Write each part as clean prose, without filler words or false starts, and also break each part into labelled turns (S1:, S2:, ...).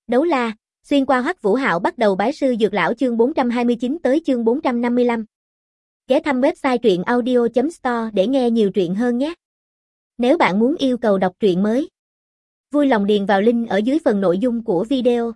S1: Đấu la, xuyên qua Hoắc Vũ Hạo bắt đầu bái sư dược lão chương 429 tới chương 455. Ghé thăm website truyện audio.store để nghe nhiều truyện hơn nhé. Nếu bạn muốn yêu cầu đọc truyện mới, vui lòng điền vào link ở dưới phần nội dung của video.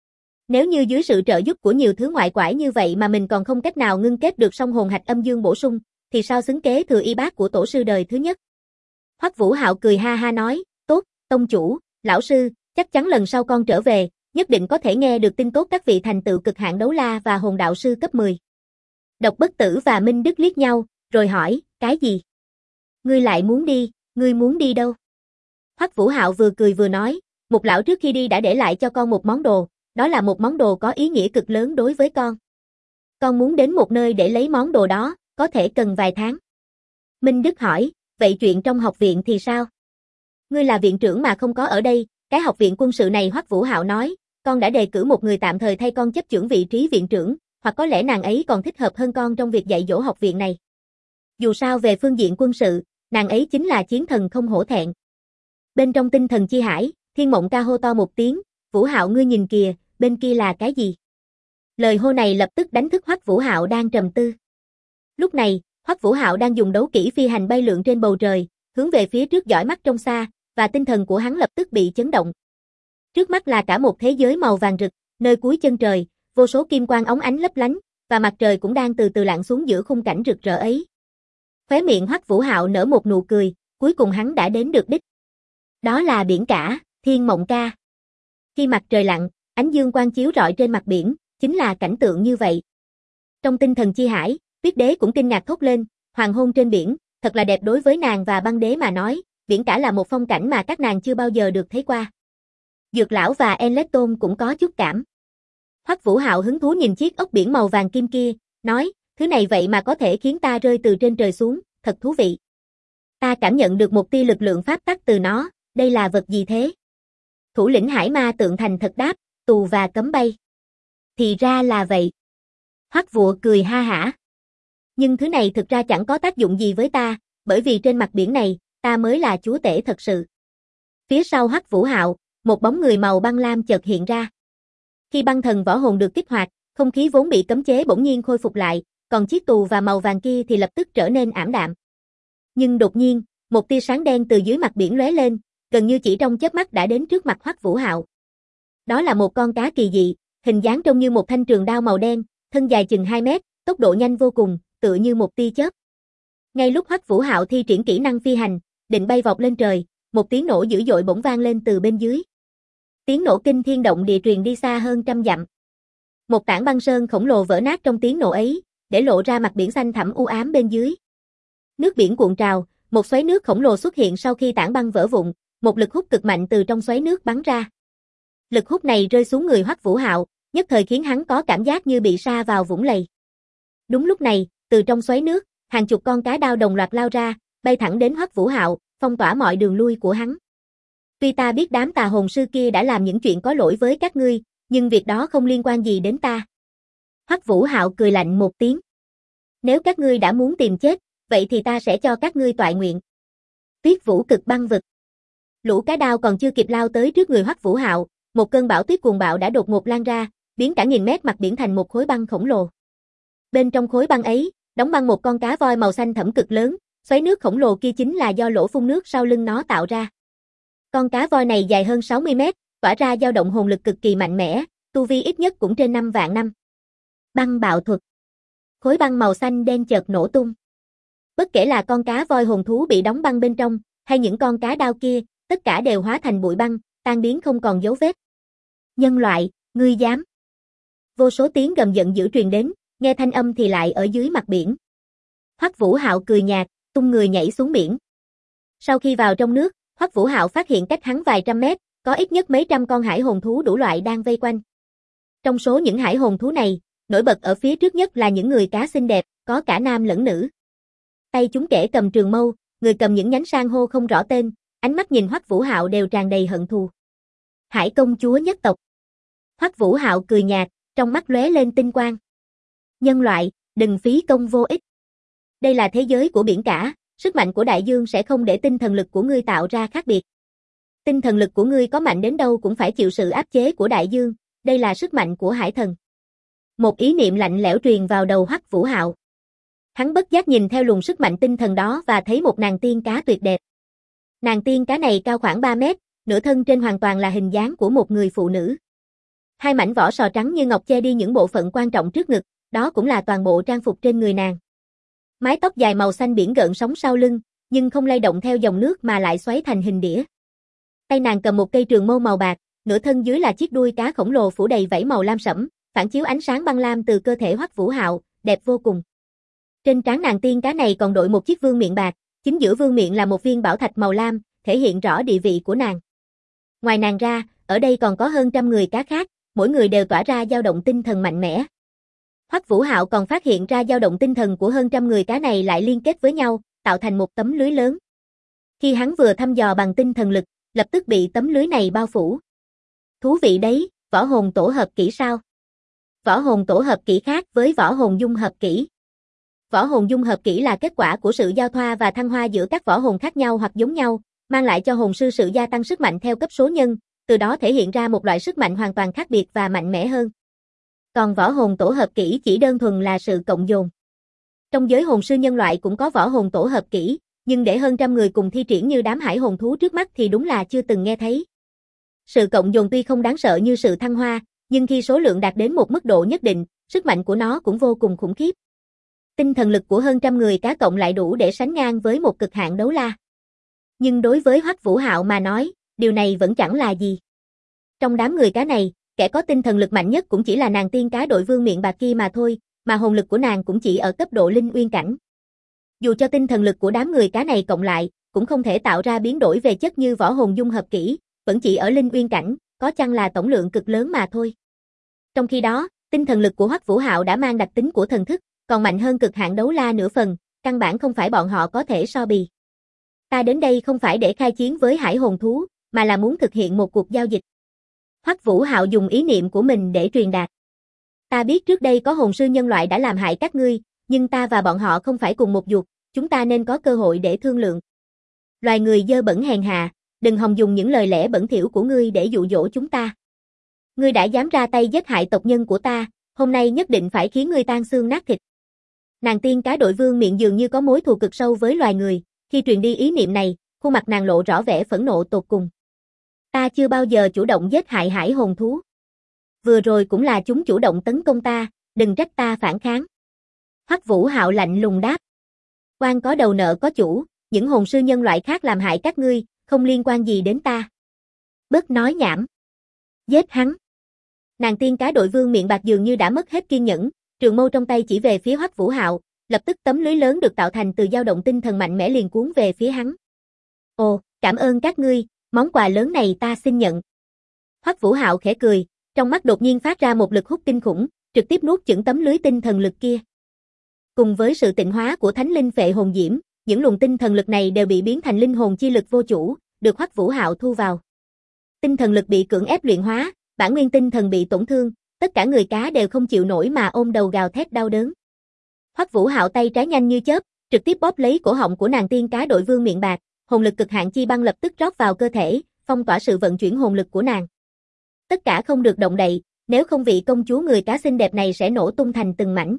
S1: Nếu như dưới sự trợ giúp của nhiều thứ ngoại quải như vậy mà mình còn không cách nào ngưng kết được song hồn hạch âm dương bổ sung, thì sao xứng kế thừa y bát của tổ sư đời thứ nhất. Hoắc Vũ Hạo cười ha ha nói, tốt, tông chủ, lão sư, chắc chắn lần sau con trở về, nhất định có thể nghe được tin tốt các vị thành tựu cực hạn đấu la và hồn đạo sư cấp 10. Độc Bất Tử và Minh Đức liếc nhau, rồi hỏi, cái gì? Ngươi lại muốn đi, ngươi muốn đi đâu? Hoắc Vũ Hạo vừa cười vừa nói, một lão trước khi đi đã để lại cho con một món đồ, đó là một món đồ có ý nghĩa cực lớn đối với con. Con muốn đến một nơi để lấy món đồ đó, có thể cần vài tháng. Minh Đức hỏi, vậy chuyện trong học viện thì sao? Ngươi là viện trưởng mà không có ở đây, cái học viện quân sự này Hoắc Vũ Hạo nói, con đã đề cử một người tạm thời thay con chấp chưởng vị trí viện trưởng, hoặc có lẽ nàng ấy còn thích hợp hơn con trong việc dạy dỗ học viện này. Dù sao về phương diện quân sự, nàng ấy chính là chiến thần không hổ thẹn. Bên trong tinh thần chi hải, Thiên Mộng Ca hô to một tiếng, Vũ Hạo ngươi nhìn kìa, bên kia là cái gì? Lời hô này lập tức đánh thức Hoắc Vũ Hạo đang trầm tư. Lúc này, Hoắc Vũ Hạo đang dùng đấu kỹ phi hành bay lượn trên bầu trời, hướng về phía trước dõi mắt trông xa, và tinh thần của hắn lập tức bị chấn động. Trước mắt là cả một thế giới màu vàng rực, nơi cuối chân trời, vô số kim quang óng ánh lấp lánh, và mặt trời cũng đang từ từ lặn xuống giữa khung cảnh rực rỡ ấy. Khóe miệng Hoắc Vũ Hạo nở một nụ cười, cuối cùng hắn đã đến được đích. Đó là biển cả, Thiên Mộng Ca. Khi mặt trời lặn, ánh dương quang chiếu rọi trên mặt biển, chính là cảnh tượng như vậy. Trong tinh thần chi hải, Tuyết Đế cũng kinh ngạc thốt lên, hoàng hôn trên biển, thật là đẹp đối với nàng và Băng Đế mà nói, biển cả là một phong cảnh mà các nàng chưa bao giờ được thấy qua. Dược lão và Enleton cũng có chút cảm. Hoắc Vũ Hạo hứng thú nhìn chiếc ốc biển màu vàng kim kia, nói, thứ này vậy mà có thể khiến ta rơi từ trên trời xuống, thật thú vị. Ta cảm nhận được một tia lực lượng pháp tắc từ nó, đây là vật gì thế? Thủ lĩnh Hải Ma Tượng thành thật đáp, tù và cấm bay. Thì ra là vậy. Hoắc Vũ cười ha hả. Nhưng thứ này thực ra chẳng có tác dụng gì với ta, bởi vì trên mặt biển này, ta mới là chúa tể thật sự. Phía sau Hoắc Vũ Hạo, một bóng người màu băng lam chợt hiện ra. Khi băng thần võ hồn được kích hoạt, không khí vốn bị cấm chế bỗng nhiên khôi phục lại, còn chiếc tù và màu vàng kia thì lập tức trở nên ảm đạm. Nhưng đột nhiên, một tia sáng đen từ dưới mặt biển lóe lên, gần như chỉ trong chớp mắt đã đến trước mặt Hoắc Vũ Hạo. Đó là một con cá kỳ dị, hình dáng trông như một thanh trường đao màu đen, thân dài chừng 2 mét, tốc độ nhanh vô cùng, tựa như một tia chớp. Ngay lúc Hoắc Vũ Hạo thi triển kỹ năng phi hành, định bay vọt lên trời, một tiếng nổ dữ dội bỗng vang lên từ bên dưới. Tiếng nổ kinh thiên động địa truyền đi xa hơn trăm dặm. Một tảng băng sơn khổng lồ vỡ nát trong tiếng nổ ấy, để lộ ra mặt biển xanh thẳm u ám bên dưới. Nước biển cuộn trào, một xoáy nước khổng lồ xuất hiện sau khi tảng băng vỡ vụn, một lực hút cực mạnh từ trong xoáy nước bắn ra. Lực hút này rơi xuống người Hoắc Vũ Hạo, nhất thời khiến hắn có cảm giác như bị sa vào vũng lầy. Đúng lúc này, từ trong xoáy nước, hàng chục con cá đao đồng loạt lao ra, bay thẳng đến Hoắc Vũ Hạo, phong tỏa mọi đường lui của hắn. Tuy ta biết đám tà hồn sư kia đã làm những chuyện có lỗi với các ngươi, nhưng việc đó không liên quan gì đến ta. Hoắc Vũ Hạo cười lạnh một tiếng. Nếu các ngươi đã muốn tìm chết, vậy thì ta sẽ cho các ngươi toại nguyện. Tuyết Vũ Cực Băng Vực. Lũ cá đao còn chưa kịp lao tới trước người Hoắc Vũ Hạo, một cơn bão tuyết cuồng bạo đã đột ngột lan ra, biến cả nghìn mét mặt biển thành một khối băng khổng lồ. Bên trong khối băng ấy, đóng băng một con cá voi màu xanh thẫm cực lớn, xoáy nước khổng lồ kia chính là do lỗ phun nước sau lưng nó tạo ra. Con cá voi này dài hơn 60 mét, tỏa ra dao động hồn lực cực kỳ mạnh mẽ, tu vi ít nhất cũng trên 5 vạn năm. Băng bạo thuật. Khối băng màu xanh đen chợt nổ tung. Bất kể là con cá voi hồn thú bị đóng băng bên trong, hay những con cá đao kia, tất cả đều hóa thành bụi băng, tan biến không còn dấu vết. Nhân loại, ngươi dám? Vô số tiếng gầm giận dữ truyền đến, nghe thanh âm thì lại ở dưới mặt biển. Hoắc Vũ Hạo cười nhạt, tung người nhảy xuống biển. Sau khi vào trong nước, Hoắc Vũ Hạo phát hiện cách hắn vài trăm mét, có ít nhất mấy trăm con hải hồn thú đủ loại đang vây quanh. Trong số những hải hồn thú này, nổi bật ở phía trước nhất là những người cá xinh đẹp, có cả nam lẫn nữ. Tay chúng kẻ cầm trường mâu, người cầm những nhánh san hô không rõ tên, ánh mắt nhìn Hoắc Vũ Hạo đều tràn đầy hận thù. Hải công chúa nhất tộc. Hoắc Vũ Hạo cười nhạt, trong mắt lóe lên tinh quang. Nhân loại, đừng phí công vô ích. Đây là thế giới của biển cả, sức mạnh của đại dương sẽ không để tinh thần lực của ngươi tạo ra khác biệt. Tinh thần lực của ngươi có mạnh đến đâu cũng phải chịu sự áp chế của đại dương, đây là sức mạnh của hải thần. Một ý niệm lạnh lẽo truyền vào đầu Hoắc Vũ Hạo. Hắn bất giác nhìn theo luồng sức mạnh tinh thần đó và thấy một nàng tiên cá tuyệt đẹp. Nàng tiên cá này cao khoảng 3 mét, nửa thân trên hoàn toàn là hình dáng của một người phụ nữ. Hai mảnh vỏ sò trắng như ngọc che đi những bộ phận quan trọng trước ngực, đó cũng là toàn bộ trang phục trên người nàng. Mái tóc dài màu xanh biển gợn sóng sau lưng, nhưng không lay động theo dòng nước mà lại xoáy thành hình đĩa. Tay nàng cầm một cây trường mâu màu bạc, nửa thân dưới là chiếc đuôi cá khổng lồ phủ đầy vảy màu lam sẫm, phản chiếu ánh sáng băng lam từ cơ thể Hoắc Vũ Hạo, đẹp vô cùng. Trên trán nàng tiên cá này còn đội một chiếc vương miện bạc, chính giữa vương miện là một viên bảo thạch màu lam, thể hiện rõ địa vị của nàng. Ngoài nàng ra, ở đây còn có hơn 100 người cá khác, mỗi người đều tỏa ra dao động tinh thần mạnh mẽ. Hoắc Vũ Hạo còn phát hiện ra dao động tinh thần của hơn 100 người cá này lại liên kết với nhau, tạo thành một tấm lưới lớn. Khi hắn vừa thăm dò bằng tinh thần lực, lập tức bị tấm lưới này bao phủ. Thú vị đấy, võ hồn tổ hợp kỹ sao? Võ hồn tổ hợp kỹ khác với võ hồn dung hợp kỹ. Võ hồn dung hợp kỹ là kết quả của sự giao thoa và thăng hoa giữa các võ hồn khác nhau hoặc giống nhau, mang lại cho hồn sư sự gia tăng sức mạnh theo cấp số nhân, từ đó thể hiện ra một loại sức mạnh hoàn toàn khác biệt và mạnh mẽ hơn. Còn võ hồn tổ hợp kỹ chỉ đơn thuần là sự cộng dồn. Trong giới hồn sư nhân loại cũng có võ hồn tổ hợp kỹ, nhưng để hơn 100 người cùng thi triển như đám hải hồn thú trước mắt thì đúng là chưa từng nghe thấy. Sự cộng dồn tuy không đáng sợ như sự thăng hoa, nhưng khi số lượng đạt đến một mức độ nhất định, sức mạnh của nó cũng vô cùng khủng khiếp. Tinh thần lực của hơn 100 người cá cộng lại đủ để sánh ngang với một cực hạn đấu la. Nhưng đối với Hoắc Vũ Hạo mà nói, điều này vẫn chẳng là gì. Trong đám người cá này, kẻ có tinh thần lực mạnh nhất cũng chỉ là nàng tiên cá đội vương miện bạc kia mà thôi, mà hồn lực của nàng cũng chỉ ở cấp độ linh uyên cảnh. Dù cho tinh thần lực của đám người cá này cộng lại, cũng không thể tạo ra biến đổi về chất như võ hồn dung hợp kỹ, vẫn chỉ ở linh uyên cảnh, có chăng là tổng lượng cực lớn mà thôi. Trong khi đó, tinh thần lực của Hoắc Vũ Hạo đã mang đặc tính của thần thức, còn mạnh hơn cực hạn đấu la nửa phần, căn bản không phải bọn họ có thể so bì. Ta đến đây không phải để khai chiến với hải hồn thú, mà là muốn thực hiện một cuộc giao dịch. Hoắc Vũ Hạo dùng ý niệm của mình để truyền đạt. Ta biết trước đây có hồn sư nhân loại đã làm hại các ngươi, nhưng ta và bọn họ không phải cùng một ruột, chúng ta nên có cơ hội để thương lượng. Loài người dơ bẩn hèn hạ, đừng hòng dùng những lời lẽ bẩn thỉu của ngươi để dụ dỗ chúng ta. Ngươi đã dám ra tay giết hại tộc nhân của ta, hôm nay nhất định phải khiến ngươi tan xương nát thịt. Nàng tiên cá đội vương miện dường như có mối thù cực sâu với loài người, khi truyền đi ý niệm này, khuôn mặt nàng lộ rõ vẻ phẫn nộ tột cùng. Ta chưa bao giờ chủ động giết hại hải hồn thú. Vừa rồi cũng là chúng chủ động tấn công ta, đừng trách ta phản kháng. Hoắc Vũ Hạo lạnh lùng đáp. Quan có đầu nợ có chủ, những hồn sư nhân loại khác làm hại các ngươi, không liên quan gì đến ta. Bớt nói nhảm. Giết hắn. Nàng tiên cá đội vương miện bạc dường như đã mất hết kiên nhẫn, trường mâu trong tay chỉ về phía Hoắc Vũ Hạo, lập tức tấm lưới lớn được tạo thành từ dao động tinh thần mạnh mẽ liền cuốn về phía hắn. Ồ, cảm ơn các ngươi, món quà lớn này ta xin nhận. Hoắc Vũ Hạo khẽ cười, trong mắt đột nhiên phát ra một lực hút kinh khủng, trực tiếp nuốt chửng tấm lưới tinh thần lực kia. Cùng với sự tịnh hóa của thánh linh phệ hồn diễm, những luồng tinh thần lực này đều bị biến thành linh hồn chi lực vô chủ, được Hoắc Vũ Hạo thu vào. Tinh thần lực bị cưỡng ép luyện hóa, bản nguyên tinh thần bị tổn thương, tất cả người cá đều không chịu nổi mà ôm đầu gào thét đau đớn. Hoắc Vũ Hạo tay trái nhanh như chớp, trực tiếp bóp lấy cổ họng của nàng tiên cá đội vương miện bạc, hồn lực cực hạn chi băng lập tức rót vào cơ thể, phong tỏa sự vận chuyển hồn lực của nàng. Tất cả không được động đậy, nếu không vị công chúa người cá xinh đẹp này sẽ nổ tung thành từng mảnh.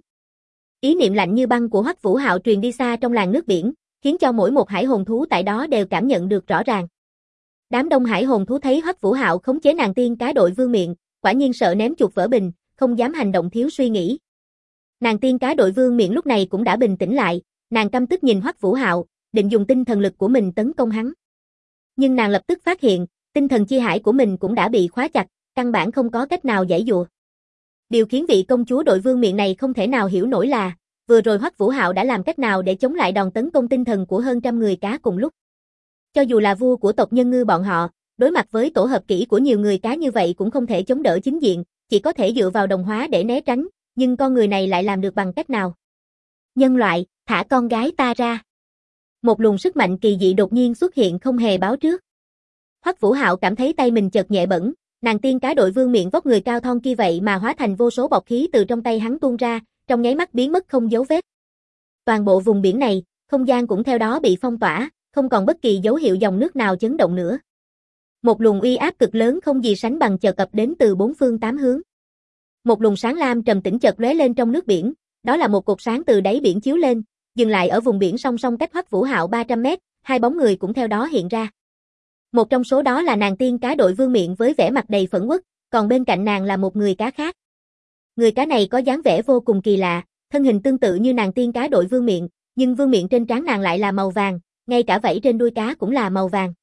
S1: Ý niệm lạnh như băng của Hoắc Vũ Hạo truyền đi xa trong làn nước biển, khiến cho mỗi một hải hồn thú tại đó đều cảm nhận được rõ ràng. Đám đông hải hồn thú thấy Hoắc Vũ Hạo khống chế nàng tiên cá đội vương miện, quả nhiên sợ ném chuột vỡ bình, không dám hành động thiếu suy nghĩ. Nàng tiên cá đội vương miện lúc này cũng đã bình tĩnh lại, nàng căm tức nhìn Hoắc Vũ Hạo, định dùng tinh thần lực của mình tấn công hắn. Nhưng nàng lập tức phát hiện, tinh thần chi hải của mình cũng đã bị khóa chặt, căn bản không có cách nào giãy giụa. Điều khiến vị công chúa đội vương miện này không thể nào hiểu nổi là, vừa rồi Hoắc Vũ Hạo đã làm cách nào để chống lại đòn tấn công tinh thần của hơn 100 người cá cùng lúc. Cho dù là vua của tộc nhân ngư bọn họ, đối mặt với tổ hợp kỹ của nhiều người cá như vậy cũng không thể chống đỡ chính diện, chỉ có thể dựa vào đồng hóa để né tránh, nhưng con người này lại làm được bằng cách nào? Nhân loại, thả con gái ta ra. Một luồng sức mạnh kỳ dị đột nhiên xuất hiện không hề báo trước. Hoắc Vũ Hạo cảm thấy tay mình chợt nhẹ bẫng, nàng tiên cá đội vương miện vóc người cao thon kia vậy mà hóa thành vô số bọt khí từ trong tay hắn tuôn ra, trong nháy mắt biến mất không dấu vết. Toàn bộ vùng biển này, không gian cũng theo đó bị phong tỏa, không còn bất kỳ dấu hiệu dòng nước nào chấn động nữa. Một luồng uy áp cực lớn không gì sánh bằng chợt ập đến từ bốn phương tám hướng. Một luồng sáng lam trầm tĩnh chợt lóe lên trong nước biển, đó là một cột sáng từ đáy biển chiếu lên, dừng lại ở vùng biển song song cách Hoắc Vũ Hạo 300 mét, hai bóng người cũng theo đó hiện ra. Một trong số đó là nàng tiên cá đội Vương Miện với vẻ mặt đầy phẫn uất, còn bên cạnh nàng là một người cá khác. Người cá này có dáng vẻ vô cùng kỳ lạ, thân hình tương tự như nàng tiên cá đội Vương Miện, nhưng vương miện trên trán nàng lại là màu vàng, ngay cả vảy trên đuôi cá cũng là màu vàng.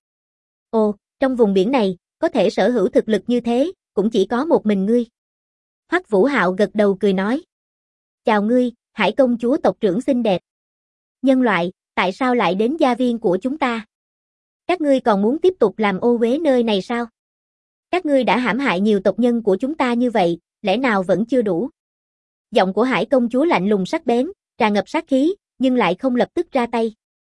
S1: Ồ, trong vùng biển này, có thể sở hữu thực lực như thế, cũng chỉ có một mình ngươi. Hoắc Vũ Hạo gật đầu cười nói. Chào ngươi, Hải công chúa tộc trưởng xinh đẹp. Nhân loại, tại sao lại đến gia viên của chúng ta? Các ngươi còn muốn tiếp tục làm ô uế nơi này sao? Các ngươi đã hãm hại nhiều tộc nhân của chúng ta như vậy, lẽ nào vẫn chưa đủ? Giọng của Hải công chúa lạnh lùng sắc bén, tràn ngập sát khí, nhưng lại không lập tức ra tay.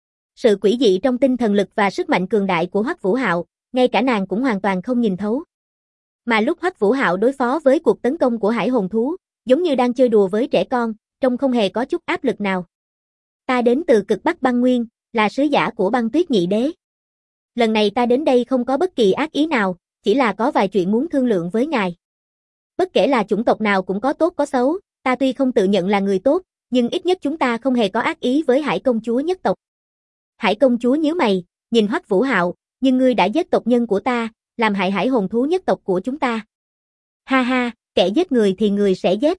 S1: Sự quỷ dị trong tinh thần lực và sức mạnh cường đại của Hoắc Vũ Hạo, ngay cả nàng cũng hoàn toàn không nhìn thấu. Mà lúc Hoắc Vũ Hạo đối phó với cuộc tấn công của hải hồn thú, giống như đang chơi đùa với trẻ con, trông không hề có chút áp lực nào. Ta đến từ cực Bắc băng nguyên, là sứ giả của băng tuyết nhị đế. Lần này ta đến đây không có bất kỳ ác ý nào, chỉ là có vài chuyện muốn thương lượng với ngài. Bất kể là chủng tộc nào cũng có tốt có xấu, ta tuy không tự nhận là người tốt, nhưng ít nhất chúng ta không hề có ác ý với Hải công chúa nhất tộc. Hải công chúa nhíu mày, nhìn Hoắc Vũ Hạo, nhưng ngươi đã giết tộc nhân của ta, làm hại hải hồn thú nhất tộc của chúng ta. Ha ha, kẻ giết người thì người sẽ giết.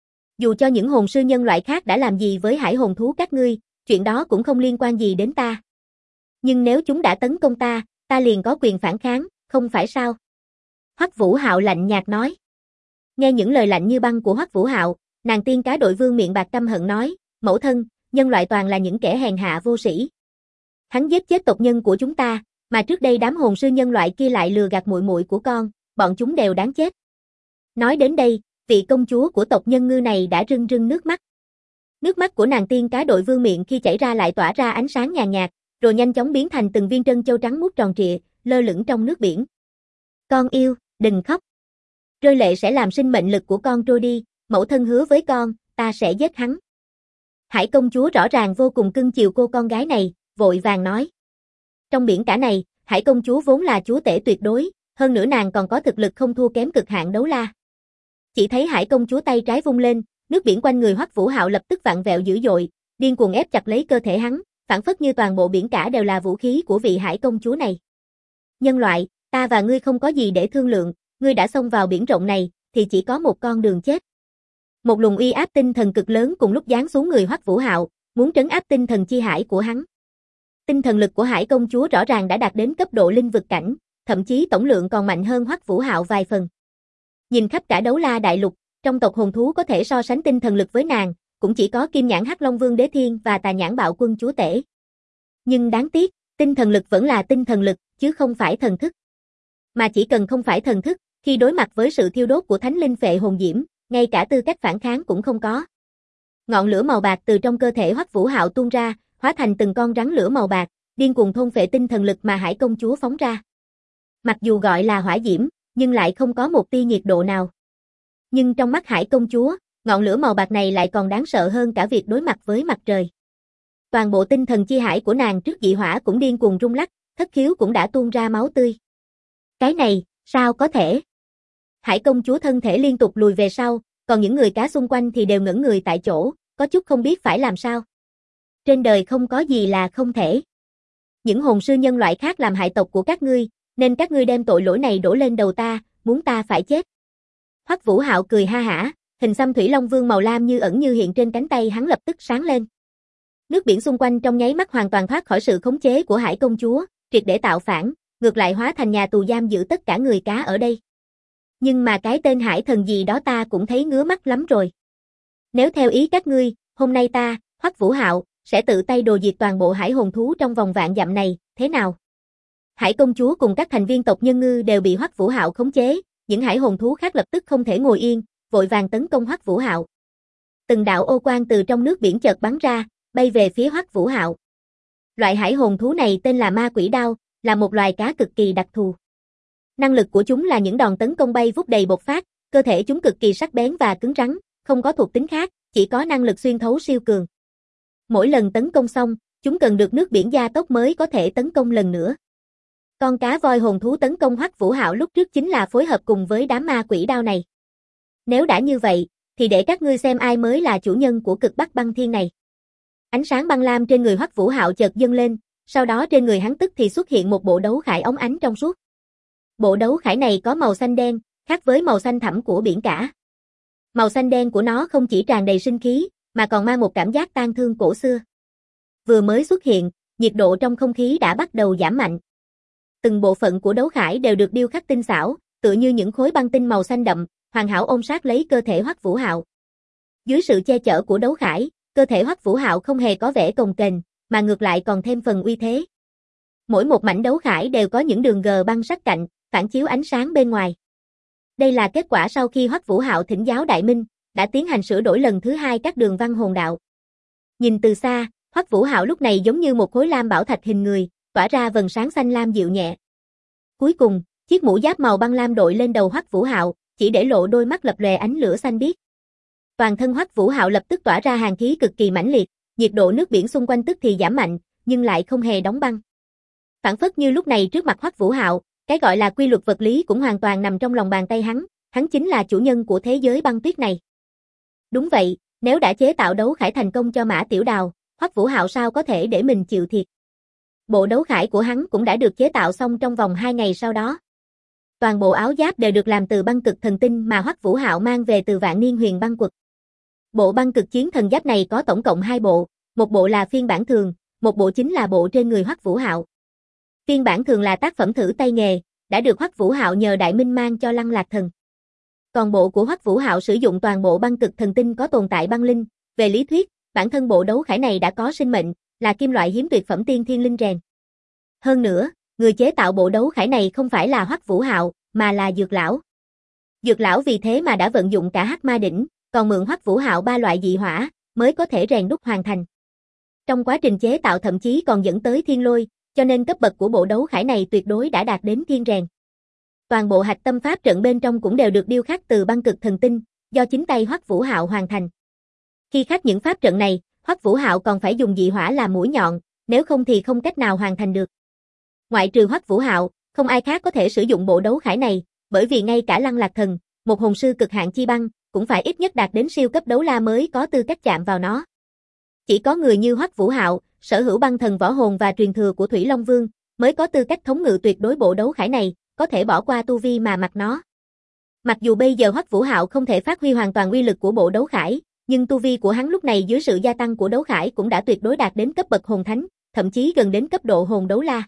S1: Dù cho những hồn sư nhân loại khác đã làm gì với hải hồn thú các ngươi, chuyện đó cũng không liên quan gì đến ta. Nhưng nếu chúng đã tấn công ta, ta liền có quyền phản kháng, không phải sao? Hoắc Vũ Hạo lạnh nhạt nói. Nghe những lời lạnh như băng của Hoắc Vũ Hạo, nàng tiên cá đội Vương Miện bạc căm hận nói, mẫu thân, nhân loại toàn là những kẻ hèn hạ vô sĩ. Hắn giết chết tộc nhân của chúng ta, mà trước đây đám hồn sư nhân loại kia lại lừa gạt muội muội của con, bọn chúng đều đáng chết. Nói đến đây, vị công chúa của tộc nhân ngư này đã rưng rưng nước mắt. Nước mắt của nàng tiên cá đội Vương Miện khi chảy ra lại tỏa ra ánh sáng nhàn nhạt, rồi nhanh chóng biến thành từng viên trân châu trắng muốt tròn trịa, lơ lửng trong nước biển. Con yêu, đừng khóc. Rơi lệ sẽ làm sinh mệnh lực của con trôi đi, mẫu thân hứa với con, ta sẽ giết hắn. Hải công chúa rõ ràng vô cùng cưng chiều cô con gái này, vội vàng nói. Trong biển cả này, Hải công chúa vốn là chúa tể tuyệt đối, hơn nữa nàng còn có thực lực không thua kém cực hạn đấu la. Chỉ thấy Hải công chúa tay trái vung lên, nước biển quanh người Hoắc Vũ Hạo lập tức vặn vẹo dữ dội, điên cuồng ép chặt lấy cơ thể hắn, phảng phất như toàn bộ biển cả đều là vũ khí của vị Hải công chúa này. Nhân loại, ta và ngươi không có gì để thương lượng, ngươi đã xông vào biển rộng này, thì chỉ có một con đường chết. Một luồng uy áp tinh thần cực lớn cùng lúc giáng xuống người Hoắc Vũ Hạo, muốn trấn áp tinh thần chi hải của hắn. Tinh thần lực của Hải công chúa rõ ràng đã đạt đến cấp độ linh vực cảnh, thậm chí tổng lượng còn mạnh hơn Hoắc Vũ Hạo vài phần. Nhìn khắp cả đấu la đại lục, trong tộc hồn thú có thể so sánh tinh thần lực với nàng, cũng chỉ có Kim Nhãn Hắc Long Vương Đế Thiên và Tà Nhãn Bạo Quân chúa tể. Nhưng đáng tiếc, tinh thần lực vẫn là tinh thần lực, chứ không phải thần thức. Mà chỉ cần không phải thần thức, khi đối mặt với sự thiêu đốt của thánh linh phệ hồn diễm, ngay cả tư cách phản kháng cũng không có. Ngọn lửa màu bạc từ trong cơ thể Hoắc Vũ Hạo tuôn ra, hóa thành từng con rắn lửa màu bạc, điên cuồng thôn phệ tinh thần lực mà Hải công chúa phóng ra. Mặc dù gọi là hỏa diễm, nhưng lại không có một tia nhiệt độ nào. Nhưng trong mắt Hải công chúa, ngọn lửa màu bạc này lại còn đáng sợ hơn cả việc đối mặt với mặt trời. Toàn bộ tinh thần chi hải của nàng trước dị hỏa cũng điên cuồng rung lắc, thất khiếu cũng đã tuôn ra máu tươi. Cái này, sao có thể? Hải công chúa thân thể liên tục lùi về sau, còn những người cá xung quanh thì đều ngẩn người tại chỗ, có chút không biết phải làm sao. Trên đời không có gì là không thể. Những hồn sư nhân loại khác làm hại tộc của các ngươi, nên các ngươi đem tội lỗi này đổ lên đầu ta, muốn ta phải chết. Hoắc Vũ Hạo cười ha hả, hình xăm thủy long vương màu lam như ẩn như hiện trên cánh tay hắn lập tức sáng lên. Nước biển xung quanh trong nháy mắt hoàn toàn thoát khỏi sự khống chế của Hải công chúa, triệt để tạo phản, ngược lại hóa thành nhà tù giam giữ tất cả người cá ở đây. Nhưng mà cái tên Hải thần gì đó ta cũng thấy ngứa mắt lắm rồi. Nếu theo ý các ngươi, hôm nay ta, Hoắc Vũ Hạo, sẽ tự tay đồ diệt toàn bộ hải hồn thú trong vòng vạn dặm này, thế nào? Hải công chúa cùng các thành viên tộc nhân ngư đều bị Hoắc Vũ Hạo khống chế, những hải hồn thú khác lập tức không thể ngồi yên, vội vàng tấn công Hoắc Vũ Hạo. Từng đạo ô quang từ trong nước biển chợt bắn ra, bay về phía Hoắc Vũ Hạo. Loại hải hồn thú này tên là ma quỷ đao, là một loài cá cực kỳ đặc thù. Năng lực của chúng là những đòn tấn công bay vút đầy bộc phát, cơ thể chúng cực kỳ sắc bén và cứng rắn, không có thuộc tính khác, chỉ có năng lực xuyên thấu siêu cường. Mỗi lần tấn công xong, chúng cần được nước biển gia tốc mới có thể tấn công lần nữa. Con cá voi hồn thú tấn công Hoắc Vũ Hạo lúc trước chính là phối hợp cùng với đám ma quỷ đao này. Nếu đã như vậy, thì để các ngươi xem ai mới là chủ nhân của cực Bắc băng thiên này. Ánh sáng băng lam trên người Hoắc Vũ Hạo chợt dâng lên, sau đó trên người hắn tức thì xuất hiện một bộ đấu khải óng ánh trong suốt. Bộ đấu khải này có màu xanh đen, khác với màu xanh thẳm của biển cả. Màu xanh đen của nó không chỉ tràn đầy sinh khí, mà còn mang một cảm giác tang thương cổ xưa. Vừa mới xuất hiện, nhiệt độ trong không khí đã bắt đầu giảm mạnh. Từng bộ phận của đấu khải đều được điêu khắc tinh xảo, tựa như những khối băng tinh màu xanh đậm, hoàn hảo ôm sát lấy cơ thể Hoắc Vũ Hạo. Dưới sự che chở của đấu khải, cơ thể Hoắc Vũ Hạo không hề có vẻ cồng kềnh, mà ngược lại còn thêm phần uy thế. Mỗi một mảnh đấu khải đều có những đường gờ băng sắc cạnh, phản chiếu ánh sáng bên ngoài. Đây là kết quả sau khi Hoắc Vũ Hạo thỉnh giáo Đại Minh, đã tiến hành sửa đổi lần thứ hai các đường văn hồn đạo. Nhìn từ xa, Hoắc Vũ Hạo lúc này giống như một khối lam bảo thạch hình người, tỏa ra vầng sáng xanh lam dịu nhẹ. Cuối cùng, chiếc mũ giáp màu băng lam đội lên đầu Hoắc Vũ Hạo, chỉ để lộ đôi mắt lập lòe ánh lửa xanh biếc. Toàn thân Hoắc Vũ Hạo lập tức tỏa ra hàn khí cực kỳ mãnh liệt, nhiệt độ nước biển xung quanh tức thì giảm mạnh, nhưng lại không hề đóng băng. Phản phất như lúc này trước mặt Hoắc Vũ Hạo, cái gọi là quy luật vật lý cũng hoàn toàn nằm trong lòng bàn tay hắn chính là chủ nhân của thế giới băng tuyết này. Đúng vậy, nếu đã chế tạo đấu khải thành công cho Mã Tiểu Đào, Hoắc Vũ Hạo sao có thể để mình chịu thiệt. Bộ đấu khải của hắn cũng đã được chế tạo xong trong vòng 2 ngày sau đó. Toàn bộ áo giáp đều được làm từ băng cực thần tinh mà Hoắc Vũ Hạo mang về từ Vạn Niên Huyền Băng Quật. Bộ băng cực chiến thần giáp này có tổng cộng 2 bộ, một bộ là phiên bản thường, một bộ chính là bộ trên người Hoắc Vũ Hạo. Phiên bản thường là tác phẩm thử tay nghề, đã được Hoắc Vũ Hạo nhờ Đại Minh mang cho Lăng Lạc Thần. Còn bộ của Hoắc Vũ Hạo sử dụng toàn bộ băng cực thần tinh có tồn tại băng linh, về lý thuyết, bản thân bộ đấu khải này đã có sinh mệnh, là kim loại hiếm tuyệt phẩm tiên thiên linh rèn. Hơn nữa, người chế tạo bộ đấu khải này không phải là Hoắc Vũ Hạo, mà là Dược Lão. Dược Lão vì thế mà đã vận dụng cả Hắc Ma đỉnh, còn mượn Hoắc Vũ Hạo 3 loại dị hỏa, mới có thể rèn đúc hoàn thành. Trong quá trình chế tạo thậm chí còn dẫn tới thiên lôi, cho nên cấp bậc của bộ đấu khải này tuyệt đối đã đạt đến thiên rèn. Toàn bộ hạch tâm pháp trận bên trong cũng đều được điêu khắc từ băng cực thần tinh, do chính tay Hoắc Vũ Hạo hoàn thành. Khi khắc những pháp trận này, Hoắc Vũ Hạo còn phải dùng dị hỏa làm mũi nhọn, nếu không thì không cách nào hoàn thành được. Ngoại trừ Hoắc Vũ Hạo, không ai khác có thể sử dụng bộ đấu khải này, bởi vì ngay cả Lăng Lạc Thần, một hồn sư cực hạn chi băng, cũng phải ít nhất đạt đến siêu cấp đấu la mới có tư cách chạm vào nó. Chỉ có người như Hoắc Vũ Hạo, sở hữu băng thần võ hồn và truyền thừa của Thủy Long Vương, mới có tư cách thống ngự tuyệt đối bộ đấu khải này, có thể bỏ qua tu vi mà mặc nó. Mặc dù bây giờ Hoắc Vũ Hạo không thể phát huy hoàn toàn uy lực của bộ đấu khải, nhưng tu vi của hắn lúc này dưới sự gia tăng của đấu khải cũng đã tuyệt đối đạt đến cấp bậc hồn thánh, thậm chí gần đến cấp độ hồn đấu la.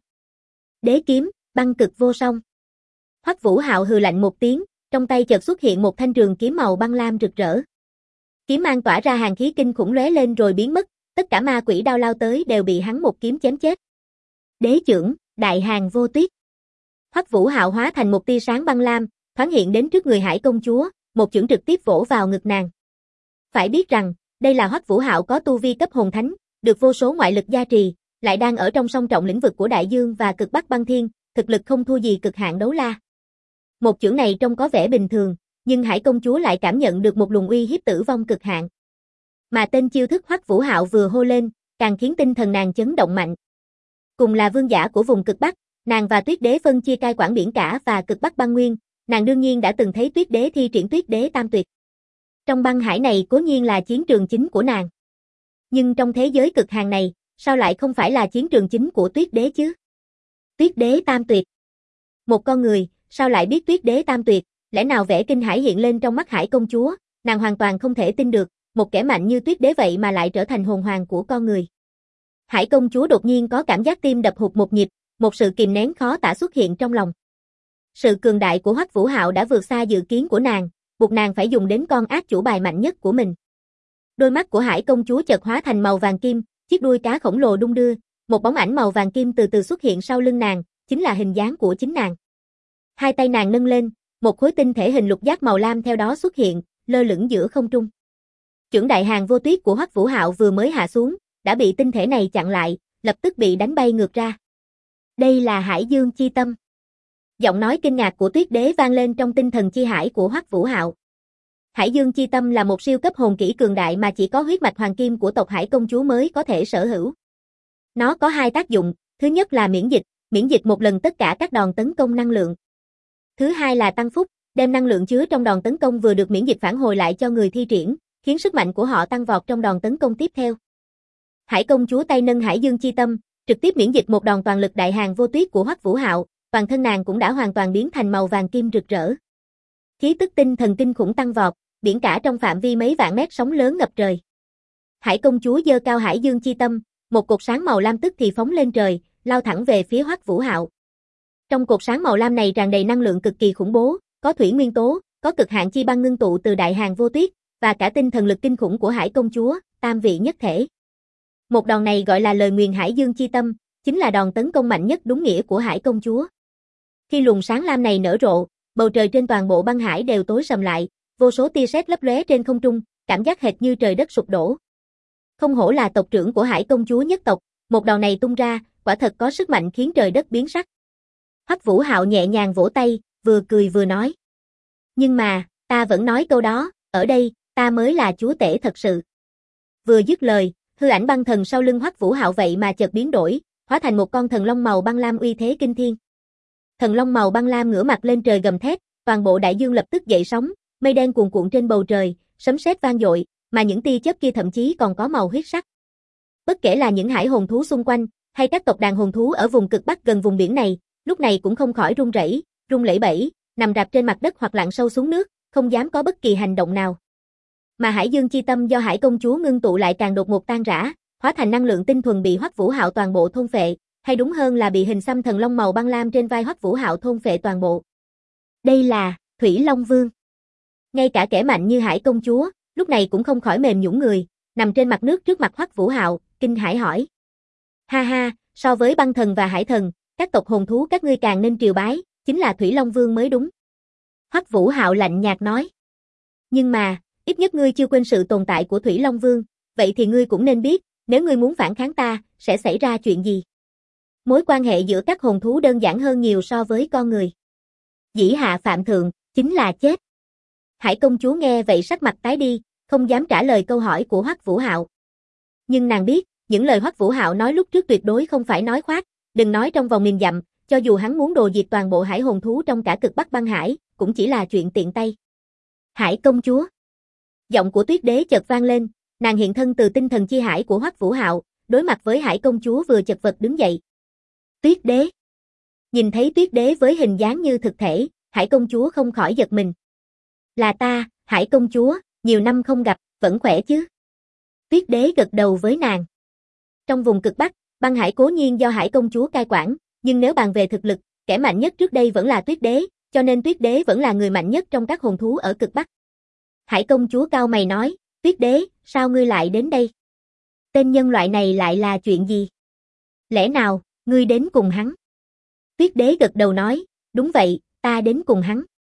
S1: Đế kiếm, băng cực vô song. Hoắc Vũ Hạo hừ lạnh một tiếng, trong tay chợt xuất hiện một thanh trường kiếm màu băng lam rực rỡ. Kiếm mang tỏa ra hàn khí kinh khủng lóe lên rồi biến mất, tất cả ma quỷ đao lao tới đều bị hắn một kiếm chém chết. Đế chưởng, đại hàn vô tuyết. Hoắc Vũ Hạo hóa thành một tia sáng băng lam, thoáng hiện đến trước người Hải công chúa, một chưởng trực tiếp vỗ vào ngực nàng. Phải biết rằng, đây là Hoắc Vũ Hạo có tu vi cấp hồn thánh, được vô số ngoại lực gia trì, lại đang ở trong song trọng lĩnh vực của đại dương và cực bắc băng thiên, thực lực không thua gì cực hạn đấu la. Một chưởng này trông có vẻ bình thường, nhưng Hải công chúa lại cảm nhận được một luồng uy hiếp tử vong cực hạn. Mà tên chiêu thức Hoắc Vũ Hạo vừa hô lên, càng khiến tinh thần nàng chấn động mạnh. Cùng là vương giả của vùng cực bắc, nàng và Tuyết Đế phân chia cai quản biển cả và cực bắc băng nguyên, nàng đương nhiên đã từng thấy Tuyết Đế thi triển Tuyết Đế Tam Tuyệt. Trong băng hải này cố nhiên là chiến trường chính của nàng. Nhưng trong thế giới cực hàn này, sao lại không phải là chiến trường chính của Tuyết Đế chứ? Tuyết Đế Tam Tuyệt. Một con người, sao lại biết Tuyết Đế Tam Tuyệt, lẽ nào vẻ kinh hãi hiện lên trong mắt Hải công chúa, nàng hoàn toàn không thể tin được, một kẻ mạnh như Tuyết Đế vậy mà lại trở thành hồn hoàng của con người. Hải công chúa đột nhiên có cảm giác tim đập hụt một nhịp, một sự kìm nén khó tả xuất hiện trong lòng. Sự cường đại của Hoắc Vũ Hạo đã vượt xa dự kiến của nàng, buộc nàng phải dùng đến con ác chủ bài mạnh nhất của mình. Đôi mắt của Hải công chúa chợt hóa thành màu vàng kim, chiếc đuôi cá khổng lồ đung đưa, một bóng ảnh màu vàng kim từ từ xuất hiện sau lưng nàng, chính là hình dáng của chính nàng. Hai tay nàng nâng lên, một khối tinh thể hình lục giác màu lam theo đó xuất hiện, lơ lửng giữa không trung. Chưởng đại hàn vô tuyết của Hoắc Vũ Hạo vừa mới hạ xuống, đã bị tinh thể này chặn lại, lập tức bị đánh bay ngược ra. Đây là Hải Dương chi tâm. Giọng nói kinh ngạc của Tuyết Đế vang lên trong tinh thần chi hải của Hoắc Vũ Hạo. Hải Dương chi tâm là một siêu cấp hồn kỹ cường đại mà chỉ có huyết mạch hoàng kim của tộc Hải công chúa mới có thể sở hữu. Nó có hai tác dụng, thứ nhất là miễn dịch, miễn dịch một lần tất cả các đòn tấn công năng lượng. Thứ hai là tăng phúc, đem năng lượng chứa trong đòn tấn công vừa được miễn dịch phản hồi lại cho người thi triển, khiến sức mạnh của họ tăng vọt trong đòn tấn công tiếp theo. Hải công chúa tay nâng Hải Dương chi tâm, trực tiếp miễn dịch một đòn toàn lực đại hàng vô tuyết của Hoắc Vũ Hạo, toàn thân nàng cũng đã hoàn toàn biến thành màu vàng kim rực rỡ. Khí tức tinh thần kinh khủng tăng vọt, biển cả trong phạm vi mấy vạn mét sóng lớn ngập trời. Hải công chúa giơ cao Hải Dương chi tâm, một cột sáng màu lam tức thì phóng lên trời, lao thẳng về phía Hoắc Vũ Hạo. Trong cột sáng màu lam này tràn đầy năng lượng cực kỳ khủng bố, có thủy nguyên tố, có cực hạn chi băng ngưng tụ từ đại hàng vô tuyết, và cả tinh thần lực kinh khủng của Hải công chúa, tam vị nhất thể. Một đòn này gọi là lời nguyền Hải Dương chi tâm, chính là đòn tấn công mạnh nhất đúng nghĩa của Hải công chúa. Khi luồng sáng lam này nở rộ, bầu trời trên toàn bộ băng hải đều tối sầm lại, vô số tia sét lấp lóe trên không trung, cảm giác hệt như trời đất sụp đổ. Không hổ là tộc trưởng của Hải công chúa nhất tộc, một đòn này tung ra, quả thật có sức mạnh khiến trời đất biến sắc. Hoắc Vũ Hạo nhẹ nhàng vỗ tay, vừa cười vừa nói. Nhưng mà, ta vẫn nói câu đó, ở đây, ta mới là chúa tể thật sự. Vừa dứt lời, hư ảnh băng thần sau lưng Hoắc Vũ Hạo vậy mà chợt biến đổi, hóa thành một con thần long màu băng lam uy thế kinh thiên. Thần long màu băng lam ngửa mặt lên trời gầm thét, toàn bộ đại dương lập tức dậy sóng, mây đen cuồn cuộn trên bầu trời, sấm sét vang dội, mà những tia chớp kia thậm chí còn có màu huyết sắc. Bất kể là những hải hồn thú xung quanh, hay các tộc đàn hồn thú ở vùng cực bắc gần vùng biển này, lúc này cũng không khỏi run rẩy, run lẩy bẩy, nằm rạp trên mặt đất hoặc lặn sâu xuống nước, không dám có bất kỳ hành động nào. Mà Hải Dương chi tâm do Hải công chúa ngưng tụ lại càng đột ngột tan rã, hóa thành năng lượng tinh thuần bị Hoắc Vũ Hạo toàn bộ thôn phệ, hay đúng hơn là bị hình xăm thần long màu băng lam trên vai Hoắc Vũ Hạo thôn phệ toàn bộ. Đây là Thủy Long Vương. Ngay cả kẻ mạnh như Hải công chúa, lúc này cũng không khỏi mềm nhũn người, nằm trên mặt nước trước mặt Hoắc Vũ Hạo, kinh hãi hỏi: "Ha ha, so với băng thần và hải thần, các tộc hồn thú các ngươi càng nên triều bái, chính là Thủy Long Vương mới đúng." Hoắc Vũ Hạo lạnh nhạt nói: "Nhưng mà, ít nhất ngươi chưa quên sự tồn tại của Thủy Long Vương, vậy thì ngươi cũng nên biết, nếu ngươi muốn phản kháng ta, sẽ xảy ra chuyện gì. Mối quan hệ giữa các hồn thú đơn giản hơn nhiều so với con người. Dĩ hạ phạm thượng, chính là chết." Hải công chúa nghe vậy sắc mặt tái đi, không dám trả lời câu hỏi của Hoắc Vũ Hạo. Nhưng nàng biết, những lời Hoắc Vũ Hạo nói lúc trước tuyệt đối không phải nói khoác, đừng nói trong vòng nghìn dặm, cho dù hắn muốn đồ diệt toàn bộ hải hồn thú trong cả cực Bắc băng hải, cũng chỉ là chuyện tiện tay. Hải công chúa. Giọng của Tuyết Đế chợt vang lên, nàng hiện thân từ tinh thần chi hải của Hoắc Vũ Hạo, đối mặt với Hải công chúa vừa chật vật đứng dậy. Tuyết Đế. Nhìn thấy Tuyết Đế với hình dáng như thực thể, Hải công chúa không khỏi giật mình. Là ta, Hải công chúa, nhiều năm không gặp, vẫn khỏe chứ? Tuyết Đế gật đầu với nàng. Trong vùng cực Bắc, băng hải cố nhiên do Hải công chúa cai quản, nhưng nếu bàn về thực lực, kẻ mạnh nhất trước đây vẫn là Tuyết Đế, cho nên Tuyết Đế vẫn là người mạnh nhất trong các hồn thú ở cực Bắc. Hải công chúa cau mày nói, Tuyết Đế, sao ngươi lại đến đây? Tên nhân loại này lại là chuyện gì? Lẽ nào, ngươi đến cùng hắn? Tuyết Đế gật đầu nói, đúng vậy, ta đến cùng hắn.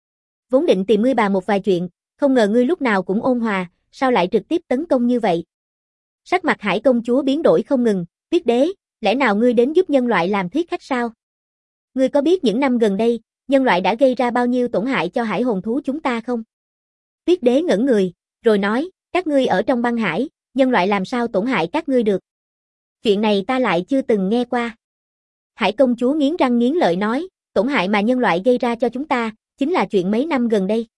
S1: Vốn định tìm ngươi bàn một vài chuyện, không ngờ ngươi lúc nào cũng ôn hòa, sao lại trực tiếp tấn công như vậy? Sắc mặt Hải công chúa biến đổi không ngừng, Tuyết Đế, lẽ nào ngươi đến giúp nhân loại làm thuyết khách sao? Ngươi có biết những năm gần đây, nhân loại đã gây ra bao nhiêu tổn hại cho hải hồn thú chúng ta không? Tuyết Đế ngẩn người, rồi nói, các ngươi ở trong băng hải, nhân loại làm sao tổn hại các ngươi được? Chuyện này ta lại chưa từng nghe qua. Hải công chúa nghiến răng nghiến lợi nói, tổn hại mà nhân loại gây ra cho chúng ta, chính là chuyện mấy năm gần đây.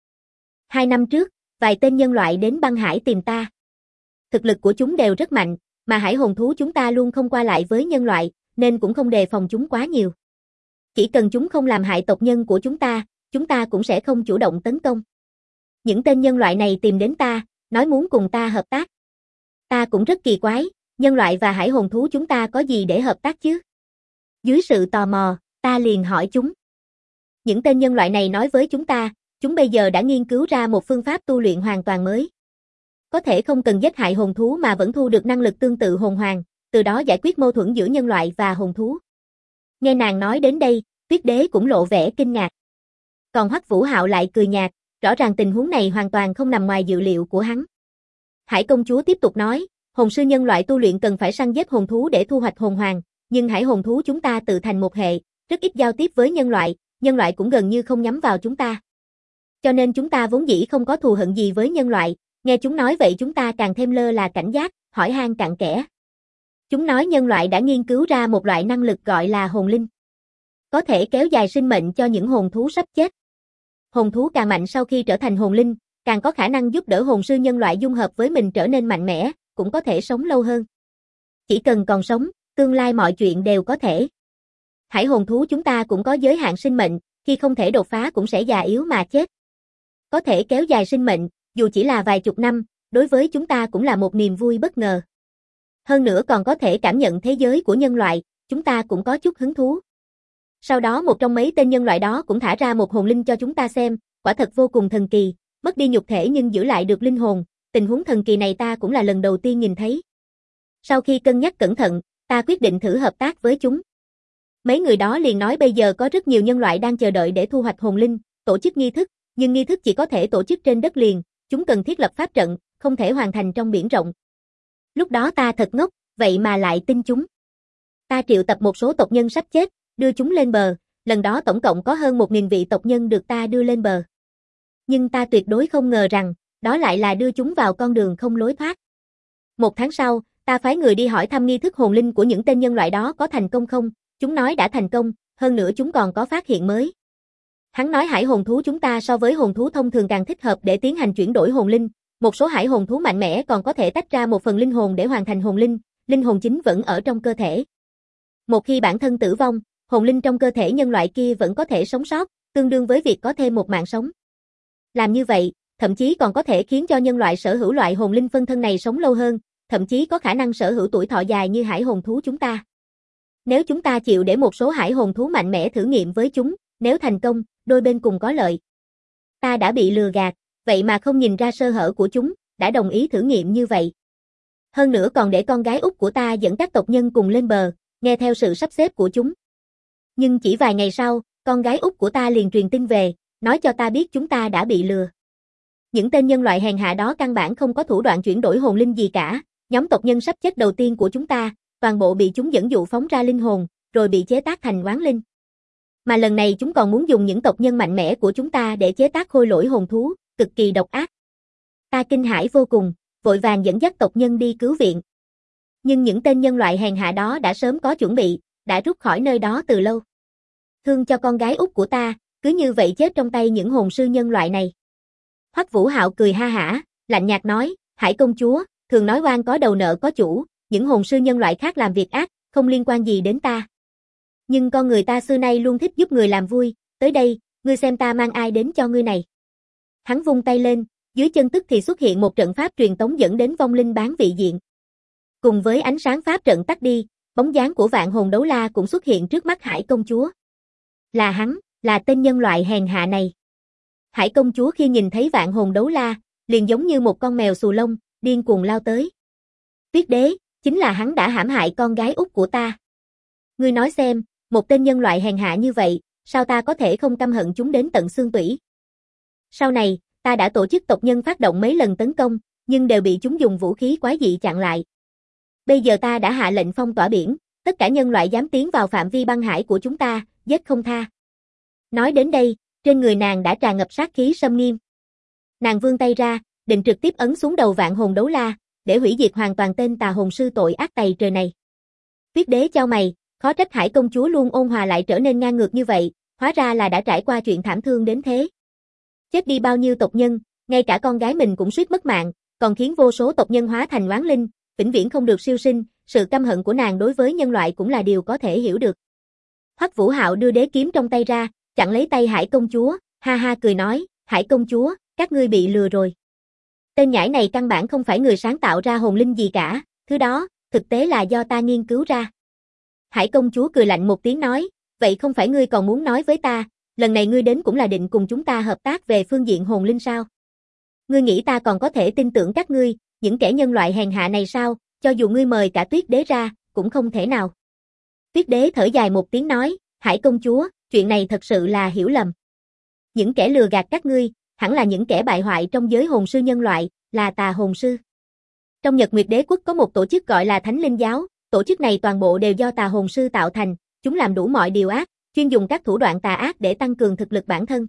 S1: 2 năm trước, vài tên nhân loại đến băng hải tìm ta. Thực lực của chúng đều rất mạnh, mà hải hồn thú chúng ta luôn không qua lại với nhân loại, nên cũng không đề phòng chúng quá nhiều. Chỉ cần chúng không làm hại tộc nhân của chúng ta cũng sẽ không chủ động tấn công. Những tên nhân loại này tìm đến ta, nói muốn cùng ta hợp tác. Ta cũng rất kỳ quái, nhân loại và hải hồn thú chúng ta có gì để hợp tác chứ? Dưới sự tò mò, ta liền hỏi chúng. Những tên nhân loại này nói với chúng bây giờ đã nghiên cứu ra một phương pháp tu luyện hoàn toàn mới. Có thể không cần giết hại hồn thú mà vẫn thu được năng lực tương tự hồn hoàng, từ đó giải quyết mâu thuẫn giữa nhân loại và hồn thú. Nghe nàng nói đến đây, Tuyết Đế cũng lộ vẻ kinh ngạc. Còn Hoắc Vũ Hạo lại cười nhạt, rõ ràng tình huống này hoàn toàn không nằm ngoài dự liệu của hắn. Hải công chúa tiếp tục nói, hồn sư nhân loại tu luyện cần phải săn giết hồn thú để thu hoạch hồn hoàng, nhưng hải hồn thú chúng ta tự thành một hệ, rất ít giao tiếp với nhân loại cũng gần như không nhắm vào chúng ta. Cho nên chúng ta vốn dĩ không có thù hận gì với nhân loại, nghe chúng nói vậy chúng ta càng thêm lơ là cảnh giác, hỏi han cặn kẽ. Chúng nói nhân loại đã nghiên cứu ra một loại năng lực gọi là hồn linh. có thể kéo dài sinh mệnh cho những hồn thú sắp chết. Hồn thú càng mạnh sau khi trở thành hồn linh, càng có khả năng giúp đỡ hồn sư nhân loại dung hợp với mình trở nên mạnh mẽ, cũng có thể sống lâu hơn. Chỉ cần còn sống, tương lai mọi chuyện đều có thể. Hải hồn thú chúng ta cũng có giới hạn sinh mệnh, khi không thể đột phá cũng sẽ già yếu mà chết. Có thể kéo dài sinh mệnh, dù chỉ là vài chục năm, đối với chúng ta cũng là một niềm vui bất ngờ. Hơn nữa còn có thể cảm nhận thế giới của nhân loại, chúng ta cũng có chút hứng thú. Sau đó một trong mấy tên nhân loại đó cũng thả ra một hồn linh cho chúng ta xem, quả thật vô cùng thần kỳ, mất đi nhục thể nhưng giữ lại được linh hồn, tình huống thần kỳ này ta cũng là lần đầu tiên nhìn thấy. Sau khi cân nhắc cẩn thận, ta quyết định thử hợp tác với chúng. Mấy người đó liền nói bây giờ có rất nhiều nhân loại đang chờ đợi để thu hoạch hồn linh, tổ chức nghi thức, nhưng nghi thức chỉ có thể tổ chức trên đất liền, chúng cần thiết lập pháp trận, không thể hoàn thành trong biển rộng. Lúc đó ta thật ngốc, vậy mà lại tin chúng. Ta triệu tập một số tộc nhân sắp chết, đưa chúng lên bờ, lần đó tổng cộng có hơn 1.000 vị tộc nhân được ta đưa lên bờ. Nhưng ta tuyệt đối không ngờ rằng, đó lại là đưa chúng vào con đường không lối thoát. 1 tháng sau, ta phái người đi hỏi thăm nghi thức hồn linh của những tên nhân loại đó có thành công không, chúng nói đã thành công, hơn nữa chúng còn có phát hiện mới. Hắn nói hải hồn thú chúng ta so với hồn thú thông thường càng thích hợp để tiến hành chuyển đổi hồn linh, một số hải hồn thú mạnh mẽ còn có thể tách ra một phần linh hồn để hoàn thành hồn linh hồn chính vẫn ở trong cơ thể. Một khi bản thân tử vong, hồn linh trong cơ thể nhân loại kia vẫn có thể sống sót, tương đương với việc có thêm một mạng sống. Làm như vậy, thậm chí còn có thể khiến cho nhân loại sở hữu loại hồn linh phân thân này sống lâu hơn, thậm chí có khả năng sở hữu tuổi thọ dài như hải hồn thú chúng ta. Nếu chúng ta chịu để một số hải hồn thú mạnh mẽ thử nghiệm với chúng, nếu thành công, đôi bên cùng có lợi. Ta đã bị lừa gạt, vậy mà không nhìn ra sơ hở của chúng, đã đồng ý thử nghiệm như vậy. Hơn nữa còn để con gái út của ta dẫn các tộc nhân cùng lên bờ, nghe theo sự sắp xếp của chúng. Nhưng chỉ vài ngày sau, con gái út của ta liền truyền tin về, nói cho ta biết chúng ta đã bị lừa. Những tên nhân loại hèn hạ đó căn bản không có thủ đoạn chuyển đổi hồn linh gì cả, nhóm tộc nhân sắp chết đầu tiên của chúng ta, toàn bộ bị chúng dẫn dụ phóng ra linh hồn, rồi bị chế tác thành oán linh. Mà lần này chúng còn muốn dùng những tộc nhân mạnh mẽ của chúng ta để chế tác khôi lỗi hồn thú, cực kỳ độc ác. Ta kinh hãi vô cùng, vội vàng dẫn dắt tộc nhân đi cứu viện. Nhưng những tên nhân loại hèn hạ đó đã sớm có chuẩn bị, đã rút khỏi nơi đó từ lâu. Thương cho con gái út của ta, cứ như vậy chết trong tay những hồn sư nhân loại này. Hoắc Vũ Hạo cười ha hả, lạnh nhạt nói, Hải công chúa, thường nói oan có đầu nợ có chủ, những hồn sư nhân loại khác làm việc ác, không liên quan gì đến ta. Nhưng con người ta xưa nay luôn thích giúp người làm vui, tới đây, ngươi xem ta mang ai đến cho ngươi này. Hắn vung tay lên, dưới chân tức thì xuất hiện một trận pháp truyền tống dẫn đến vong linh bán vị diện. Cùng với ánh sáng pháp trận tắt đi, bóng dáng của vạn hồn đấu la cũng xuất hiện trước mắt Hải công chúa. Là hắn, là tên nhân loại hèn hạ này. Hải công chúa khi nhìn thấy vạn hồn đấu la, liền giống như một con mèo xù lông, điên cuồng lao tới. Tuyết đế, chính là hắn đã hãm hại con gái út của ta. Ngươi nói xem, một tên nhân loại hèn hạ như vậy, sao ta có thể không căm hận chúng đến tận xương tủy? Sau này, ta đã tổ chức tộc nhân phát động mấy lần tấn công, nhưng đều bị chúng dùng vũ khí quái dị chặn lại. Bây giờ ta đã hạ lệnh phong tỏa biển, tất cả nhân loại dám tiến vào phạm vi băng hải của chúng ta, giết không tha. Nói đến đây, trên người nàng đã tràn ngập sát khí xâm nghiêm. Nàng vươn tay ra, định trực tiếp ấn xuống đầu vạn hồn đấu la, để hủy diệt hoàn toàn tên tà hồn sư tội ác tày trời này. Tuyết đế chau mày, khó trách Hải công chúa luôn ôn hòa lại trở nên ngang ngược như vậy, hóa ra là đã trải qua chuyện thảm thương đến thế. Chết đi bao nhiêu tộc nhân, ngay cả con gái mình cũng suýt mất mạng, còn khiến vô số tộc nhân hóa thành oán linh, vĩnh viễn không được siêu sinh, sự căm hận của nàng đối với nhân loại cũng là điều có thể hiểu được. Hoắc Vũ Hạo đưa đế kiếm trong tay ra, chặn lấy tay Hải công chúa, ha ha cười nói, Hải công chúa, các ngươi bị lừa rồi. Tên nhãi này căn bản không phải người sáng tạo ra hồn linh gì cả, thứ đó, thực tế là do ta nghiên cứu ra. Hải công chúa cười lạnh một tiếng nói, vậy không phải ngươi còn muốn nói với ta, lần này ngươi đến cũng là định cùng chúng ta hợp tác về phương diện hồn linh sao? Ngươi nghĩ ta còn có thể tin tưởng các ngươi, những kẻ nhân loại hèn hạ này sao, cho dù ngươi mời cả Tuyết đế ra, cũng không thể nào. Tuyết đế thở dài một tiếng nói, Hải công chúa, chuyện này thật sự là hiểu lầm. Những kẻ lừa gạt các ngươi, hẳn là những kẻ bại hoại trong giới hồn sư nhân loại, là tà hồn sư. Trong Nhật Nguyệt Đế quốc có một tổ chức gọi là Thánh Linh Giáo, tổ chức này toàn bộ đều do tà hồn sư tạo thành, chúng làm đủ mọi điều ác, chuyên dùng các thủ đoạn tà ác để tăng cường thực lực bản thân.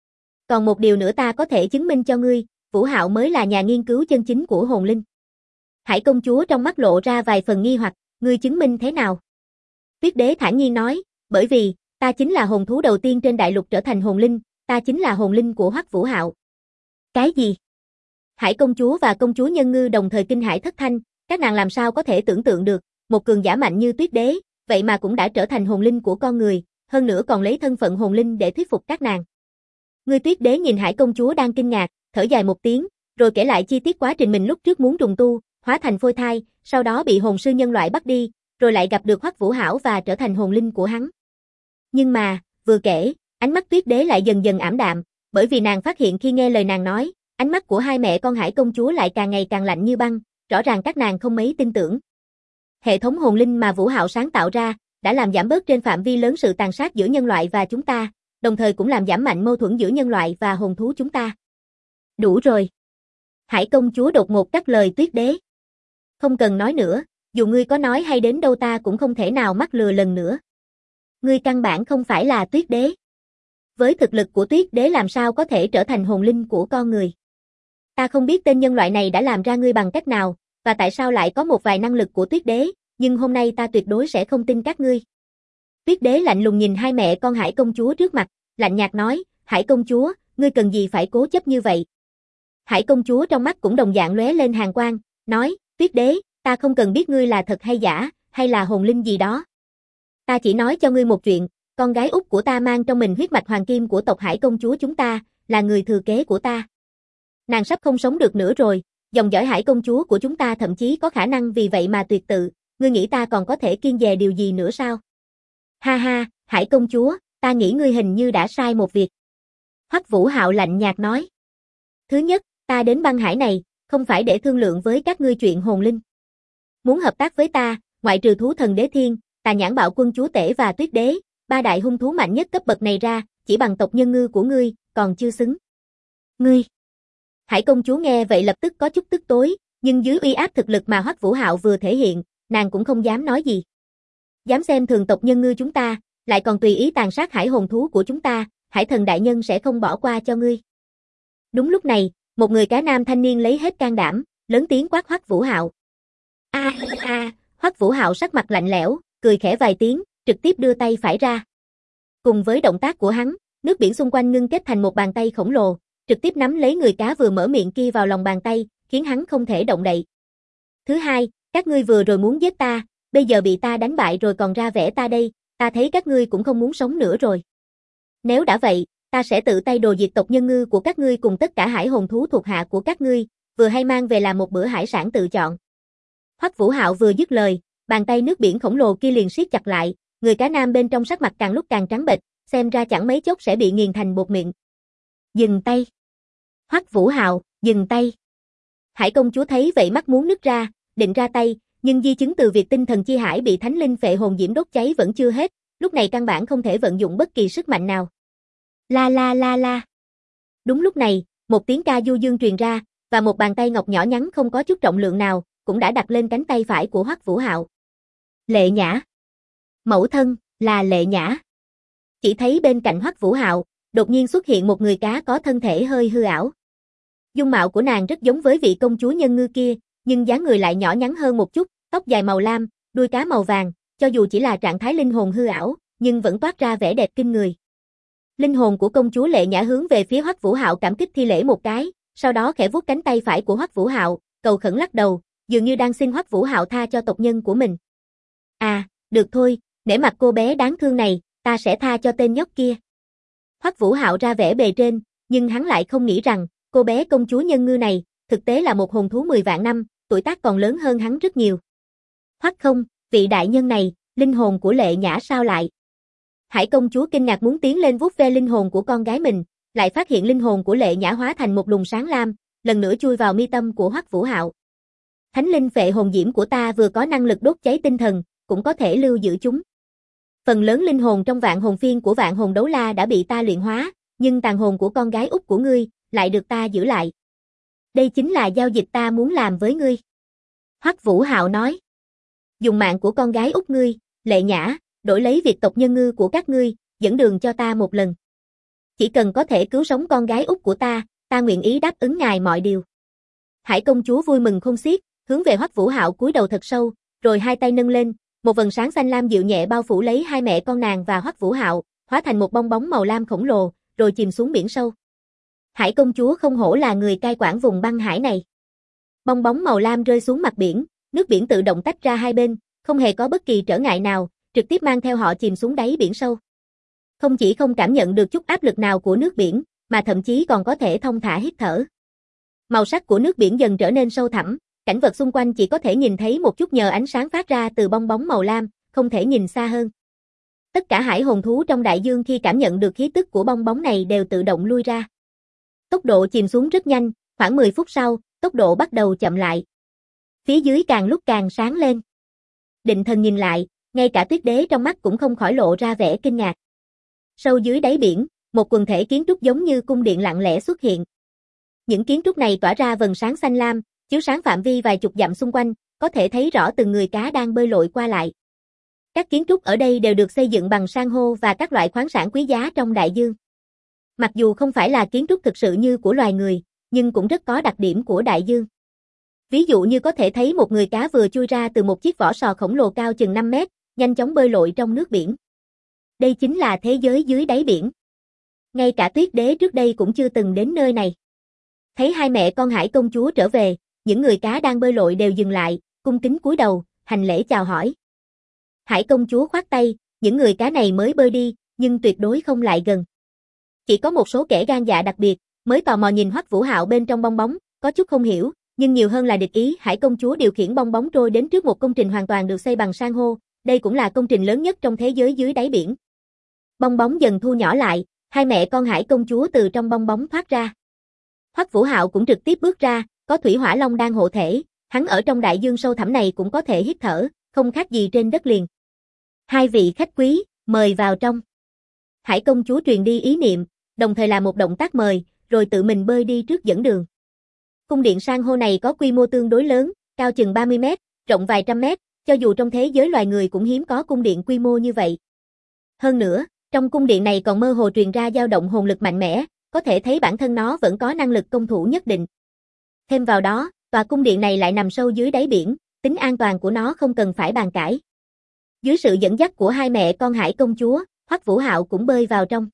S1: Còn một điều nữa ta có thể chứng minh cho ngươi, Vũ Hạo mới là nhà nghiên cứu chân chính của hồn linh. Hải công chúa trong mắt lộ ra vài phần nghi hoặc, ngươi chứng minh thế nào? Tuyết đế thản nhiên nói, bởi vì, Ta chính là hồn thú đầu tiên trên đại lục trở thành hồn linh, ta chính là hồn linh của Hoắc Vũ Hạo. Cái gì? Hải công chúa và công chúa Nhân Ngư đồng thời kinh hãi thất thanh, các nàng làm sao có thể tưởng tượng được, một cường giả mạnh như Tuyết Đế, vậy mà cũng đã trở thành hồn linh của con người, hơn nữa còn lấy thân phận hồn linh để thuyết phục các nàng. Ngươi Tuyết Đế nhìn Hải công chúa đang kinh ngạc, thở dài một tiếng, rồi kể lại chi tiết quá trình mình lúc trước muốn trùng tu, hóa thành phôi thai, sau đó bị hồn sư nhân loại bắt đi, rồi lại gặp được Hoắc Vũ Hạo và trở thành hồn linh của hắn. Nhưng mà, vừa kể, ánh mắt Tuyết Đế lại dần dần ảm đạm, bởi vì nàng phát hiện khi nghe lời nàng nói, ánh mắt của hai mẹ con Hải công chúa lại càng ngày càng lạnh như băng, rõ ràng các nàng không mấy tin tưởng. Hệ thống hồn linh mà Vũ Hạo sáng tạo ra, đã làm giảm bớt trên phạm vi lớn sự tàn sát giữa nhân loại và chúng ta, đồng thời cũng làm giảm mạnh mâu thuẫn giữa nhân loại và hồn thú chúng ta. Đủ rồi. Hải công chúa đột ngột cắt lời Tuyết Đế. Không cần nói nữa, dù ngươi có nói hay đến đâu ta cũng không thể nào mắc lừa lần nữa. Ngươi căn bản không phải là Tuyết Đế. Với thực lực của Tuyết Đế làm sao có thể trở thành hồn linh của con người. Ta không biết tên nhân loại này đã làm ra ngươi bằng cách nào, và tại sao lại có một vài năng lực của Tuyết Đế, nhưng hôm nay ta tuyệt đối sẽ không tin các ngươi. Tuyết Đế lạnh lùng nhìn hai mẹ con Hải công chúa trước mặt, lạnh nhạt nói, Hải công chúa, ngươi cần gì phải cố chấp như vậy. Hải công chúa trong mắt cũng đồng dạng lóe lên hàn quang, nói, Tuyết Đế, ta không cần biết ngươi là thật hay giả, hay là hồn linh gì đó. Ta chỉ nói cho ngươi một chuyện, con gái út của ta mang trong mình huyết mạch hoàng kim của tộc Hải công chúa chúng ta, là người thừa kế của ta. Nàng sắp không sống được nữa rồi, dòng dõi Hải công chúa của chúng ta thậm chí có khả năng vì vậy mà tuyệt tự, ngươi nghĩ ta còn có thể kiêng dè điều gì nữa sao? Ha ha, Hải công chúa, ta nghĩ ngươi hình như đã sai một việc. Hoắc Vũ Hạo lạnh nhạt nói. Thứ nhất, ta đến băng hải này, không phải để thương lượng với các ngươi chuyện hồn linh. Muốn hợp tác với ta, ngoại trừ thú thần Đế Thiên, Tà Nhãn Bạo Quân Chúa Tể và Tuyết Đế, ba đại hung thú mạnh nhất cấp bậc này ra, chỉ bằng tộc Nhân Ngư của ngươi, còn chưa xứng. Ngươi. Hải công chúa nghe vậy lập tức có chút tức tối, nhưng dưới uy áp thực lực mà Hoắc Vũ Hạo vừa thể hiện, nàng cũng không dám nói gì. Dám xem thường tộc Nhân Ngư chúng ta, lại còn tùy ý tàn sát hải hồn thú của chúng ta, Hải thần đại nhân sẽ không bỏ qua cho ngươi. Đúng lúc này, một người cá nam thanh niên lấy hết can đảm, lớn tiếng quát Hoắc Vũ Hạo. Hoắc Vũ Hạo sắc mặt lạnh lẽo, cười khẽ vài tiếng, trực tiếp đưa tay phải ra. Cùng với động tác của hắn, nước biển xung quanh ngưng kết thành một bàn tay khổng lồ, trực tiếp nắm lấy người cá vừa mở miệng kia vào lòng bàn tay, khiến hắn không thể động đậy. Thứ hai, các ngươi vừa rồi muốn giết ta, bây giờ bị ta đánh bại rồi còn ra vẻ ta đây, ta thấy các ngươi cũng không muốn sống nữa rồi. Nếu đã vậy, ta sẽ tự tay đồ diệt tộc Nhân Ngư của các ngươi cùng tất cả hải hồn thú thuộc hạ của các ngươi, vừa hay mang về làm một bữa hải sản tự chọn. Hoắc Vũ Hạo vừa dứt lời, bàn tay nước biển khổng lồ kia liền siết chặt lại, người cá nam bên trong sắc mặt càng lúc càng trắng bệch, xem ra chẳng mấy chốc sẽ bị nghiền thành bột mịn. Dừng tay. Hoắc Vũ Hạo, dừng tay. Hải công chúa thấy vậy mắt muốn nứt ra, định ra tay, nhưng di chứng từ việc tinh thần chi hải bị thánh linh phệ hồn diễm đốt cháy vẫn chưa hết, lúc này căn bản không thể vận dụng bất kỳ sức mạnh nào. La la la la. Đúng lúc này, một tiếng ca du dương truyền ra, và một bàn tay ngọc nhỏ nhắn không có chút trọng lượng nào, cũng đã đặt lên cánh tay phải của Hoắc Vũ Hạo. Lệ Nhã. Mẫu thân, là Lệ Nhã. Chỉ thấy bên cạnh Hoắc Vũ Hạo, đột nhiên xuất hiện một người cá có thân thể hơi hư ảo. Dung mạo của nàng rất giống với vị công chúa Nhân Ngư kia, nhưng dáng người lại nhỏ nhắn hơn một chút, tóc dài màu lam, đuôi cá màu vàng, cho dù chỉ là trạng thái linh hồn hư ảo, nhưng vẫn toát ra vẻ đẹp kinh người. Linh hồn của công chúa Lệ Nhã hướng về phía Hoắc Vũ Hạo cảm kích thi lễ một cái, sau đó khẽ vuốt cánh tay phải của Hoắc Vũ Hạo, cầu khẩn lắc đầu, dường như đang xin Hoắc Vũ Hạo tha cho tộc nhân của mình. À, được thôi, nể mặt cô bé đáng thương này, ta sẽ tha cho tên nhóc kia. Hoắc Vũ Hạo ra vẻ bề trên, nhưng hắn lại không nghĩ rằng, cô bé công chúa Nhân Ngư này, thực tế là một hồn thú 10 vạn năm, tuổi tác còn lớn hơn hắn rất nhiều. Hoắc không, vị đại nhân này, linh hồn của Lệ Nhã sao lại? Hải công chúa kinh ngạc muốn tiến lên vuốt ve linh hồn của con gái mình, lại phát hiện linh hồn của Lệ Nhã hóa thành một luồng sáng lam, lần nữa chui vào mi tâm của Hoắc Vũ Hạo. Thánh linh phệ hồn diễm của ta vừa có năng lực đốt cháy tinh thần, cũng có thể lưu giữ chúng. Phần lớn linh hồn trong vạn hồn phiên của vạn hồn đấu la đã bị ta luyện hóa, nhưng tàn hồn của con gái út của ngươi, lại được ta giữ lại. Đây chính là giao dịch ta muốn làm với ngươi. Hoắc Vũ Hạo nói. Dùng mạng của con gái út ngươi, Lệ Nhã, đổi lấy việc tộc Nhân Ngư của các ngươi, dẫn đường cho ta một lần. Chỉ cần có thể cứu sống con gái út của ta nguyện ý đáp ứng ngài mọi điều. Hải công chúa vui mừng khôn xiết, hướng về Hoắc Vũ Hạo cúi đầu thật sâu, rồi hai tay nâng lên, một vầng sáng xanh lam dịu nhẹ bao phủ lấy hai mẹ con nàng và Hoắc Vũ Hạo, hóa thành một bong bóng màu lam khổng lồ, rồi chìm xuống biển sâu. Hải công chúa không hổ là người cai quản vùng băng hải này. Bong bóng màu lam rơi xuống mặt biển, nước biển tự động tách ra hai bên, không hề có bất kỳ trở ngại nào, trực tiếp mang theo họ chìm xuống đáy biển sâu. Không chỉ không cảm nhận được chút áp lực nào của nước biển, mà thậm chí còn có thể thông thả hít thở. Màu sắc của nước biển dần trở nên sâu thẳm, cảnh vật xung quanh chỉ có thể nhìn thấy một chút nhờ ánh sáng phát ra từ bong bóng màu lam, không thể nhìn xa hơn. Tất cả hải hồn thú trong đại dương khi cảm nhận được khí tức của bong bóng này đều tự động lui ra. Tốc độ chìm xuống rất nhanh, khoảng 10 phút sau, tốc độ bắt đầu chậm lại. Phía dưới càng lúc càng sáng lên. Định Thần nhìn lại, ngay cả Tuyết Đế trong mắt cũng không khỏi lộ ra vẻ kinh ngạc. Sâu dưới đáy biển, một quần thể kiến trúc giống như cung điện lặng lẽ xuất hiện. Những kiến trúc này tỏa ra vầng sáng xanh lam, chiếu sáng phạm vi vài chục dặm xung quanh, có thể thấy rõ từng người cá đang bơi lội qua lại. Các kiến trúc ở đây đều được xây dựng bằng san hô và các loại khoáng sản quý giá trong đại dương. Mặc dù không phải là kiến trúc thực sự như của loài người, nhưng cũng rất có đặc điểm của đại dương. Ví dụ như có thể thấy một người cá vừa chui ra từ một chiếc vỏ sò khổng lồ cao chừng 5 mét, nhanh chóng bơi lội trong nước biển. Đây chính là thế giới dưới đáy biển. Ngay cả Tuyết Đế trước đây cũng chưa từng đến nơi này. Thấy hai mẹ con Hải công chúa trở về, những người cá đang bơi lội đều dừng lại, cung kính cúi đầu, hành lễ chào hỏi. Hải công chúa khoát tay, những người cá này mới bơi đi, nhưng tuyệt đối không lại gần. Chỉ có một số kẻ gan dạ đặc biệt, mới tò mò nhìn Hoắc Vũ Hạo bên trong bong bóng, có chút không hiểu, nhưng nhiều hơn là địch ý. Hải công chúa điều khiển bong bóng trôi đến trước một công trình hoàn toàn được xây bằng san hô, đây cũng là công trình lớn nhất trong thế giới dưới đáy biển. Bong bóng dần thu nhỏ lại, hai mẹ con Hải công chúa từ trong bong bóng thoát ra. Hoắc Vũ Hạo cũng trực tiếp bước ra, có Thủy Hỏa Long đang hộ thể, hắn ở trong đại dương sâu thẳm này cũng có thể hít thở, không khác gì trên đất liền. Hai vị khách quý, mời vào trong. Hải công chúa truyền đi ý niệm, đồng thời làm một động tác mời, rồi tự mình bơi đi trước dẫn đường. Cung điện san hô này có quy mô tương đối lớn, cao chừng 30 mét, rộng vài trăm mét, cho dù trong thế giới loài người cũng hiếm có cung điện quy mô như vậy. Hơn nữa, trong cung điện này còn mơ hồ truyền ra dao động hồn lực mạnh mẽ, có thể thấy bản thân nó vẫn có năng lực công thủ nhất định. Thêm vào đó, tòa cung điện này lại nằm sâu dưới đáy biển, tính an toàn của nó không cần phải bàn cãi. Dưới sự dẫn dắt của hai mẹ con Hải công chúa, Hoắc Vũ Hạo cũng bơi vào trong.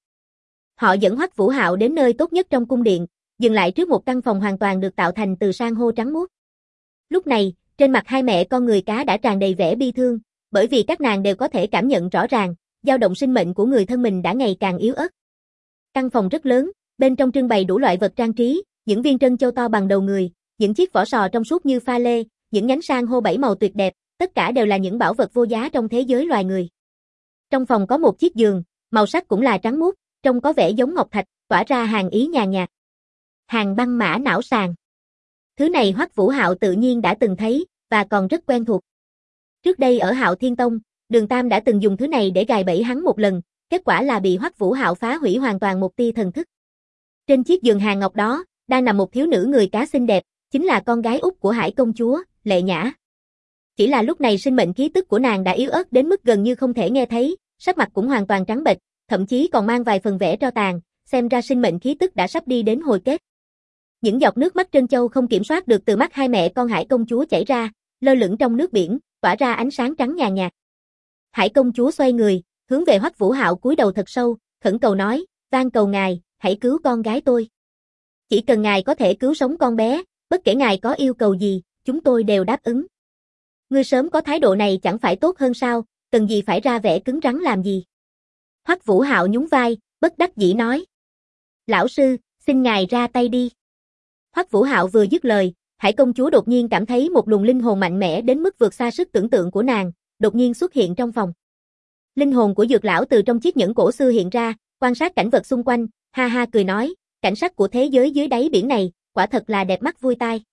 S1: Họ dẫn Hoắc Vũ Hạo đến nơi tốt nhất trong cung điện, dừng lại trước một căn phòng hoàn toàn được tạo thành từ san hô trắng muốt. Lúc này, trên mặt hai mẹ con người cá đã tràn đầy vẻ bi thương, bởi vì các nàng đều có thể cảm nhận rõ ràng, dao động sinh mệnh của người thân mình đã ngày càng yếu ớt. Căn phòng rất lớn, bên trong trưng bày đủ loại vật trang trí, những viên trân châu to bằng đầu người, những chiếc vỏ sò trong suốt như pha lê, những nhánh san hô 7 màu tuyệt đẹp, tất cả đều là những bảo vật vô giá trong thế giới loài người. Trong phòng có một chiếc giường, màu sắc cũng là trắng muốt, trông có vẻ giống ngọc thạch, tỏa ra hàn ý nhàn nhạt. Hàng băng mã não sàng. Thứ này Hoắc Vũ Hạo tự nhiên đã từng thấy, và còn rất quen thuộc. Trước đây ở Hạo Thiên Tông, Đường Tam đã từng dùng thứ này để gài bẫy hắn một lần, kết quả là bị Hoắc Vũ Hạo phá hủy hoàn toàn một tia thần thức. Trên chiếc giường hàng ngọc đó, đang nằm một thiếu nữ người cá xinh đẹp, chính là con gái út của Hải công chúa, Lệ Nhã. Chỉ là lúc này sinh mệnh khí tức của nàng đã yếu ớt đến mức gần như không thể nghe thấy, sắc mặt cũng hoàn toàn trắng bệch, thậm chí còn mang vài phần vẻ tro tàn, xem ra sinh mệnh khí tức đã sắp đi đến hồi kết. Những giọt nước mắt trân châu không kiểm soát được từ mắt hai mẹ con Hải công chúa chảy ra, lơ lửng trong nước biển, tỏa ra ánh sáng trắng nhàn nhạt. Hải công chúa xoay người, hướng về Hoắc Vũ Hạo cúi đầu thật sâu, khẩn cầu nói, van cầu ngài, hãy cứu con gái tôi. Chỉ cần ngài có thể cứu sống con bé, bất kể ngài có yêu cầu gì, chúng tôi đều đáp ứng. Ngươi sớm có thái độ này chẳng phải tốt hơn sao, cần gì phải ra vẻ cứng rắn làm gì. Hoắc Vũ Hạo nhún vai, bất đắc dĩ nói. Lão sư, xin ngài ra tay đi. Hoắc Vũ Hạo vừa dứt lời, Hải công chúa đột nhiên cảm thấy một luồng linh hồn mạnh mẽ đến mức vượt xa sức tưởng tượng của nàng, đột nhiên xuất hiện trong phòng. Linh hồn của Dược lão từ trong chiếc nhẫn cổ xưa hiện ra, quan sát cảnh vật xung quanh, ha ha cười nói, cảnh sắc của thế giới dưới đáy biển này, quả thật là đẹp mắt vui tai.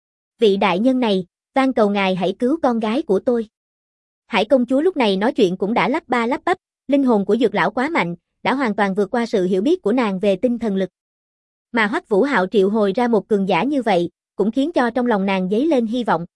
S1: Vị đại nhân này, van cầu ngài hãy cứu con gái của tôi. Hải công chúa lúc này nói chuyện cũng đã lắp ba lắp bắp, linh hồn của Dược lão quá mạnh, đã hoàn toàn vượt qua sự hiểu biết của nàng về tinh thần lực. Mà Hoắc Vũ Hạo triệu hồi ra một cường giả như vậy, cũng khiến cho trong lòng nàng dấy lên hy vọng.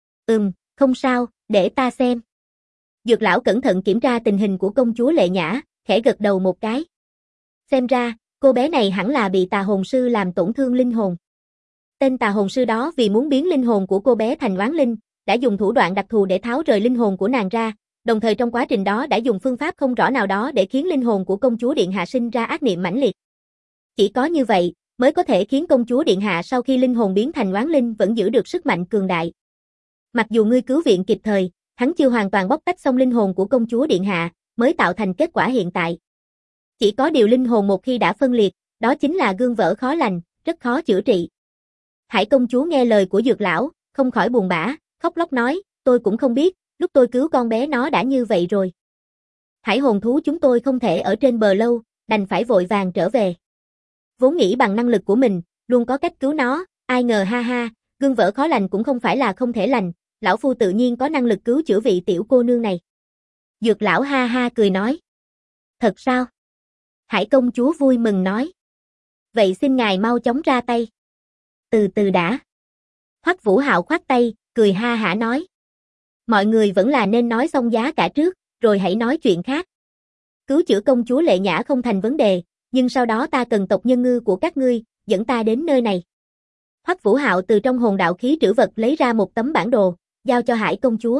S1: Không sao, để ta xem. Dược lão cẩn thận kiểm tra tình hình của công chúa Lệ Nhã, khẽ gật đầu một cái. Xem ra, cô bé này hẳn là bị tà hồn sư làm tổn thương linh hồn. Tên tà hồn sư đó vì muốn biến linh hồn của cô bé thành oán linh, đã dùng thủ đoạn đặc thù để tháo rời linh hồn của nàng ra, đồng thời trong quá trình đó đã dùng phương pháp không rõ nào đó để khiến linh hồn của công chúa Điện Hạ sinh ra ác niệm mãnh liệt. Chỉ có như vậy, mới có thể khiến công chúa Điện Hạ sau khi linh hồn biến thành oán linh vẫn giữ được sức mạnh cường đại. Mặc dù ngươi cứu viện kịp thời, hắn chưa hoàn toàn bóc tách xong linh hồn của công chúa Điện Hạ, mới tạo thành kết quả hiện tại. Chỉ có điều linh hồn một khi đã phân liệt, đó chính là gương vỡ khó lành, rất khó chữa trị. Hải công chúa nghe lời của Dược lão, không khỏi buồn bã, khóc lóc nói, tôi cũng không biết, lúc tôi cứu con bé nó đã như vậy rồi. Hải hồn thú chúng tôi không thể ở trên bờ lâu, đành phải vội vàng trở về. Vốn nghĩ bằng năng lực của mình, luôn có cách cứu nó, ai ngờ ha ha, gương vỡ khó lành cũng không phải là không thể lành, lão phu tự nhiên có năng lực cứu chữa vị tiểu cô nương này. Dược lão ha ha cười nói. Thật sao? Hải công chúa vui mừng nói. Vậy xin ngài mau chóng ra tay. Từ từ đã. Hoắc Vũ Hạo khoát tay, cười ha hả nói. Mọi người vẫn là nên nói xong giá cả trước, rồi hãy nói chuyện khác. Cứu chữa công chúa Lệ Nhã không thành vấn đề, nhưng sau đó ta cần tộc nhân ngư của các ngươi, dẫn ta đến nơi này. Hoắc Vũ Hạo từ trong hồn đạo khí trữ vật lấy ra một tấm bản đồ, giao cho Hải công chúa.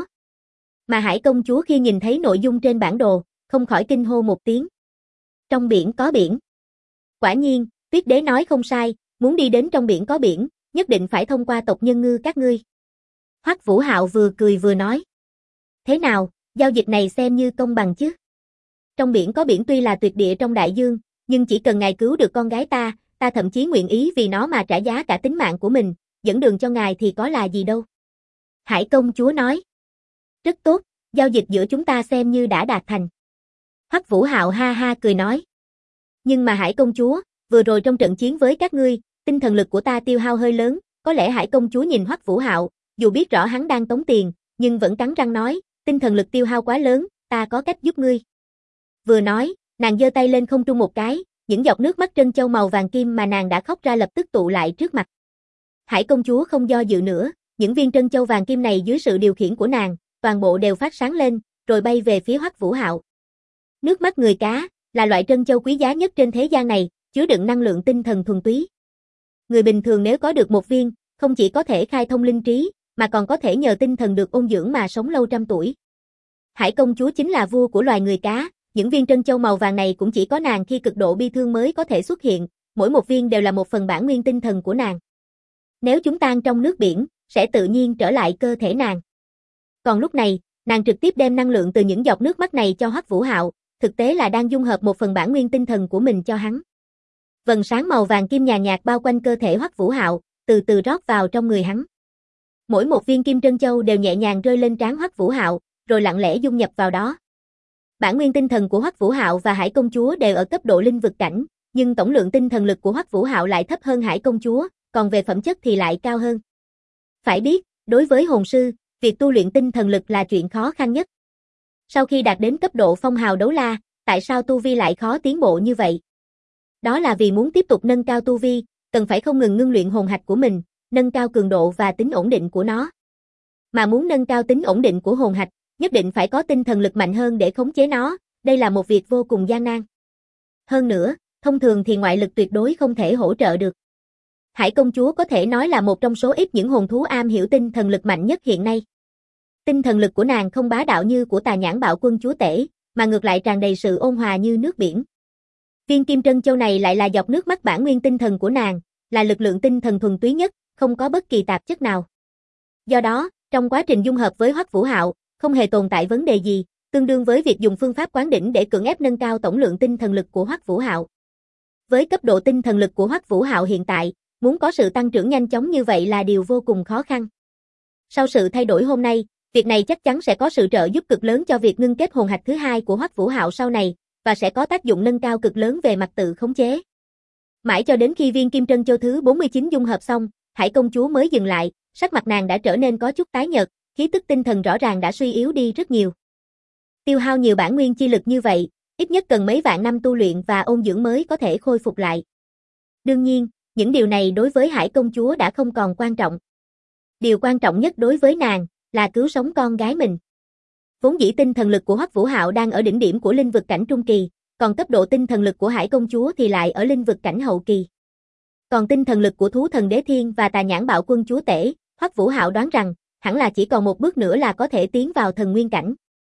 S1: Mà Hải công chúa khi nhìn thấy nội dung trên bản đồ, không khỏi kinh hô một tiếng. Trong biển có biển. Quả nhiên, Tuyết Đế nói không sai, muốn đi đến trong biển có biển, nhất định phải thông qua tộc nhân ngư các ngươi. Hoắc Vũ Hạo vừa cười vừa nói. Thế nào, giao dịch này xem như công bằng chứ? Trong biển có biển tuy là tuyệt địa trong đại dương, nhưng chỉ cần ngài cứu được con gái ta thậm chí nguyện ý vì nó mà trả giá cả tính mạng của mình, dẫn đường cho ngài thì có là gì đâu. Hải công chúa nói. Rất tốt, giao dịch giữa chúng ta xem như đã đạt thành. Hoắc Vũ Hạo ha ha cười nói. Nhưng mà Hải công chúa, vừa rồi trong trận chiến với các ngươi, tinh thần lực của ta tiêu hao hơi lớn, có lẽ Hải công chúa nhìn Hoắc Vũ Hạo, dù biết rõ hắn đang tống tiền, nhưng vẫn cắn răng nói, tinh thần lực tiêu hao quá lớn, ta có cách giúp ngươi. Vừa nói, nàng giơ tay lên không trung một cái, những giọt nước mắt trân châu màu vàng kim mà nàng đã khóc ra lập tức tụ lại trước mặt. Hải công chúa không do dự nữa, những viên trân châu vàng kim này dưới sự điều khiển của nàng, toàn bộ đều phát sáng lên, rồi bay về phía Hoắc Vũ Hạo. Nước mắt người cá là loại trân châu quý giá nhất trên thế gian này, chứa đựng năng lượng tinh thần thuần túy. Người bình thường nếu có được một viên, không chỉ có thể khai thông linh trí, mà còn có thể nhờ tinh thần được ôn dưỡng mà sống lâu trăm tuổi. Hải công chúa chính là vua của loài người cá, những viên trân châu màu vàng này cũng chỉ có nàng khi cực độ bi thương mới có thể xuất hiện, mỗi một viên đều là một phần bản nguyên tinh thần của nàng. Nếu chúng tan trong nước biển, sẽ tự nhiên trở lại cơ thể nàng. Còn lúc này, nàng trực tiếp đem năng lượng từ những giọt nước mắt này cho Hoắc Vũ Hạo, thực tế là đang dung hợp một phần bản nguyên tinh thần của mình cho hắn. Vầng sáng màu vàng kim nhàn nhạt bao quanh cơ thể Hoắc Vũ Hạo, từ từ rót vào trong người hắn. Mỗi một viên kim trân châu đều nhẹ nhàng rơi lên trán Hoắc Vũ Hạo, rồi lặng lẽ dung nhập vào đó. Bản nguyên tinh thần của Hoắc Vũ Hạo và Hải công chúa đều ở cấp độ linh vực cảnh, nhưng tổng lượng tinh thần lực của Hoắc Vũ Hạo lại thấp hơn Hải công chúa, còn về phẩm chất thì lại cao hơn. Phải biết, đối với hồn sư, việc tu luyện tinh thần lực là chuyện khó khăn nhất. Sau khi đạt đến cấp độ phong hào đấu la, tại sao tu vi lại khó tiến bộ như vậy? Đó là vì muốn tiếp tục nâng cao tu vi, cần phải không ngừng ngưng luyện hồn hạch của mình, nâng cao cường độ và tính ổn định của nó. Mà muốn nâng cao tính ổn định của hồn hạch, nhất định phải có tinh thần lực mạnh hơn để khống chế nó, đây là một việc vô cùng gian nan. Hơn nữa, thông thường thì ngoại lực tuyệt đối không thể hỗ trợ được. Hải công chúa có thể nói là một trong số ít những hồn thú am hiểu tinh thần lực mạnh nhất hiện nay. Tinh thần lực của nàng không bá đạo như của Tà Nhãn Bạo Quân chúa tể, mà ngược lại tràn đầy sự ôn hòa như nước biển. Viên kim trân châu này lại là giọt nước mắt bản nguyên tinh thần của nàng, là lực lượng tinh thần thuần túy nhất, không có bất kỳ tạp chất nào. Do đó, trong quá trình dung hợp với Hoắc Vũ Hạo, không hề tồn tại vấn đề gì, tương đương với việc dùng phương pháp quán đỉnh để cưỡng ép nâng cao tổng lượng tinh thần lực của Hoắc Vũ Hạo. Với cấp độ tinh thần lực của Hoắc Vũ Hạo hiện tại, muốn có sự tăng trưởng nhanh chóng như vậy là điều vô cùng khó khăn. Sau sự thay đổi hôm nay, việc này chắc chắn sẽ có sự trợ giúp cực lớn cho việc ngưng kết hồn hạch thứ hai của Hoắc Vũ Hạo sau này, và sẽ có tác dụng nâng cao cực lớn về mặt tự khống chế. Mãi cho đến khi viên kim trân châu thứ 49 dung hợp xong, Hải công chúa mới dừng lại, sắc mặt nàng đã trở nên có chút tái nhợt, khí tức tinh thần rõ ràng đã suy yếu đi rất nhiều. Tiêu hao nhiều bản nguyên chi lực như vậy, ít nhất cần mấy vạn năm tu luyện và ôn dưỡng mới có thể khôi phục lại. Đương nhiên, những điều này đối với Hải công chúa đã không còn quan trọng. Điều quan trọng nhất đối với nàng là cứu sống con gái mình. Vốn dĩ tinh thần lực của Hoắc Vũ Hạo đang ở đỉnh điểm của linh vực cảnh trung kỳ, còn cấp độ tinh thần lực của Hải công chúa thì lại ở linh vực cảnh hậu kỳ. Còn tinh thần lực của thú thần Đế Thiên và Tà Nhãn Bạo Quân chúa tể, Hoắc Vũ Hạo đoán rằng hẳn là chỉ còn một bước nữa là có thể tiến vào thần nguyên cảnh.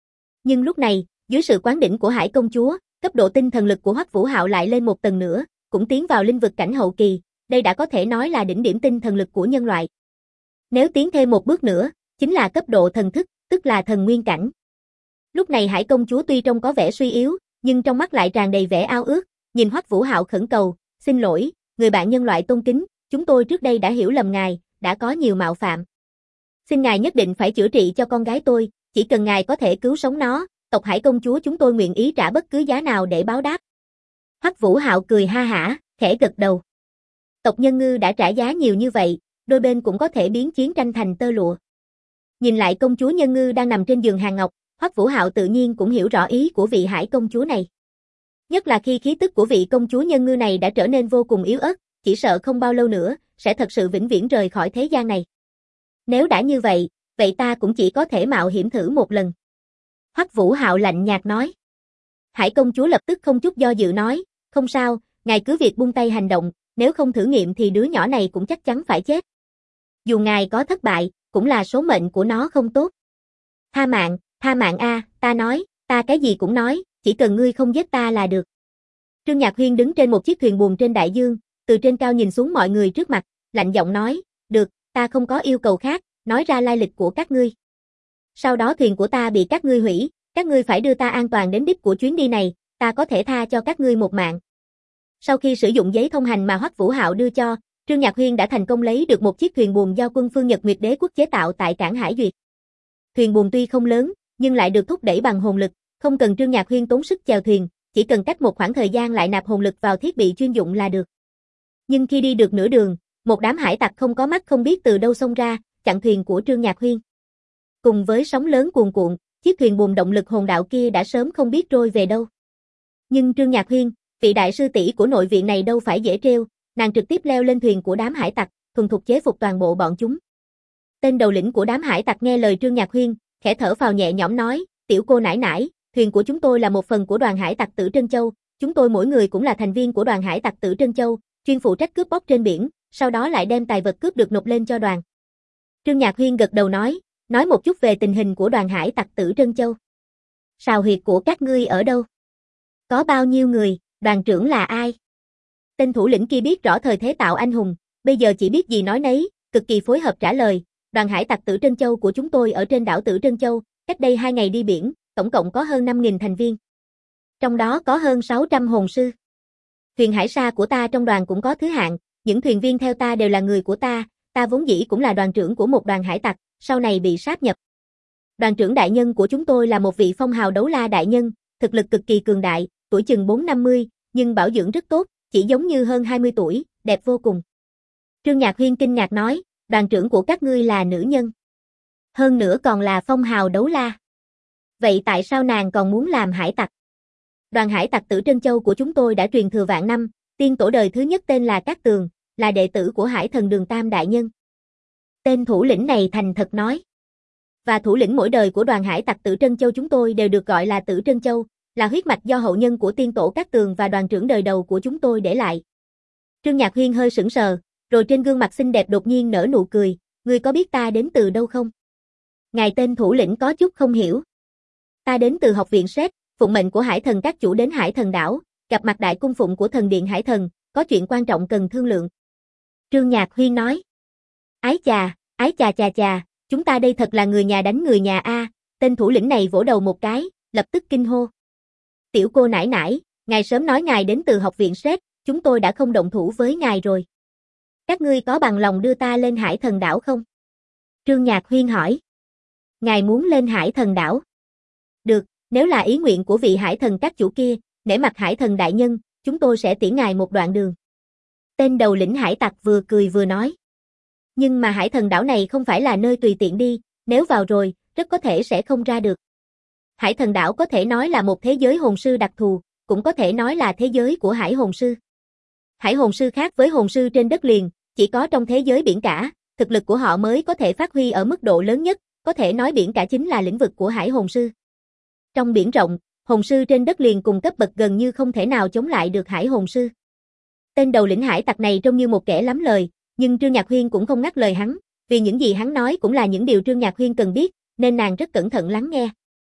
S1: Nhưng lúc này, dưới sự quán đỉnh của Hải công chúa, cấp độ tinh thần lực của Hoắc Vũ Hạo lại lên một tầng nữa, cũng tiến vào linh vực cảnh hậu kỳ, đây đã có thể nói là đỉnh điểm tinh thần lực của nhân loại. Nếu tiến thêm một bước nữa, chính là cấp độ thần thức, tức là thần nguyên cảnh. Lúc này Hải công chúa tuy trông có vẻ suy yếu, nhưng trong mắt lại tràn đầy vẻ ao ước, nhìn Hoắc Vũ Hạo khẩn cầu, "Xin lỗi, người bạn nhân loại tôn kính, chúng tôi trước đây đã hiểu lầm ngài, đã có nhiều mạo phạm. Xin ngài nhất định phải chữa trị cho con gái tôi, chỉ cần ngài có thể cứu sống nó, tộc Hải công chúa chúng tôi nguyện ý trả bất cứ giá nào để báo đáp." Hoắc Vũ Hạo cười ha hả, khẽ gật đầu. Tộc Nhân Ngư đã trả giá nhiều như vậy, đôi bên cũng có thể biến chiến tranh thành tơ lụa. Nhìn lại công chúa Nhân Ngư đang nằm trên giường hàng ngọc, Hoắc Vũ Hạo tự nhiên cũng hiểu rõ ý của vị Hải công chúa này. Nhất là khi khí tức của vị công chúa Nhân Ngư này đã trở nên vô cùng yếu ớt, chỉ sợ không bao lâu nữa, sẽ thật sự vĩnh viễn rời khỏi thế gian này. Nếu đã như vậy, vậy ta cũng chỉ có thể mạo hiểm thử một lần. Hoắc Vũ Hạo lạnh nhạt nói. Hải công chúa lập tức không chút do dự nói, "Không sao, ngài cứ việc buông tay hành động, nếu không thử nghiệm thì đứa nhỏ này cũng chắc chắn phải chết. Dù ngài có thất bại, cũng là số mệnh của nó không tốt. Tha mạng a, ta nói, ta cái gì cũng nói, chỉ cần ngươi không giết ta là được." Trương Nhạc Huyên đứng trên một chiếc thuyền buồm trên đại dương, từ trên cao nhìn xuống mọi người trước mặt, lạnh giọng nói, "Được, ta không có yêu cầu khác, nói ra lai lịch của các ngươi. Sau đó thuyền của ta bị các ngươi hủy, các ngươi phải đưa ta an toàn đến đích của chuyến đi này, ta có thể tha cho các ngươi một mạng." Sau khi sử dụng giấy thông hành mà Hoắc Vũ Hạo đưa cho, Trương Nhạc Huyên đã thành công lấy được một chiếc thuyền buồm do quân phương Nhật Nguyệt Đế quốc chế tạo tại cảng Hải Duyệt. Thuyền buồm tuy không lớn, nhưng lại được thúc đẩy bằng hồn lực, không cần Trương Nhạc Huyên tốn sức chèo thuyền, chỉ cần cách một khoảng thời gian lại nạp hồn lực vào thiết bị chuyên dụng là được. Nhưng khi đi được nửa đường, một đám hải tặc không có mắt không biết từ đâu xông ra, chặn thuyền của Trương Nhạc Huyên. Cùng với sóng lớn cuồn cuộn, chiếc thuyền buồm động lực hồn đạo kia đã sớm không biết trôi về đâu. Nhưng Trương Nhạc Huyên, vị đại sư tỷ của nội viện này đâu phải dễ trêu, nàng trực tiếp leo lên thuyền của đám hải tặc, thuần thục chế phục toàn bộ bọn chúng. Tên đầu lĩnh của đám hải tặc nghe lời Trương Nhạc Huyên, khẽ thở phào nhẹ nhõm nói, "Tiểu cô nãi nãi, thuyền của chúng tôi là một phần của đoàn hải tặc Tử Trân Châu, chúng tôi mỗi người cũng là thành viên của đoàn hải tặc Tử Trân Châu, chuyên phụ trách cướp bóc trên biển, sau đó lại đem tài vật cướp được nộp lên cho đoàn." Trương Nhạc Huyên gật đầu nói một chút về tình hình của đoàn hải tặc Tử Trân Châu. "Sào huyệt của các ngươi ở đâu? Có bao nhiêu người, đoàn trưởng là ai?" Tên thủ lĩnh kia biết rõ thời thế tạo anh hùng, bây giờ chỉ biết gì nói nấy, cực kỳ phối hợp trả lời, "Đoàn hải tặc Tử Trân Châu của chúng tôi ở trên đảo Tử Trân Châu, cách đây 2 ngày đi biển, tổng cộng có hơn 5.000 thành viên. Trong đó có hơn 600 hồn sư. Thuyền hải sa của ta trong đoàn cũng có thứ hạng, những thuyền viên theo ta đều là người của ta vốn dĩ cũng là đoàn trưởng của một đoàn hải tặc, sau này bị sáp nhập. Đoàn trưởng đại nhân của chúng tôi là một vị phong hào đấu la đại nhân, thực lực cực kỳ cường đại, tuổi chừng 4-50, nhưng bảo dưỡng rất tốt, chỉ giống như hơn 20 tuổi, đẹp vô cùng." Trương Nhạc Huyên kinh ngạc nói, "Đoàn trưởng của các ngươi là nữ nhân. Hơn nữa còn là phong hào đấu la. Vậy tại sao nàng còn muốn làm hải tặc?" "Đoàn hải tặc Tử Trân Châu của chúng tôi đã truyền thừa vạn năm, tiên tổ đời thứ nhất tên là Cát Tường, là đệ tử của Hải Thần Đường Tam đại nhân." Tên thủ lĩnh này thành thật nói. "Và thủ lĩnh mỗi đời của đoàn hải tặc Tử Trân Châu chúng tôi đều được gọi là Tử Trân Châu, là huyết mạch do hậu nhân của tiên tổ Cát Tường và đoàn trưởng đời đầu của chúng tôi để lại." Trương Nhạc Huyên hơi sững sờ, rồi trên gương mặt xinh đẹp đột nhiên nở nụ cười, "Ngươi có biết ta đến từ đâu không?" Ngài tên thủ lĩnh có chút không hiểu. "Ta đến từ học viện Sét, phụng mệnh của Hải Thần các chủ đến Hải Thần đảo, gặp mặt đại cung phụng của thần điện Hải Thần, có chuyện quan trọng cần thương lượng." Trương Nhạc Huyên nói. Ái chà, chúng ta đây thật là người nhà đánh người nhà a." Tên thủ lĩnh này vỗ đầu một cái, lập tức kinh hô. "Tiểu cô nãi nãi, ngài sớm nói ngài đến từ học viện Sét, chúng tôi đã không động thủ với ngài rồi. Các ngươi có bằng lòng đưa ta lên Hải Thần đảo không?" Trương Nhạc Huyên hỏi. "Ngài muốn lên Hải Thần đảo?" "Được, nếu là ý nguyện của vị Hải Thần các chủ kia, nể mặt Hải Thần đại nhân, chúng tôi sẽ tiễn ngài một đoạn đường." Tên đầu lĩnh hải tặc vừa cười vừa nói. "Nhưng mà Hải Thần đảo này không phải là nơi tùy tiện đi, nếu vào rồi, rất có thể sẽ không ra được. Hải Thần đảo có thể nói là một thế giới hồn sư đặc thù, cũng có thể nói là thế giới của hải hồn sư. Hải hồn sư khác với hồn sư trên đất liền, chỉ có trong thế giới biển cả, thực lực của họ mới có thể phát huy ở mức độ lớn nhất, có thể nói biển cả chính là lĩnh vực của hải hồn sư. Trong biển rộng, hồn sư trên đất liền cùng cấp bậc gần như không thể nào chống lại được hải hồn sư." Tên đầu lĩnh hải tặc này trông như một kẻ lắm lời, nhưng Trương Nhạc Huyên cũng không ngắt lời hắn, vì những gì hắn nói cũng là những điều Trương Nhạc Huyên cần biết, nên nàng rất cẩn thận lắng nghe.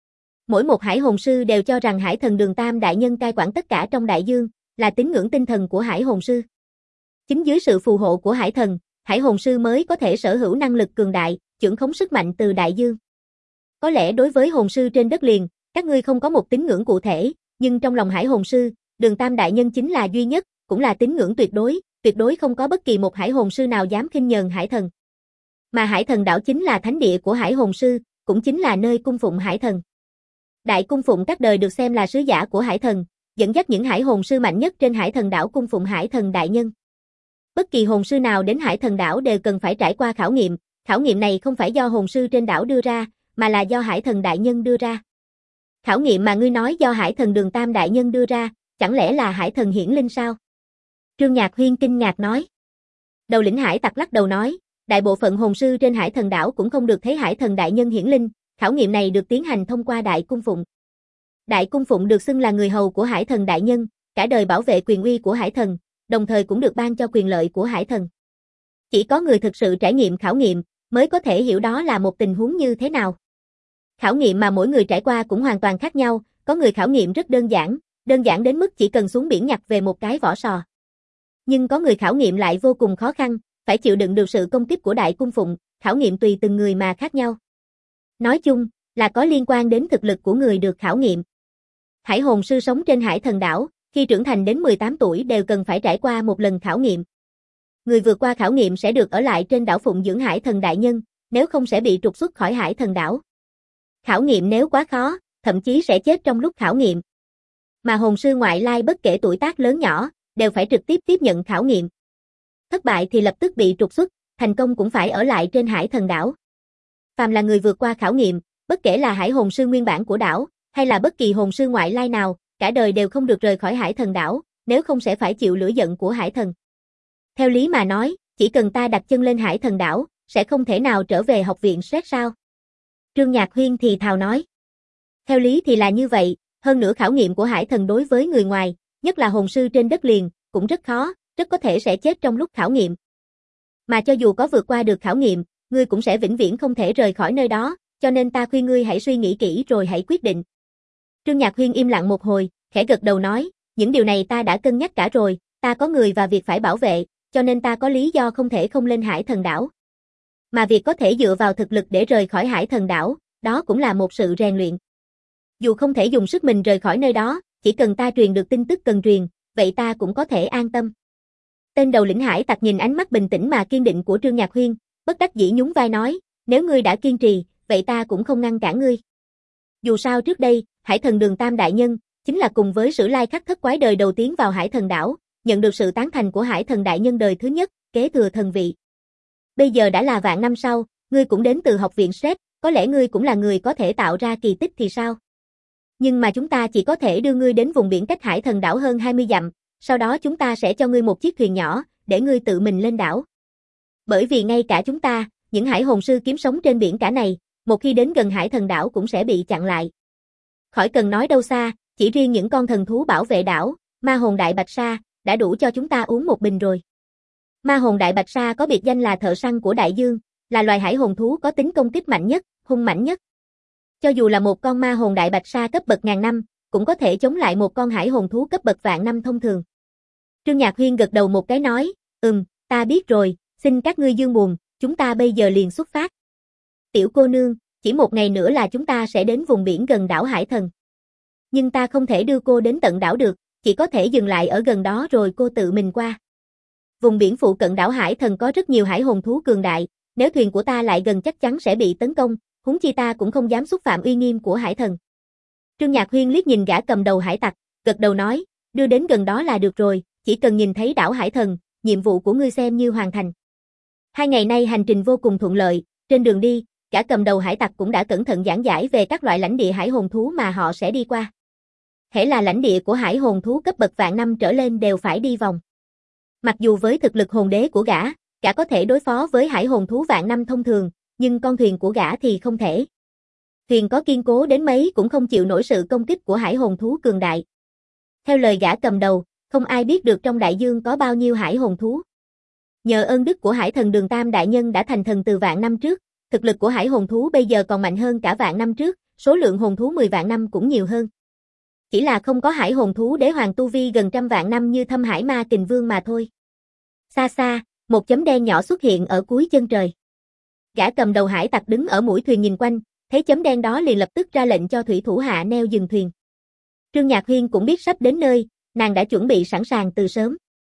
S1: Mỗi một hải hồn sư đều cho rằng hải thần Đường Tam đại nhân cai quản tất cả trong đại dương, là tín ngưỡng tinh thần của hải hồn sư. Chính dưới sự phù hộ của hải thần, hải hồn sư mới có thể sở hữu năng lực cường đại, trưởng khống sức mạnh từ đại dương. Có lẽ đối với hồn sư trên đất liền, các ngươi không có một tín ngưỡng cụ thể, nhưng trong lòng hải hồn sư, Đường Tam đại nhân chính là duy nhất, cũng là tín ngưỡng tuyệt đối không có bất kỳ một hải hồn sư nào dám khinh nhờn hải thần. Mà hải thần đảo chính là thánh địa của hải hồn sư, cũng chính là nơi cung phụng hải thần. Đại cung phụng các đời được xem là sứ giả của hải thần, dẫn dắt những hải hồn sư mạnh nhất trên hải thần đảo cung phụng hải thần đại nhân. Bất kỳ hồn sư nào đến hải thần đảo đều cần phải trải qua khảo nghiệm này không phải do hồn sư trên đảo đưa ra, mà là do hải thần đại nhân đưa ra. Khảo nghiệm mà ngươi nói do hải thần Đường Tam đại nhân đưa ra, chẳng lẽ là hải thần hiển linh sao? Trương Nhạc Huyên kinh ngạc nói. Đầu lĩnh hải tặc lắc đầu nói, đại bộ phận hồn sư trên hải thần đảo cũng không được thấy hải thần đại nhân hiển linh, khảo nghiệm này được tiến hành thông qua đại cung phụng. Đại cung phụng được xưng là người hầu của hải thần đại nhân, cả đời bảo vệ quyền uy của hải thần, đồng thời cũng được ban cho quyền lợi của hải thần. Chỉ có người thực sự trải nghiệm khảo nghiệm, mới có thể hiểu đó là một tình huống như thế nào. Khảo nghiệm mà mỗi người trải qua cũng hoàn toàn khác nhau, có người khảo nghiệm rất đơn giản đến mức chỉ cần xuống biển nhặt về một cái vỏ sò. Nhưng có người khảo nghiệm lại vô cùng khó khăn, phải chịu đựng được sự công kích của đại cung phụng, khảo nghiệm tùy từng người mà khác nhau. Nói chung, là có liên quan đến thực lực của người được khảo nghiệm. Hải hồn sư sống trên hải thần đảo, khi trưởng thành đến 18 tuổi đều cần phải trải qua một lần khảo nghiệm. Người vượt qua khảo nghiệm sẽ được ở lại trên đảo phụng dưỡng hải thần đại nhân, nếu không sẽ bị trục xuất khỏi hải thần đảo. Khảo nghiệm nếu quá khó, thậm chí sẽ chết trong lúc khảo nghiệm. Mà hồn sư ngoại lai bất kể tuổi tác lớn nhỏ, đều phải trực tiếp tiếp nhận khảo nghiệm. Thất bại thì lập tức bị trục xuất, thành công cũng phải ở lại trên hải thần đảo. Phàm là người vượt qua khảo nghiệm, bất kể là hải hồn sư nguyên bản của đảo, hay là bất kỳ hồn sư ngoại lai nào, cả đời đều không được rời khỏi hải thần đảo, nếu không sẽ phải chịu lửa giận của hải thần. Theo lý mà nói, chỉ cần ta đặt chân lên hải thần đảo, sẽ không thể nào trở về học viện Sret sao? Trương Nhạc Huyên thì thào nói. Theo lý thì là như vậy, hơn nữa khảo nghiệm của hải thần đối với người ngoài, nhất là hồn sư trên đất liền, cũng rất khó, rất có thể sẽ chết trong lúc khảo nghiệm. Mà cho dù có vượt qua được khảo nghiệm, ngươi cũng sẽ vĩnh viễn không thể rời khỏi nơi đó, cho nên ta khuyên ngươi hãy suy nghĩ kỹ rồi hãy quyết định. Trương Nhạc Huyên im lặng một hồi, khẽ gật đầu nói, những điều này ta đã cân nhắc cả rồi, ta có người và việc phải bảo vệ, cho nên ta có lý do không thể không lên hải thần đảo. Mà việc có thể dựa vào thực lực để rời khỏi hải thần đảo, đó cũng là một sự rèn luyện. Dù không thể dùng sức mình rời khỏi nơi đó, chỉ cần ta truyền được tin tức cần truyền, vậy ta cũng có thể an tâm. Tên đầu lĩnh hải tặc nhìn ánh mắt bình tĩnh mà kiên định của Trương Nhạc Huyên, bất đắc dĩ nhún vai nói, nếu ngươi đã kiên trì, vậy ta cũng không ngăn cản ngươi. Dù sao trước đây, hải thần Đường Tam đại nhân, chính là cùng với Sử Lai Khắc Thất quái đời đầu tiến vào hải thần đảo, nhận được sự tán thành của hải thần đại nhân đời thứ nhất, kế thừa thần vị. Bây giờ đã là vạn năm sau, ngươi cũng đến từ học viện Sret, có lẽ ngươi cũng là người có thể tạo ra kỳ tích thì sao? Nhưng mà chúng ta chỉ có thể đưa ngươi đến vùng biển cách hải thần đảo hơn 20 dặm, sau đó chúng ta sẽ cho ngươi một chiếc thuyền nhỏ, để ngươi tự mình lên đảo. Bởi vì ngay cả chúng ta, những hải hồn sư kiếm sống trên biển cả này, một khi đến gần hải thần đảo cũng sẽ bị chặn lại. Khỏi cần nói đâu xa, chỉ riêng những con thần thú bảo vệ đảo, ma hồn đại bạch sa, đã đủ cho chúng ta uống một bình rồi. Ma hồn đại bạch sa có biệt danh là thợ săn của đại dương, là loài hải hồn thú có tính công kích mạnh nhất, hung mãnh nhất. Cho dù là một con ma hồn đại bạch sa cấp bậc ngàn năm, cũng có thể chống lại một con hải hồn thú cấp bậc vạn năm thông thường. Trương Nhạc Huyên gật đầu một cái nói, ta biết rồi, xin các ngươi dương buồn, chúng ta bây giờ liền xuất phát. Tiểu cô nương, chỉ một ngày nữa là chúng ta sẽ đến vùng biển gần đảo Hải Thần. Nhưng ta không thể đưa cô đến tận đảo được, chỉ có thể dừng lại ở gần đó rồi cô tự mình qua. Vùng biển phụ cận đảo Hải Thần có rất nhiều hải hồn thú cường đại, nếu thuyền của ta lại gần chắc chắn sẽ bị tấn công, huống chi ta cũng không dám xúc phạm uy nghiêm của Hải Thần. Trương Nhạc Huyên liếc nhìn gã cầm đầu hải tặc, gật đầu nói, đưa đến gần đó là được rồi, chỉ cần nhìn thấy đảo Hải Thần, nhiệm vụ của ngươi xem như hoàn thành. 2 ngày nay hành trình vô cùng thuận lợi, trên đường đi, gã cầm đầu hải tặc cũng đã cẩn thận giảng giải về các loại lãnh địa hải hồn thú mà họ sẽ đi qua. Hễ là lãnh địa của hải hồn thú cấp bậc vạn năm trở lên đều phải đi vòng. Mặc dù với thực lực hồn đế của gã có thể đối phó với hải hồn thú vạn năm thông thường, nhưng con thuyền của gã thì không thể. Thuyền có kiên cố đến mấy cũng không chịu nổi sự công kích của hải hồn thú cường đại. Theo lời gã cầm đầu, không ai biết được trong đại dương có bao nhiêu hải hồn thú. Nhờ ơn đức của hải thần Đường Tam đại nhân đã thành thần từ vạn năm trước, thực lực của hải hồn thú bây giờ còn mạnh hơn cả vạn năm trước, số lượng hồn thú 10 vạn năm cũng nhiều hơn. Chỉ là không có hải hồn thú đế hoàng tu vi gần trăm vạn năm như Thâm Hải Ma Kình Vương mà thôi. Xa xa, một chấm đen nhỏ xuất hiện ở cuối chân trời. Gã cầm đầu hải tặc đứng ở mũi thuyền nhìn quanh, thấy chấm đen đó liền lập tức ra lệnh cho thủy thủ hạ neo dừng thuyền. Trương Nhạc Huyên cũng biết sắp đến nơi, nàng đã chuẩn bị sẵn sàng từ sớm.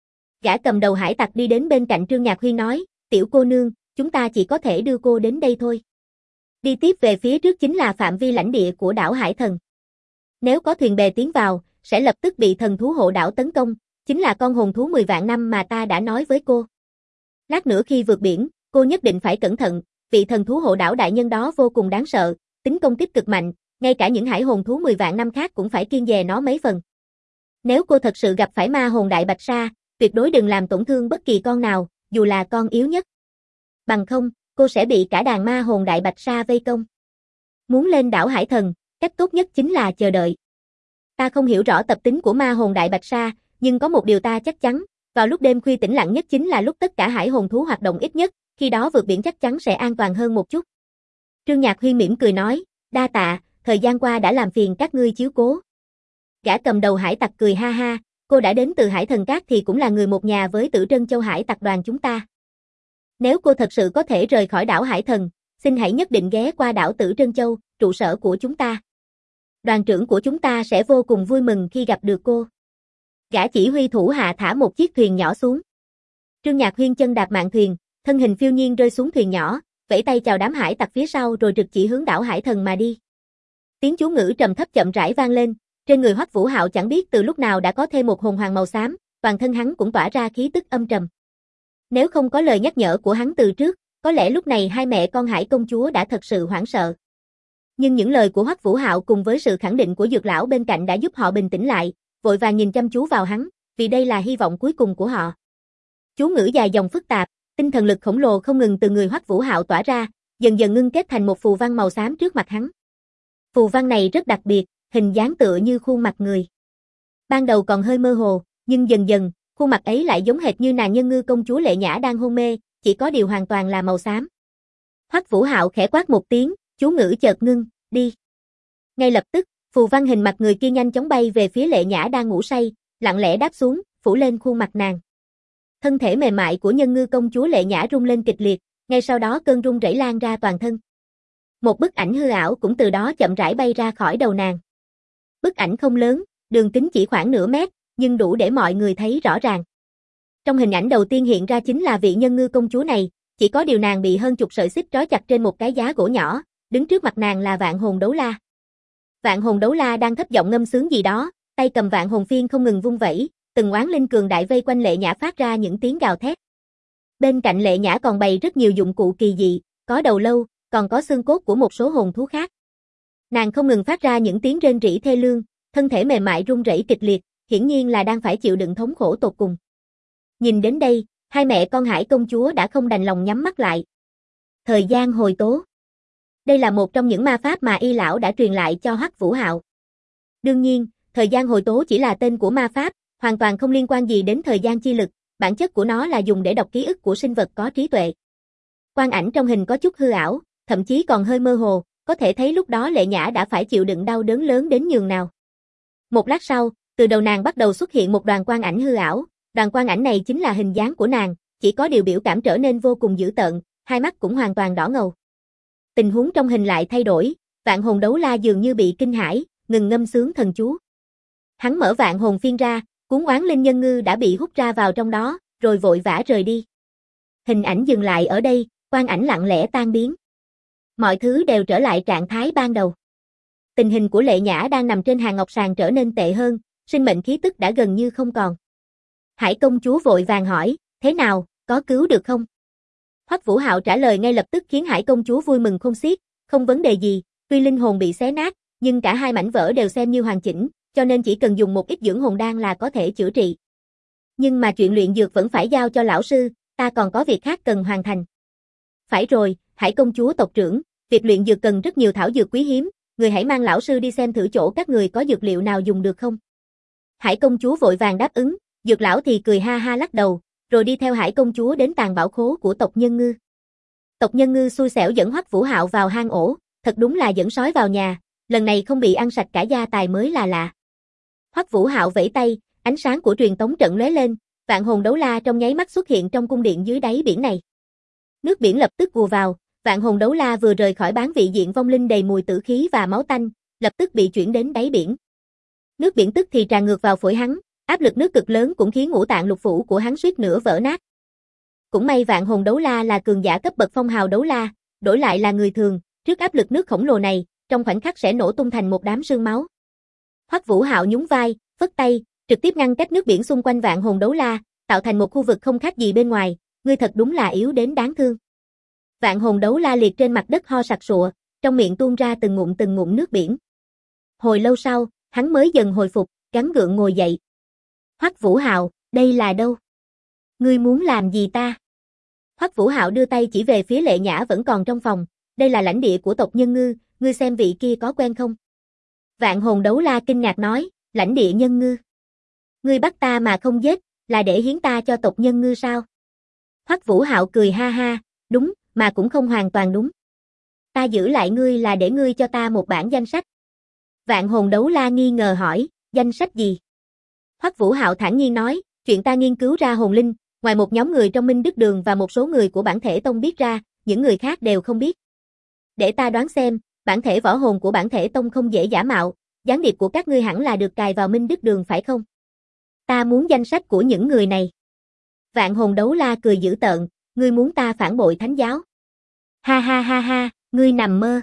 S1: Gã cầm đầu hải tặc đi đến bên cạnh Trương Nhạc Huyên nói, tiểu cô nương, chúng ta chỉ có thể đưa cô đến đây thôi. Đi tiếp về phía trước chính là phạm vi lãnh địa của đảo Hải Thần. Nếu có thuyền bè tiến vào, sẽ lập tức bị thần thú hộ đảo tấn công, chính là con hồn thú 10 vạn năm mà ta đã nói với cô. Lát nữa khi vượt biển, cô nhất định phải cẩn thận, vị thần thú hộ đảo đại nhân đó vô cùng đáng sợ, tính công kích cực mạnh, ngay cả những hải hồn thú 10 vạn năm khác cũng phải kiêng dè nó mấy phần. Nếu cô thật sự gặp phải ma hồn đại bạch sa, tuyệt đối đừng làm tổn thương bất kỳ con nào, dù là con yếu nhất. Bằng không, cô sẽ bị cả đàn ma hồn đại bạch sa vây công. Muốn lên đảo Hải Thần, cách tốt nhất chính là chờ đợi. Ta không hiểu rõ tập tính của ma hồn đại bạch sa, nhưng có một điều ta chắc chắn, vào lúc đêm khuya tĩnh lặng nhất chính là lúc tất cả hải hồn thú hoạt động ít nhất, khi đó vượt biển chắc chắn sẽ an toàn hơn một chút. Trương Nhạc Huyên mỉm cười nói, đa tạ, thời gian qua đã làm phiền các ngươi chiếu cố. Gã cầm đầu hải tặc cười ha ha, cô đã đến từ Hải Thần Cát thì cũng là người một nhà với Tử Trân Châu Hải tặc đoàn chúng ta. Nếu cô thật sự có thể rời khỏi đảo Hải Thần, xin hãy nhất định ghé qua đảo Tử Trân Châu, trụ sở của chúng ta. Đoàn trưởng của chúng ta sẽ vô cùng vui mừng khi gặp được cô. Gã chỉ huy thủ hạ thả một chiếc thuyền nhỏ xuống. Trương Nhạc Huyên chân đạp mạn thuyền, thân hình phiêu nhiên rơi xuống thuyền nhỏ, vẫy tay chào đám hải tặc phía sau rồi trực chỉ hướng đảo Hải Thần mà đi. Tiếng chú ngữ trầm thấp chậm rãi vang lên, trên người Hoắc Vũ Hạo chẳng biết từ lúc nào đã có thêm một hồn hoàng màu xám, toàn thân hắn cũng tỏa ra khí tức âm trầm. Nếu không có lời nhắc nhở của hắn từ trước, có lẽ lúc này hai mẹ con Hải công chúa đã thật sự hoảng sợ. Nhưng những lời của Hoắc Vũ Hạo cùng với sự khẳng định của Dược lão bên cạnh đã giúp họ bình tĩnh lại, vội vàng nhìn chăm chú vào hắn, vì đây là hy vọng cuối cùng của họ. Chú ngữ dài dòng phức tạp, tinh thần lực khổng lồ không ngừng từ người Hoắc Vũ Hạo tỏa ra, dần dần ngưng kết thành một phù văn màu xám trước mặt hắn. Phù văn này rất đặc biệt, hình dáng tựa như khuôn mặt người. Ban đầu còn hơi mơ hồ, nhưng dần dần, khuôn mặt ấy lại giống hệt như nàng Nhân Ngư công chúa Lệ Nhã đang hôn mê, chỉ có điều hoàn toàn là màu xám. Hoắc Vũ Hạo khẽ quát một tiếng, chú ngữ chợt ngưng, đi. Ngay lập tức, phù văn hình mặt người kia nhanh chóng bay về phía Lệ Nhã đang ngủ say, lặng lẽ đáp xuống, phủ lên khuôn mặt nàng. Thân thể mềm mại của Nhân Ngư công chúa Lệ Nhã rung lên kịch liệt, ngay sau đó cơn rung rẩy lan ra toàn thân. Một bức ảnh hư ảo cũng từ đó chậm rãi bay ra khỏi đầu nàng. Bức ảnh không lớn, đường kính chỉ khoảng nửa mét, nhưng đủ để mọi người thấy rõ ràng. Trong hình ảnh đầu tiên hiện ra chính là vị Nhân Ngư công chúa này, chỉ có điều nàng bị hơn chục sợi xích trói chặt trên một cái giá gỗ nhỏ, đứng trước mặt nàng là Vạn Hồn Đấu La. Vạn Hồn Đấu La đang thấp giọng ngâm sướng gì đó, tay cầm Vạn Hồn Phiên không ngừng vung vẩy, từng oán linh cường đại vây quanh Lệ Nhã phát ra những tiếng gào thét. Bên cạnh Lệ Nhã còn bày rất nhiều dụng cụ kỳ dị, có đầu lâu, còn có xương cốt của một số hồn thú khác. Nàng không ngừng phát ra những tiếng rên rỉ thê lương, thân thể mềm mại run rẩy kịch liệt, hiển nhiên là đang phải chịu đựng thống khổ tột cùng. Nhìn đến đây, hai mẹ con Hải công chúa đã không đành lòng nhắm mắt lại. Thời gian hồi tố. Đây là một trong những ma pháp mà Y lão đã truyền lại cho Hoắc Vũ Hạo. Đương nhiên, thời gian hồi tố chỉ là tên của ma pháp, hoàn toàn không liên quan gì đến thời gian chi lực, bản chất của nó là dùng để đọc ký ức của sinh vật có trí tuệ. Quang ảnh trong hình có chút hư ảo, thậm chí còn hơi mơ hồ, có thể thấy lúc đó Lệ Nhã đã phải chịu đựng đau đớn lớn đến nhường nào. Một lát sau, từ đầu nàng bắt đầu xuất hiện một đoàn quang ảnh hư ảo, đoàn quang ảnh này chính là hình dáng của nàng, chỉ có điều biểu cảm trở nên vô cùng dữ tợn, hai mắt cũng hoàn toàn đỏ ngầu. Tình huống trong hình lại thay đổi, Vạn Hồn Đấu La dường như bị kinh hãi, ngừng ngâm sướng thần chú. Hắn mở Vạn Hồn Phiên ra, cuốn oán linh Nhân Ngư đã bị hút ra vào trong đó, rồi vội vã rời đi. Hình ảnh dừng lại ở đây, quang ảnh lặng lẽ tan biến. Mọi thứ đều trở lại trạng thái ban đầu. Tình hình của Lệ Nhã đang nằm trên hàng ngọc sàn trở nên tệ hơn, sinh mệnh khí tức đã gần như không còn. Hải công chúa vội vàng hỏi, thế nào, có cứu được không? Hoắc Vũ Hạo trả lời ngay lập tức khiến Hải công chúa vui mừng khôn xiết, không vấn đề gì, tuy linh hồn bị xé nát, nhưng cả hai mảnh vỡ đều xem như hoàn chỉnh, cho nên chỉ cần dùng một ít dưỡng hồn đan là có thể chữa trị. Nhưng mà chuyện luyện dược vẫn phải giao cho lão sư, ta còn có việc khác cần hoàn thành. Phải rồi, Hải công chúa tộc trưởng, việc luyện dược cần rất nhiều thảo dược quý hiếm, người hãy mang lão sư đi xem thử chỗ các người có dược liệu nào dùng được không? Hải công chúa vội vàng đáp ứng, Dược lão thì cười ha ha lắc đầu, rồi đi theo Hải công chúa đến tàng bảo khố của tộc Nhân Ngư. Tộc Nhân Ngư xui xẻo dẫn Hoắc Vũ Hạo vào hang ổ, thật đúng là dẫn sói vào nhà, lần này không bị ăn sạch cả gia tài mới là lạ. Hoắc Vũ Hạo vẫy tay, ánh sáng của truyền tống trận lóe lên, vạn hồn đấu la trong nháy mắt xuất hiện trong cung điện dưới đáy biển này. Nước biển lập tức ùa vào, vạn hồn đấu la vừa rời khỏi bán vị diện vong linh đầy mùi tử khí và máu tanh, lập tức bị chuyển đến đáy biển. Nước biển tức thì tràn ngược vào phổi hắn, áp lực nước cực lớn cũng khiến ngũ tạng lục phủ của hắn suýt nữa vỡ nát. Cũng may vạn hồn đấu la là cường giả cấp bậc phong hào đấu la, đổi lại là người thường, trước áp lực nước khổng lồ này, trong khoảnh khắc sẽ nổ tung thành một đám sương máu. Hoắc Vũ Hạo nhún vai, phất tay, trực tiếp ngăn cách nước biển xung quanh vạn hồn đấu la, tạo thành một khu vực không khác gì bên ngoài, ngươi thật đúng là yếu đến đáng thương. Vạn hồn đấu la liệt trên mặt đất ho sặc sụa, trong miệng tuôn ra từng ngụm nước biển. Hồi lâu sau, hắn mới dần hồi phục, gắng gượng ngồi dậy. Hoắc Vũ Hạo, đây là đâu? Ngươi muốn làm gì ta? Hoắc Vũ Hạo đưa tay chỉ về phía Lệ Nhã vẫn còn trong phòng, đây là lãnh địa của tộc Nhân Ngư, ngươi xem vị kia có quen không? Vạn hồn đấu la kinh ngạc nói, lãnh địa Nhân Ngư. Ngươi bắt ta mà không giết, là để hiến ta cho tộc Nhân Ngư sao? Hoắc Vũ Hạo cười ha ha, đúng, mà cũng không hoàn toàn đúng. Ta giữ lại ngươi là để ngươi cho ta một bản danh sách. Vạn hồn đấu la nghi ngờ hỏi, danh sách gì? Hoắc Vũ Hạo thản nhiên nói, chuyện ta nghiên cứu ra hồn linh, ngoài một nhóm người trong Minh Đức Đường và một số người của bản thể tông biết ra, những người khác đều không biết. Để ta đoán xem, bản thể võ hồn của bản thể tông không dễ giả mạo, gián điệp của các ngươi hẳn là được cài vào Minh Đức Đường phải không? Ta muốn danh sách của những người này. Vạn hồn đấu la cười dữ tợn, ngươi muốn ta phản bội thánh giáo? Ha ha ha ha, ngươi nằm mơ.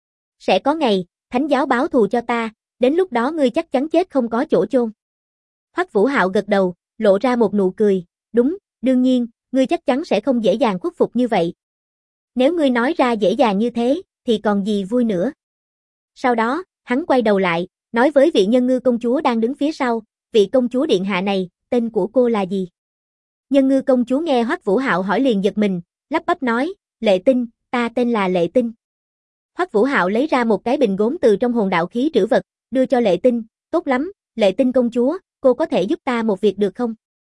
S1: Sẽ có ngày, thánh giáo báo thù cho ta, đến lúc đó ngươi chắc chắn chết không có chỗ chôn. Hoắc Vũ Hạo gật đầu, lộ ra một nụ cười, đúng, đương nhiên, ngươi chắc chắn sẽ không dễ dàng khuất phục như vậy. Nếu ngươi nói ra dễ dàng như thế, thì còn gì vui nữa. Sau đó, hắn quay đầu lại, nói với vị Nhân Ngư công chúa đang đứng phía sau, vị công chúa điện hạ này, tên của cô là gì? Nhân Ngư công chúa nghe Hoắc Vũ Hạo hỏi liền giật mình, lắp bắp nói, Lệ Tinh, ta tên là Lệ Tinh. Hoắc Vũ Hạo lấy ra một cái bình gốm từ trong hồn đạo khí trữ vật, đưa cho Lệ Tinh, tốt lắm, Lệ Tinh công chúa, cô có thể giúp ta một việc được không?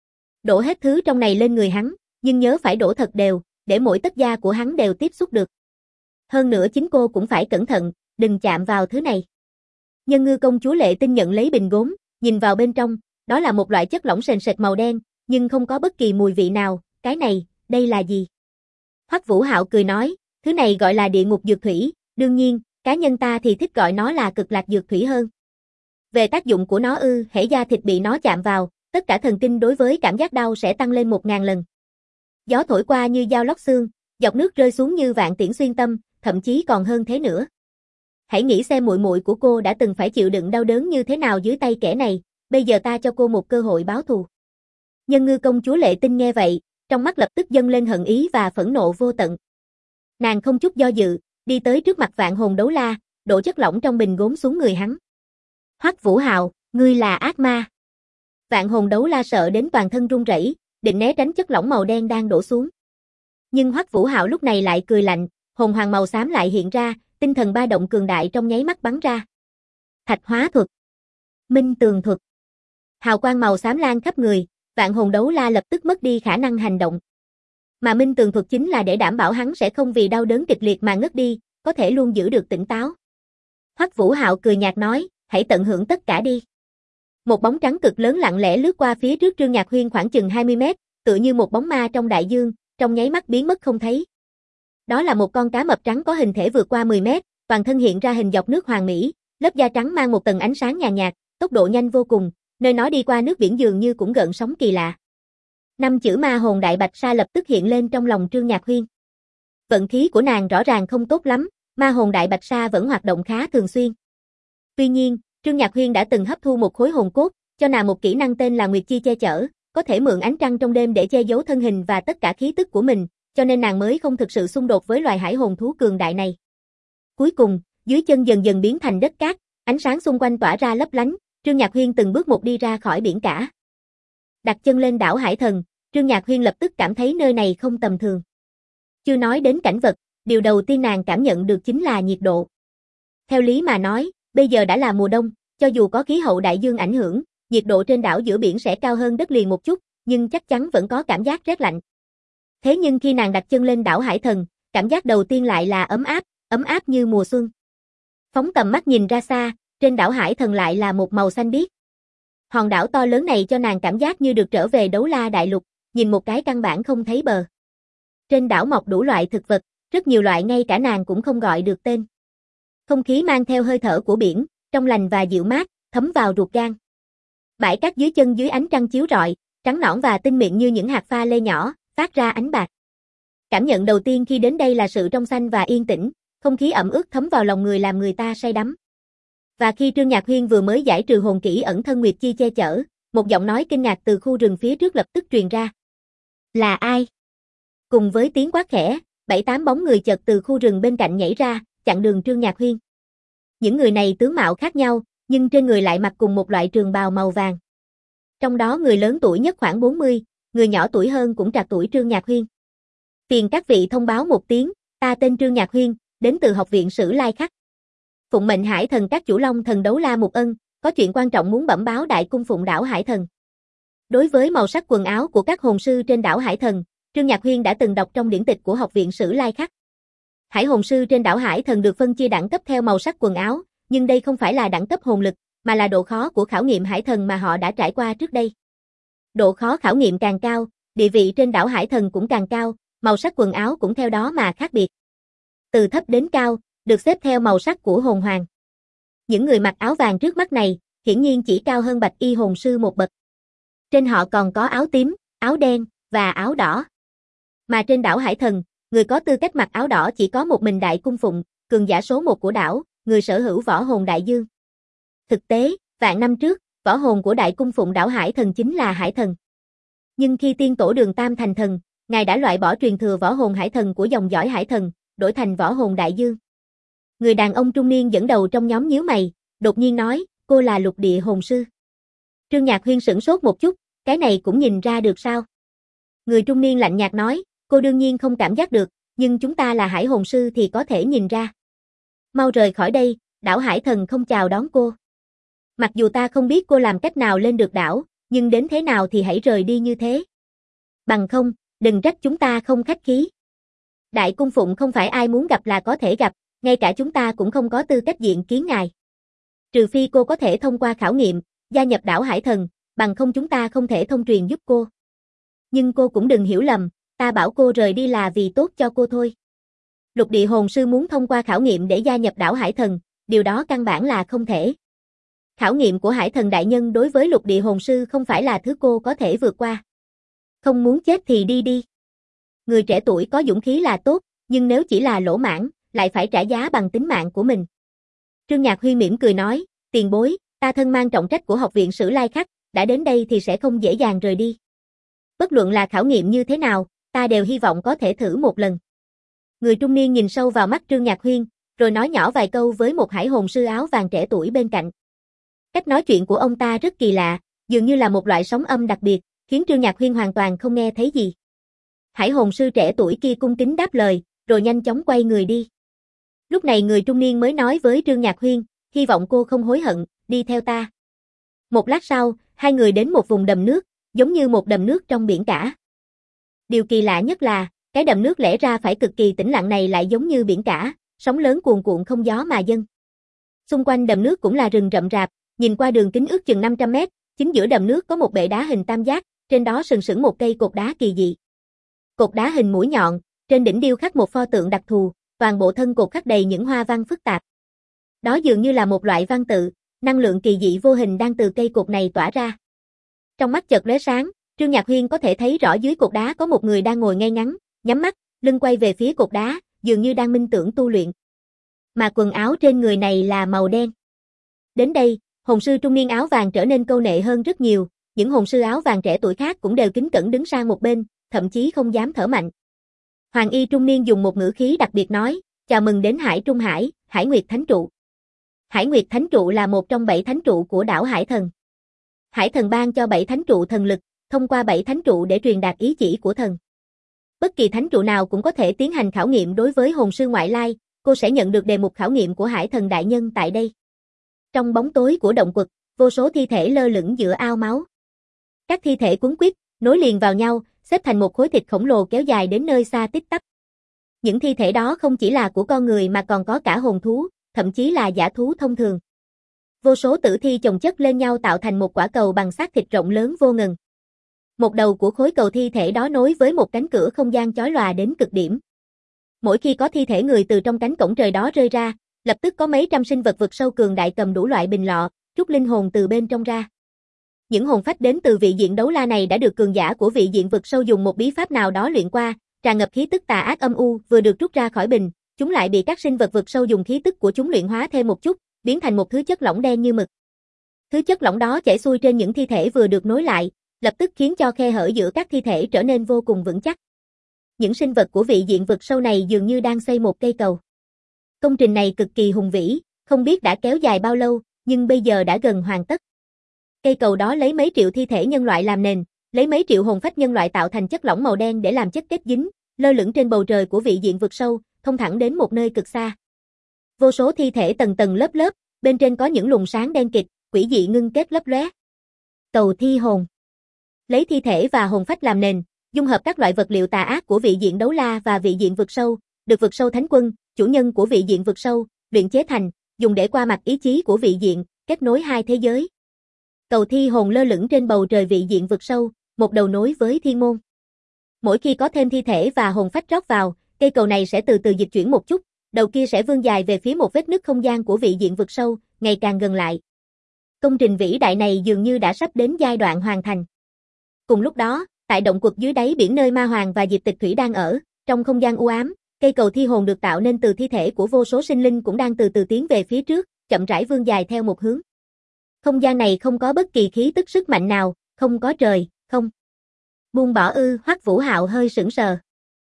S1: Đổ hết thứ trong này lên người hắn, nhưng nhớ phải đổ thật đều, để mỗi tấc da của hắn đều tiếp xúc được. Hơn nữa chính cô cũng phải cẩn thận, đừng chạm vào thứ này. Nhân Ngư công chúa Lệ Tinh nhận lấy bình gốm, nhìn vào bên trong, đó là một loại chất lỏng sền sệt màu đen, nhưng không có bất kỳ mùi vị nào, cái này, đây là gì? Hoắc Vũ Hạo cười nói, thứ này gọi là địa ngục dược thủy, đương nhiên, cá nhân ta thì thích gọi nó là cực lạc dược thủy hơn. Về tác dụng của nó hễ da thịt bị nó chạm vào, tất cả thần kinh đối với cảm giác đau sẽ tăng lên 1000 lần. Gió thổi qua như dao lóc xương, dọc nước rơi xuống như vạn tiễn xuyên tâm, thậm chí còn hơn thế nữa. Hãy nghĩ xem muội muội của cô đã từng phải chịu đựng đau đớn như thế nào dưới tay kẻ này, bây giờ ta cho cô một cơ hội báo thù. Nhân Ngư công chúa Lệ Tinh nghe vậy, trong mắt lập tức dâng lên hận ý và phẫn nộ vô tận. Nàng không chút do dự, đi tới trước mặt vạn hồn đấu la, đổ chất lỏng trong bình gốm xuống người hắn. Hoắc Vũ Hạo, ngươi là ác ma. Vạn hồn đấu la sợ đến toàn thân run rẩy, định né tránh chất lỏng màu đen đang đổ xuống. Nhưng Hoắc Vũ Hạo lúc này lại cười lạnh, hồn hoàng màu xám lại hiện ra, tinh thần ba động cường đại trong nháy mắt bắn ra. Thạch hóa thuật, minh tường thuật. Hào quang màu xám lan khắp người, vạn hồn đấu la lập tức mất đi khả năng hành động. Mà minh tường thuật chính là để đảm bảo hắn sẽ không vì đau đớn kịch liệt mà ngất đi, có thể luôn giữ được tỉnh táo. Hoắc Vũ Hạo cười nhạt nói, hãy tận hưởng tất cả đi. Một bóng trắng cực lớn lặng lẽ lướt qua phía trước Trương Nhạc Huyên khoảng chừng 20 mét, tựa như một bóng ma trong đại dương, trong nháy mắt biến mất không thấy. Đó là một con cá mập trắng có hình thể vượt qua 10 mét, toàn thân hiện ra hình dọc nước hoàn mỹ, lớp da trắng mang một tầng ánh sáng nhàn nhạt, tốc độ nhanh vô cùng, nơi nó đi qua nước biển dường như cũng gợn sóng kỳ lạ. 5 chữ ma hồn đại bạch sa lập tức hiện lên trong lòng Trương Nhạc Huyên. Vận khí của nàng rõ ràng không tốt lắm, ma hồn đại bạch sa vẫn hoạt động khá thường xuyên. Tuy nhiên, Trương Nhạc Huyên đã từng hấp thu một khối hồn cốt, cho nàng một kỹ năng tên là Nguyệt Chi che chở, có thể mượn ánh trăng trong đêm để che giấu thân hình và tất cả khí tức của mình, cho nên nàng mới không thực sự xung đột với loài hải hồn thú cường đại này. Cuối cùng, dưới chân dần dần biến thành đất cát, ánh sáng xung quanh tỏa ra lấp lánh, Trương Nhạc Huyên từng bước một đi ra khỏi biển cả. Đặt chân lên đảo Hải Thần, Trương Nhạc Huyên lập tức cảm thấy nơi này không tầm thường. Chưa nói đến cảnh vật, điều đầu tiên nàng cảm nhận được chính là nhiệt độ. Theo lý mà nói, bây giờ đã là mùa đông, cho dù có khí hậu đại dương ảnh hưởng, nhiệt độ trên đảo giữa biển sẽ cao hơn đất liền một chút, nhưng chắc chắn vẫn có cảm giác rét lạnh. Thế nhưng khi nàng đặt chân lên đảo Hải Thần, cảm giác đầu tiên lại là ấm áp như mùa xuân. Phóng tầm mắt nhìn ra xa, trên đảo Hải Thần lại là một màu xanh biếc. Hòn đảo to lớn này cho nàng cảm giác như được trở về Đấu La Đại Lục, nhìn một cái căn bản không thấy bờ. Trên đảo mọc đủ loại thực vật, rất nhiều loại ngay cả nàng cũng không gọi được tên. Không khí mang theo hơi thở của biển, trong lành và dịu mát, thấm vào ruột gan. Bãi cát dưới chân dưới ánh trăng chiếu rọi, trắng nõn và tinh mịn như những hạt pha lê nhỏ, phát ra ánh bạc. Cảm nhận đầu tiên khi đến đây là sự trong xanh và yên tĩnh, không khí ẩm ướt thấm vào lòng người làm người ta say đắm. Và khi Trương Nhạc Huyên vừa mới giải trừ hồn kỹ ẩn thân Nguyệt Chi che chở, một giọng nói kinh ngạc từ khu rừng phía trước lập tức truyền ra. Là ai? Cùng với tiếng quát khẽ, 7-8 bóng người chợt từ khu rừng bên cạnh nhảy ra, chặn đường Trương Nhạc Huyên. Những người này tướng mạo khác nhau, nhưng trên người lại mặc cùng một loại trường bào màu vàng. Trong đó người lớn tuổi nhất khoảng 40, người nhỏ tuổi hơn cũng trạc tuổi Trương Nhạc Huyên. Phiền các vị thông báo một tiếng, ta tên Trương Nhạc Huyên, đến từ Học viện Sử Lai Khắc. Phụng mệnh Hải Thần các chủ Long Thần Đấu La Mục Ân, có chuyện quan trọng muốn bẩm báo Đại cung phụng đảo Hải Thần. Đối với màu sắc quần áo của các hồn sư trên đảo Hải Thần, Trương Nhạc Huyên đã từng đọc trong điển tịch của Học viện Sử Lai Khắc. Hải hồn sư trên đảo Hải Thần được phân chia đẳng cấp theo màu sắc quần áo, nhưng đây không phải là đẳng cấp hồn lực, mà là độ khó của khảo nghiệm Hải Thần mà họ đã trải qua trước đây. Độ khó khảo nghiệm càng cao, địa vị trên đảo Hải Thần cũng càng cao, màu sắc quần áo cũng theo đó mà khác biệt. Từ thấp đến cao, được xếp theo màu sắc của hồn hoàng. Những người mặc áo vàng trước mắt này, hiển nhiên chỉ cao hơn Bạch Y hồn sư một bậc. Trên họ còn có áo tím, áo đen và áo đỏ. Mà trên đảo Hải Thần, người có tư cách mặc áo đỏ chỉ có một mình Đại cung phụng, cường giả số 1 của đảo, người sở hữu võ hồn đại dương. Thực tế, vạn năm trước, võ hồn của Đại cung phụng đảo Hải Thần chính là Hải Thần. Nhưng khi tiên tổ Đường Tam thành thần, ngài đã loại bỏ truyền thừa võ hồn Hải Thần của dòng dõi Hải Thần, đổi thành võ hồn đại dương. Người đàn ông trung niên dẫn đầu trong nhóm nhíu mày, đột nhiên nói, cô là Lục Địa hồn sư. Trương Nhạc Huyên sửng sốt một chút, cái này cũng nhìn ra được sao? Người trung niên lạnh nhạt nói, cô đương nhiên không cảm giác được, nhưng chúng ta là Hải hồn sư thì có thể nhìn ra. Mau rời khỏi đây, đảo Hải Thần không chào đón cô. Mặc dù ta không biết cô làm cách nào lên được đảo, nhưng đến thế nào thì hãy rời đi như thế. Bằng không, đừng trách chúng ta không khách khí. Đại cung phụng không phải ai muốn gặp là có thể gặp, ngay cả chúng ta cũng không có tư cách diện kiến ngài. Trừ phi cô có thể thông qua khảo nghiệm, gia nhập đảo Hải Thần, bằng không chúng ta không thể thông truyền giúp cô. Nhưng cô cũng đừng hiểu lầm, ta bảo cô rời đi là vì tốt cho cô thôi. Lục Địa hồn sư muốn thông qua khảo nghiệm để gia nhập đảo Hải Thần, điều đó căn bản là không thể. Khảo nghiệm của Hải Thần đại nhân đối với Lục Địa hồn sư không phải là thứ cô có thể vượt qua. Không muốn chết thì đi đi. Người trẻ tuổi có dũng khí là tốt, nhưng nếu chỉ là lỗ mãng, lại phải trả giá bằng tính mạng của mình. Trương Nhạc Huyên mỉm cười nói, tiền bối, ta thân mang trọng trách của Học viện Sử Lai Khắc, đã đến đây thì sẽ không dễ dàng rời đi. Bất luận là khảo nghiệm như thế nào, ta đều hy vọng có thể thử một lần. Người trung niên nhìn sâu vào mắt Trương Nhạc Huyên, rồi nói nhỏ vài câu với một hải hồn sư áo vàng trẻ tuổi bên cạnh. Cách nói chuyện của ông ta rất kỳ lạ, dường như là một loại sóng âm đặc biệt, khiến Trương Nhạc Huyên hoàn toàn không nghe thấy gì. Hải hồn sư trẻ tuổi kia cung kính đáp lời, rồi nhanh chóng quay người đi. Lúc này người trung niên mới nói với Trương Nhạc Huyên, hy vọng cô không hối hận, đi theo ta. Một lát sau, hai người đến một vùng đầm nước, giống như một đầm nước trong biển cả. Điều kỳ lạ nhất là, cái đầm nước lẽ ra phải cực kỳ tĩnh lặng này lại giống như biển cả, sóng lớn cuồn cuộn không gió mà dâng. Xung quanh đầm nước cũng là rừng rậm rạp, nhìn qua đường kính ước chừng 500 mét, chính giữa đầm nước có một bệ đá hình tam giác, trên đó sừng sững một cây cột đá kỳ dị. Cột đá hình mũi nhọn, trên đỉnh điêu khắc một pho tượng đặc thù, toàn bộ thân cột khắc đầy những hoa văn phức tạp. Đó dường như là một loại văn tự, năng lượng kỳ dị vô hình đang từ cây cột này tỏa ra. Trong mắt chợt lóe sáng, Trương Nhạc Huyên có thể thấy rõ dưới cột đá có một người đang ngồi ngay ngắn, nhắm mắt, lưng quay về phía cột đá, dường như đang minh tưởng tu luyện. Mà quần áo trên người này là màu đen. Đến đây, hồn sư trung niên áo vàng trở nên câu nệ hơn rất nhiều, những hồn sư áo vàng trẻ tuổi khác cũng đều kính cẩn đứng sang một bên, thậm chí không dám thở mạnh. Hoàng y trung niên dùng một ngữ khí đặc biệt nói, chào mừng đến Hải Trung Hải, Hải Nguyệt Thánh Trụ. Hải Nguyệt Thánh Trụ là một trong 7 thánh trụ của đảo Hải Thần. Hải Thần ban cho 7 thánh trụ thần lực, thông qua 7 thánh trụ để truyền đạt ý chỉ của thần. Bất kỳ thánh trụ nào cũng có thể tiến hành khảo nghiệm đối với hồn sư ngoại lai, cô sẽ nhận được đề mục khảo nghiệm của Hải Thần đại nhân tại đây. Trong bóng tối của động quật, vô số thi thể lơ lửng giữa ao máu. Các thi thể quấn quýt, nối liền vào nhau, xếp thành một khối thịt khổng lồ kéo dài đến nơi xa tít tắp. Những thi thể đó không chỉ là của con người mà còn có cả hồn thú, thậm chí là dã thú thông thường. Vô số tử thi chồng chất lên nhau tạo thành một quả cầu bằng xác thịt rộng lớn vô ngần. Một đầu của khối cầu thi thể đó nối với một cánh cửa không gian chói lòa đến cực điểm. Mỗi khi có thi thể người từ trong cánh cổng trời đó rơi ra, lập tức có mấy trăm sinh vật vực sâu cường đại cầm đủ loại bình lọ, rút linh hồn từ bên trong ra. Những hồn phách đến từ vị diện đấu la này đã được cường giả của vị diện vực sâu dùng một bí pháp nào đó luyện qua, tràn ngập khí tức tà ác âm u, vừa được rút ra khỏi bình, chúng lại bị các sinh vật vực sâu dùng khí tức của chúng luyện hóa thêm một chút, biến thành một thứ chất lỏng đen như mực. Thứ chất lỏng đó chảy xuôi trên những thi thể vừa được nối lại, lập tức khiến cho khe hở giữa các thi thể trở nên vô cùng vững chắc. Những sinh vật của vị diện vực sâu này dường như đang xây một cây cầu. Công trình này cực kỳ hùng vĩ, không biết đã kéo dài bao lâu, nhưng bây giờ đã gần hoàn tất. Cây cầu đó lấy mấy triệu thi thể nhân loại làm nền, lấy mấy triệu hồn phách nhân loại tạo thành chất lỏng màu đen để làm chất kết dính, lơ lửng trên bầu trời của vị diện vực sâu, thông thẳng đến một nơi cực xa. Vô số thi thể tầng tầng lớp lớp, bên trên có những luồng sáng đen kịt, quỷ dị ngưng kết lấp lóe. Cầu thi hồn. Lấy thi thể và hồn phách làm nền, dung hợp các loại vật liệu tà ác của vị diện đấu la và vị diện vực sâu, được vực sâu thánh quân, chủ nhân của vị diện vực sâu, luyện chế thành, dùng để qua mặt ý chí của vị diện, kết nối hai thế giới. Cầu thi hồn lơ lửng trên bầu trời vị diện vực sâu, một đầu nối với thiên môn. Mỗi khi có thêm thi thể và hồn phách rót vào, cây cầu này sẽ từ từ dịch chuyển một chút, đầu kia sẽ vươn dài về phía một vết nứt không gian của vị diện vực sâu, ngày càng gần lại. Công trình vĩ đại này dường như đã sắp đến giai đoạn hoàn thành. Cùng lúc đó, tại động quật dưới đáy biển nơi Ma Hoàng và Diệp Tịch Thủy đang ở, trong không gian u ám, cây cầu thi hồn được tạo nên từ thi thể của vô số sinh linh cũng đang từ từ tiến về phía trước, chậm rãi vươn dài theo một hướng. Không gian này không có bất kỳ khí tức sức mạnh nào, không có trời, không. Buông bỏ ư? Hoắc Vũ Hạo hơi sững sờ.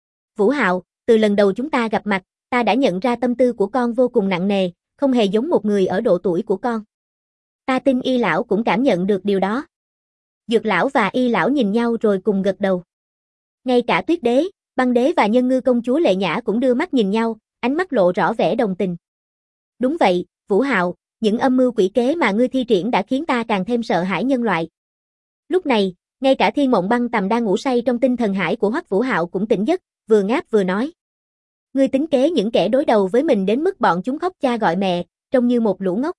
S1: Vũ Hạo, từ lần đầu chúng ta gặp mặt, ta đã nhận ra tâm tư của con vô cùng nặng nề, không hề giống một người ở độ tuổi của con. Ta tin Y lão cũng cảm nhận được điều đó. Dược lão và Y lão nhìn nhau rồi cùng gật đầu. Ngay cả Tuyết đế, Băng đế và Nhân Ngư công chúa Lệ Nhã cũng đưa mắt nhìn nhau, ánh mắt lộ rõ vẻ đồng tình. Đúng vậy, Vũ Hạo, những âm mưu quỷ kế mà ngươi thi triển đã khiến ta càng thêm sợ hãi nhân loại. Lúc này, ngay cả Thiên Mộng Băng Tầm đang ngủ say trong tinh thần hải của Hoắc Vũ Hạo cũng tỉnh giấc, vừa ngáp vừa nói. Ngươi tính kế những kẻ đối đầu với mình đến mức bọn chúng khóc cha gọi mẹ, trông như một lũ ngốc.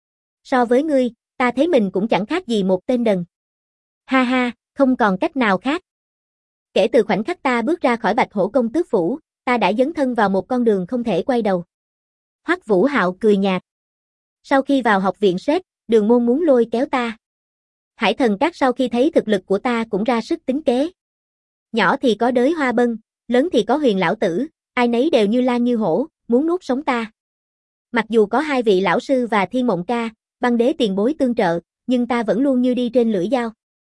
S1: So với ngươi, ta thấy mình cũng chẳng khác gì một tên đần. Ha ha, không còn cách nào khác. Kể từ khoảnh khắc ta bước ra khỏi Bạch Hổ công tước phủ, ta đã dấn thân vào một con đường không thể quay đầu. Hoắc Vũ Hạo cười nhạt. Sau khi vào học viện Sét, Đường Môn muốn lôi kéo ta. Hải Thần Các sau khi thấy thực lực của ta cũng ra sức tính kế. Nhỏ thì có Đới Hoa Bân, lớn thì có Huyền lão tử, ai nấy đều như lan như hổ, muốn nuốt sống ta. Mặc dù có hai vị lão sư và Thiên Mộng ca, Băng đế tiền bối tương trợ, nhưng ta vẫn luôn như đi trên lưỡi dao.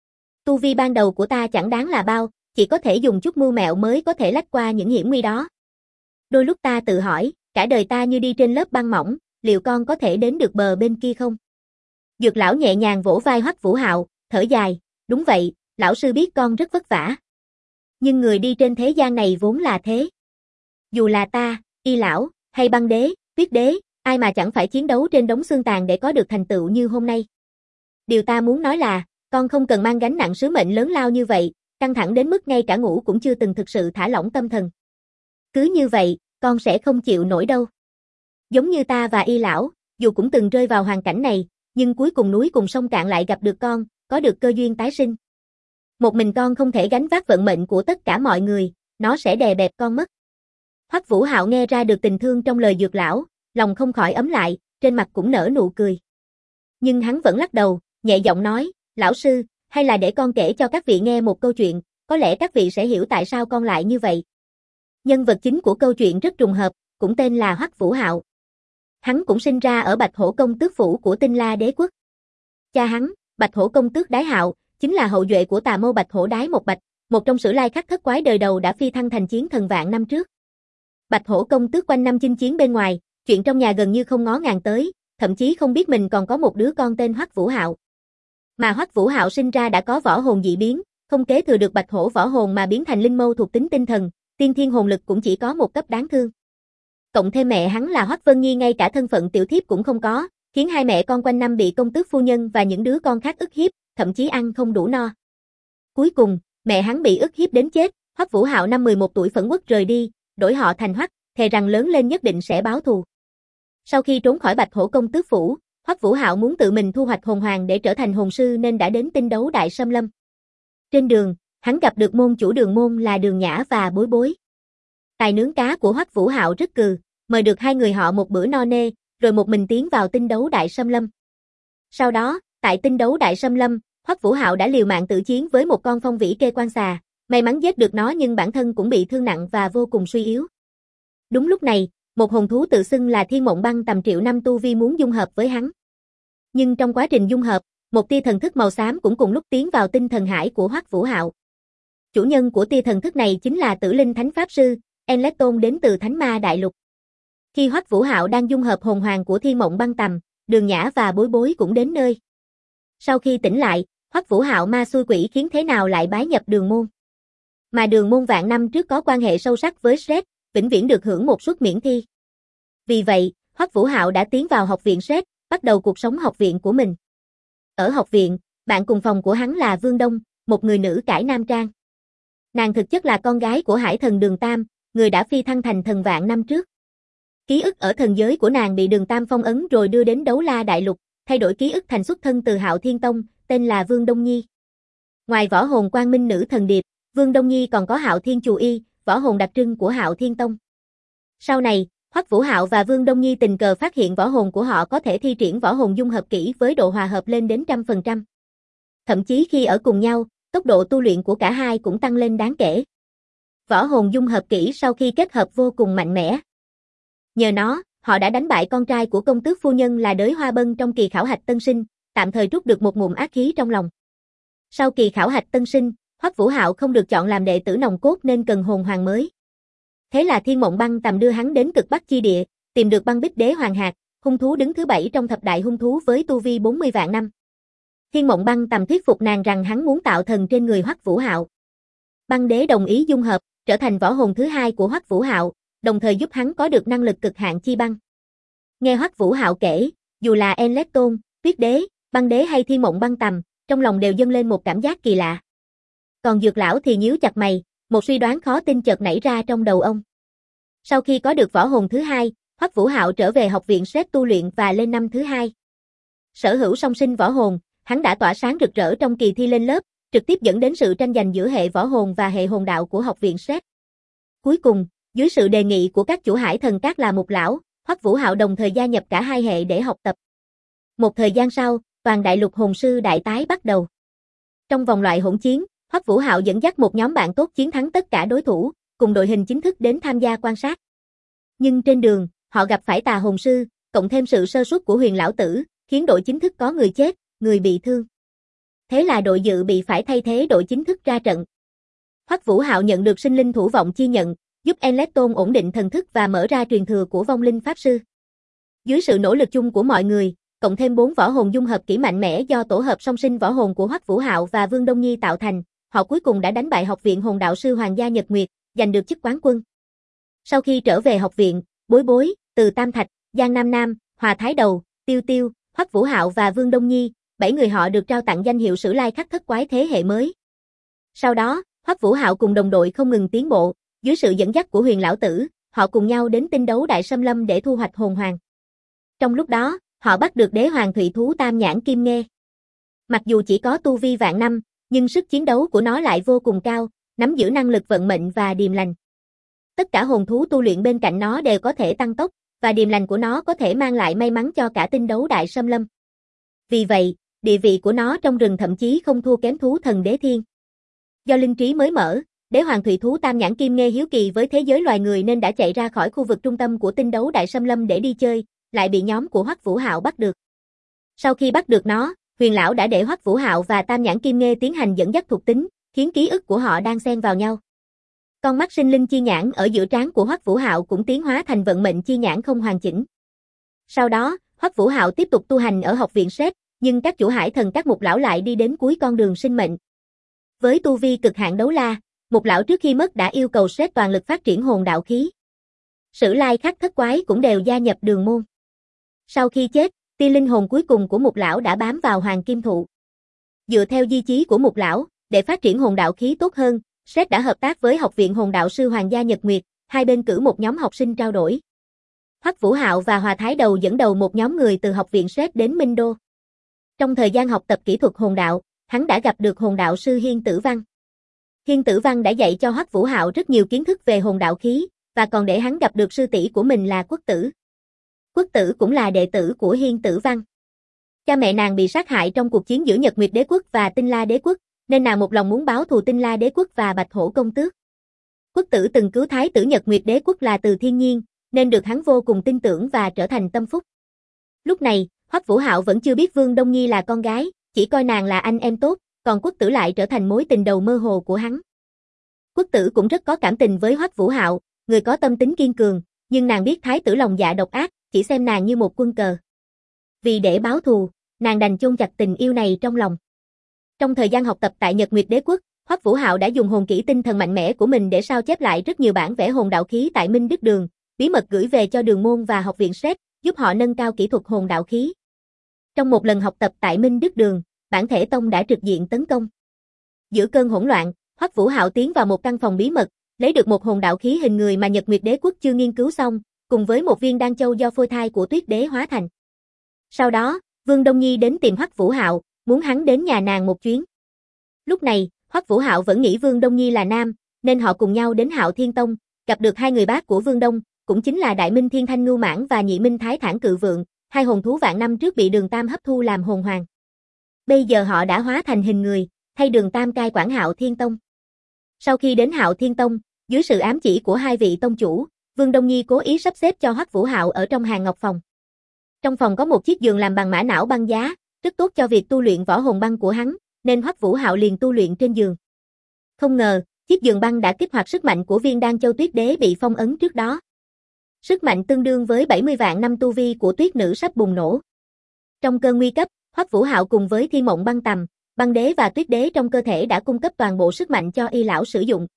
S1: Tu vi ban đầu của ta chẳng đáng là bao, chỉ có thể dùng chút mưu mẹo mới có thể lách qua những hiểm nguy đó. Đôi lúc ta tự hỏi, cả đời ta như đi trên lớp băng mỏng, liệu con có thể đến được bờ bên kia không? Dược lão nhẹ nhàng vỗ vai Hoắc Vũ Hạo, thở dài, đúng vậy, lão sư biết con rất vất vả. Nhưng người đi trên thế gian này vốn là thế. Dù là ta, Y lão, hay Băng đế, Tuyết đế, ai mà chẳng phải chiến đấu trên đống xương tàn để có được thành tựu như hôm nay. Điều ta muốn nói là, con không cần mang gánh nặng sứ mệnh lớn lao như vậy, căng thẳng đến mức ngay cả ngủ cũng chưa từng thực sự thả lỏng tâm thần. Cứ như vậy, con sẽ không chịu nổi đâu. Giống như ta và Y lão, dù cũng từng rơi vào hoàn cảnh này, nhưng cuối cùng núi cùng sông cạn lại gặp được con, có được cơ duyên tái sinh. Một mình con không thể gánh vác vận mệnh của tất cả mọi người, nó sẽ đè bẹp con mất. Hoắc Vũ Hạo nghe ra được tình thương trong lời Dược lão, lòng không khỏi ấm lại, trên mặt cũng nở nụ cười. Nhưng hắn vẫn lắc đầu, nhẹ giọng nói, lão sư, hay là để con kể cho các vị nghe một câu chuyện, có lẽ các vị sẽ hiểu tại sao con lại như vậy. Nhân vật chính của câu chuyện rất trùng hợp, cũng tên là Hoắc Vũ Hạo. Hắn cũng sinh ra ở Bạch Hổ công tước phủ của Tinh La đế quốc. Cha hắn, Bạch Hổ công tước Đái Hạo, chính là hậu duệ của tà mâu Bạch Hổ Đái Một Bạch, một trong sử lai khắc thất quái đời đầu đã phi thăng thành chiến thần vạn năm trước. Bạch Hổ công tước quanh năm chinh chiến bên ngoài, chuyện trong nhà gần như không ngó ngàng tới, thậm chí không biết mình còn có một đứa con tên Hoắc Vũ Hạo. Mà Hoắc Vũ Hạo sinh ra đã có võ hồn dị biến, không kế thừa được Bạch Hổ võ hồn mà biến thành linh mâu thuộc tính tinh thần, tiên thiên hồn lực cũng chỉ có một cấp đáng thương. Cộng thêm mẹ hắn là Hoắc Vân Nhi ngay cả thân phận tiểu thiếp cũng không có, khiến hai mẹ con quanh năm bị công tước phu nhân và những đứa con khác ức hiếp, thậm chí ăn không đủ no. Cuối cùng, mẹ hắn bị ức hiếp đến chết, Hoắc Vũ Hạo năm 11 tuổi phẫn uất rời đi, đổi họ thành Hoắc, thề rằng lớn lên nhất định sẽ báo thù. Sau khi trốn khỏi Bạch Hổ công tước phủ, Hoắc Vũ Hạo muốn tự mình thu hoạch hồn hoàng để trở thành hồn sư nên đã đến Tinh Đấu Đại Sâm Lâm. Trên đường, hắn gặp được môn chủ đường môn là Đường Nhã và Bối Bối. Tài nướng cá của Hoắc Vũ Hạo rất cừ, mời được hai người họ một bữa no nê, rồi một mình tiến vào Tinh Đấu Đại Sâm Lâm. Sau đó, tại Tinh Đấu Đại Sâm Lâm, Hoắc Vũ Hạo đã liều mạng tự chiến với một con phong vĩ kê quan xà, may mắn giết được nó nhưng bản thân cũng bị thương nặng và vô cùng suy yếu. Đúng lúc này, một hồn thú tự xưng là Thiên Mộng Băng tầm triệu năm tu vi muốn dung hợp với hắn. Nhưng trong quá trình dung hợp, một tia thần thức màu xám cũng cùng lúc tiến vào tinh thần hải của Hoắc Vũ Hạo. Chủ nhân của tia thần thức này chính là Tử Linh Thánh Pháp Sư, Enleton đến từ Thánh Ma Đại Lục. Khi Hoắc Vũ Hạo đang dung hợp hồn hoàng của Thiên Mộng Băng tầm, Đường Nhã và Bối Bối cũng đến nơi. Sau khi tỉnh lại, Hoắc Vũ Hạo ma xui quỷ khiến thế nào lại bái nhập Đường môn. Mà Đường môn vạn năm trước có quan hệ sâu sắc với Sret, vĩnh viễn được hưởng một suất miễn thi. Vì vậy, Hoắc Vũ Hạo đã tiến vào học viện Sret, bắt đầu cuộc sống học viện của mình. Ở học viện, bạn cùng phòng của hắn là Vương Đông, một người nữ cải nam trang. Nàng thực chất là con gái của Hải Thần Đường Tam, người đã phi thăng thành thần vạn năm trước. Ký ức ở thần giới của nàng bị Đường Tam phong ấn rồi đưa đến Đấu La Đại Lục, thay đổi ký ức thành xuất thân từ Hạo Thiên Tông, tên là Vương Đông Nhi. Ngoài võ hồn Quang Minh Nữ Thần Điệp, Vương Đông Nhi còn có Hạo Thiên Chù Y, võ hồn đặc trưng của Hạo Thiên Tông. Sau này, Hoắc Vũ Hạo và Vương Đông Nhi tình cờ phát hiện võ hồn của họ có thể thi triển võ hồn dung hợp kỹ với độ hòa hợp lên đến 100%. Thậm chí khi ở cùng nhau, tốc độ tu luyện của cả hai cũng tăng lên đáng kể. Võ hồn dung hợp kỹ sau khi kết hợp vô cùng mạnh mẽ. Nhờ nó, họ đã đánh bại con trai của công tước phu nhân là Đới Hoa Bân trong kỳ khảo hạch tân sinh, tạm thời trút được một ngụm ác khí trong lòng. Sau kỳ khảo hạch tân sinh, Hoắc Vũ Hạo không được chọn làm đệ tử nòng cốt nên cần hồn hoàng mới. Thế là Thiên Mộng Băng tầm đưa hắn đến cực Bắc chi địa, tìm được Băng Bích Đế Hoàng Hạc, hung thú đứng thứ 7 trong thập đại hung thú với tu vi 40 vạn năm. Thiên Mộng Băng tầm thuyết phục nàng rằng hắn muốn tạo thần trên người Hoắc Vũ Hạo. Băng Đế đồng ý dung hợp, trở thành võ hồn thứ hai của Hoắc Vũ Hạo, đồng thời giúp hắn có được năng lực cực hạn chi băng. Nghe Hoắc Vũ Hạo kể, dù là Enleton, Tuyết Đế, Băng Đế hay Thiên Mộng Băng tầm, trong lòng đều dâng lên một cảm giác kỳ lạ. Còn Dược lão thì nhíu chặt mày, một suy đoán khó tin chợt nảy ra trong đầu ông. Sau khi có được võ hồn thứ hai, Hoắc Vũ Hạo trở về học viện Sret tu luyện và lên năm thứ hai. Sở hữu song sinh võ hồn, hắn đã tỏa sáng rực rỡ trong kỳ thi lên lớp, trực tiếp dẫn đến sự tranh giành giữa hệ võ hồn và hệ hồn đạo của học viện Sret. Cuối cùng, dưới sự đề nghị của các chủ Hải Thần Các là Mục lão, Hoắc Vũ Hạo đồng thời gia nhập cả hai hệ để học tập. Một thời gian sau, toàn đại lục hồn sư đại tái bắt đầu. Trong vòng loại hỗn chiến, Hoắc Vũ Hạo dẫn dắt một nhóm bạn tốt chiến thắng tất cả đối thủ, cùng đội hình chính thức đến tham gia quan sát. Nhưng trên đường, họ gặp phải tà hồn sư, cộng thêm sự sơ suất của Huyền lão tử, khiến đội chính thức có người chết, người bị thương. Thế là đội dự bị phải thay thế đội chính thức ra trận. Hoắc Vũ Hạo nhận được sinh linh thủ vọng chi nhận, giúp Enleton ổn định thần thức và mở ra truyền thừa của vong linh pháp sư. Dưới sự nỗ lực chung của mọi người, cộng thêm 4 võ hồn dung hợp kỹ mạnh mẽ do tổ hợp song sinh võ hồn của Hoắc Vũ Hạo và Vương Đông Nhi tạo thành, họ cuối cùng đã đánh bại học viện hồn đạo sư Hoàng gia Nhật Nguyệt, giành được chức quán quân. Sau khi trở về học viện, Bối Bối, Từ Tam Thạch, Giang Nam Nam, Hòa Thái Đầu, Tiêu Tiêu, Hoắc Vũ Hạo và Vương Đông Nhi, 7 người họ được trao tặng danh hiệu Sử Lai Khắc Thất Quái thế hệ mới. Sau đó, Hoắc Vũ Hạo cùng đồng đội không ngừng tiến bộ, dưới sự dẫn dắt của Huyền lão tử, họ cùng nhau đến Tinh Đấu Đại Sâm Lâm để thu hoạch hồn hoàng. Trong lúc đó, họ bắt được đế hoàng thủy thú Tam Nhãn Kim Nghê. Mặc dù chỉ có tu vi vạn năm, nhưng sức chiến đấu của nó lại vô cùng cao, nắm giữ năng lực vận mệnh và điềm lành. Tất cả hồn thú tu luyện bên cạnh nó đều có thể tăng tốc, và điềm lành của nó có thể mang lại may mắn cho cả Tinh Đấu Đại Sâm Lâm. Vì vậy, địa vị của nó trong rừng thậm chí không thua kém thú thần đế thiên. Do linh trí mới mở, đế hoàng thủy thú Tam Nhãn Kim Nghê hiếu kỳ với thế giới loài người nên đã chạy ra khỏi khu vực trung tâm của Tinh Đấu Đại Sâm Lâm để đi chơi, lại bị nhóm của Hoắc Vũ Hạo bắt được. Sau khi bắt được nó, Huyền lão đã để Hoắc Vũ Hạo và Tam Nhãn Kim Nghê tiến hành dẫn dắt thuộc tính, khiến ký ức của họ đang xen vào nhau. Con mắt sinh linh chi nhãn ở giữa trán của Hoắc Vũ Hạo cũng tiến hóa thành vận mệnh chi nhãn không hoàn chỉnh. Sau đó, Hoắc Vũ Hạo tiếp tục tu hành ở học viện Sret, nhưng các chủ Hải Thần Các Mục lão lại đi đến cuối con đường sinh mệnh. Với tu vi cực hạn đấu la, Mục lão trước khi mất đã yêu cầu Sret toàn lực phát triển hồn đạo khí. Sử Lai Khắc Thất Quái cũng đều gia nhập đường môn. Sau khi chết, tia linh hồn cuối cùng của Mục lão đã bám vào Hoàng Kim Thụ. Dựa theo di chí của Mục lão, để phát triển hồn đạo khí tốt hơn, Sret đã hợp tác với Học viện Hồn đạo sư Hoàng gia Nhật Nguyệt, hai bên cử một nhóm học sinh trao đổi. Hoắc Vũ Hạo và Hòa Thái Đầu dẫn đầu một nhóm người từ học viện Sét đến Minh Đô. Trong thời gian học tập kỹ thuật hồn đạo, hắn đã gặp được hồn đạo sư Hiên Tử Văn. Hiên Tử Văn đã dạy cho Hoắc Vũ Hạo rất nhiều kiến thức về hồn đạo khí, và còn để hắn gặp được sư tỷ của mình là Quất Tử. Quất Tử cũng là đệ tử của Hiên Tử Văn. Cha mẹ nàng bị sát hại trong cuộc chiến giữa Nhật Nguyệt Đế Quốc và Tinh La Đế Quốc, nên nàng một lòng muốn báo thù Tinh La Đế Quốc và Bạch Hổ công tước. Quất Tử từng cứu thái tử Nhật Nguyệt Đế Quốc là Từ Thiên Nhiên, nên được hắn vô cùng tin tưởng và trở thành tâm phúc. Lúc này, Hoắc Vũ Hạo vẫn chưa biết Vương Đông Nhi là con gái, chỉ coi nàng là anh em tốt, còn Quất Tử lại trở thành mối tình đầu mơ hồ của hắn. Quất Tử cũng rất có cảm tình với Hoắc Vũ Hạo, người có tâm tính kiên cường, nhưng nàng biết thái tử lòng dạ độc ác, chỉ xem nàng như một quân cờ. Vì để báo thù, nàng đành chôn chặt tình yêu này trong lòng. Trong thời gian học tập tại Nhật Nguyệt Đế Quốc, Hoắc Vũ Hạo đã dùng hồn kỹ tinh thần mạnh mẽ của mình để sao chép lại rất nhiều bản vẽ hồn đạo khí tại Minh Đức Đường, bí mật gửi về cho Đường Môn và học viện Sét, giúp họ nâng cao kỹ thuật hồn đạo khí. Trong một lần học tập tại Minh Đức Đường, Bản Thể Tông đã trực diện tấn công. Giữa cơn hỗn loạn, Hoắc Vũ Hạo tiến vào một căn phòng bí mật, lấy được một hồn đạo khí hình người mà Nhật Nguyệt Đế Quốc chưa nghiên cứu xong, cùng với một viên đan châu do phôi thai của Tuyết Đế hóa thành. Sau đó, Vương Đông Nhi đến tìm Hoắc Vũ Hạo, muốn hắn đến nhà nàng một chuyến. Lúc này, Hoắc Vũ Hạo vẫn nghĩ Vương Đông Nhi là nam, nên họ cùng nhau đến Hạo Thiên Tông, gặp được hai người bác của Vương Đông, cũng chính là Đại Minh Thiên Thanh Ngưu Mãng và Nhị Minh Thái Thản Cự Vượng, hai hồn thú vạn năm trước bị Đường Tam hấp thu làm hồn hoàng. Bây giờ họ đã hóa thành hình người, thay Đường Tam cai quản Hạo Thiên Tông. Sau khi đến Hạo Thiên Tông, dưới sự ám chỉ của hai vị tông chủ, Vương Đông Nhi cố ý sắp xếp cho Hoắc Vũ Hạo ở trong hàng ngọc phòng. Trong phòng có một chiếc giường làm bằng mã não băng giá, rất tốt cho việc tu luyện võ hồn băng của hắn, nên Hoắc Vũ Hạo liền tu luyện trên giường. Không ngờ, chiếc giường băng đã kích hoạt sức mạnh của viên đan châu Tuyết Đế bị phong ấn trước đó. Sức mạnh tương đương với 70 vạn năm tu vi của Tuyết Nữ sắp bùng nổ. Trong cơn nguy cấp, Hoắc Vũ Hạo cùng với Thiên Mộng Băng Tầm, Băng Đế và Tuyết Đế trong cơ thể đã cung cấp toàn bộ sức mạnh cho Y lão sử dụng.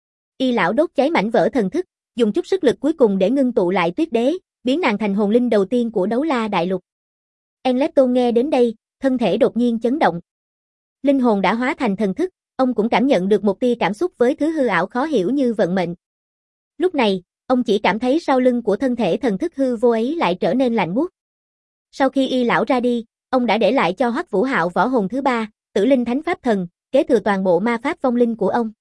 S1: Y lão đốt cháy mảnh vỡ thần thức, dùng chút sức lực cuối cùng để ngưng tụ lại Tuyết Đế, biến nàng thành hồn linh đầu tiên của Đấu La Đại Lục. Enlepton nghe đến đây, thân thể đột nhiên chấn động. Linh hồn đã hóa thành thần thức, ông cũng cảm nhận được một tia cảm xúc với thứ hư ảo khó hiểu như vận mệnh. Lúc này, ông chỉ cảm thấy sau lưng của thân thể thần thức hư vô ấy lại trở nên lạnh buốt. Sau khi Y lão ra đi, ông đã để lại cho Hoắc Vũ Hạo võ hồn thứ ba, Tử Linh Thánh Pháp Thần, kế thừa toàn bộ ma pháp vong linh của ông.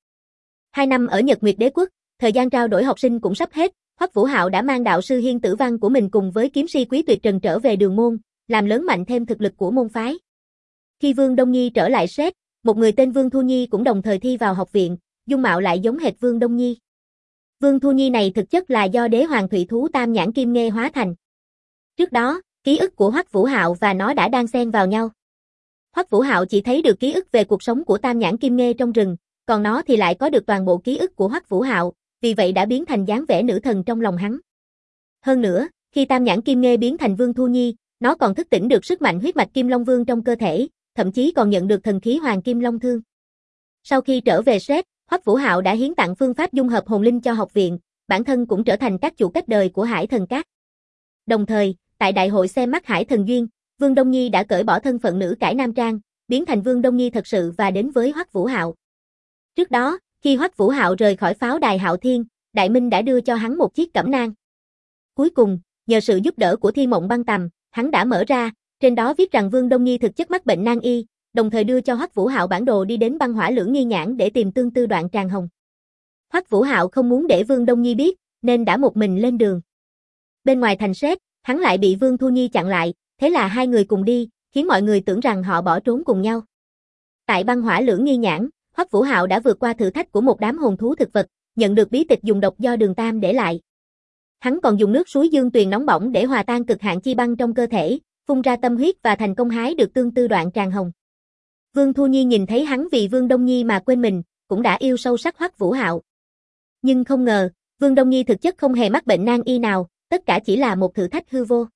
S1: 2 năm ở Nhật Nguyệt Đế Quốc, thời gian trao đổi học sinh cũng sắp hết, Hoắc Vũ Hạo đã mang đạo sư Hiên Tử Văn của mình cùng với kiếm si Quý Tuyệt Trần trở về Đường Môn, làm lớn mạnh thêm thực lực của môn phái. Khi Vương Đông Nhi trở lại Sét, một người tên Vương Thu Nhi cũng đồng thời thi vào học viện, dung mạo lại giống hệt Vương Đông Nhi. Vương Thu Nhi này thực chất là do đế hoàng thủy thú Tam Nhãn Kim Nghê hóa thành. Trước đó, ký ức của Hoắc Vũ Hạo và nó đã đan xen vào nhau. Hoắc Vũ Hạo chỉ thấy được ký ức về cuộc sống của Tam Nhãn Kim Nghê trong rừng, còn nó thì lại có được toàn bộ ký ức của Hoắc Vũ Hạo, vì vậy đã biến thành dáng vẻ nữ thần trong lòng hắn. Hơn nữa, khi Tam Nhãn Kim Nghê biến thành Vương Thu Nhi, nó còn thức tỉnh được sức mạnh huyết mạch Kim Long Vương trong cơ thể, thậm chí còn nhận được thần khí Hoàng Kim Long Thương. Sau khi trở về Sét, Hoắc Vũ Hạo đã hiến tặng phương pháp dung hợp hồn linh cho học viện, bản thân cũng trở thành các chủ cách đời của Hải Thần Các. Đồng thời, tại đại hội xem mắt Hải Thần Duyên, Vương Đông Nhi đã cởi bỏ thân phận nữ cải nam trang, biến thành Vương Đông Nhi thật sự và đến với Hoắc Vũ Hạo. Trước đó, khi Hoắc Vũ Hạo rời khỏi pháo đài Hạo Thiên, Đại Minh đã đưa cho hắn một chiếc cẩm nang. Cuối cùng, nhờ sự giúp đỡ của Thiên Mộng Băng Tầm, hắn đã mở ra, trên đó viết rằng Vương Đông Nhi thực chất mắc bệnh nan y, đồng thời đưa cho Hoắc Vũ Hạo bản đồ đi đến băng hỏa lưỡng nghi nhãn để tìm tương tư đoạn tràng hồng. Hoắc Vũ Hạo không muốn để Vương Đông Nhi biết, nên đã một mình lên đường. Bên ngoài thành Sét, hắn lại bị Vương Thu Nhi chặn lại, thế là hai người cùng đi, khiến mọi người tưởng rằng họ bỏ trốn cùng nhau. Tại băng hỏa lưỡng nghi nhãn, Hoắc Vũ Hạo đã vượt qua thử thách của một đám hồn thú thực vật, nhận được bí tịch dùng độc do Đường Tam để lại. Hắn còn dùng nước suối Dương Tuyền nóng bỏng để hòa tan cực hạn chi băng trong cơ thể, phun ra tâm huyết và thành công hái được tương tư đoạn tràng hồng. Vương Thu Nhi nhìn thấy hắn vì Vương Đông Nhi mà quên mình, cũng đã yêu sâu sắc Hoắc Vũ Hạo. Nhưng không ngờ, Vương Đông Nhi thực chất không hề mắc bệnh nan y nào, tất cả chỉ là một thử thách hư vô.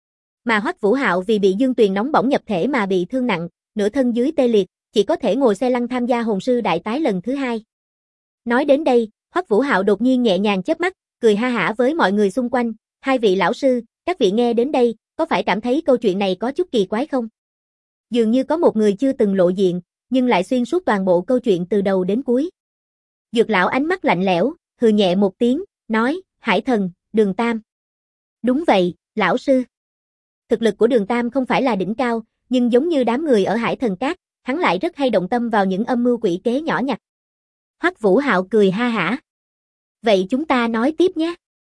S1: Mà Hoắc Vũ Hạo vì bị Dương Tuyền nóng bỏng nhập thể mà bị thương nặng, nửa thân dưới tê liệt, chỉ có thể ngồi xe lăn tham gia hồn sư đại tái lần thứ 2. Nói đến đây, Hoắc Vũ Hạo đột nhiên nhẹ nhàng chớp mắt, cười ha hả với mọi người xung quanh, hai vị lão sư, các vị nghe đến đây, có phải cảm thấy câu chuyện này có chút kỳ quái không? Dường như có một người chưa từng lộ diện, nhưng lại xuyên suốt toàn bộ câu chuyện từ đầu đến cuối. Dược lão ánh mắt lạnh lẽo, hừ nhẹ một tiếng, nói, Hải Thần, Đường Tam. Đúng vậy, lão sư. Thực lực của Đường Tam không phải là đỉnh cao, nhưng giống như đám người ở Hải Thần Cát, hắn lại rất hay động tâm vào những âm mưu quỷ kế nhỏ nhặt. Hoắc Vũ Hạo cười ha hả. Vậy chúng ta nói tiếp nhé.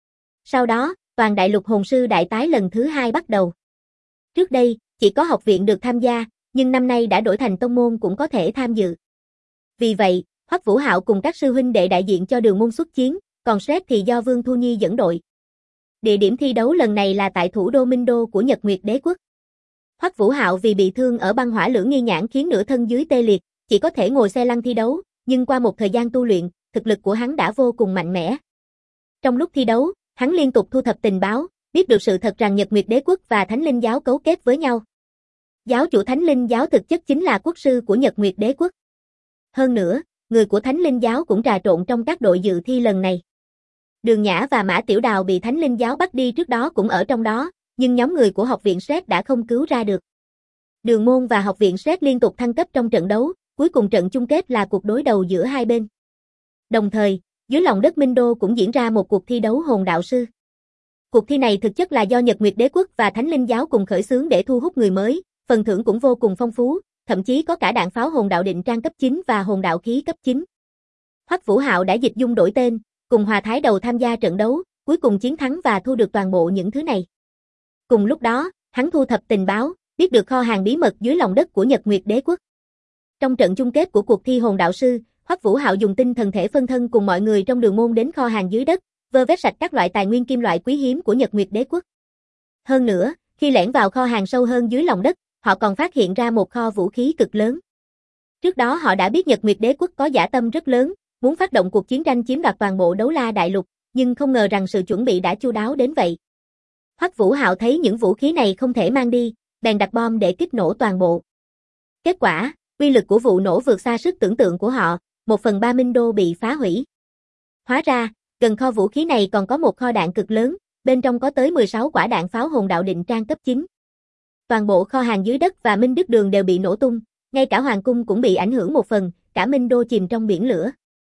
S1: Sau đó, toàn đại lục hồn sư đại tái lần thứ 2 bắt đầu. Trước đây, chỉ có học viện được tham gia, nhưng năm nay đã đổi thành tông môn cũng có thể tham dự. Vì vậy, Hoắc Vũ Hạo cùng các sư huynh đệ đại diện cho Đường môn xuất chiến, còn Sret thì do Vương Thu Nhi dẫn đội. Địa điểm thi đấu lần này là tại thủ đô Minh Đô của Nhật Nguyệt Đế quốc. Hoắc Vũ Hạo vì bị thương ở băng hỏa lưỡng nghi nhãn khiến nửa thân dưới tê liệt, chỉ có thể ngồi xe lăn thi đấu, nhưng qua một thời gian tu luyện, thực lực của hắn đã vô cùng mạnh mẽ. Trong lúc thi đấu, hắn liên tục thu thập tình báo, biết được sự thật rằng Nhật Nguyệt Đế quốc và Thánh Linh giáo cấu kết với nhau. Giáo chủ Thánh Linh giáo thực chất chính là quốc sư của Nhật Nguyệt Đế quốc. Hơn nữa, người của Thánh Linh giáo cũng trà trộn trong các đội dự thi lần này. Đường Nhã và Mã Tiểu Đào bị Thánh Linh giáo bắt đi trước đó cũng ở trong đó, nhưng nhóm người của học viện Sret đã không cứu ra được. Đường môn và học viện Sret liên tục thăng cấp trong trận đấu, cuối cùng trận chung kết là cuộc đối đầu giữa hai bên. Đồng thời, dưới lòng đất Minh Đô cũng diễn ra một cuộc thi đấu hồn đạo sư. Cuộc thi này thực chất là do Nhật Nguyệt Đế quốc và Thánh Linh giáo cùng khởi xướng để thu hút người mới, phần thưởng cũng vô cùng phong phú, thậm chí có cả đạn pháo hồn đạo định trang cấp 9 và hồn đạo khí cấp 9. Hoắc Vũ Hạo đã dịch dung đổi tên, cùng Hòa Thái Đầu tham gia trận đấu, cuối cùng chiến thắng và thu được toàn bộ những thứ này. Cùng lúc đó, hắn thu thập tình báo, biết được kho hàng bí mật dưới lòng đất của Nhật Nguyệt Đế quốc. Trong trận chung kết của cuộc thi hồn đạo sư, Hoắc Vũ Hạo dùng tinh thần thể phân thân cùng mọi người trong đường môn đến kho hàng dưới đất, vơ vét sạch các loại tài nguyên kim loại quý hiếm của Nhật Nguyệt Đế quốc. Hơn nữa, khi lẻn vào kho hàng sâu hơn dưới lòng đất, họ còn phát hiện ra một kho vũ khí cực lớn. Trước đó họ đã biết Nhật Nguyệt Đế quốc có dã tâm rất lớn, muốn phát động cuộc chiến tranh chiếm đoạt toàn bộ Đấu La đại lục, nhưng không ngờ rằng sự chuẩn bị đã chu đáo đến vậy. Hoắc Vũ Hạo thấy những vũ khí này không thể mang đi, bèn đặt bom để kích nổ toàn bộ. Kết quả, uy lực của vụ nổ vượt xa sức tưởng tượng của họ, 1/3 Minh Đô bị phá hủy. Hóa ra, gần kho vũ khí này còn có một kho đạn cực lớn, bên trong có tới 16 quả đạn pháo hồn đạo định trang cấp 9. Toàn bộ kho hàng dưới đất và Minh Đức Đường đều bị nổ tung, ngay cả hoàng cung cũng bị ảnh hưởng một phần, cả Minh Đô chìm trong biển lửa.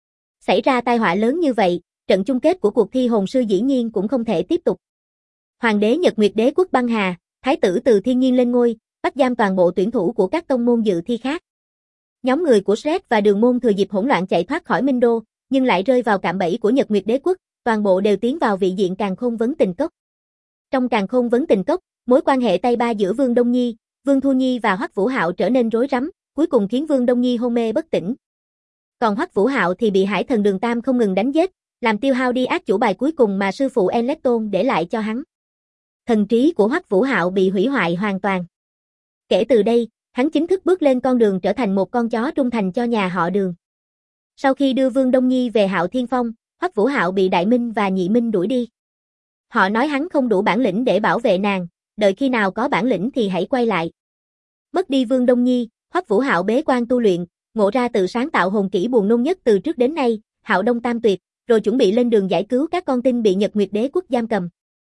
S1: Xảy ra tai họa lớn như vậy, trận chung kết của cuộc thi hồn sư dĩ nhiên cũng không thể tiếp tục. Hoàng đế Nhật Nguyệt Đế quốc băng hà, thái tử Từ Thiên Nhiên lên ngôi, bắt giam toàn bộ tuyển thủ của các tông môn dự thi khác. Nhóm người của Sret và Đường môn thừa dịp hỗn loạn chạy thoát khỏi Minh Đô, nhưng lại rơi vào cạm bẫy của Nhật Nguyệt Đế quốc, toàn bộ đều tiến vào vị diện Càn Khôn Vấn Tình Cốc. Trong Càn Khôn Vấn Tình Cốc, mối quan hệ tay ba giữa Vương Đông Nhi, Vương Thu Nhi và Hoắc Vũ Hạo trở nên rối rắm, cuối cùng khiến Vương Đông Nhi hôn mê bất tỉnh. Còn Hoắc Vũ Hạo thì bị Hải Thần Đường Tam không ngừng đánh giết, làm tiêu hao đi át chủ bài cuối cùng mà sư phụ Enlecton để lại cho hắn. Thần trí của Hoắc Vũ Hạo bị hủy hoại hoàn toàn. Kể từ đây, hắn chính thức bước lên con đường trở thành một con chó trung thành cho nhà họ Đường. Sau khi đưa Vương Đông Nhi về Hạo Thiên Phong, Hoắc Vũ Hạo bị Đại Minh và Nhị Minh đuổi đi. Họ nói hắn không đủ bản lĩnh để bảo vệ nàng, đợi khi nào có bản lĩnh thì hãy quay lại. Mất đi Vương Đông Nhi, Hoắc Vũ Hạo bế quan tu luyện, ngộ ra tự sáng tạo hồn kỹ buồn nôn nhất từ trước đến nay, Hạo Đông Tam Tuyệt, rồi chuẩn bị lên đường giải cứu các con tin bị Nhật Nguyệt Đế quốc giam cầm.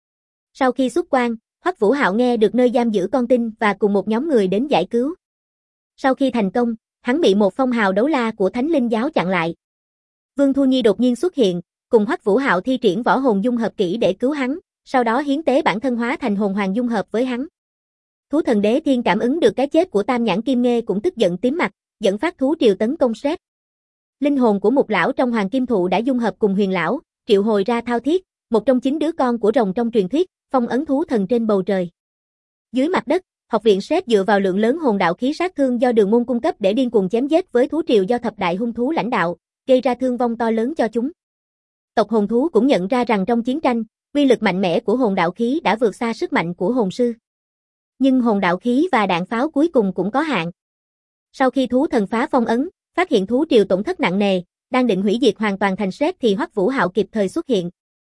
S1: Sau khi xuất quan, Hoắc Vũ Hạo nghe được nơi giam giữ con tin và cùng một nhóm người đến giải cứu. Sau khi thành công, hắn bị một phong hào đấu la của Thánh Linh giáo chặn lại. Vương Thu Nhi đột nhiên xuất hiện, cùng Hoắc Vũ Hạo thi triển võ hồn dung hợp kỹ để cứu hắn, sau đó hiến tế bản thân hóa thành hồn hoàng dung hợp với hắn. Thú thần Đế Thiên cảm ứng được cái chết của Tam Nhãn Kim Nghê cũng tức giận tím mặt, dẫn phát thú triều tấn công Sret. Linh hồn của Mục lão trong Hoàng Kim Thụ đã dung hợp cùng Huyền lão, triệu hồi ra Thao Thiết, một trong 9 đứa con của rồng trong truyền thuyết, phong ấn thú thần trên bầu trời. Dưới mặt đất, học viện Sret dựa vào lượng lớn hồn đạo khí sát thương do Đường môn cung cấp để điên cuồng chém giết với thú triều do thập đại hung thú lãnh đạo, gây ra thương vong to lớn cho chúng. Tộc hồn thú cũng nhận ra rằng trong chiến tranh, uy lực mạnh mẽ của hồn đạo khí đã vượt xa sức mạnh của hồn sư. Nhưng hồn đạo khí và đạn pháo cuối cùng cũng có hạn. Sau khi thú thần phá phong ấn, phát hiện thú triều tổn thất nặng nề, đang định hủy diệt hoàn toàn thành Sret thì Hoắc Vũ Hạo kịp thời xuất hiện.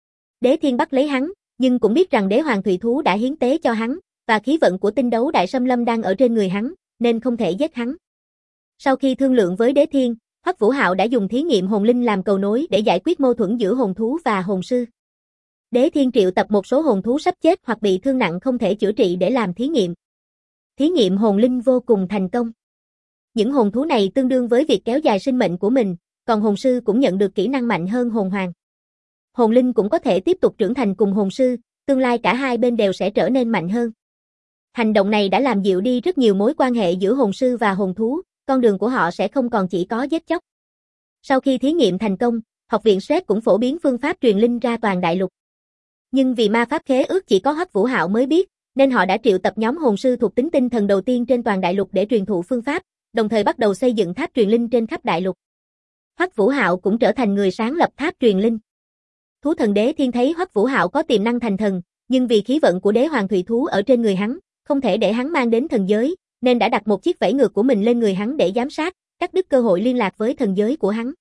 S1: Đế Thiên bắt lấy hắn, nhưng cũng biết rằng đế hoàng thủy thú đã hiến tế cho hắn, và khí vận của tinh đấu đại xâm lâm đang ở trên người hắn, nên không thể giết hắn. Sau khi thương lượng với Đế Thiên, Hoắc Vũ Hạo đã dùng thí nghiệm hồn linh làm cầu nối để giải quyết mâu thuẫn giữa hồn thú và hồn sư. Đế Thiên triệu tập một số hồn thú sắp chết hoặc bị thương nặng không thể chữa trị để làm thí nghiệm. Thí nghiệm hồn linh vô cùng thành công. Những hồn thú này tương đương với việc kéo dài sinh mệnh của mình, còn hồn sư cũng nhận được kỹ năng mạnh hơn hồn hoàng. Hồn linh cũng có thể tiếp tục trưởng thành cùng hồn sư, tương lai cả hai bên đều sẽ trở nên mạnh hơn. Hành động này đã làm dịu đi rất nhiều mối quan hệ giữa hồn sư và hồn thú, con đường của họ sẽ không còn chỉ có giết chóc. Sau khi thí nghiệm thành công, học viện SRED cũng phổ biến phương pháp truyền linh ra toàn đại lục. Nhưng vì ma pháp khế ước chỉ có Hoắc Vũ Hạo mới biết, nên họ đã triệu tập nhóm hồn sư thuộc tính tinh thần đầu tiên trên toàn đại lục để truyền thụ phương pháp, đồng thời bắt đầu xây dựng tháp truyền linh trên khắp đại lục. Hoắc Vũ Hạo cũng trở thành người sáng lập tháp truyền linh. Thú thần đế thiên thấy Hoắc Vũ Hạo có tiềm năng thành thần, nhưng vì khí vận của đế hoàng thủy thú ở trên người hắn, không thể để hắn mang đến thần giới, nên đã đặt một chiếc vảy ngược của mình lên người hắn để giám sát, cắt đứt cơ hội liên lạc với thần giới của hắn.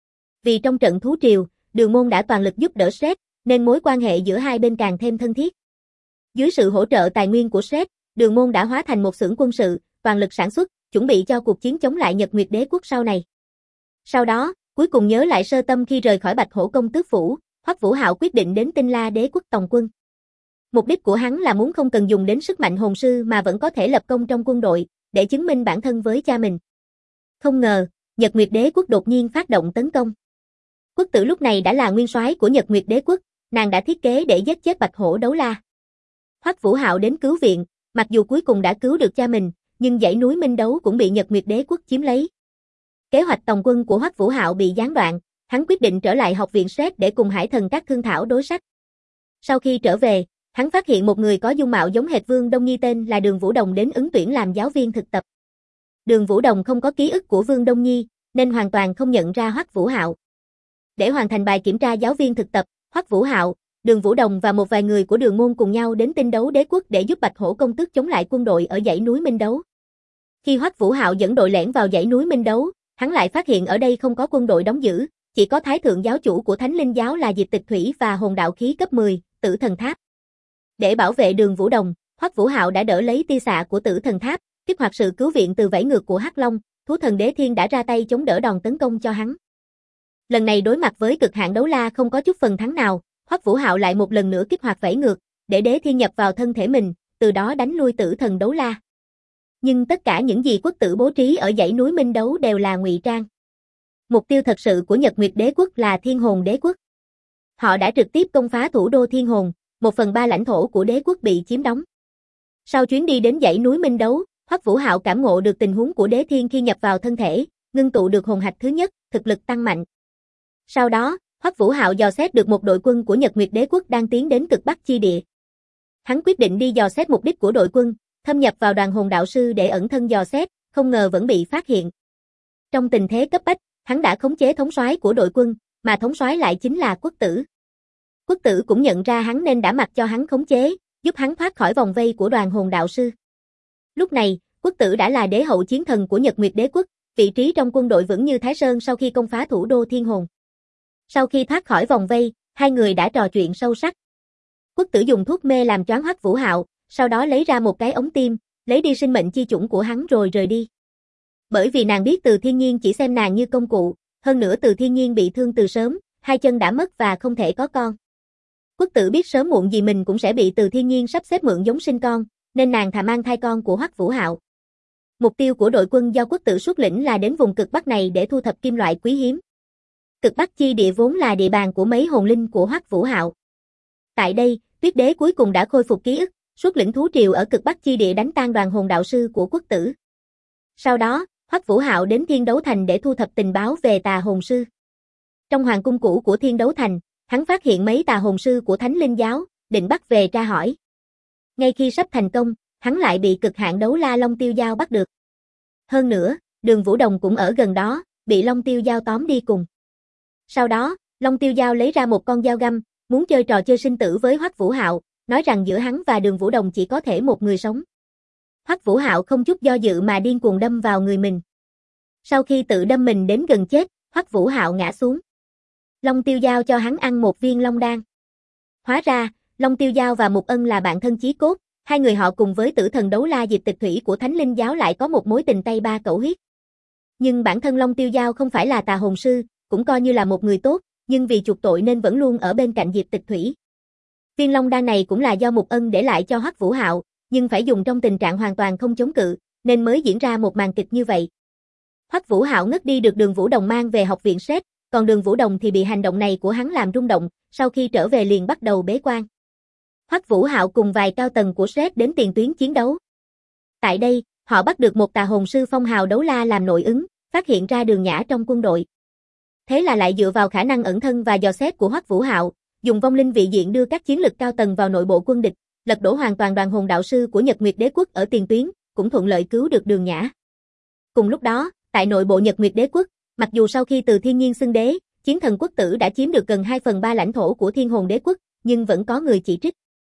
S1: Vì trong trận thú triều, Đường Môn đã toàn lực giúp đỡ SRED, nên mối quan hệ giữa hai bên càng thêm thân thiết. Dưới sự hỗ trợ tài nguyên của SRED, Đường Môn đã hóa thành một xưởng quân sự, toàn lực sản xuất, chuẩn bị cho cuộc chiến chống lại Nhật Nguyệt Đế quốc sau này. Sau đó, cuối cùng nhớ lại sơ tâm khi rời khỏi Bạch Hổ công tước phủ, Hoắc Vũ Hạo quyết định đến Tinh La Đế quốc tòng quân. Mục đích của hắn là muốn không cần dùng đến sức mạnh hồn sư mà vẫn có thể lập công trong quân đội, để chứng minh bản thân với cha mình. Không ngờ, Nhật Nguyệt Đế quốc đột nhiên phát động tấn công. Quốc tử lúc này đã là nguyên soái của Nhật Nguyệt Đế quốc, nàng đã thiết kế để giết chết Bạch Hổ Đấu La. Hoắc Vũ Hạo đến cứu viện, mặc dù cuối cùng đã cứu được cha mình, nhưng dãy núi Minh Đấu cũng bị Nhật Nguyệt Đế quốc chiếm lấy. Kế hoạch tòng quân của Hoắc Vũ Hạo bị gián đoạn, hắn quyết định trở lại học viện SRED để cùng Hải Thần Các thương thảo đối sách. Sau khi trở về, hắn phát hiện một người có dung mạo giống hệt Vương Đông Nhi tên là Đường Vũ Đồng đến ứng tuyển làm giáo viên thực tập. Đường Vũ Đồng không có ký ức của Vương Đông Nhi, nên hoàn toàn không nhận ra Hoắc Vũ Hạo. Để hoàn thành bài kiểm tra giáo viên thực tập, Hoắc Vũ Hạo, Đường Vũ Đồng và một vài người của Đường môn cùng nhau đến Tinh Đấu Đế quốc để giúp Bạch Hổ công tước chống lại quân đội ở dãy núi Minh Đấu. Khi Hoắc Vũ Hạo dẫn đội lẻn vào dãy núi Minh Đấu, hắn lại phát hiện ở đây không có quân đội đóng giữ, chỉ có Thái thượng giáo chủ của Thánh Linh giáo là Diệp Tịch Thủy và hồn đạo khí cấp 10, Tử Thần Tháp. Để bảo vệ Đường Vũ Đồng, Hoắc Vũ Hạo đã đỡ lấy tia xạ của Tử Thần Tháp, kích hoạt sự cứu viện từ vảy ngược của Hắc Long, thú thần đế thiên đã ra tay chống đỡ đòn tấn công cho hắn. Lần này đối mặt với cực hạn đấu la không có chút phần thắng nào, Hoắc Vũ Hạo lại một lần nữa kích hoạt vảy ngược, để đế thiên nhập vào thân thể mình, từ đó đánh lui tử thần đấu la. Nhưng tất cả những gì quốc tử bố trí ở dãy núi Minh Đấu đều là ngụy trang. Mục tiêu thật sự của Nhật Nguyệt Đế quốc là Thiên Hồn Đế quốc. Họ đã trực tiếp công phá thủ đô Thiên Hồn, 1/3 lãnh thổ của đế quốc bị chiếm đóng. Sau chuyến đi đến dãy núi Minh Đấu, Hoắc Vũ Hạo cảm ngộ được tình huống của đế thiên khi nhập vào thân thể, ngưng tụ được hồn hạch thứ nhất, thực lực tăng mạnh. Sau đó, Hoắc Vũ Hạo dò xét được một đội quân của Nhật Nguyệt Đế quốc đang tiến đến cực Bắc chi địa. Hắn quyết định đi dò xét mục đích của đội quân, thâm nhập vào đoàn hồn đạo sư để ẩn thân dò xét, không ngờ vẫn bị phát hiện. Trong tình thế cấp bách, hắn đã khống chế thống soái của đội quân, mà thống soái lại chính là Quốc tử. Quốc tử cũng nhận ra hắn nên đã mặc cho hắn khống chế, giúp hắn thoát khỏi vòng vây của đoàn hồn đạo sư. Lúc này, Quốc tử đã là đế hậu chiến thần của Nhật Nguyệt Đế quốc, vị trí trong quân đội vững như Thái Sơn sau khi công phá thủ đô Thiên Hồn. Sau khi thoát khỏi vòng vây, hai người đã trò chuyện sâu sắc. Quốc tử dùng thuốc mê làm choáng Hoắc Vũ Hạo, sau đó lấy ra một cái ống tim, lấy đi sinh mệnh chi chủng của hắn rồi rời đi. Bởi vì nàng biết Từ Thiên Nhiên chỉ xem nàng như công cụ, hơn nữa Từ Thiên Nhiên bị thương từ sớm, hai chân đã mất và không thể có con. Quốc tử biết sớm muộn gì mình cũng sẽ bị Từ Thiên Nhiên sắp xếp mượn giống sinh con, nên nàng thà mang thai con của Hoắc Vũ Hạo. Mục tiêu của đội quân do Quốc tử xuất lĩnh là đến vùng cực Bắc này để thu thập kim loại quý hiếm. Cực Bắc chi địa vốn là địa bàn của mấy hồn linh của Hoắc Vũ Hạo. Tại đây, Tuyết Đế cuối cùng đã khôi phục ký ức, xuất lĩnh thú triều ở cực Bắc chi địa đánh tan đoàn hồn đạo sư của Quốc tử. Sau đó, Hoắc Vũ Hạo đến Thiên Đấu Thành để thu thập tình báo về tà hồn sư. Trong hoàng cung cũ của Thiên Đấu Thành, hắn phát hiện mấy tà hồn sư của Thánh Linh giáo, định bắt về tra hỏi. Ngay khi sắp thành công, hắn lại bị cực hạn đấu la Long Tiêu Dao bắt được. Hơn nữa, Đường Vũ Đồng cũng ở gần đó, bị Long Tiêu Dao tóm đi cùng. Sau đó, Long Tiêu Dao lấy ra một con dao găm, muốn chơi trò chơi sinh tử với Hoắc Vũ Hạo, nói rằng giữa hắn và Đường Vũ Đồng chỉ có thể một người sống. Hoắc Vũ Hạo không chút do dự mà điên cuồng đâm vào người mình. Sau khi tự đâm mình đến gần chết, Hoắc Vũ Hạo ngã xuống. Long Tiêu Dao cho hắn ăn một viên long đan. Hóa ra, Long Tiêu Dao và Mục Ân là bạn thân chí cốt, hai người họ cùng với tử thần đấu la Diệp Tịch Thủy của Thánh Linh giáo lại có một mối tình tay ba cẩu huyết. Nhưng bản thân Long Tiêu Dao không phải là tà hồn sư, cũng coi như là một người tốt, nhưng vì chuộc tội nên vẫn luôn ở bên cạnh Diệp Tịch Thủy. Viên long đan này cũng là do Mục Ân để lại cho Hoắc Vũ Hạo, nhưng phải dùng trong tình trạng hoàn toàn không chống cự, nên mới diễn ra một màn kịch như vậy. Hoắc Vũ Hạo ngất đi được Đường Vũ Đồng mang về học viện SRED, còn Đường Vũ Đồng thì bị hành động này của hắn làm rung động, sau khi trở về liền bắt đầu bế quan. Hoắc Vũ Hạo cùng vài cao tầng của SRED đến tiền tuyến chiến đấu. Tại đây, họ bắt được một tà hồn sư phong hào đấu la làm nội ứng, phát hiện ra Đường Nhã trong quân đội. Thế là lại dựa vào khả năng ẩn thân và dò xét của Hoắc Vũ Hạo, dùng vong linh vị diện đưa các chiến lực cao tầng vào nội bộ quân địch, lật đổ hoàn toàn đoàn hồn đạo sư của Nhật Nguyệt Đế Quốc ở tiền tuyến, cũng thuận lợi cứu được Đường Nhã. Cùng lúc đó, tại nội bộ Nhật Nguyệt Đế Quốc, mặc dù sau khi Từ Thiên Nhiên xưng đế, Chiến Thần Quốc Tử đã chiếm được gần 2/3 lãnh thổ của Thiên Hồn Đế Quốc, nhưng vẫn có người chỉ trích.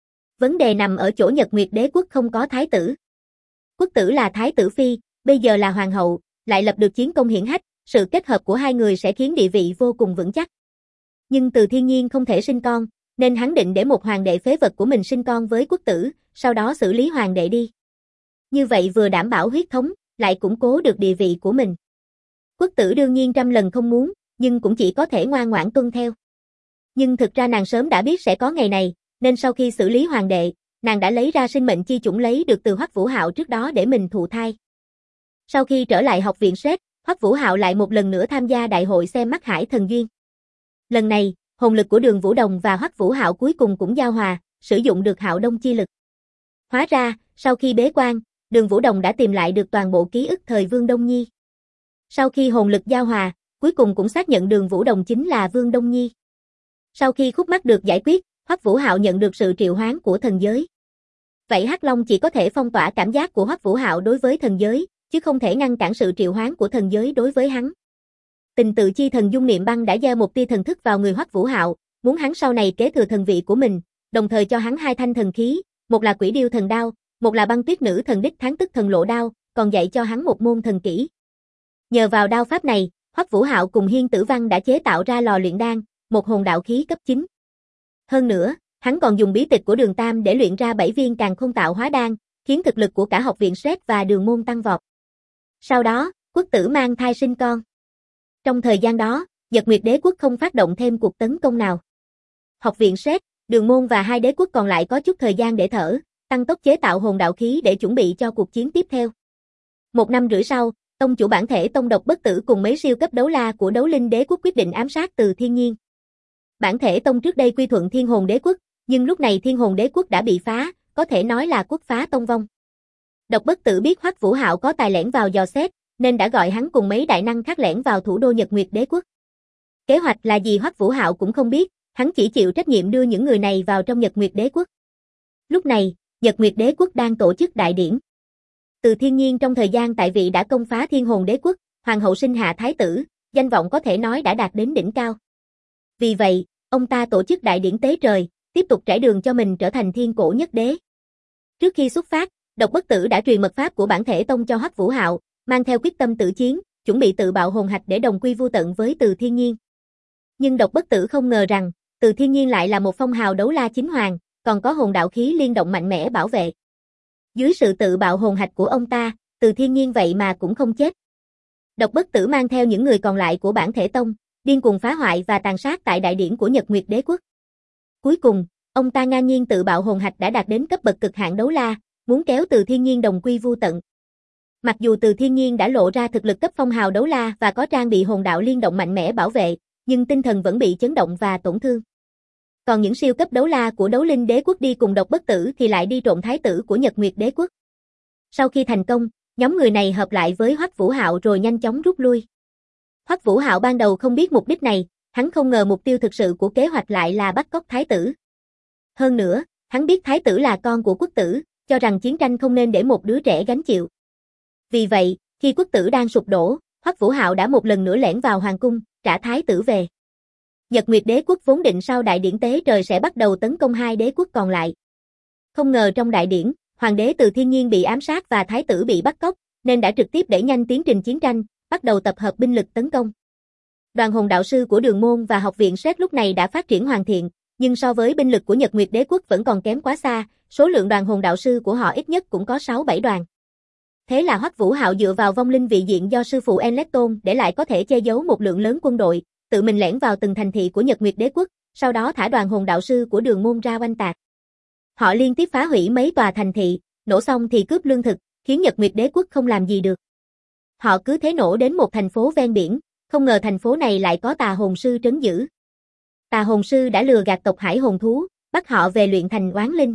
S1: Vấn đề nằm ở chỗ Nhật Nguyệt Đế Quốc không có thái tử. Quốc tử là thái tử phi, bây giờ là hoàng hậu, lại lập được chiến công hiển hách, sự kết hợp của hai người sẽ khiến địa vị vô cùng vững chắc. Nhưng Từ Thiên Nhiên không thể sinh con, nên hắn định để một hoàng đệ phế vật của mình sinh con với quốc tử, sau đó xử lý hoàng đệ đi. Như vậy vừa đảm bảo huyết thống, lại củng cố được địa vị của mình. Quốc tử đương nhiên trăm lần không muốn, nhưng cũng chỉ có thể ngoan ngoãn tuân theo. Nhưng thực ra nàng sớm đã biết sẽ có ngày này, nên sau khi xử lý hoàng đệ, nàng đã lấy ra sinh mệnh chi chủng lấy được từ Hoắc Vũ Hạo trước đó để mình thụ thai. Sau khi trở lại học viện SRED, Hoắc Vũ Hạo lại một lần nữa tham gia đại hội xem mắt hải thần duyên. Lần này, hồn lực của Đường Vũ Đồng và Hoắc Vũ Hạo cuối cùng cũng giao hòa, sử dụng được Hạo Đông chi lực. Hóa ra, sau khi bế quan, Đường Vũ Đồng đã tìm lại được toàn bộ ký ức thời Vương Đông Nhi. Sau khi hồn lực giao hòa, cuối cùng cũng xác nhận Đường Vũ Đồng chính là Vương Đông Nhi. Sau khi khúc mắc được giải quyết, Hoắc Vũ Hạo nhận được sự triệu hoán của thần giới. Vậy Hắc Long chỉ có thể phong tỏa cảm giác của Hoắc Vũ Hạo đối với thần giới, chứ không thể ngăn cản sự triệu hoán của thần giới đối với hắn. Tình tự chi thần Dung Niệm Băng đã gieo một tia thần thức vào người Hoắc Vũ Hạo, muốn hắn sau này kế thừa thần vị của mình, đồng thời cho hắn 2 thanh thần khí, một là Quỷ Điêu thần đao, một là Băng Tuyết Nữ thần đích tháng tức thần lộ đao, còn dạy cho hắn một môn thần kỹ. Nhờ vào đao pháp này, Hoắc Vũ Hạo cùng Hiên Tử Văn đã chế tạo ra lò luyện đan, một hồn đạo khí cấp 9. Hơn nữa, hắn còn dùng bí tịch của Đường Tam để luyện ra 7 viên Càn Khôn Tạo Hóa đan, khiến thực lực của cả học viện SRED và Đường môn tăng vọt. Sau đó, quốc tử mang thai sinh con. Trong thời gian đó, Nhật Nguyệt Đế Quốc không phát động thêm cuộc tấn công nào. Học viện SRED, Đường môn và 2 đế quốc còn lại có chút thời gian để thở, tăng tốc chế tạo hồn đạo khí để chuẩn bị cho cuộc chiến tiếp theo. 1 năm rưỡi sau, tông chủ bản thể Tông Độc Bất Tử cùng mấy siêu cấp đấu la của Đấu Linh Đế Quốc quyết định ám sát Từ Thiên Nhiên. Bản thể Tông trước đây quy thuận Thiên Hồn Đế Quốc, nhưng lúc này Thiên Hồn Đế Quốc đã bị phá, có thể nói là quốc phá tông vong. Độc Bất Tử biết Hoắc Vũ Hạo có tài lẻn vào dò xét, nên đã gọi hắn cùng mấy đại năng khác lẻn vào thủ đô Nhật Nguyệt Đế Quốc. Kế hoạch là gì Hoắc Vũ Hạo cũng không biết, hắn chỉ chịu trách nhiệm đưa những người này vào trong Nhật Nguyệt Đế Quốc. Lúc này, Nhật Nguyệt Đế Quốc đang tổ chức đại điển. Từ Thiên Nhiên trong thời gian tại vị đã công phá Thiên Hồn Đế Quốc, hoàng hậu sinh hạ thái tử, danh vọng có thể nói đã đạt đến đỉnh cao. Vì vậy, ông ta tổ chức đại điển tế trời, tiếp tục trải đường cho mình trở thành thiên cổ nhất đế. Trước khi xuất phát, Độc Bất Tử đã truyền mật pháp của bản thể Tông cho Hoắc Vũ Hạo, mang theo quyết tâm tự chiến, chuẩn bị tự bạo hồn hạch để đồng quy vu tận với Từ Thiên Nhiên. Nhưng Độc Bất Tử không ngờ rằng, Từ Thiên Nhiên lại là một phong hào đấu la chính hoàng, còn có hồn đạo khí liên động mạnh mẽ bảo vệ. Dưới sự tự bạo hồn hạch của ông ta, Từ Thiên Nhiên vậy mà cũng không chết. Độc Bất Tử mang theo những người còn lại của bản thể Tông, điên cuồng phá hoại và tàn sát tại đại điển của Nhật Nguyệt Đế Quốc. Cuối cùng, ông ta ngang nhiên tự bạo hồn hạch đã đạt đến cấp bậc cực hạn đấu la, muốn kéo Từ Thiên Nhiên đồng quy vu tận. Mặc dù Từ Thiên Nhiên đã lộ ra thực lực cấp phong hào đấu la và có trang bị hồn đạo liên động mạnh mẽ bảo vệ, nhưng tinh thần vẫn bị chấn động và tổn thương. Còn những siêu cấp đấu la của Đấu Linh Đế Quốc đi cùng Độc Bất Tử thì lại đi trộm thái tử của Nhật Nguyệt Đế Quốc. Sau khi thành công, nhóm người này hợp lại với Hoắc Vũ Hạo rồi nhanh chóng rút lui. Hoắc Vũ Hạo ban đầu không biết mục đích này, hắn không ngờ mục tiêu thực sự của kế hoạch lại là bắt cóc thái tử. Hơn nữa, hắn biết thái tử là con của quốc tử, cho rằng chiến tranh không nên để một đứa trẻ gánh chịu. Vì vậy, khi quốc tử đang sụp đổ, Hoắc Vũ Hạo đã một lần nữa lẻn vào hoàng cung, trả thái tử về. Nhật Nguyệt Đế Quốc vốn định sau đại điển tế trời sẽ bắt đầu tấn công 2 đế quốc còn lại. Không ngờ trong đại điển, hoàng đế Từ Thiên Nhiên bị ám sát và thái tử bị bắt cóc, nên đã trực tiếp đẩy nhanh tiến trình chiến tranh, bắt đầu tập hợp binh lực tấn công. Đoàn hồn đạo sư của Đường môn và học viện SRED lúc này đã phát triển hoàn thiện, nhưng so với binh lực của Nhật Nguyệt Đế Quốc vẫn còn kém quá xa, số lượng đoàn hồn đạo sư của họ ít nhất cũng có 6-7 đoàn. Thế là Hoắc Vũ Hạo dựa vào vong linh vị diện do sư phụ Enletton để lại có thể che giấu một lượng lớn quân đội, tự mình lẻn vào từng thành thị của Nhật Nguyệt Đế Quốc, sau đó thả đoàn hồn đạo sư của Đường môn ra oanh tạc. Họ liên tiếp phá hủy mấy tòa thành thị, nổ xong thì cướp lương thực, khiến Nhật Nguyệt Đế Quốc không làm gì được. Họ cứ thế nổ đến một thành phố ven biển, không ngờ thành phố này lại có tà hồn sư trấn giữ. Tà hồn sư đã lừa gạt tộc hải hồn thú, bắt họ về luyện thành oán linh.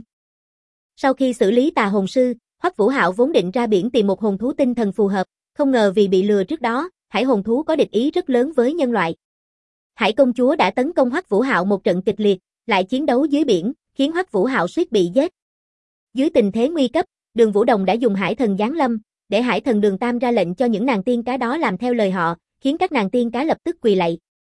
S1: Sau khi xử lý tà hồn sư, Hoắc Vũ Hạo vốn định ra biển tìm một hồn thú tinh thần phù hợp, không ngờ vì bị lừa trước đó, hải hồn thú có địch ý rất lớn với nhân loại. Hải công chúa đã tấn công Hoắc Vũ Hạo một trận kịch liệt, lại chiến đấu dưới biển, khiến Hoắc Vũ Hạo suýt bị giết. Dưới tình thế nguy cấp, Đường Vũ Đồng đã dùng hải thần giáng lâm, để hải thần Đường Tam ra lệnh cho những nàng tiên cá đó làm theo lời họ, khiến các nàng tiên cá lập tức quỳ lạy.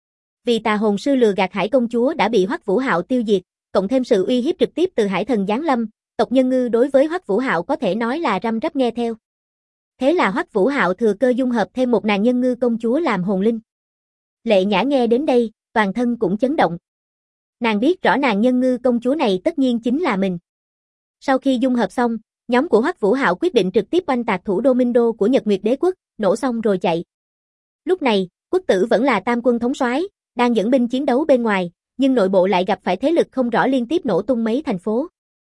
S1: Vì tà hồn sư lừa gạt hải công chúa đã bị Hoắc Vũ Hạo tiêu diệt, cộng thêm sự uy hiếp trực tiếp từ hải thần giáng lâm, tộc Nhân Ngư đối với Hoắc Vũ Hạo có thể nói là răm rắp nghe theo. Thế là Hoắc Vũ Hạo thừa cơ dung hợp thêm một nàng Nhân Ngư công chúa làm hồn linh. Lệ Nhã nghe đến đây, toàn thân cũng chấn động. Nàng biết rõ nàng Nhân Ngư công chúa này tất nhiên chính là mình. Sau khi dung hợp xong, nhóm của Hoắc Vũ Hạo quyết định trực tiếp oanh tạc thủ đô Minh Đô của Nhật Nguyệt Đế quốc, nổ xong rồi chạy. Lúc này, Quốc Tử vẫn là tam quân thống soái, đang dẫn binh chiến đấu bên ngoài, nhưng nội bộ lại gặp phải thế lực không rõ liên tiếp nổ tung mấy thành phố.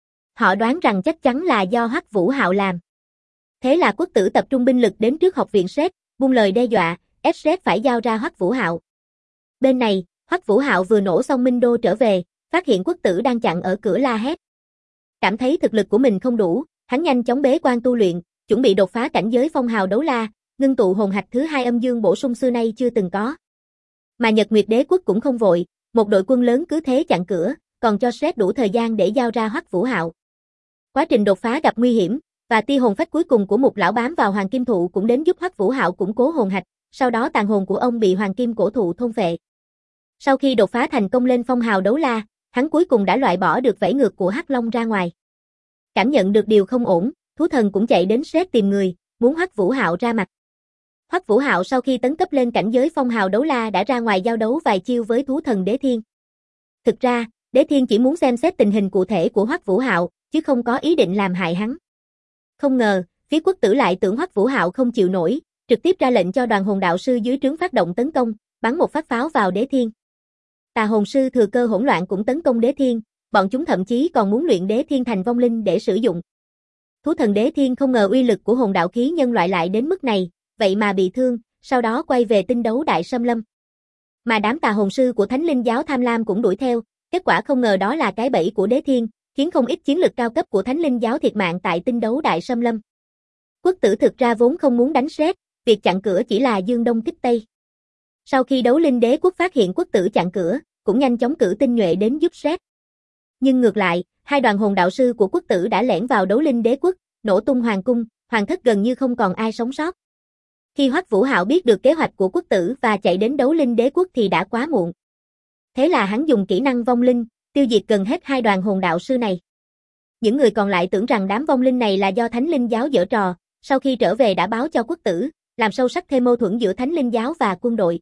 S1: Họ đoán rằng chắc chắn là do Hoắc Vũ Hạo làm. Thế là Quốc Tử tập trung binh lực đến trước học viện Sét, buông lời đe dọa, ép Sét phải giao ra Hoắc Vũ Hạo. Bên này, Hoắc Vũ Hạo vừa nổ xong Minh Đô trở về, phát hiện Quốc Tử đang chặn ở cửa la hét. Cảm thấy thực lực của mình không đủ, hắn nhanh chóng bế quan tu luyện, chuẩn bị đột phá cảnh giới phong hào đấu la, ngưng tụ hồn hạch thứ 2 âm dương bổ sung xưa nay chưa từng có. Mà Nhật Nguyệt Đế quốc cũng không vội, một đội quân lớn cứ thế chặn cửa, còn cho Sét đủ thời gian để giao ra Hoắc Vũ Hạo. Quá trình đột phá gặp nguy hiểm, và tia hồn phách cuối cùng của Mục lão bám vào Hoàng Kim Thụ cũng đến giúp Hoắc Vũ Hạo củng cố hồn hạch, sau đó tàn hồn của ông bị Hoàng Kim cổ thụ thôn phệ. Sau khi đột phá thành công lên phong hào đấu la, hắn cuối cùng đã loại bỏ được vảy ngược của Hắc Long ra ngoài. Cảm nhận được điều không ổn, thú thần cũng chạy đến Sét tìm người, muốn Hoắc Vũ Hạo ra mặt. Hoắc Vũ Hạo sau khi tấn cấp lên cảnh giới phong hào đấu la đã ra ngoài giao đấu vài chiêu với thú thần Đế Thiên. Thực ra, Đế Thiên chỉ muốn xem xét tình hình cụ thể của Hoắc Vũ Hạo, chứ không có ý định làm hại hắn. Không ngờ, phía Quốc Tử lại tưởng Hoắc Vũ Hạo không chịu nổi, trực tiếp ra lệnh cho đoàn hồn đạo sư dưới trướng phát động tấn công, bắn một phát pháo vào Đế Thiên. Tà hồn sư thừa cơ hỗn loạn cũng tấn công Đế Thiên, bọn chúng thậm chí còn muốn luyện Đế Thiên thành vong linh để sử dụng. Thú thần Đế Thiên không ngờ uy lực của hồn đạo khí nhân loại lại đến mức này, vậy mà bị thương, sau đó quay về tinh đấu đại xâm lâm. Mà đám tà hồn sư của Thánh Linh giáo tham lam cũng đuổi theo, kết quả không ngờ đó là cái bẫy của Đế Thiên, khiến không ít chiến lực cao cấp của Thánh Linh giáo thiệt mạng tại tinh đấu đại xâm lâm. Quốc Tử thực ra vốn không muốn đánh Sét, việc chặn cửa chỉ là dương đông kích tây. Sau khi đấu linh đế quốc phát hiện Quốc Tử chặn cửa, cũng nhanh chóng cử tinh nhuệ đến giúp Sét. Nhưng ngược lại, hai đoàn hồn đạo sư của Quốc Tử đã lẻn vào đấu linh đế quốc, nổ tung hoàng cung, hoàng thất gần như không còn ai sống sót. Khi Hoắc Vũ Hạo biết được kế hoạch của Quốc Tử và chạy đến đấu linh đế quốc thì đã quá muộn. Thế là hắn dùng kỹ năng vong linh, tiêu diệt gần hết hai đoàn hồn đạo sư này. Những người còn lại tưởng rằng đám vong linh này là do Thánh Linh giáo giở trò, sau khi trở về đã báo cho Quốc Tử, làm sâu sắc thêm mâu thuẫn giữa Thánh Linh giáo và quân đội.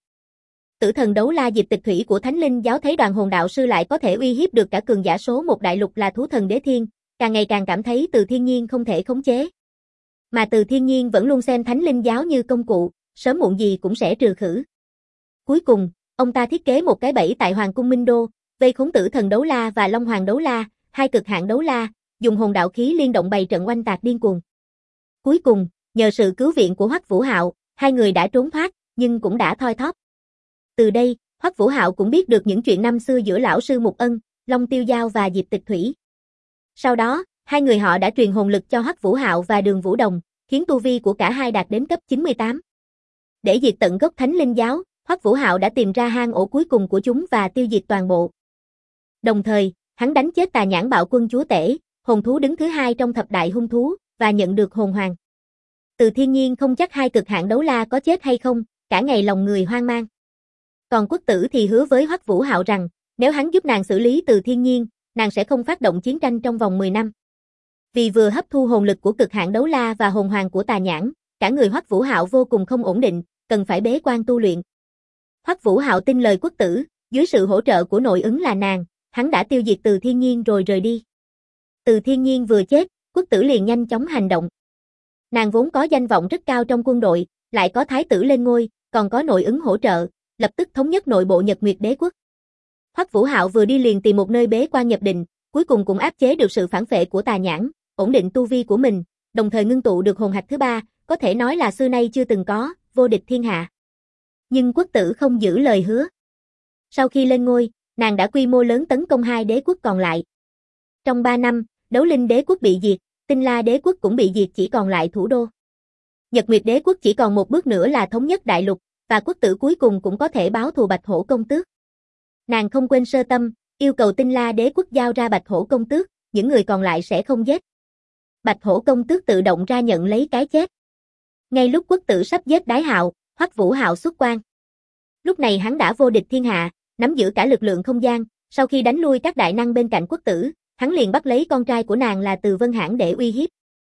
S1: Tử thần đấu la Diệp Tịch Thủy của Thánh Linh giáo thấy đoàn hồn đạo sư lại có thể uy hiếp được cả cường giả số một đại lục là thú thần Đế Thiên, càng ngày càng cảm thấy Từ Thiên Nhiên không thể khống chế. Mà Từ Thiên Nhiên vẫn luôn xem Thánh Linh giáo như công cụ, sớm muộn gì cũng sẽ trừ khử. Cuối cùng, ông ta thiết kế một cái bẫy tại Hoàng cung Minh Đô, vây khốn Tử thần đấu la và Long Hoàng đấu la, hai cực hạn đấu la, dùng hồn đạo khí liên động bày trận oanh tạc điên cuồng. Cuối cùng, nhờ sự cứu viện của Hoắc Vũ Hạo, hai người đã trốn thoát, nhưng cũng đã thoi thóp. Từ đây, Hoắc Vũ Hạo cũng biết được những chuyện năm xưa giữa lão sư Mục Ân, Long Tiêu Giao và Diệp Tịch Thủy. Sau đó, hai người họ đã truyền hồn lực cho Hoắc Vũ Hạo và Đường Vũ Đồng, khiến tu vi của cả hai đạt đến cấp 98. Để diệt tận gốc Thánh Linh giáo, Hoắc Vũ Hạo đã tìm ra hang ổ cuối cùng của chúng và tiêu diệt toàn bộ. Đồng thời, hắn đánh chết Tà Nhãn Bạo Quân chúa tể, hồn thú đứng thứ hai trong thập đại hung thú, và nhận được hồn hoàng. Từ Thiên Nhiên không chắc hai cực hạn đấu la có chết hay không, cả ngày lòng người hoang mang. Còn Quốc Tử thì hứa với Hoắc Vũ Hạo rằng, nếu hắn giúp nàng xử lý Từ Thiên Nhiên, nàng sẽ không phát động chiến tranh trong vòng 10 năm. Vì vừa hấp thu hồn lực của cực hạn đấu la và hồn hoàng của Tà Nhãn, cả người Hoắc Vũ Hạo vô cùng không ổn định, cần phải bế quan tu luyện. Hoắc Vũ Hạo tin lời Quốc Tử, dưới sự hỗ trợ của nội ứng là nàng, hắn đã tiêu diệt Từ Thiên Nhiên rồi rời đi. Từ Thiên Nhiên vừa chết, Quốc Tử liền nhanh chóng hành động. Nàng vốn có danh vọng rất cao trong quân đội, lại có thái tử lên ngôi, còn có nội ứng hỗ trợ, lập tức thống nhất nội bộ Nhật Nguyệt Đế quốc. Hoắc Vũ Hạo vừa đi liền tìm một nơi bế quan nhập định, cuối cùng cũng áp chế được sự phản phệ của Tà Nhãn, ổn định tu vi của mình, đồng thời ngưng tụ được hồn hạch thứ ba, có thể nói là xưa nay chưa từng có, vô địch thiên hạ. Nhưng Quốc Tử không giữ lời hứa. Sau khi lên ngôi, nàng đã quy mô lớn tấn công hai đế quốc còn lại. Trong 3 năm, Đấu Linh đế quốc bị diệt, Tinh La đế quốc cũng bị diệt, chỉ còn lại thủ đô. Nhật Nguyệt đế quốc chỉ còn một bước nữa là thống nhất đại lục, và quốc tử cuối cùng cũng có thể báo thù Bạch Hổ công tước. Nàng không quên sơ tâm, yêu cầu Tinh La đế quốc giao ra Bạch Hổ công tước, những người còn lại sẽ không giết. Bạch Hổ công tước tự động ra nhận lấy cái chết. Ngay lúc quốc tử sắp giết Đái Hạo, Hoắc Vũ Hạo xuất quan. Lúc này hắn đã vô địch thiên hạ, nắm giữ cả lực lượng không gian, sau khi đánh lui các đại năng bên cạnh quốc tử, hắn liền bắt lấy con trai của nàng là Từ Vân Hãn để uy hiếp.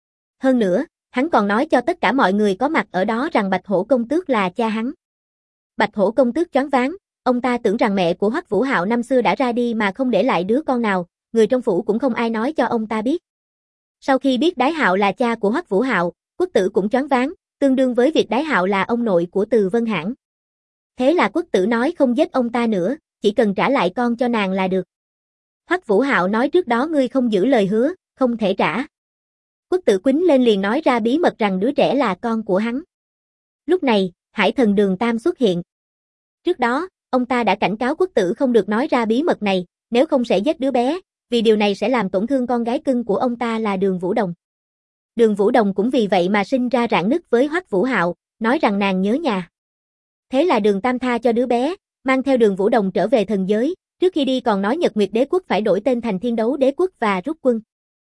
S1: Hơn nữa, hắn còn nói cho tất cả mọi người có mặt ở đó rằng Bạch Hổ công tước là cha hắn. Bạch Hổ công tước choáng váng, ông ta tưởng rằng mẹ của Hoắc Vũ Hạo năm xưa đã ra đi mà không để lại đứa con nào, người trong phủ cũng không ai nói cho ông ta biết. Sau khi biết Đái Hạo là cha của Hoắc Vũ Hạo, quốc tử cũng choáng váng, tương đương với việc Đái Hạo là ông nội của Từ Vân Hãn. Thế là quốc tử nói không giết ông ta nữa, chỉ cần trả lại con cho nàng là được. Hoắc Vũ Hạo nói trước đó ngươi không giữ lời hứa, không thể trả. Quốc tử quýnh lên liền nói ra bí mật rằng đứa trẻ là con của hắn. Lúc này, Hải Thần Đường Tam xuất hiện. Trước đó, ông ta đã cảnh cáo quốc tử không được nói ra bí mật này, nếu không sẽ giết đứa bé, vì điều này sẽ làm tổn thương con gái cưng của ông ta là Đường Vũ Đồng. Đường Vũ Đồng cũng vì vậy mà sinh ra rạn nứt với Hoắc Vũ Hạo, nói rằng nàng nhớ nhà. Thế là Đường Tam tha cho đứa bé, mang theo Đường Vũ Đồng trở về thần giới, trước khi đi còn nói Nhật Nguyệt đế quốc phải đổi tên thành Thiên Đấu đế quốc và rút quân.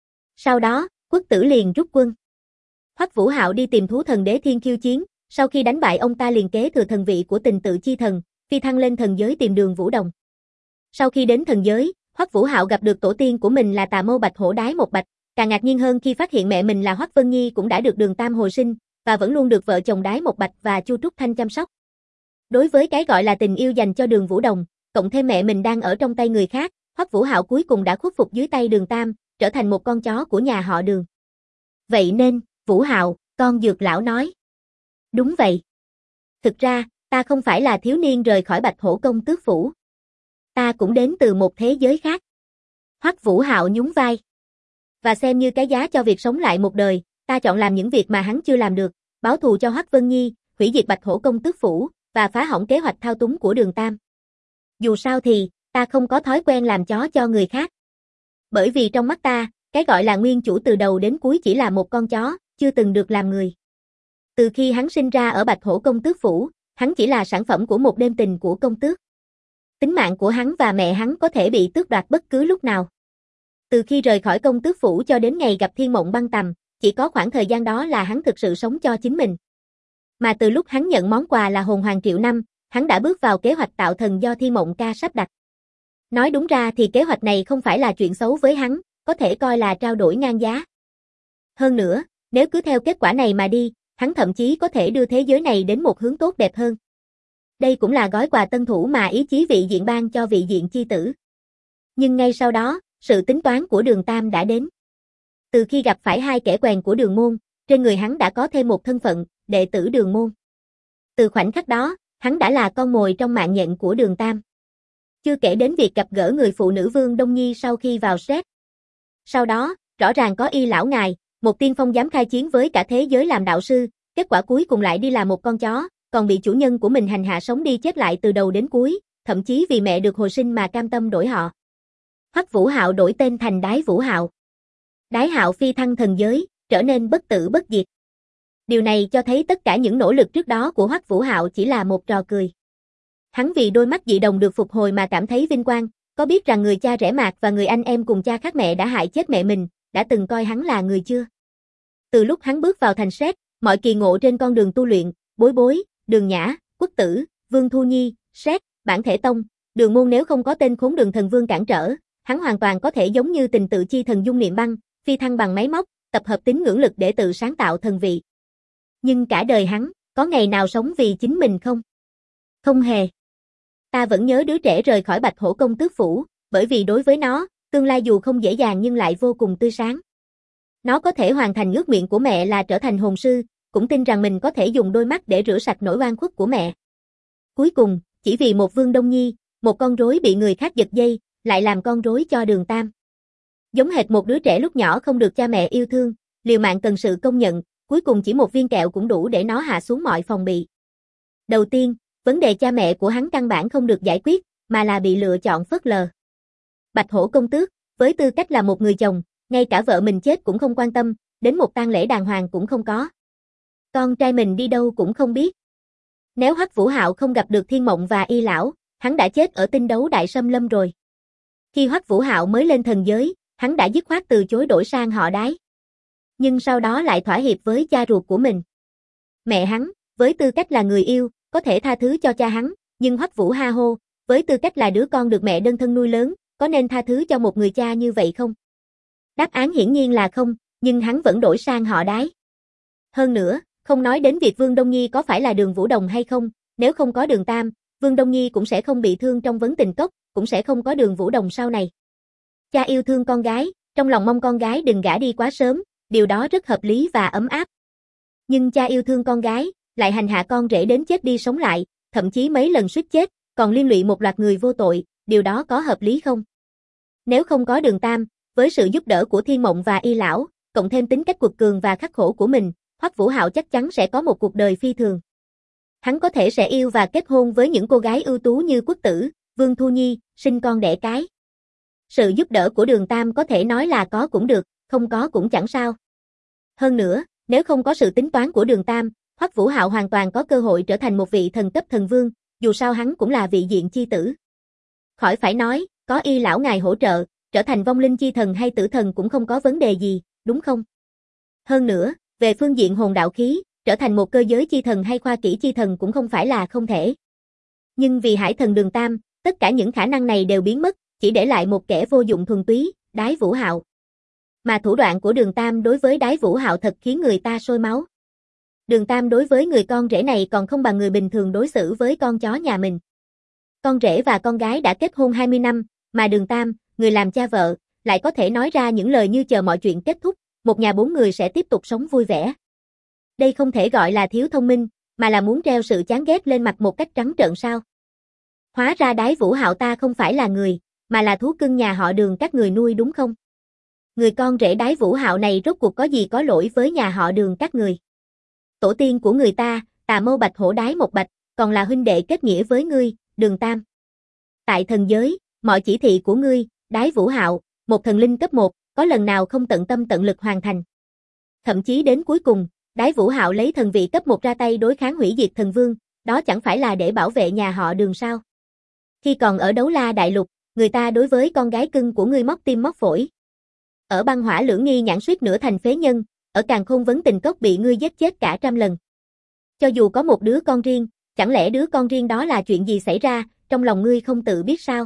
S1: Sau đó, quốc tử liền rút quân. Hoắc Vũ Hạo đi tìm thú thần đế Thiên khiêu chiến, sau khi đánh bại ông ta liền kế thừa thần vị của Tình Tự chi thần, phi thăng lên thần giới tìm Đường Vũ Đồng. Sau khi đến thần giới, Hoắc Vũ Hạo gặp được tổ tiên của mình là Tà Mâu Bạch Hổ Đái Một Bạch, càng ngạc nhiên hơn khi phát hiện mẹ mình là Hoắc Vân Nhi cũng đã được Đường Tam hồi sinh, và vẫn luôn được vợ chồng Đái Một Bạch và Chu Trúc Thanh chăm sóc. Đối với cái gọi là tình yêu dành cho Đường Vũ Đồng, cộng thêm mẹ mình đang ở trong tay người khác, Hoắc Vũ Hạo cuối cùng đã khuất phục dưới tay Đường Tam, trở thành một con chó của nhà họ Đường. Vậy nên, Vũ Hạo, con Dược lão nói. Đúng vậy. Thực ra, ta không phải là thiếu niên rời khỏi Bạch Hổ công tước phủ. Ta cũng đến từ một thế giới khác. Hoắc Vũ Hạo nhún vai. Và xem như cái giá cho việc sống lại một đời, ta chọn làm những việc mà hắn chưa làm được, báo thù cho Hoắc Vân Nhi, hủy diệt Bạch Hổ công tước phủ, và phá hỏng kế hoạch thao túng của Đường Tam. Dù sao thì, ta không có thói quen làm chó cho người khác. Bởi vì trong mắt ta, cái gọi là nguyên chủ từ đầu đến cuối chỉ là một con chó, chưa từng được làm người. Từ khi hắn sinh ra ở Bạch Hổ công tước phủ, hắn chỉ là sản phẩm của một đêm tình của công tước. Tính mạng của hắn và mẹ hắn có thể bị tước đoạt bất cứ lúc nào. Từ khi rời khỏi công tước phủ cho đến ngày gặp Thiên Mộng Băng Tầm, chỉ có khoảng thời gian đó là hắn thực sự sống cho chính mình. Mà từ lúc hắn nhận món quà là hồn hoàng triệu năm, hắn đã bước vào kế hoạch tạo thần do Thiên Mộng ca sắp đặt. Nói đúng ra thì kế hoạch này không phải là chuyện xấu với hắn, có thể coi là trao đổi ngang giá. Hơn nữa, nếu cứ theo kết quả này mà đi, hắn thậm chí có thể đưa thế giới này đến một hướng tốt đẹp hơn. Đây cũng là gói quà tân thủ mà ý chí vị diện ban cho vị diện chi tử. Nhưng ngay sau đó, sự tính toán của Đường Tam đã đến. Từ khi gặp phải hai kẻ quèn của Đường môn, trên người hắn đã có thêm một thân phận, đệ tử Đường môn. Từ khoảnh khắc đó, hắn đã là con mồi trong mạng nhện của Đường Tam. Chưa kể đến việc gặp gỡ người phụ nữ Vương Đông Nhi sau khi vào set. Sau đó, rõ ràng có Y lão ngài, một tiên phong dám khai chiến với cả thế giới làm đạo sư, kết quả cuối cùng lại đi làm một con chó, còn bị chủ nhân của mình hành hạ sống đi chết lại từ đầu đến cuối, thậm chí vì mẹ được hồi sinh mà cam tâm đổi họ. Hoắc Vũ Hạo đổi tên thành Đái Vũ Hạo. Đái Hạo phi thăng thần giới, trở nên bất tử bất diệt. Điều này cho thấy tất cả những nỗ lực trước đó của Hoắc Vũ Hạo chỉ là một trò cười. Hắn vì đôi mắt dị đồng được phục hồi mà cảm thấy vinh quang, có biết rằng người cha rẻ mạt và người anh em cùng cha khác mẹ đã hại chết mẹ mình, đã từng coi hắn là người chưa? Từ lúc hắn bước vào thành Sét, mọi kỳ ngộ trên con đường tu luyện, Bối Bối, Đường Nhã, Quốc Tử, Vương Thu Nhi, Sét, Bản Thể Tông, Đường môn nếu không có tên khốn Đường Thần Vương cản trở, hắn hoàn toàn có thể giống như Tình Tự chi thần Dung Niệm Băng, phi thăng bằng máy móc, tập hợp tín ngưỡng lực để tự sáng tạo thần vị. Nhưng cả đời hắn, có ngày nào sống vì chính mình không? Không hề. Ta vẫn nhớ đứa trẻ rời khỏi Bạch Hổ công tước phủ, bởi vì đối với nó, tương lai dù không dễ dàng nhưng lại vô cùng tươi sáng. Nó có thể hoàn thành ước nguyện của mẹ là trở thành hồn sư, cũng tin rằng mình có thể dùng đôi mắt để rửa sạch nỗi oan khuất của mẹ. Cuối cùng, chỉ vì một Vương Đông Nhi, một con rối bị người khác giật dây, lại làm con rối cho Đường Tam. Giống hệt một đứa trẻ lúc nhỏ không được cha mẹ yêu thương, liều mạng cần sự công nhận, cuối cùng chỉ một viên kẹo cũng đủ để nó hạ xuống mọi phòng bị. Đầu tiên, vấn đề cha mẹ của hắn căn bản không được giải quyết, mà là bị lựa chọn phớt lờ. Bạch Hổ công tước, Với tư cách là một người chồng, ngay cả vợ mình chết cũng không quan tâm, đến một tang lễ đàng hoàng cũng không có. Con trai mình đi đâu cũng không biết. Nếu Hoắc Vũ Hạo không gặp được Thiên Mộng và Y lão, hắn đã chết ở tinh đấu đại xâm lâm rồi. Khi Hoắc Vũ Hạo mới lên thần giới, hắn đã dứt khoát từ chối đổi sang họ Đái. Nhưng sau đó lại thỏa hiệp với cha ruột của mình. Mẹ hắn, với tư cách là người yêu, có thể tha thứ cho cha hắn, nhưng Hoắc Vũ Ha Hô, với tư cách là đứa con được mẹ đơn thân nuôi lớn, có nên tha thứ cho một người cha như vậy không? Đáp án hiển nhiên là không, nhưng hắn vẫn đổi sang họ Đái. Hơn nữa, không nói đến việc Vương Đông Nhi có phải là Đường Vũ Đồng hay không, nếu không có Đường Tam, Vương Đông Nhi cũng sẽ không bị thương trong vấn tình cốc, cũng sẽ không có Đường Vũ Đồng sau này. Cha yêu thương con gái, trong lòng mong con gái đừng gả đi quá sớm, điều đó rất hợp lý và ấm áp. Nhưng cha yêu thương con gái, lại hành hạ con rể đến chết đi sống lại, thậm chí mấy lần suýt chết, còn liên lụy một loạt người vô tội, điều đó có hợp lý không? Nếu không có Đường Tam, với sự giúp đỡ của Thiên Mộng và Y lão, cộng thêm tính cách quật cường và khắc khổ của mình, Hoắc Vũ Hạo chắc chắn sẽ có một cuộc đời phi thường. Hắn có thể sẽ yêu và kết hôn với những cô gái ưu tú như Quốc Tử, Vương Thu Nhi, sinh con đẻ cái. Sự giúp đỡ của Đường Tam có thể nói là có cũng được, không có cũng chẳng sao. Hơn nữa, nếu không có sự tính toán của Đường Tam, Hoắc Vũ Hạo hoàn toàn có cơ hội trở thành một vị thần cấp thần vương, dù sao hắn cũng là vị diện chi tử. Khỏi phải nói, có Y lão ngài hỗ trợ, trở thành vong linh chi thần hay tử thần cũng không có vấn đề gì, đúng không? Hơn nữa, về phương diện hồn đạo khí, trở thành một cơ giới chi thần hay khoa kỹ chi thần cũng không phải là không thể. Nhưng vì hải thần Đường Tam, tất cả những khả năng này đều biến mất, chỉ để lại một kẻ vô dụng thuần túy, Đái Vũ Hạo. Mà thủ đoạn của Đường Tam đối với Đái Vũ Hạo thật khiến người ta sôi máu. Đường Tam đối với người con rể này còn không bằng người bình thường đối xử với con chó nhà mình. Con rể và con gái đã kết hôn 20 năm, mà Đường Tam, người làm cha vợ, lại có thể nói ra những lời như chờ mọi chuyện kết thúc, một nhà 4 người sẽ tiếp tục sống vui vẻ. Đây không thể gọi là thiếu thông minh, mà là muốn treo sự chán ghét lên mặt một cách trắng trợn sao. Hóa ra Đái Vũ Hạo ta không phải là người, mà là thú cưng nhà họ Đường các người nuôi đúng không? Người con rể Đái Vũ Hạo này rốt cuộc có gì có lỗi với nhà họ Đường các người? Tổ tiên của người ta, Tà Mâu Bạch Hổ Đái một Bạch, còn là huynh đệ kết nghĩa với ngươi, Đường Tam. Tại thần giới, mọi chỉ thị của ngươi, Đái Vũ Hạo, một thần linh cấp 1, có lần nào không tận tâm tận lực hoàn thành. Thậm chí đến cuối cùng, Đái Vũ Hạo lấy thần vị cấp 1 ra tay đối kháng hủy diệt thần vương, đó chẳng phải là để bảo vệ nhà họ Đường sao? Khi còn ở Đấu La Đại Lục, người ta đối với con gái cưng của ngươi móc tim móc phổi. Ở Băng Hỏa Lưỡng Nghi nhãn suýt nửa thành phế nhân, ở Càn Khôn Vấn Tình Cốc bị ngươi giết chết cả trăm lần. Cho dù có một đứa con riêng, chẳng lẽ đứa con riêng đó là chuyện gì xảy ra, trong lòng ngươi không tự biết sao?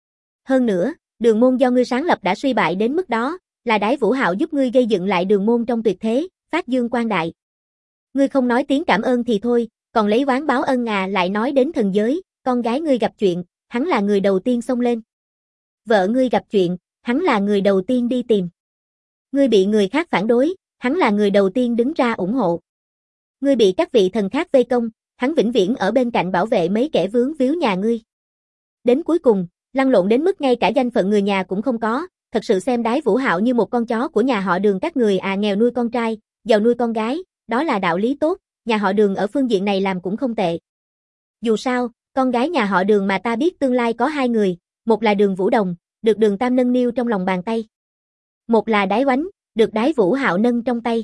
S1: Hơn nữa, Đường môn do ngươi sáng lập đã suy bại đến mức đó, là Đái Vũ Hạo giúp ngươi gây dựng lại Đường môn trong tuyệt thế, phát dương quang đại. Ngươi không nói tiếng cảm ơn thì thôi, còn lấy oán báo ân lại nói đến thần giới, con gái ngươi gặp chuyện, hắn là người đầu tiên xông lên. Vợ ngươi gặp chuyện, hắn là người đầu tiên đi tìm. Ngươi bị người khác phản đối, hắn là người đầu tiên đứng ra ủng hộ. Ngươi bị các vị thần khác vây công, hắn vĩnh viễn ở bên cạnh bảo vệ mấy kẻ vướng víu nhà ngươi. Đến cuối cùng, lăn lộn đến mức ngay cả danh phận người nhà cũng không có, thật sự xem Đái Vũ Hạo như một con chó của nhà họ Đường các người nghèo nuôi con trai, giàu nuôi con gái, đó là đạo lý tốt, nhà họ Đường ở phương diện này làm cũng không tệ. Dù sao, con gái nhà họ Đường mà ta biết tương lai có 2 người, một là Đường Vũ Đồng, được Đường Tam nâng niu trong lòng bàn tay. Một là Đái Oánh, được Đái Vũ Hạo nâng trong tay.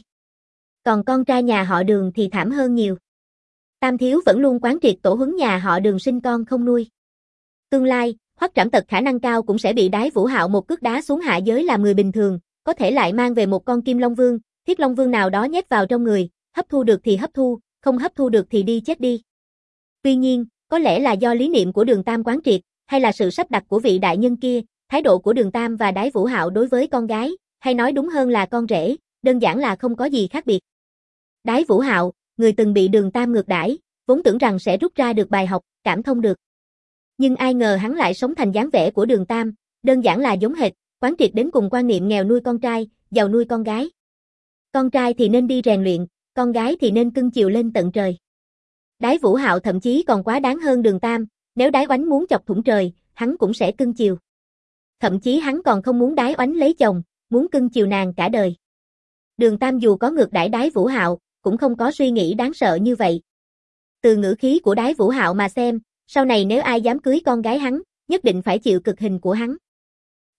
S1: Còn con trai nhà họ Đường thì thảm hơn nhiều. Tam thiếu vẫn luôn quán triệt tổ huấn nhà họ Đường sinh con không nuôi. Tương lai, Hoắc Trảm Tật khả năng cao cũng sẽ bị Đái Vũ Hạo một cước đá xuống hạ giới làm người bình thường, có thể lại mang về một con Kim Long Vương, Thiết Long Vương nào đó nhét vào trong người, hấp thu được thì hấp thu, không hấp thu được thì đi chết đi. Tuy nhiên, có lẽ là do lý niệm của Đường Tam quán triệt, hay là sự sắp đặt của vị đại nhân kia, thái độ của Đường Tam và Đái Vũ Hạo đối với con gái, hay nói đúng hơn là con rể, đơn giản là không có gì khác biệt. Đái Vũ Hạo, người từng bị Đường Tam ngược đãi, vốn tưởng rằng sẽ rút ra được bài học, cảm thông được. Nhưng ai ngờ hắn lại sống thành dáng vẻ của Đường Tam, đơn giản là giống hệt, quán triệt đến cùng quan niệm nghèo nuôi con trai, giàu nuôi con gái. Con trai thì nên đi rèn luyện, con gái thì nên cưng chiều lên tận trời. Đái Vũ Hạo thậm chí còn quá đáng hơn Đường Tam, nếu Đái Oánh muốn chọc thủng trời, hắn cũng sẽ cưng chiều. Thậm chí hắn còn không muốn Đái Oánh lấy chồng, muốn cưng chiều nàng cả đời. Đường Tam dù có ngược đãi Đái Vũ Hạo, cũng không có suy nghĩ đáng sợ như vậy. Từ ngữ khí của Đái Vũ Hạo mà xem, sau này nếu ai dám cưới con gái hắn, nhất định phải chịu cực hình của hắn.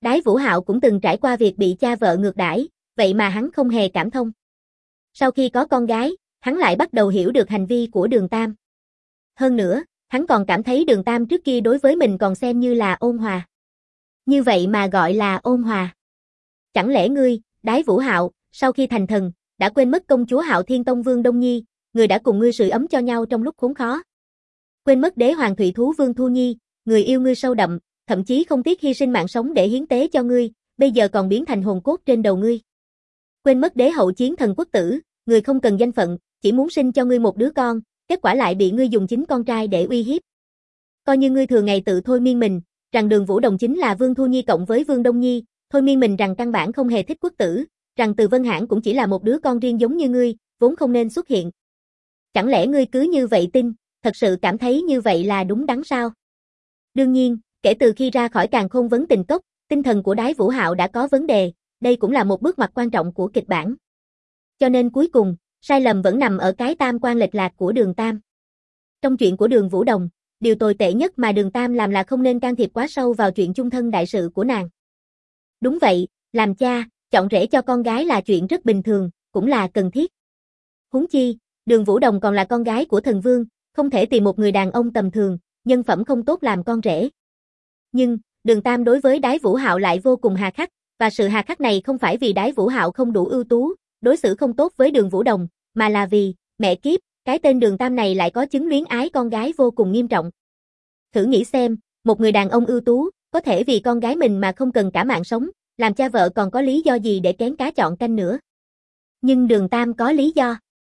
S1: Đái Vũ Hạo cũng từng trải qua việc bị cha vợ ngược đãi, vậy mà hắn không hề cảm thông. Sau khi có con gái, hắn lại bắt đầu hiểu được hành vi của Đường Tam. Hơn nữa, hắn còn cảm thấy Đường Tam trước kia đối với mình còn xem như là ôn hòa. Như vậy mà gọi là ôn hòa. Chẳng lẽ ngươi, Đái Vũ Hạo, sau khi thành thần, đã quên mất công chúa Hạo Thiên Tông Vương Đông Nhi, người đã cùng ngươi sưởi ấm cho nhau trong lúc khốn khó. Quên mất đế hoàng Thụy Thú Vương Thu Nhi, người yêu ngươi sâu đậm, thậm chí không tiếc hy sinh mạng sống để hiến tế cho ngươi, bây giờ còn biến thành hồn cốt trên đầu ngươi. Quên mất đế hậu chiến thần quốc tử, người không cần danh phận, chỉ muốn sinh cho ngươi một đứa con, kết quả lại bị ngươi dùng chính con trai để uy hiếp. Coi như ngươi thường ngày tự thôi miên mình, rằng Đường Vũ Đồng chính là Vương Thu Nhi cộng với Vương Đông Nhi, thôi miên mình rằng căn bản không hề thích quốc tử, rằng Từ Vân Hãn cũng chỉ là một đứa con riêng giống như ngươi, vốn không nên xuất hiện. Chẳng lẽ ngươi cứ như vậy tin, thật sự cảm thấy như vậy là đúng đắn sao? Đương nhiên, kể từ khi ra khỏi Càn Khôn Vấn Tình Cốc, tinh thần của Đái Vũ Hạo đã có vấn đề, đây cũng là một bước ngoặt quan trọng của kịch bản. Cho nên cuối cùng, sai lầm vẫn nằm ở cái tam quan lệch lạc của Đường Tam. Trong chuyện của Đường Vũ Đồng, điều tồi tệ nhất mà Đường Tam làm là không nên can thiệp quá sâu vào chuyện chung thân đại sự của nàng. Đúng vậy, làm cha, chọn rể cho con gái là chuyện rất bình thường, cũng là cần thiết. Huống chi, Đường Vũ Đồng còn là con gái của thần vương, không thể tìm một người đàn ông tầm thường, nhân phẩm không tốt làm con rể. Nhưng, Đường Tam đối với Đái Vũ Hạo lại vô cùng hà khắc, và sự hà khắc này không phải vì Đái Vũ Hạo không đủ ưu tú, đối xử không tốt với Đường Vũ Đồng, mà là vì, mẹ kiếp, cái tên Đường Tam này lại có chứng luyến ái con gái vô cùng nghiêm trọng. Thử nghĩ xem, một người đàn ông ưu tú, có thể vì con gái mình mà không cần cả mạng sống, làm cha vợ còn có lý do gì để kén cá chọn canh nữa. Nhưng Đường Tam có lý do.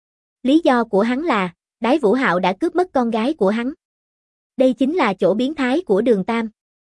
S1: Lý do của hắn là, Đái Vũ Hạo đã cướp mất con gái của hắn. Đây chính là chỗ biến thái của Đường Tam.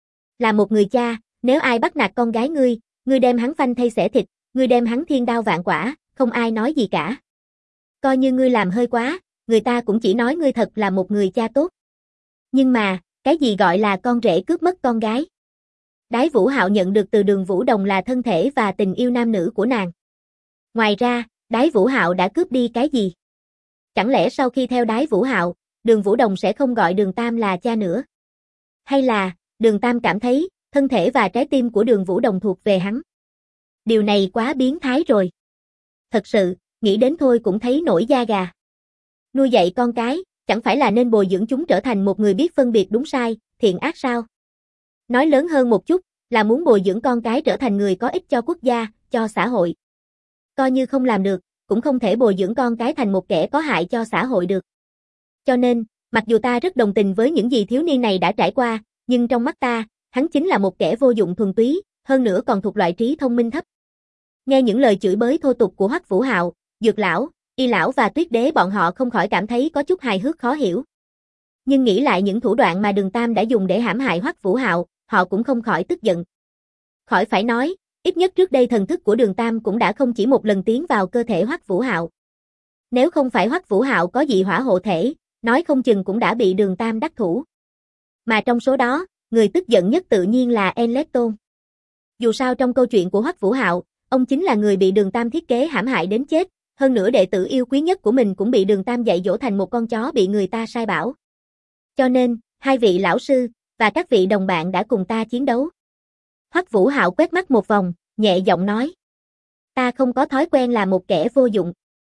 S1: Là một người cha, nếu ai bắt nạt con gái ngươi đem hắn phanh thây xẻ thịt, ngươi đem hắn thiên đao vạn quả, không ai nói gì cả. Coi như ngươi làm hơi quá, người ta cũng chỉ nói ngươi thật là một người cha tốt. Nhưng mà, cái gì gọi là con rể cướp mất con gái? Đái Vũ Hạo nhận được từ Đường Vũ Đồng là thân thể và tình yêu nam nữ của nàng. Ngoài ra, Đái Vũ Hạo đã cướp đi cái gì? Chẳng lẽ sau khi theo Đái Vũ Hạo, Đường Vũ Đồng sẽ không gọi Đường Tam là cha nữa? Hay là, Đường Tam cảm thấy, thân thể và trái tim của Đường Vũ Đồng thuộc về hắn? Điều này quá biến thái rồi. Thật sự, nghĩ đến thôi cũng thấy nổi da gà. Nuôi dạy con cái, chẳng phải là nên bồi dưỡng chúng trở thành một người biết phân biệt đúng sai, thiện ác sao? Nói lớn hơn một chút, là muốn bồi dưỡng con cái trở thành người có ích cho quốc gia, cho xã hội. Coi như không làm được, cũng không thể bồi dưỡng con cái thành một kẻ có hại cho xã hội được. Cho nên, mặc dù ta rất đồng tình với những gì thiếu niên này đã trải qua, nhưng trong mắt ta, hắn chính là một kẻ vô dụng thuần túy, hơn nữa còn thuộc loại trí thông minh thấp. Nghe những lời chửi bới thô tục của Hoắc Vũ Hạo, Dược Lão, Y Lão và Tuyết Đế bọn họ không khỏi cảm thấy có chút hài hước khó hiểu. Nhưng nghĩ lại những thủ đoạn mà Đường Tam đã dùng để hãm hại Hoắc Vũ Hạo, họ cũng không khỏi tức giận. Khỏi phải nói, ít nhất trước đây thần thức của Đường Tam cũng đã không chỉ một lần tiến vào cơ thể Hoắc Vũ Hạo. Nếu không phải Hoắc Vũ Hạo có dị hỏa hộ thể, nói không chừng cũng đã bị Đường Tam đắc thủ. Mà trong số đó, người tức giận nhất tự nhiên là Enlecton. Dù sao trong câu chuyện của Hoắc Vũ Hạo, ông chính là người bị Đường Tam thiết kế hãm hại đến chết, hơn nữa đệ tử yêu quý nhất của mình cũng bị Đường Tam dạy dỗ thành một con chó bị người ta sai bảo. Cho nên, hai vị lão sư và các vị đồng bạn đã cùng ta chiến đấu. Hoắc Vũ Hạo quét mắt một vòng, nhẹ giọng nói: "Ta không có thói quen là một kẻ vô dụng.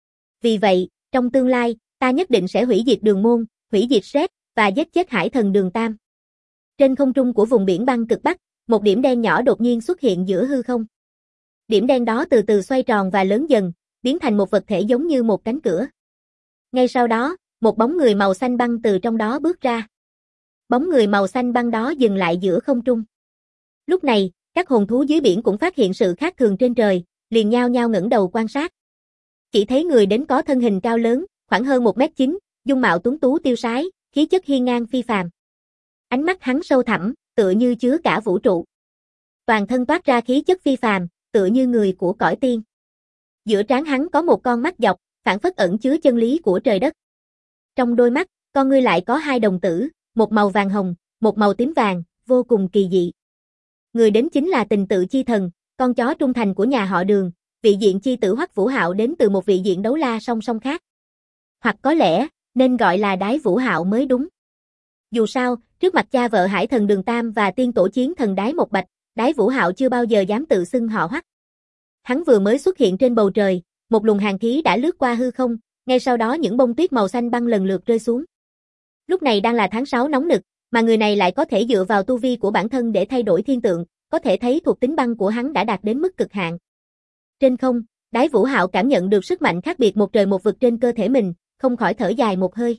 S1: Vì vậy, trong tương lai, ta nhất định sẽ hủy diệt Đường Môn, hủy diệt Sét và giết chết Hải Thần Đường Tam." Trên không trung của vùng biển băng cực Bắc, một điểm đen nhỏ đột nhiên xuất hiện giữa hư không. Điểm đen đó từ từ xoay tròn và lớn dần, biến thành một vật thể giống như một cánh cửa. Ngay sau đó, một bóng người màu xanh băng từ trong đó bước ra. Bóng người màu xanh băng đó dừng lại giữa không trung. Lúc này, các hồn thú dưới biển cũng phát hiện sự khác thường trên trời, liền nhao nhao ngẩng đầu quan sát. Chỉ thấy người đến có thân hình cao lớn, khoảng hơn 1m9, dung mạo tuấn tú tiêu sái, khí chất hiên ngang phi phàm. Ánh mắt hắn sâu thẳm, tựa như chứa cả vũ trụ. Toàn thân toát ra khí chất phi phàm, tựa như người của cõi tiên. Giữa trán hắn có một con mắt dọc, phảng phất ẩn chứa chân lý của trời đất. Trong đôi mắt, con ngươi lại có hai đồng tử, một màu vàng hồng, một màu tím vàng, vô cùng kỳ dị. Người đến chính là Tình Tự Chi Thần, con chó trung thành của nhà họ Đường, vị diện chi tử Hoắc Vũ Hạo đến từ một vị diện đấu la song song khác. Hoặc có lẽ, nên gọi là Đái Vũ Hạo mới đúng. Dù sao, trước mặt cha vợ Hải Thần Đường Tam và tiên tổ chiến thần Đái Một Bạch, Đái Vũ Hạo chưa bao giờ dám tự xưng họ Hoắc. Hắn vừa mới xuất hiện trên bầu trời, một luồng hàn khí đã lướt qua hư không, ngay sau đó những bông tuyết màu xanh băng lần lượt rơi xuống. Lúc này đang là tháng 6 nóng nực, mà người này lại có thể dựa vào tu vi của bản thân để thay đổi thiên tượng, có thể thấy thuộc tính băng của hắn đã đạt đến mức cực hạn. Trên không, Đái Vũ Hạo cảm nhận được sức mạnh khác biệt một trời một vực trên cơ thể mình, không khỏi thở dài một hơi.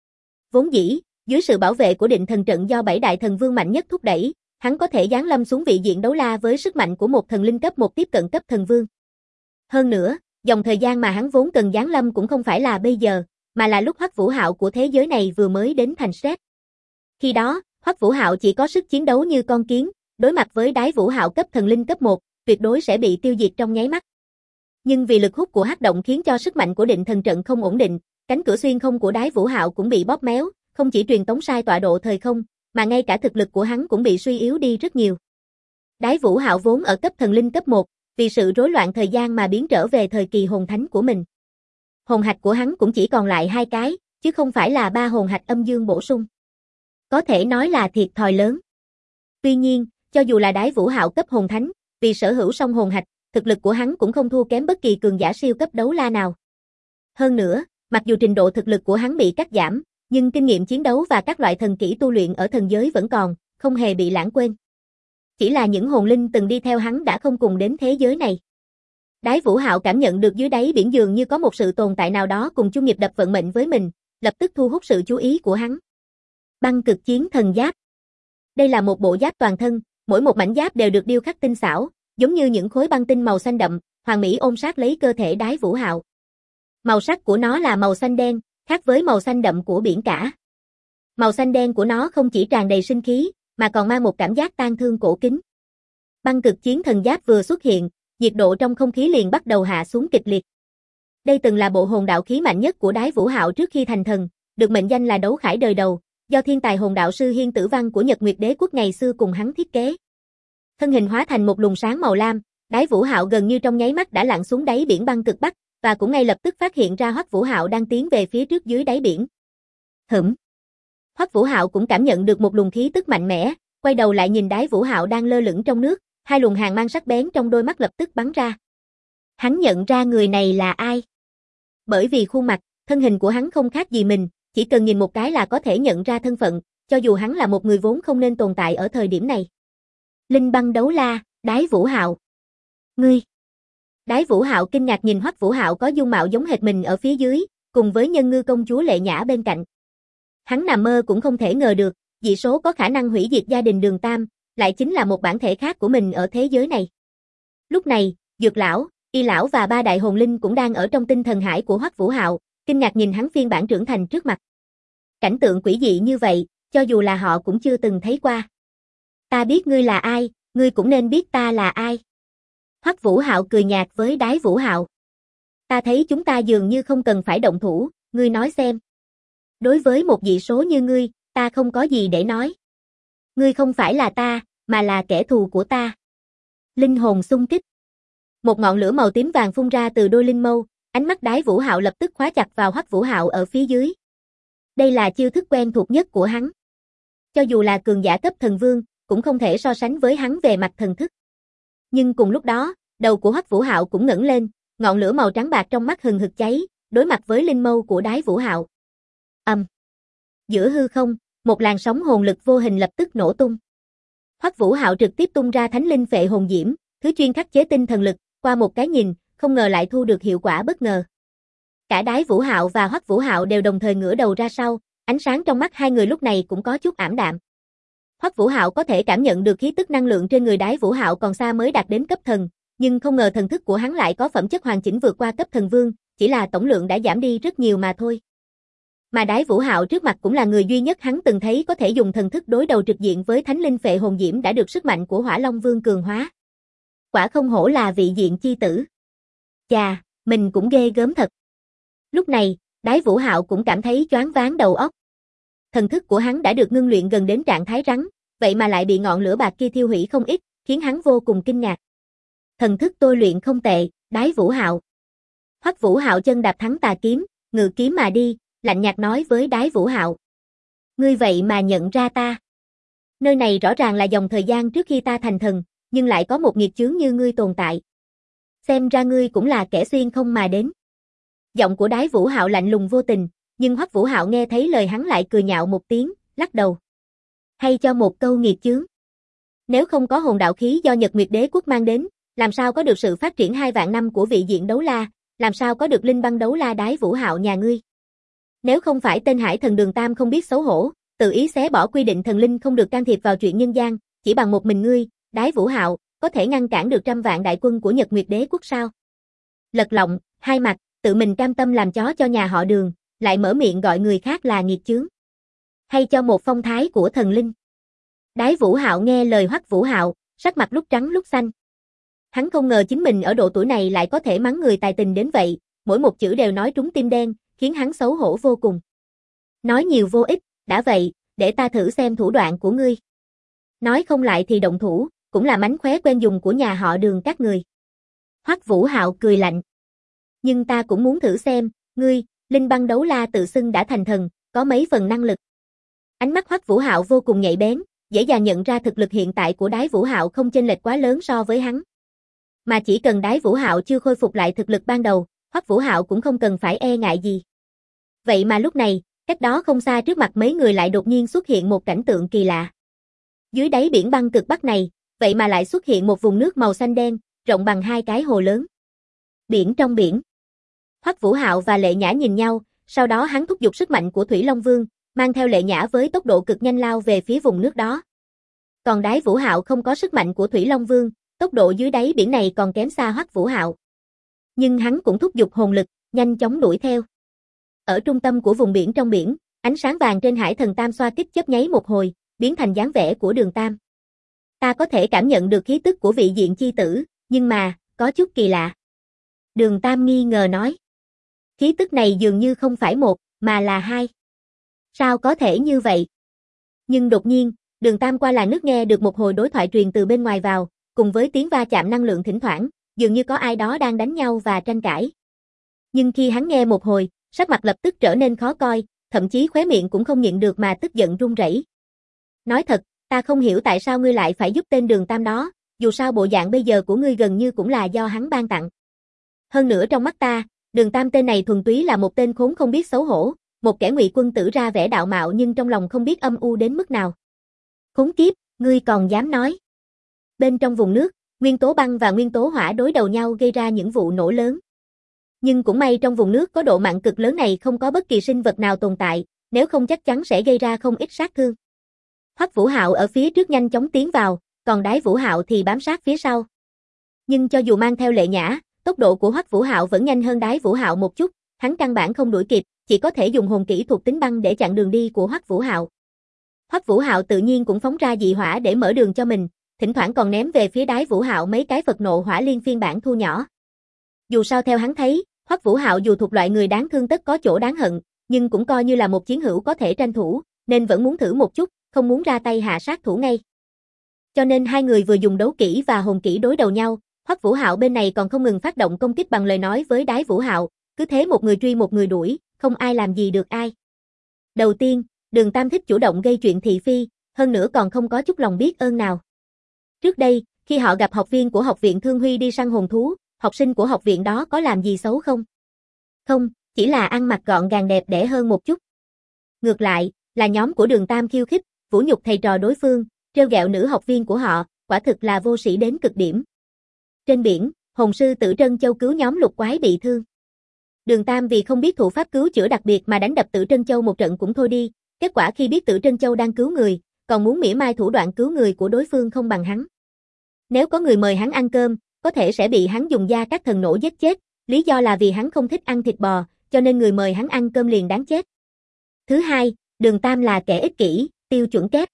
S1: Vốn dĩ, dưới sự bảo vệ của Định Thần Trận do 7 đại thần vương mạnh nhất thúc đẩy, hắn có thể giáng lâm xuống vị diện đấu la với sức mạnh của một thần linh cấp 1 tiếp cận cấp thần vương. Hơn nữa, dòng thời gian mà hắn vốn cần giáng lâm cũng không phải là bây giờ, mà là lúc Hoắc Vũ Hạo của thế giới này vừa mới đến thành Sét. Khi đó, Hoắc Vũ Hạo chỉ có sức chiến đấu như con kiến, đối mặt với Đái Vũ Hạo cấp thần linh cấp 1, tuyệt đối sẽ bị tiêu diệt trong nháy mắt. Nhưng vì lực hút của hắc động khiến cho sức mạnh của Định Thần Trận không ổn định, cánh cửa xuyên không của Đái Vũ Hạo cũng bị bóp méo, không chỉ truyền tống sai tọa độ thời không, mà ngay cả thực lực của hắn cũng bị suy yếu đi rất nhiều. Đái Vũ Hạo vốn ở cấp thần linh cấp 1, vì sự rối loạn thời gian mà biến trở về thời kỳ hồn thánh của mình. Hồn hạch của hắn cũng chỉ còn lại 2 cái, chứ không phải là 3 hồn hạch âm dương bổ sung. Có thể nói là thiệt thòi lớn. Tuy nhiên, cho dù là Đái Vũ Hạo cấp hồn thánh, vì sở hữu song hồn hạch, thực lực của hắn cũng không thua kém bất kỳ cường giả siêu cấp đấu la nào. Hơn nữa, mặc dù trình độ thực lực của hắn bị cắt giảm, nhưng kinh nghiệm chiến đấu và các loại thần kỹ tu luyện ở thần giới vẫn còn, không hề bị lãng quên. Chỉ là những hồn linh từng đi theo hắn đã không cùng đến thế giới này. Đái Vũ Hạo cảm nhận được dưới đáy biển dường như có một sự tồn tại nào đó cùng chung nghiệp đập vận mệnh với mình, lập tức thu hút sự chú ý của hắn. Băng cực chiến thần giáp. Đây là một bộ giáp toàn thân, mỗi một mảnh giáp đều được điêu khắc tinh xảo, giống như những khối băng tinh màu xanh đậm, hoàn mỹ ôm sát lấy cơ thể Đái Vũ Hạo. Màu sắc của nó là màu xanh đen, khác với màu xanh đậm của biển cả. Màu xanh đen của nó không chỉ tràn đầy sinh khí, mà còn mang một cảm giác tang thương cổ kính. Băng cực chiến thần giáp vừa xuất hiện, nhiệt độ trong không khí liền bắt đầu hạ xuống kịch liệt. Đây từng là bộ hồn đạo khí mạnh nhất của Đái Vũ Hạo trước khi thành thần, được mệnh danh là đấu khải đời đầu, do thiên tài hồn đạo sư Hiên Tử Văn của Nhật Nguyệt Đế quốc ngày xưa cùng hắn thiết kế. Thân hình hóa thành một luồng sáng màu lam, Đái Vũ Hạo gần như trong nháy mắt đã lặn xuống đáy biển băng cực Bắc, và cũng ngay lập tức phát hiện ra Hoắc Vũ Hạo đang tiến về phía trước dưới đáy biển. Hoắc Vũ Hạo cũng cảm nhận được một luồng khí tức mạnh mẽ, quay đầu lại nhìn Đái Vũ Hạo đang lơ lửng trong nước, 2 luồng hàn mang sắc bén trong đôi mắt lập tức bắn ra. Hắn nhận ra người này là ai. Bởi vì khuôn mặt, thân hình của hắn không khác gì mình, chỉ cần nhìn một cái là có thể nhận ra thân phận, cho dù hắn là một người vốn không nên tồn tại ở thời điểm này. Linh băng đấu la, Đái Vũ Hạo. Ngươi. Đái Vũ Hạo kinh ngạc nhìn Hoắc Vũ Hạo có dung mạo giống hệt mình ở phía dưới, cùng với Nhân Ngư công chúa Lệ Nhã bên cạnh. Hắn nằm mơ cũng không thể ngờ được, dị số có khả năng hủy diệt gia đình Đường Tam, lại chính là một bản thể khác của mình ở thế giới này. Lúc này, Dược lão, Y lão và 3 đại hồn linh cũng đang ở trong tinh thần hải của Hoắc Vũ Hạo, kinh ngạc nhìn hắn phiên bản trưởng thành trước mặt. Cảnh tượng quỷ dị như vậy, cho dù là họ cũng chưa từng thấy qua. Ta biết ngươi là ai, ngươi cũng nên biết ta là ai. Hoắc Vũ Hạo cười nhạt với Đái Vũ Hạo. Ta thấy chúng ta dường như không cần phải động thủ, ngươi nói xem. Đối với một dị số như ngươi, ta không có gì để nói. Ngươi không phải là ta, mà là kẻ thù của ta. Linh hồn xung kích. Một ngọn lửa màu tím vàng phun ra từ đôi linh mâu, ánh mắt Đái Vũ Hạo lập tức khóa chặt vào Hoắc Vũ Hạo ở phía dưới. Đây là chiêu thức quen thuộc nhất của hắn. Cho dù là cường giả cấp thần vương, cũng không thể so sánh với hắn về mặt thần thức. Nhưng cùng lúc đó, đầu của Hoắc Vũ Hạo cũng ngẩng lên, ngọn lửa màu trắng bạc trong mắt hừng hực cháy, đối mặt với linh mâu của Đái Vũ Hạo. Giữa hư không, một làn sóng hồn lực vô hình lập tức nổ tung. Hoắc Vũ Hạo trực tiếp tung ra Thánh Linh Phệ Hồn Diễm, thứ chuyên khắc chế tinh thần lực, qua một cái nhìn, không ngờ lại thu được hiệu quả bất ngờ. Cả Đái Vũ Hạo và Hoắc Vũ Hạo đều đồng thời ngửa đầu ra sau, ánh sáng trong mắt hai người lúc này cũng có chút ảm đạm. Hoắc Vũ Hạo có thể cảm nhận được khí tức năng lượng trên người Đái Vũ Hạo còn xa mới đạt đến cấp thần, nhưng không ngờ thần thức của hắn lại có phẩm chất hoàn chỉnh vượt qua cấp thần vương, chỉ là tổng lượng đã giảm đi rất nhiều mà thôi. Mà Đái Vũ Hạo trước mặt cũng là người duy nhất hắn từng thấy có thể dùng thần thức đối đầu trực diện với Thánh Linh Phệ Hồn Diễm đã được sức mạnh của Hỏa Long Vương cường hóa. Quả không hổ là vị diện chi tử. Chà, mình cũng ghê gớm thật. Lúc này, Đái Vũ Hạo cũng cảm thấy choáng váng đầu óc. Thần thức của hắn đã được ngưng luyện gần đến trạng thái rắn, vậy mà lại bị ngọn lửa bạc kia thiêu hủy không ít, khiến hắn vô cùng kinh ngạc. Thần thức tôi luyện không tệ, Đái Vũ Hạo. Hoắc Vũ Hạo chân đạp thắng tà kiếm, ngự kiếm mà đi, lạnh nhạt nói với Đái Vũ Hạo. Ngươi vậy mà nhận ra ta. Nơi này rõ ràng là dòng thời gian trước khi ta thành thần, nhưng lại có một nghiệp chướng như ngươi tồn tại. Xem ra ngươi cũng là kẻ xuyên không mà đến. Giọng của Đái Vũ Hạo lạnh lùng vô tình, nhưng Hoắc Vũ Hạo nghe thấy lời hắn lại cười nhạo một tiếng, lắc đầu. Hay cho một câu nghiệp chướng. Nếu không có hồn đạo khí do Nhật Nguyệt Đế quốc mang đến, làm sao có được sự phát triển 2 vạn năm của vị diện đấu la, làm sao có được linh băng đấu la Đái Vũ Hạo nhà ngươi. Nếu không phải tên Hải Thần Đường Tam không biết xấu hổ, tự ý xé bỏ quy định thần linh không được can thiệp vào chuyện nhân gian, chỉ bằng một mình ngươi, Đái Vũ Hạo, có thể ngăn cản được 100 vạn đại quân của Nhật Nguyệt Đế quốc sao? Lật lọng, hai mặt, tự mình cam tâm làm chó cho nhà họ Đường, lại mở miệng gọi người khác là nghiệt chướng. Hay cho một phong thái của thần linh. Đái Vũ Hạo nghe lời Hoắc Vũ Hạo, sắc mặt lúc trắng lúc xanh. Hắn không ngờ chính mình ở độ tuổi này lại có thể mắng người tài tình đến vậy, mỗi một chữ đều nói trúng tim đen, khiến hắn xấu hổ vô cùng. Nói nhiều vô ích, đã vậy, để ta thử xem thủ đoạn của ngươi. Nói không lại thì động thủ, cũng là mánh khóe quen dùng của nhà họ Đường các người. Hoắc Vũ Hạo cười lạnh. Nhưng ta cũng muốn thử xem, ngươi, linh băng đấu la tự xưng đã thành thần, có mấy phần năng lực. Ánh mắt Hoắc Vũ Hạo vô cùng nhạy bén, dễ dàng nhận ra thực lực hiện tại của Đái Vũ Hạo không chênh lệch quá lớn so với hắn. Mà chỉ cần Đái Vũ Hạo chưa khôi phục lại thực lực ban đầu, Hoắc Vũ Hạo cũng không cần phải e ngại gì. Vậy mà lúc này, cách đó không xa trước mặt mấy người lại đột nhiên xuất hiện một cảnh tượng kỳ lạ. Dưới đáy biển băng cực Bắc này, vậy mà lại xuất hiện một vùng nước màu xanh đen, rộng bằng 2 cái hồ lớn. Biển trong biển. Hoắc Vũ Hạo và Lệ Nhã nhìn nhau, sau đó hắn thúc giục sức mạnh của Thủy Long Vương, mang theo Lệ Nhã với tốc độ cực nhanh lao về phía vùng nước đó. Còn Đái Vũ Hạo không có sức mạnh của Thủy Long Vương, tốc độ dưới đáy biển này còn kém xa Hoắc Vũ Hạo. Nhưng hắn cũng thúc giục hồn lực, nhanh chóng đuổi theo. Ở trung tâm của vùng biển trong biển, ánh sáng vàng trên Hải Thần Tam xoa kích chớp nháy một hồi, biến thành dáng vẻ của Đường Tam. Ta có thể cảm nhận được khí tức của vị diện chi tử, nhưng mà, có chút kỳ lạ. Đường Tam nghi ngờ nói. Khí tức này dường như không phải một, mà là 2. Sao có thể như vậy? Nhưng đột nhiên, Đường Tam qua là nước nghe được một hồi đối thoại truyền từ bên ngoài vào, cùng với tiếng va chạm năng lượng thỉnh thoảng, dường như có ai đó đang đánh nhau và tranh cãi. Nhưng khi hắn nghe một hồi, sắc mặt lập tức trở nên khó coi, thậm chí khóe miệng cũng không nhịn được mà tức giận run rẩy. Nói thật, ta không hiểu tại sao ngươi lại phải giúp tên Đường Tam đó, dù sao bộ dạng bây giờ của ngươi gần như cũng là do hắn ban tặng. Hơn nữa trong mắt ta, Đường Tam tên này thuần túy là một tên khốn không biết xấu hổ, một kẻ ngụy quân tử ra vẻ đạo mạo nhưng trong lòng không biết âm u đến mức nào. Khốn kiếp, ngươi còn dám nói. Bên trong vùng nước, nguyên tố băng và nguyên tố hỏa đối đầu nhau gây ra những vụ nổ lớn. Nhưng cũng may trong vùng nước có độ mặn cực lớn này không có bất kỳ sinh vật nào tồn tại, nếu không chắc chắn sẽ gây ra không ít sát thương. Hoắc Vũ Hạo ở phía trước nhanh chóng tiến vào, còn Đái Vũ Hạo thì bám sát phía sau. Nhưng cho dù mang theo Lệ Nhã, tốc độ của Hoắc Vũ Hạo vẫn nhanh hơn Đái Vũ Hạo một chút, hắn căn bản không đuổi kịp, chỉ có thể dùng hồn kỹ thuộc tính băng để chặn đường đi của Hoắc Vũ Hạo. Hoắc Vũ Hạo tự nhiên cũng phóng ra dị hỏa để mở đường cho mình, thỉnh thoảng còn ném về phía Đái Vũ Hạo mấy cái Phật nộ hỏa liên phiên bản thu nhỏ. Dù sao theo hắn thấy, Hoắc Vũ Hạo dù thuộc loại người đáng thương tất có chỗ đáng hận, nhưng cũng coi như là một chiến hữu có thể tranh thủ, nên vẫn muốn thử một chút, không muốn ra tay hạ sát thủ ngay. Cho nên hai người vừa dùng đấu kỹ và hồn kỹ đối đầu nhau, Hoắc Vũ Hạo bên này còn không ngừng phát động công kích bằng lời nói với Đái Vũ Hạo, cứ thế một người truy một người đuổi, không ai làm gì được ai. Đầu tiên, Đường Tam thích chủ động gây chuyện thị phi, hơn nữa còn không có chút lòng biết ơn nào. Trước đây, khi họ gặp học viên của học viện Thương Huy đi săn hồn thú, học sinh của học viện đó có làm gì xấu không? Không, chỉ là ăn mặc gọn gàng đẹp đẽ hơn một chút. Ngược lại, là nhóm của Đường Tam khiêu khích, vũ nhục thầy trò đối phương, trêu ghẹo nữ học viên của họ, quả thực là vô sĩ đến cực điểm. Trên biển, hồn sư Tử Trân Châu cứu nhóm lục quái bị thương. Đường Tam vì không biết thủ pháp cứu chữa đặc biệt mà đánh đập Tử Trân Châu một trận cũng thôi đi, kết quả khi biết Tử Trân Châu đang cứu người, còn muốn mỉa mai thủ đoạn cứu người của đối phương không bằng hắn. Nếu có người mời hắn ăn cơm, có thể sẽ bị hắn dùng da các thần nổ giết chết, lý do là vì hắn không thích ăn thịt bò, cho nên người mời hắn ăn cơm liền đáng chết. Thứ hai, Đường Tam là kẻ ích kỷ, tiêu chuẩn kép.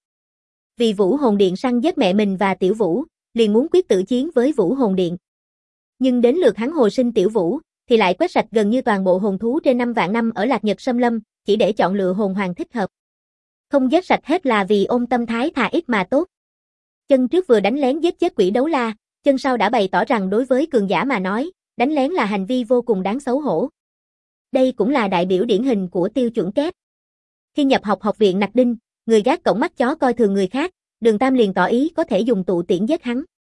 S1: Vì Vũ Hồn Điện săn giết mẹ mình và Tiểu Vũ, liền muốn quyết tử chiến với Vũ Hồn Điện. Nhưng đến lượt hắn hồi sinh Tiểu Vũ, thì lại quét sạch gần như toàn bộ hồn thú trên 5 vạn năm ở Lạc Nhật Sâm Lâm, chỉ để chọn lựa hồn hoàng thích hợp. Không giết sạch hết là vì ôm tâm thái thà ít mà tốt. Chân trước vừa đánh lén giết chết quỷ đấu la, chân sau đã bày tỏ rằng đối với cường giả mà nói, đánh lén là hành vi vô cùng đáng xấu hổ. Đây cũng là đại biểu điển hình của tiêu chuẩn kép. Khi nhập học học viện Nặc Đinh, người gác cổng mắt chó coi thường người khác, Đường Tam liền tỏ ý có thể dùng tụ tiễn giết hắn.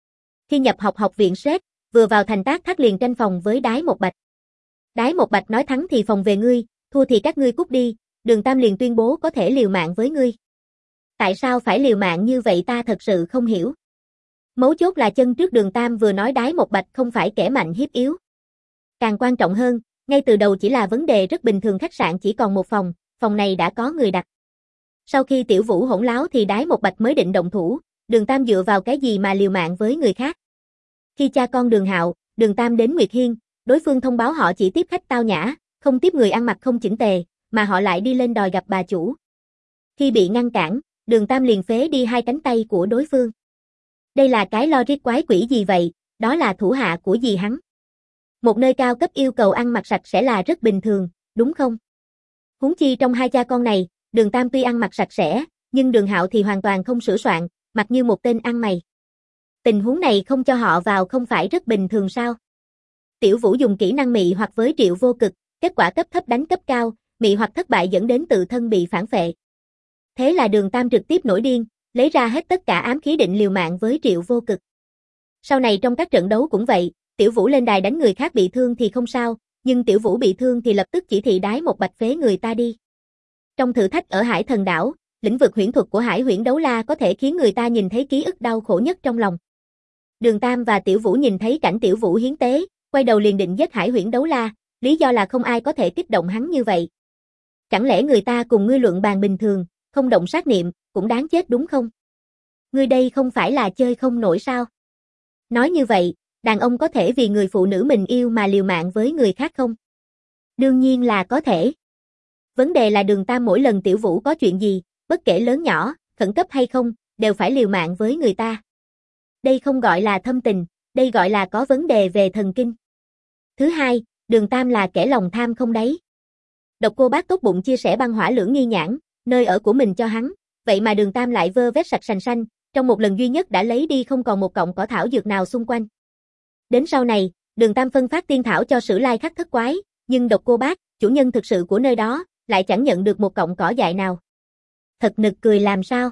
S1: Khi nhập học học viện SET, vừa vào thành Tác Thác liền tranh phòng với Đái Một Bạch. Đái Một Bạch nói thắng thì phòng về ngươi, thua thì các ngươi cút đi, Đường Tam liền tuyên bố có thể liều mạng với ngươi. Tại sao phải liều mạng như vậy ta thật sự không hiểu. Mấu chốt là chân trước Đường Tam vừa nói Đái Một Bạch không phải kẻ mạnh hiếp yếu. Càng quan trọng hơn, ngay từ đầu chỉ là vấn đề rất bình thường, khách sạn chỉ còn một phòng, phòng này đã có người đặt. Sau khi Tiểu Vũ hỗn láo thì Đái Một Bạch mới định động thủ, Đường Tam dựa vào cái gì mà liều mạng với người khác. Khi cha con Đường Hạo, Đường Tam đến Nguyệt Hiên, đối phương thông báo họ chỉ tiếp khách tao nhã, không tiếp người ăn mặc không chỉnh tề, mà họ lại đi lên đòi gặp bà chủ. Khi bị ngăn cản, Đường Tam liền phế đi hai cánh tay của đối phương. Đây là cái logic quái quỷ gì vậy, đó là thủ hạ của dì hắn. Một nơi cao cấp yêu cầu ăn mặc sạch sẽ là rất bình thường, đúng không? Huống chi trong hai cha con này, Đường Tam tuy ăn mặc sạch sẽ, nhưng Đường Hạo thì hoàn toàn không sửa soạn, mặc như một tên ăn mày. Tình huống này không cho họ vào không phải rất bình thường sao? Tiểu Vũ dùng kỹ năng mị hoặc với Triệu Vô Cực, kết quả cấp thấp đánh cấp cao, mị hoặc thất bại dẫn đến tự thân bị phản phệ. Thế là Đường Tam trực tiếp nổi điên, lấy ra hết tất cả ám khí định liều mạng với Triệu Vô Cực. Sau này trong các trận đấu cũng vậy, Tiểu Vũ lên đài đánh người khác bị thương thì không sao, nhưng Tiểu Vũ bị thương thì lập tức chỉ thị Đái Một Bạch phế người ta đi. Trong thử thách ở Hải Thần Đảo, lĩnh vực huyễn thuật của Hải Huyễn Đấu La có thể khiến người ta nhìn thấy ký ức đau khổ nhất trong lòng. Đường Tam và Tiểu Vũ nhìn thấy cảnh Tiểu Vũ hiến tế, quay đầu liền định giết Hải Huyễn Đấu La, lý do là không ai có thể kích động hắn như vậy. Chẳng lẽ người ta cùng ngươi luận bàn bình thường, không động sát niệm, cũng đáng chết đúng không? Ngươi đây không phải là chơi không nổi sao? Nói như vậy, đàn ông có thể vì người phụ nữ mình yêu mà liều mạng với người khác không? Đương nhiên là có thể. Vấn đề là Đường Tam mỗi lần Tiểu Vũ có chuyện gì, bất kể lớn nhỏ, khẩn cấp hay không, đều phải liều mạng với người ta. Đây không gọi là thâm tình, đây gọi là có vấn đề về thần kinh. Thứ hai, Đường Tam là kẻ lòng tham không đáy. Độc Cô Bác tốt bụng chia sẻ băng hỏa lưỡng nghi nhãn, nơi ở của mình cho hắn, vậy mà Đường Tam lại vơ vét sạch sành xanh, trong một lần duy nhất đã lấy đi không còn một cọng cỏ thảo dược nào xung quanh. Đến sau này, Đường Tam phân phát tiên thảo cho Sử Lai Khắc Thất Quái, nhưng Độc Cô Bác, chủ nhân thực sự của nơi đó, lại chẳng nhận được một cọng cỏ dại nào. Thật nực cười làm sao?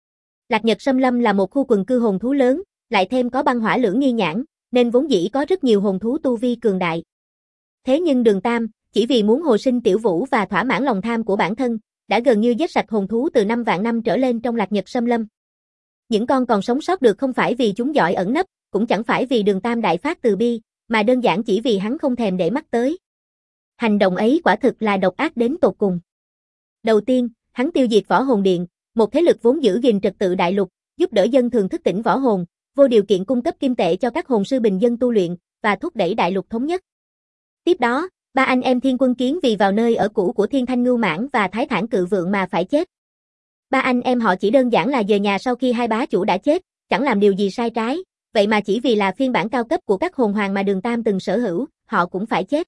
S1: Lạc Nhật Sâm Lâm là một khu quần cư hồn thú lớn, lại thêm có băng hỏa lưỡng nghi nhãn, nên vốn dĩ có rất nhiều hồn thú tu vi cường đại. Thế nhưng Đường Tam, chỉ vì muốn hồi sinh Tiểu Vũ và thỏa mãn lòng tham của bản thân, đã gần như giết sạch hồn thú từ 5 vạn năm trở lên trong Lạc Nhật Sâm Lâm. Những con còn sống sót được không phải vì chúng giỏi ẩn nấp, cũng chẳng phải vì Đường Tam đại phát từ bi, mà đơn giản chỉ vì hắn không thèm để mắt tới. Hành động ấy quả thực là độc ác đến tột cùng. Đầu tiên, hắn tiêu diệt Võ Hồn Điện, một thế lực vốn giữ gìn trật tự đại lục, giúp đỡ dân thường thức tỉnh võ hồn, vô điều kiện cung cấp kim tệ cho các hồn sư bình dân tu luyện, và thúc đẩy đại lục thống nhất. Tiếp đó, ba anh em Thiên Quân Kiến vì vào nơi ở cũ của Thiên Thanh Ngưu Mãng và Thái Thản Cự Vượng mà phải chết. Ba anh em họ chỉ đơn giản là về nhà sau khi hai bá chủ đã chết, chẳng làm điều gì sai trái, vậy mà chỉ vì là phiên bản cao cấp của các hồn hoàng mà Đường Tam từng sở hữu, họ cũng phải chết.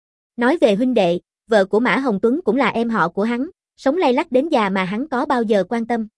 S1: Nói về huynh đệ, vợ của Mã Hồng Tuấn cũng là em họ của hắn, sống lay lắt đến già mà hắn có bao giờ quan tâm.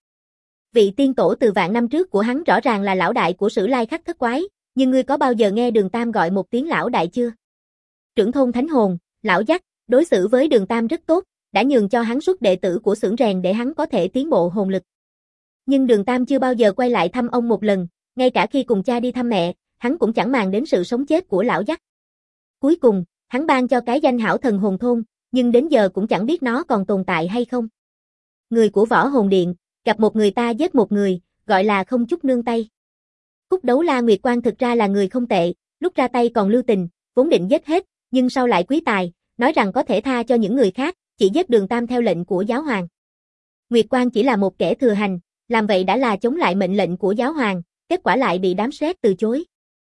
S1: Vị tiên tổ từ vạn năm trước của hắn rõ ràng là lão đại của Sử Lai Khắc Thất Quái, nhưng ngươi có bao giờ nghe Đường Tam gọi một tiếng lão đại chưa? Trưởng thôn Thánh Hồn, lão Dắt, đối xử với Đường Tam rất tốt, đã nhường cho hắn suất đệ tử của xưởng rèn để hắn có thể tiến bộ hồn lực. Nhưng Đường Tam chưa bao giờ quay lại thăm ông một lần, ngay cả khi cùng cha đi thăm mẹ, hắn cũng chẳng màng đến sự sống chết của lão Dắt. Cuối cùng, hắn ban cho cái danh hảo thần hồn thôn, nhưng đến giờ cũng chẳng biết nó còn tồn tại hay không. Người của Võ Hồn Điện, gặp một người ta giết một người, gọi là không chút nương tay. Cúc Đấu La Nguyệt Quang thực ra là người không tệ, lúc ra tay còn lưu tình, vốn định giết hết, nhưng sau lại quý tài, nói rằng có thể tha cho những người khác, chỉ giết Đường Tam theo lệnh của giáo hoàng. Nguyệt Quang chỉ là một kẻ thừa hành, làm vậy đã là chống lại mệnh lệnh của giáo hoàng, kết quả lại bị đám sét từ chối.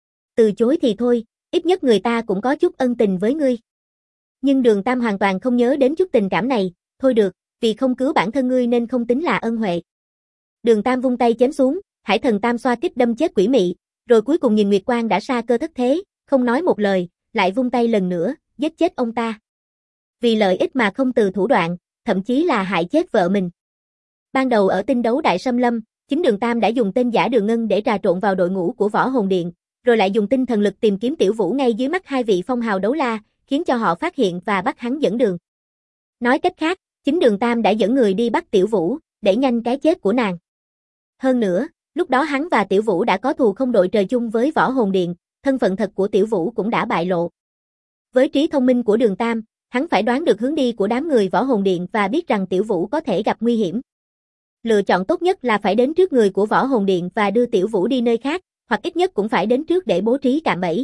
S1: Từ chối thì thôi, ít nhất người ta cũng có chút ân tình với ngươi. Nhưng Đường Tam hoàn toàn không nhớ đến chút tình cảm này, thôi được, vì không cứu bản thân ngươi nên không tính là ân huệ. Đường Tam vung tay chém xuống, Hải Thần Tam xoa kích đâm chết quỷ mị, rồi cuối cùng nhìn Nguyệt Quang đã sa cơ thất thế, không nói một lời, lại vung tay lần nữa, giết chết ông ta. Vì lợi ích mà không từ thủ đoạn, thậm chí là hại chết vợ mình. Ban đầu ở tinh đấu Đại Sâm Lâm, chính Đường Tam đã dùng tên giả Đường Ngân để trà trộn vào đội ngũ của Võ Hồn Điện, rồi lại dùng tinh thần lực tìm kiếm Tiểu Vũ ngay dưới mắt hai vị phong hào đấu la, khiến cho họ phát hiện và bắt hắn dẫn đường. Nói cách khác, chính Đường Tam đã dẫn người đi bắt Tiểu Vũ, để nhanh cái chết của nàng. Hơn nữa, Lúc đó hắn và Tiểu Vũ đã có thù không đội trời chung với Võ Hồn Điện, thân phận thật của Tiểu Vũ cũng đã bại lộ. Với trí thông minh của Đường Tam, hắn phải đoán được hướng đi của đám người Võ Hồn Điện và biết rằng Tiểu Vũ có thể gặp nguy hiểm. Lựa chọn tốt nhất là phải đến trước người của Võ Hồn Điện và đưa Tiểu Vũ đi nơi khác, hoặc ít nhất cũng phải đến trước để bố trí cạm bẫy.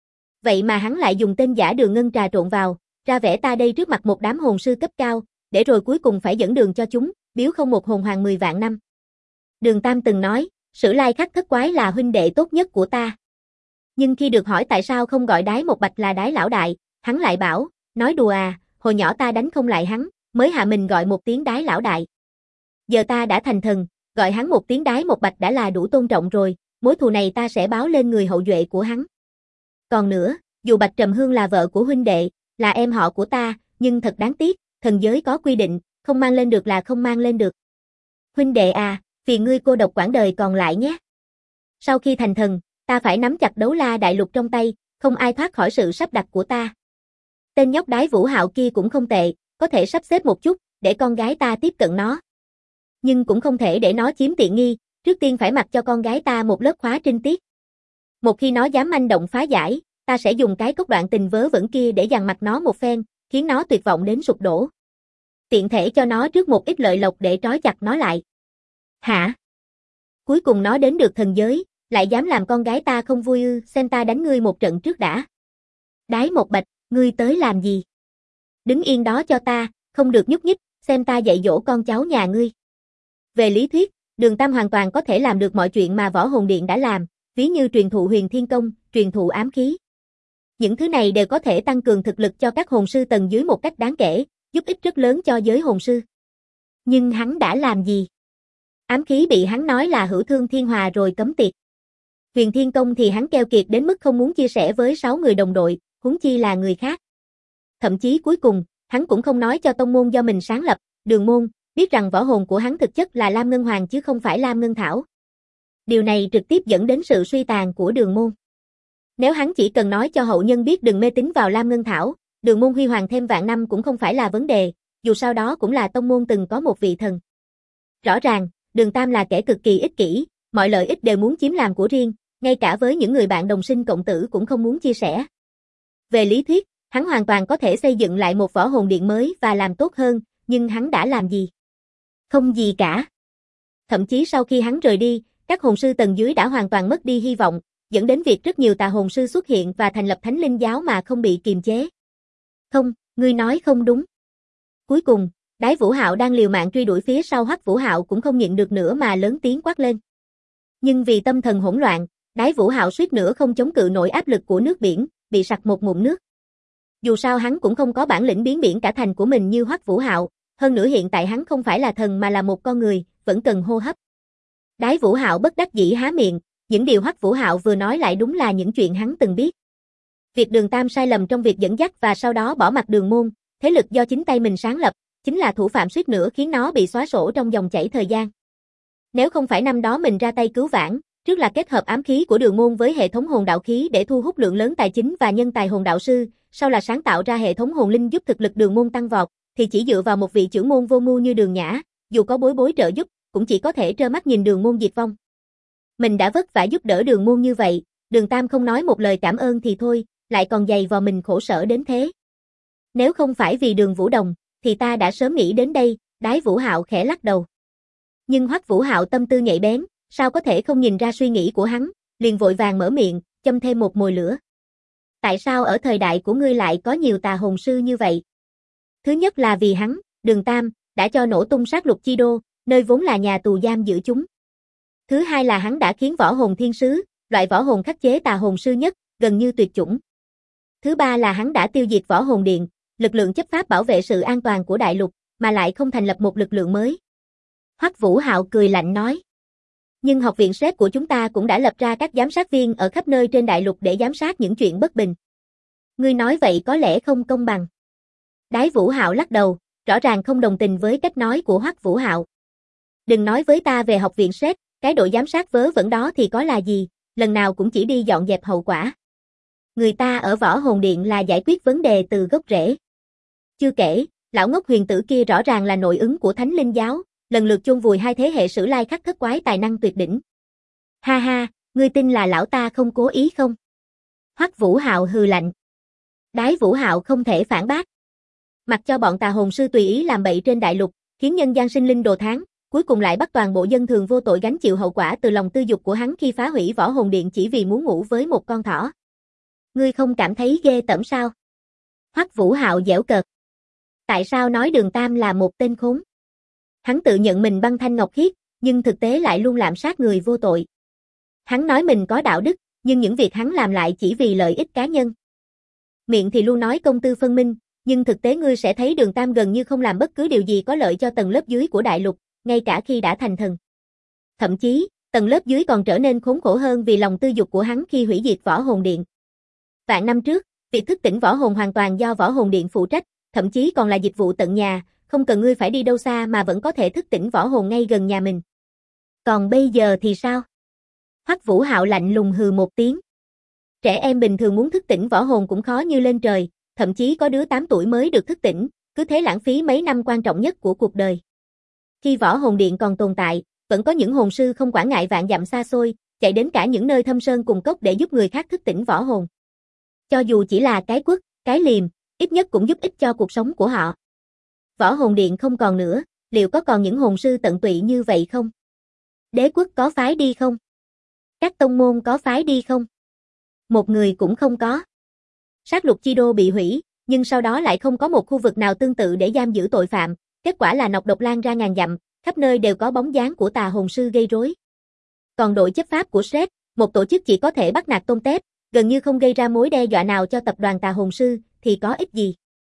S1: Vậy mà hắn lại dùng tên giả Đường Ngân trà trộn vào, ra vẻ ta đây trước mặt một đám hồn sư cấp cao, để rồi cuối cùng phải dẫn đường cho chúng, biếu không một hồn hoàng 10 vạn năm. Đường Tam từng nói, Sử Lai Khắc Thất Quái là huynh đệ tốt nhất của ta. Nhưng khi được hỏi tại sao không gọi Đái Một Bạch là Đái lão đại, hắn lại bảo, nói đùa à, hồi nhỏ ta đánh không lại hắn, mới hạ mình gọi một tiếng Đái lão đại. Giờ ta đã thành thần, gọi hắn một tiếng Đái Một Bạch đã là đủ tôn trọng rồi, mối thù này ta sẽ báo lên người hậu duệ của hắn. Còn nữa, dù Bạch Trầm Hương là vợ của huynh đệ, là em họ của ta, nhưng thật đáng tiếc, thần giới có quy định, không mang lên được là không mang lên được. Huynh đệ à, phiền ngươi cô độc quãng đời còn lại nhé. Sau khi thành thần, ta phải nắm chặt Đấu La Đại Lục trong tay, không ai thoát khỏi sự sắp đặt của ta. Tên nhóc Đái Vũ Hạo kia cũng không tệ, có thể sắp xếp một chút, để con gái ta tiếp cận nó. Nhưng cũng không thể để nó chiếm tiện nghi, trước tiên phải mặc cho con gái ta một lớp khóa trinh tiết. Một khi nó dám manh động phá giải, ta sẽ dùng cái cốc đoạn tình vớ vẩn kia để dằn mặt nó một phen, khiến nó tuyệt vọng đến sụp đổ. Tiện thể cho nó trước một ít lợi lộc để trói chặt nó lại. Hả? Cuối cùng nó đến được thần giới, lại dám làm con gái ta không vui ư, xem ta đánh ngươi một trận trước đã. Đái Một Bạch, ngươi tới làm gì? Đứng yên đó cho ta, không được nhúc nhích, xem ta dạy dỗ con cháu nhà ngươi. Về lý thuyết, Đường Tam hoàn toàn có thể làm được mọi chuyện mà Võ Hồn Điện đã làm, ví như truyền thụ Huyền Thiên Công, truyền thụ ám khí. Những thứ này đều có thể tăng cường thực lực cho các hồn sư tầng dưới một cách đáng kể, giúp ích rất lớn cho giới hồn sư. Nhưng hắn đã làm gì? Ám khí bị hắn nói là hữu thương thiên hòa rồi cấm tiệt. Huyền Thiên Công thì hắn keo kiệt đến mức không muốn chia sẻ với 6 người đồng đội, huống chi là người khác. Thậm chí cuối cùng, hắn cũng không nói cho tông môn do mình sáng lập, Đường môn, biết rằng võ hồn của hắn thực chất là Lam Ngân Hoàng chứ không phải Lam Ngân Thảo. Điều này trực tiếp dẫn đến sự suy tàn của Đường môn. Nếu hắn chỉ cần nói cho hậu nhân biết đừng mê tín vào Lam Ngân Thảo, Đường môn huy hoàng thêm vạn năm cũng không phải là vấn đề, dù sao đó cũng là tông môn từng có một vị thần. Rõ ràng, Đường Tam là kẻ cực kỳ ích kỷ, mọi lợi ích đều muốn chiếm làm của riêng, ngay cả với những người bạn đồng sinh cộng tử cũng không muốn chia sẻ. Về lý thuyết, hắn hoàn toàn có thể xây dựng lại một võ hồn điện mới và làm tốt hơn, nhưng hắn đã làm gì? Không gì cả. Thậm chí sau khi hắn rời đi, các hồn sư tầng dưới đã hoàn toàn mất đi hy vọng, dẫn đến việc rất nhiều tà hồn sư xuất hiện và thành lập Thánh Linh giáo mà không bị kiềm chế. Không, ngươi nói không đúng. Cuối cùng, Đái Vũ Hạo đang liều mạng truy đuổi phía sau Hoắc Vũ Hạo cũng không nhịn được nữa mà lớn tiếng quát lên. Nhưng vì tâm thần hỗn loạn, Đái Vũ Hạo suýt nữa không chống cự nổi áp lực của nước biển, bị sặc một ngụm nước. Dù sao hắn cũng không có bản lĩnh biến biển cả thành của mình như Hoắc Vũ Hạo, hơn nữa hiện tại hắn không phải là thần mà là một con người, vẫn cần hô hấp. Đái Vũ Hạo bất đắc dĩ há miệng, những điều Hoắc Vũ Hạo vừa nói lại đúng là những chuyện hắn từng biết. Việc Đường Tam sai lầm trong việc dẫn dắt và sau đó bỏ mặc Đường môn, thế lực do chính tay mình sáng lập, chính là thủ phạm suýt nữa khiến nó bị xóa sổ trong dòng chảy thời gian. Nếu không phải năm đó mình ra tay cứu vãn, trước là kết hợp ám khí của Đường môn với hệ thống hồn đạo khí để thu hút lượng lớn tài chính và nhân tài hồn đạo sư, sau là sáng tạo ra hệ thống hồn linh giúp thực lực Đường môn tăng vọt, thì chỉ dựa vào một vị trưởng môn vô ngu như Đường Nhã, dù có bối bối trợ giúp, cũng chỉ có thể trơ mắt nhìn Đường môn diệt vong. Mình đã vất vả giúp đỡ Đường môn như vậy, Đường Tam không nói một lời cảm ơn thì thôi, lại còn giày vò mình khổ sở đến thế. Nếu không phải vì Đường Vũ Đồng, thì ta đã sớm nghĩ đến đây, Đái Vũ Hạo khẽ lắc đầu. Nhưng Hoắc Vũ Hạo tâm tư nhạy bén, sao có thể không nhìn ra suy nghĩ của hắn, liền vội vàng mở miệng, châm thêm một mồi lửa. Tại sao ở thời đại của ngươi lại có nhiều tà hồn sư như vậy? Thứ nhất là vì hắn, Đường Tam, đã cho nổ tung sát lục chi đô, nơi vốn là nhà tù giam giữ chúng. Thứ hai là hắn đã khiến võ hồn thiên sứ, loại võ hồn khắc chế tà hồn sư nhất, gần như tuyệt chủng. Thứ ba là hắn đã tiêu diệt võ hồn điện, lực lượng chấp pháp bảo vệ sự an toàn của đại lục, mà lại không thành lập một lực lượng mới. Hoắc Vũ Hạo cười lạnh nói. Nhưng học viện SET của chúng ta cũng đã lập ra các giám sát viên ở khắp nơi trên đại lục để giám sát những chuyện bất bình. Ngươi nói vậy có lẽ không công bằng. Đái Vũ Hạo lắc đầu, rõ ràng không đồng tình với cách nói của Hoắc Vũ Hạo. Đừng nói với ta về học viện SET, cái đội giám sát vớ vẩn đó thì có là gì, lần nào cũng chỉ đi dọn dẹp hậu quả. Người ta ở võ hồn điện là giải quyết vấn đề từ gốc rễ. Chưa kể, lão ngốc huyền tử kia rõ ràng là nội ứng của Thánh Linh giáo, lần lượt chôn vùi hai thế hệ Sử Lai Khắc Thất Quái tài năng tuyệt đỉnh. Ha ha, ngươi tin là lão ta không cố ý không? Hoắc Vũ Hạo hừ lạnh. Đái Vũ Hạo không thể phản bác. Mặc cho bọn tà hồn sư tùy ý làm bậy trên đại lục, khiến nhân gian sinh linh đồ thán, cuối cùng lại bắt toàn bộ dân thường vô tội gánh chịu hậu quả từ lòng tư dục của hắn khi phá hủy Võ Hồn Điện chỉ vì muốn ngủ với một con thỏ. Ngươi không cảm thấy ghê tởm sao? Hoắc Vũ Hạo giễu cợt. Tại sao nói Đường Tam là một tên khốn? Hắn tự nhận mình băng thanh ngọc khiết, nhưng thực tế lại luôn lạm sát người vô tội. Hắn nói mình có đạo đức, nhưng những việc hắn làm lại chỉ vì lợi ích cá nhân. Miệng thì luôn nói công tư phân minh, nhưng thực tế ngươi sẽ thấy Đường Tam gần như không làm bất cứ điều gì có lợi cho tầng lớp dưới của đại lục, ngay cả khi đã thành thần. Thậm chí, tầng lớp dưới còn trở nên khốn khổ hơn vì lòng tư dục của hắn khi hủy diệt Võ Hồn Điện. Vạn năm trước, việc thức tỉnh võ hồn hoàn toàn do Võ Hồn Điện phụ trách, thậm chí còn là dịch vụ tận nhà, không cần ngươi phải đi đâu xa mà vẫn có thể thức tỉnh võ hồn ngay gần nhà mình. Còn bây giờ thì sao? Hoắc Vũ Hạo lạnh lùng hừ một tiếng. Trẻ em bình thường muốn thức tỉnh võ hồn cũng khó như lên trời, thậm chí có đứa 8 tuổi mới được thức tỉnh, cứ thế lãng phí mấy năm quan trọng nhất của cuộc đời. Khi Võ Hồn Điện còn tồn tại, vẫn có những hồn sư không quản ngại vạn dặm xa xôi, chạy đến cả những nơi thâm sơn cùng cốc để giúp người khác thức tỉnh võ hồn. Cho dù chỉ là cái quất, cái liềm, ít nhất cũng giúp ích cho cuộc sống của họ. Võ Hồn Điện không còn nữa, liệu có còn những hồn sư tận tụy như vậy không? Đế quốc có phái đi không? Các tông môn có phái đi không? Một người cũng không có. Sát lục chi đô bị hủy, nhưng sau đó lại không có một khu vực nào tương tự để giam giữ tội phạm, kết quả là nọc độc lan ra ngàn dặm, khắp nơi đều có bóng dáng của tà hồn sư gây rối. Còn đội chấp pháp của Shred, một tổ chức chỉ có thể bắt nạt tôm tép, gần như không gây ra mối đe dọa nào cho tập đoàn tà hồn sư, thì có ích gì.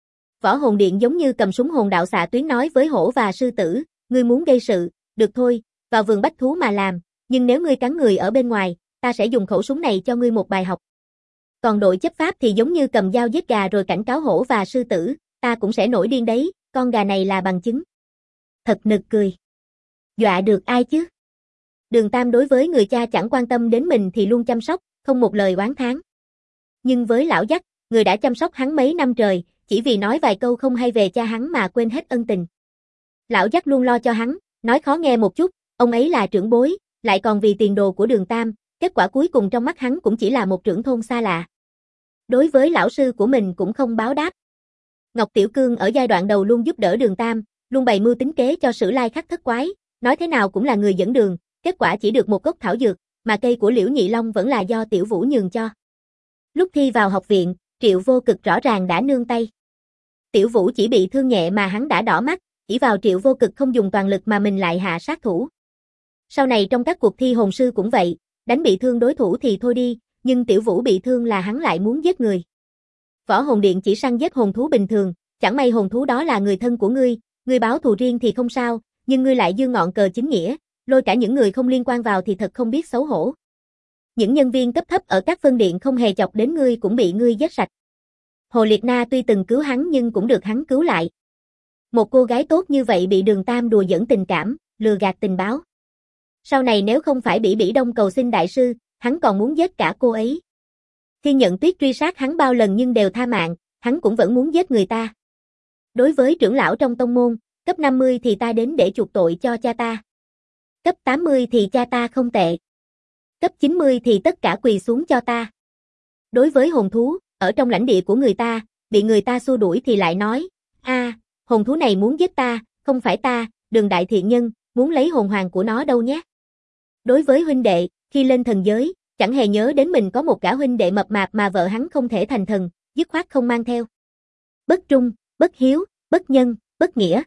S1: Võ Hồn Điện giống như cầm súng hồn đạo xạ tuyến nói với hổ và sư tử, ngươi muốn gây sự, được thôi, vào vườn bách thú mà làm, nhưng nếu ngươi cắn người ở bên ngoài, ta sẽ dùng khẩu súng này cho ngươi một bài học. Còn đội chấp pháp thì giống như cầm dao giết gà rồi cảnh cáo hổ và sư tử, ta cũng sẽ nổi điên đấy, con gà này là bằng chứng. Thật nực cười. Dọa được ai chứ? Đường Tam đối với người cha chẳng quan tâm đến mình thì luôn chăm sóc, không một lời oán thán. Nhưng với lão Dắt, người đã chăm sóc hắn mấy năm trời, chỉ vì nói vài câu không hay về cha hắn mà quên hết ân tình. Lão Dắt luôn lo cho hắn, nói khó nghe một chút, ông ấy là trưởng bối, lại còn vì tiền đồ của Đường Tam, kết quả cuối cùng trong mắt hắn cũng chỉ là một trưởng thôn xa lạ. Đối với lão sư của mình cũng không báo đáp. Ngọc Tiểu Cương ở giai đoạn đầu luôn giúp đỡ Đường Tam, luôn bày mưu tính kế cho Sử Lai Khắc thất quái, nói thế nào cũng là người dẫn đường, kết quả chỉ được một gốc thảo dược, mà cây của Liễu Nhị Long vẫn là do Tiểu Vũ nhường cho. Lúc thi vào học viện, Triệu Vô Cực rõ ràng đã nương tay. Tiểu Vũ chỉ bị thương nhẹ mà hắn đã đỏ mắt, chỉ vào Triệu Vô Cực không dùng toàn lực mà mình lại hạ sát thủ. Sau này trong các cuộc thi hồn sư cũng vậy, đánh bị thương đối thủ thì thôi đi, nhưng Tiểu Vũ bị thương là hắn lại muốn giết người. Võ Hồn Điện chỉ săn giết hồn thú bình thường, chẳng may hồn thú đó là người thân của ngươi báo thù riêng thì không sao, nhưng ngươi lại giương ngọn cờ chính nghĩa, lôi cả những người không liên quan vào thì thật không biết xấu hổ. Những nhân viên cấp thấp ở các phân điện không hề chọc đến ngươi cũng bị ngươi giết sạch. Hồ Liệt Na tuy từng cứu hắn nhưng cũng được hắn cứu lại. Một cô gái tốt như vậy bị Đường Tam đùa giỡn tình cảm, lừa gạt tình báo. Sau này nếu không phải Bỉ Bỉ Đông cầu xin đại sư, hắn còn muốn giết cả cô ấy. Thiên Nhận Tuyết truy sát hắn bao lần nhưng đều tha mạng, hắn cũng vẫn muốn giết người ta. Đối với trưởng lão trong tông môn, cấp 50 thì ta đến để chuộc tội cho cha ta. Cấp 80 thì cha ta không tệ. Cấp 90 thì tất cả quỳ xuống cho ta. Đối với hồn thú, ở trong lãnh địa của người ta, bị người ta xua đuổi thì lại nói, hồn thú này muốn giết ta, không phải ta, Đường đại thiện nhân, muốn lấy hồn hoàng của nó đâu nhé. Đối với huynh đệ, khi lên thần giới, chẳng hề nhớ đến mình có một gã huynh đệ mập mạp mà vợ hắn không thể thành thần, dứt khoát không mang theo. Bất trung, bất hiếu, bất nhân, bất nghĩa.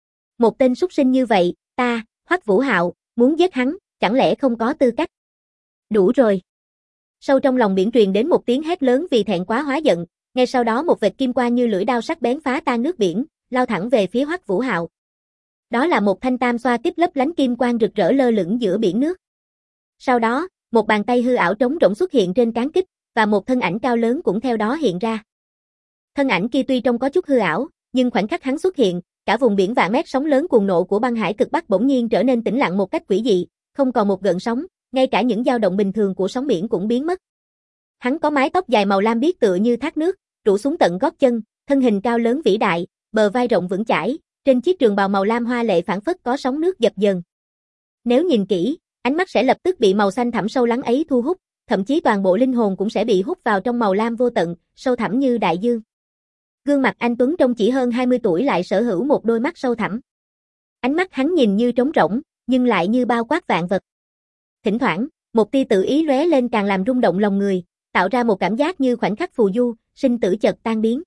S1: Một tên súc sinh như vậy, ta, Hoắc Vũ Hạo, muốn giết hắn, chẳng lẽ không có tư cách. Đủ rồi. Sâu trong lòng biển truyền đến một tiếng hét lớn vì thẹn quá hóa giận, ngay sau đó một vệt kim quang như lưỡi đao sắc bén phá tan nước biển, lao thẳng về phía Hoắc Vũ Hạo. Đó là một thanh tam xoa kích lấp lánh kim quang rực rỡ lơ lửng giữa biển nước. Sau đó, một bàn tay hư ảo trống rỗng xuất hiện trên cán kích, và một thân ảnh cao lớn cũng theo đó hiện ra. Thân ảnh kia tuy trông có chút hư ảo, nhưng khoảnh khắc hắn xuất hiện, cả vùng biển vạn mét sóng lớn cuồng nộ của băng hải cực Bắc bỗng nhiên trở nên tĩnh lặng một cách quỷ dị, không còn một gợn sóng, ngay cả những dao động bình thường của sóng biển cũng biến mất. Hắn có mái tóc dài màu lam biếc tựa như thác nước, rủ xuống tận gót chân, thân hình cao lớn vĩ đại, bờ vai rộng vững chãi, trên chiếc trường bào màu lam hoa lệ phảng phất có sóng nước dập dờn. Nếu nhìn kỹ, Ánh mắt sẽ lập tức bị màu xanh thẳm sâu lắng ấy thu hút, thậm chí toàn bộ linh hồn cũng sẽ bị hút vào trong màu lam vô tận, sâu thẳm như đại dương. Gương mặt anh Tuấn trông chỉ hơn 20 tuổi lại sở hữu một đôi mắt sâu thẳm. Ánh mắt hắn nhìn như trống rỗng, nhưng lại như bao quát vạn vật. Thỉnh thoảng, một tia tự ý lóe lên càng làm rung động lòng người, tạo ra một cảm giác như khoảnh khắc phù du, sinh tử chợt tan biến.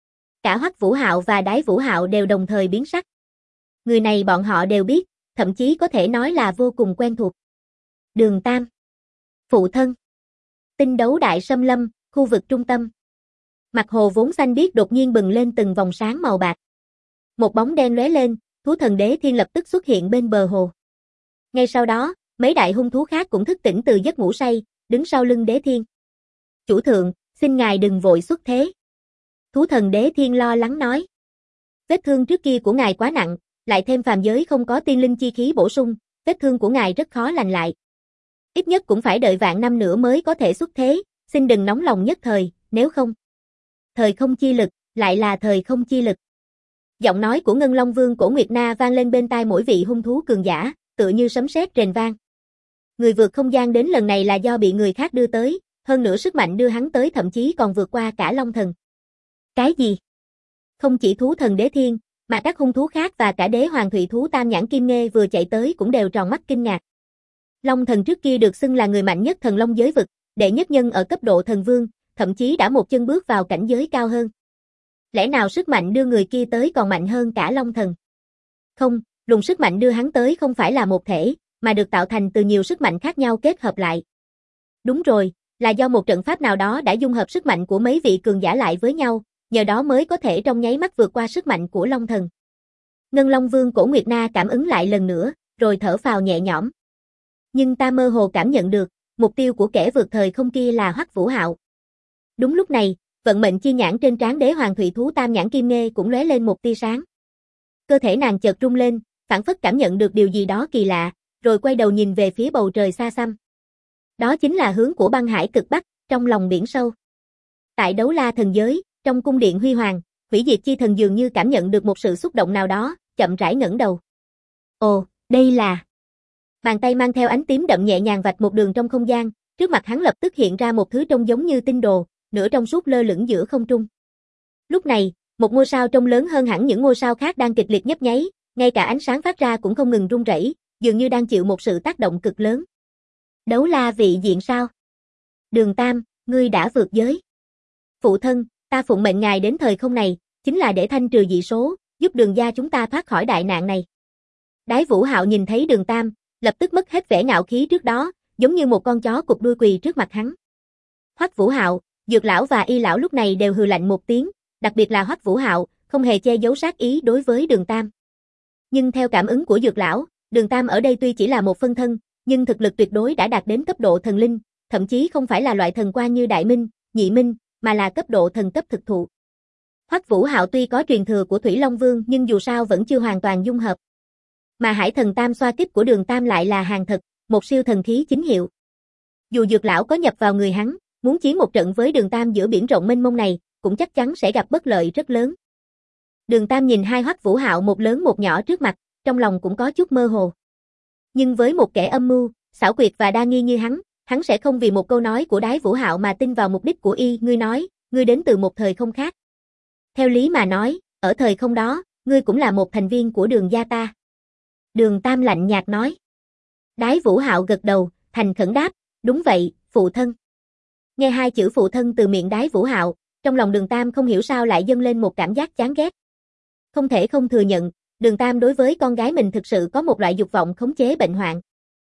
S1: Cả Hoắc Vũ Hạo và Đái Vũ Hạo đều đồng thời biến sắc. Người này bọn họ đều biết, thậm chí có thể nói là vô cùng quen thuộc. Đường Tam. Phụ thân. Tinh đấu đại xâm lâm, khu vực trung tâm. Mặt hồ vốn xanh biếc đột nhiên bừng lên từng vòng sáng màu bạc. Một bóng đen lóe lên, thú thần Đế Thiên lập tức xuất hiện bên bờ hồ. Ngay sau đó, mấy đại hung thú khác cũng thức tỉnh từ giấc ngủ say, đứng sau lưng Đế Thiên. Chủ thượng, xin ngài đừng vội xuất thế. Thú thần Đế Thiên lo lắng nói. Vết thương trước kia của ngài quá nặng, lại thêm phàm giới không có tiên linh chi khí bổ sung, vết thương của ngài rất khó lành lại. Ít nhất cũng phải đợi vạn năm nữa mới có thể xuất thế, xin đừng nóng lòng nhất thời, nếu không. Thời không chi lực, lại là thời không chi lực. Giọng nói của Ngân Long Vương Cổ Nguyệt Na vang lên bên tai mỗi vị hung thú cường giả, tựa như sấm sét rền vang. Người vượt không gian đến lần này là do bị người khác đưa tới, hơn nữa sức mạnh đưa hắn tới thậm chí còn vượt qua cả Long Thần. Cái gì? Không chỉ thú thần Đế Thiên, mà các hung thú khác và cả đế hoàng thủy thú Tam Nhãn Kim Nghê vừa chạy tới cũng đều tròn mắt kinh ngạc. Long Thần trước kia được xưng là người mạnh nhất thần long giới vực, đệ nhất nhân ở cấp độ thần vương, thậm chí đã một chân bước vào cảnh giới cao hơn. Lẽ nào sức mạnh đưa người kia tới còn mạnh hơn cả Long Thần? Không, luồng sức mạnh đưa hắn tới không phải là một thể, mà được tạo thành từ nhiều sức mạnh khác nhau kết hợp lại. Đúng rồi, là do một trận pháp nào đó đã dung hợp sức mạnh của mấy vị cường giả lại với nhau, nhờ đó mới có thể trong nháy mắt vượt qua sức mạnh của Long Thần. Ngân Long Vương Cổ Nguyệt Na cảm ứng lại lần nữa, rồi thở phào nhẹ nhõm. Nhưng ta mơ hồ cảm nhận được, mục tiêu của kẻ vượt thời không kia là Hoắc Vũ Hạo. Đúng lúc này, vận mệnh chi nhãn trên trán đế hoàng thủy thú Tam Nhãn Kim Nghê cũng lóe lên một tia sáng. Cơ thể nàng chợt rung lên, phảng phất cảm nhận được điều gì đó kỳ lạ, rồi quay đầu nhìn về phía bầu trời xa xăm. Đó chính là hướng của băng hải cực bắc, trong lòng biển sâu. Tại Đấu La thần giới, trong cung điện huy hoàng, Hủy Diệt Chi Thần dường như cảm nhận được một sự xúc động nào đó, chậm rãi ngẩng đầu. Ồ, đây là... Bàn tay mang theo ánh tím đậm nhẹ nhàng vạch một đường trong không gian, trước mặt hắn lập tức hiện ra một thứ trông giống như tinh đồ, nửa trong suốt lơ lửng giữa không trung. Lúc này, một ngôi sao trông lớn hơn hẳn những ngôi sao khác đang kịch liệt nhấp nháy, ngay cả ánh sáng phát ra cũng không ngừng rung rẩy, dường như đang chịu một sự tác động cực lớn. Đấu La vị diện sao? Đường Tam, ngươi đã vượt giới. Phụ thân, ta phụng mệnh ngài đến thời không này, chính là để thanh trừ dị số, giúp Đường gia chúng ta thoát khỏi đại nạn này. Đái Vũ Hạo nhìn thấy Đường Tam, lập tức mất hết vẻ ngạo khí trước đó, giống như một con chó cụp đuôi quỳ trước mặt hắn. Hoắc Vũ Hạo, Dược lão và Y lão lúc này đều hừ lạnh một tiếng, đặc biệt là Hoắc Vũ Hạo, không hề che giấu sát ý đối với Đường Tam. Nhưng theo cảm ứng của Dược lão, Đường Tam ở đây tuy chỉ là một phân thân, nhưng thực lực tuyệt đối đã đạt đến cấp độ thần linh, thậm chí không phải là loại thần quan như Đại Minh, Nhị Minh, mà là cấp độ thần cấp thực thụ. Hoắc Vũ Hạo tuy có truyền thừa của Thủy Long Vương nhưng dù sao vẫn chưa hoàn toàn dung hợp. Mà Hải Thần Tam xoa kích của Đường Tam lại là hàng thật, một siêu thần khí chính hiệu. Dù Dược lão có nhập vào người hắn, muốn chiến một trận với Đường Tam giữa biển rộng mênh mông này, cũng chắc chắn sẽ gặp bất lợi rất lớn. Đường Tam nhìn hai Hoắc Vũ Hạo một lớn một nhỏ trước mặt, trong lòng cũng có chút mơ hồ. Nhưng với một kẻ âm mưu, xảo quyệt và đa nghi như hắn sẽ không vì một câu nói của Đái Vũ Hạo mà tin vào mục đích của y. Ngươi nói, ngươi đến từ một thời không khác. Theo lý mà nói, ở thời không đó, ngươi cũng là một thành viên của Đường gia ta. Đường Tam lạnh nhạt nói. Đái Vũ Hạo gật đầu, thành khẩn đáp, đúng vậy, phụ thân. Nghe hai chữ phụ thân từ miệng Đái Vũ Hạo, trong lòng Đường Tam không hiểu sao lại dâng lên một cảm giác chán ghét. Không thể không thừa nhận, Đường Tam đối với con gái mình thực sự có một loại dục vọng khống chế bệnh hoạn.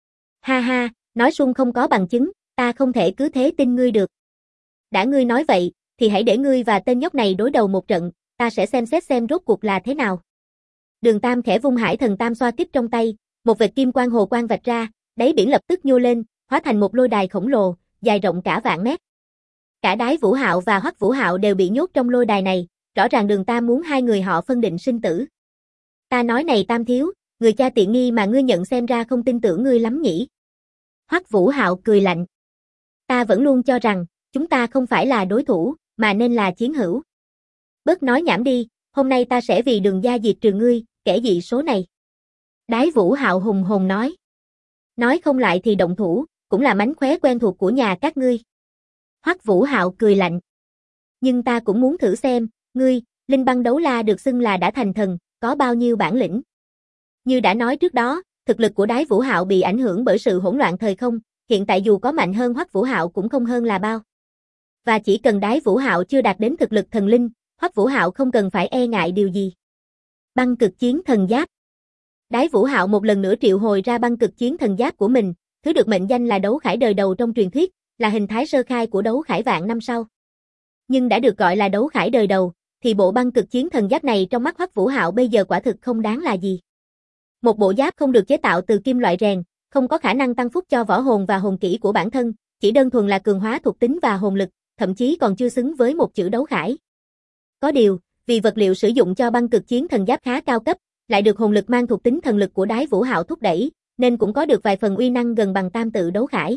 S1: Ha ha, nói suông không có bằng chứng, ta không thể cứ thế tin ngươi được. Đã ngươi nói vậy, thì hãy để ngươi và tên nhóc này đối đầu một trận, ta sẽ xem xét xem rốt cuộc là thế nào. Đường Tam khẽ vung Hải Thần Tam xoa kích trong tay, một vệt kim quang hồ quang vạch ra, đáy biển lập tức nhô lên, hóa thành một lôi đài khổng lồ, dài rộng cả vạn mét. Cả Đái Vũ Hạo và Hoắc Vũ Hạo đều bị nhốt trong lôi đài này, rõ ràng Đường Tam muốn hai người họ phân định sinh tử. Ta nói này Tam thiếu, người cha tiện nghi mà ngươi nhận xem ra không tin tưởng ngươi lắm nhỉ. Hoắc Vũ Hạo cười lạnh. Ta vẫn luôn cho rằng, chúng ta không phải là đối thủ, mà nên là chiến hữu. Bớt nói nhảm đi, hôm nay ta sẽ vì Đường gia diệt trừ ngươi, kẻ dị số này. Đái Vũ Hạo hùng hồn nói. Nói không lại thì động thủ, cũng là mánh khóe quen thuộc của nhà các ngươi. Hoắc Vũ Hạo cười lạnh. Nhưng ta cũng muốn thử xem, ngươi, Linh Băng Đấu La được xưng là đã thành thần, có bao nhiêu bản lĩnh. Như đã nói trước đó, thực lực của Đái Vũ Hạo bị ảnh hưởng bởi sự hỗn loạn thời không, hiện tại dù có mạnh hơn Hoắc Vũ Hạo cũng không hơn là bao. Và chỉ cần Đái Vũ Hạo chưa đạt đến thực lực thần linh, Hoắc Vũ Hạo không cần phải e ngại điều gì. Băng cực chiến thần giáp. Đái Vũ Hạo một lần nữa triệu hồi ra băng cực chiến thần giáp của mình, thứ được mệnh danh là đấu khải đời đầu trong truyền thuyết, là hình thái sơ khai của đấu khải vạn năm sau. Nhưng đã được gọi là đấu khải đời đầu, thì bộ băng cực chiến thần giáp này trong mắt Hoắc Vũ Hạo bây giờ quả thực không đáng là gì. Một bộ giáp không được chế tạo từ kim loại rèn, không có khả năng tăng phúc cho võ hồn và hồn kỹ của bản thân, chỉ đơn thuần là cường hóa thuộc tính và hồn lực, thậm chí còn chưa xứng với một chữ đấu khải. Có điều, vì vật liệu sử dụng cho băng cực chiến thần giáp khá cao cấp, lại được hồn lực mang thuộc tính thần lực của Đái Vũ Hạo thúc đẩy, nên cũng có được vài phần uy năng gần bằng tam tự đấu khải.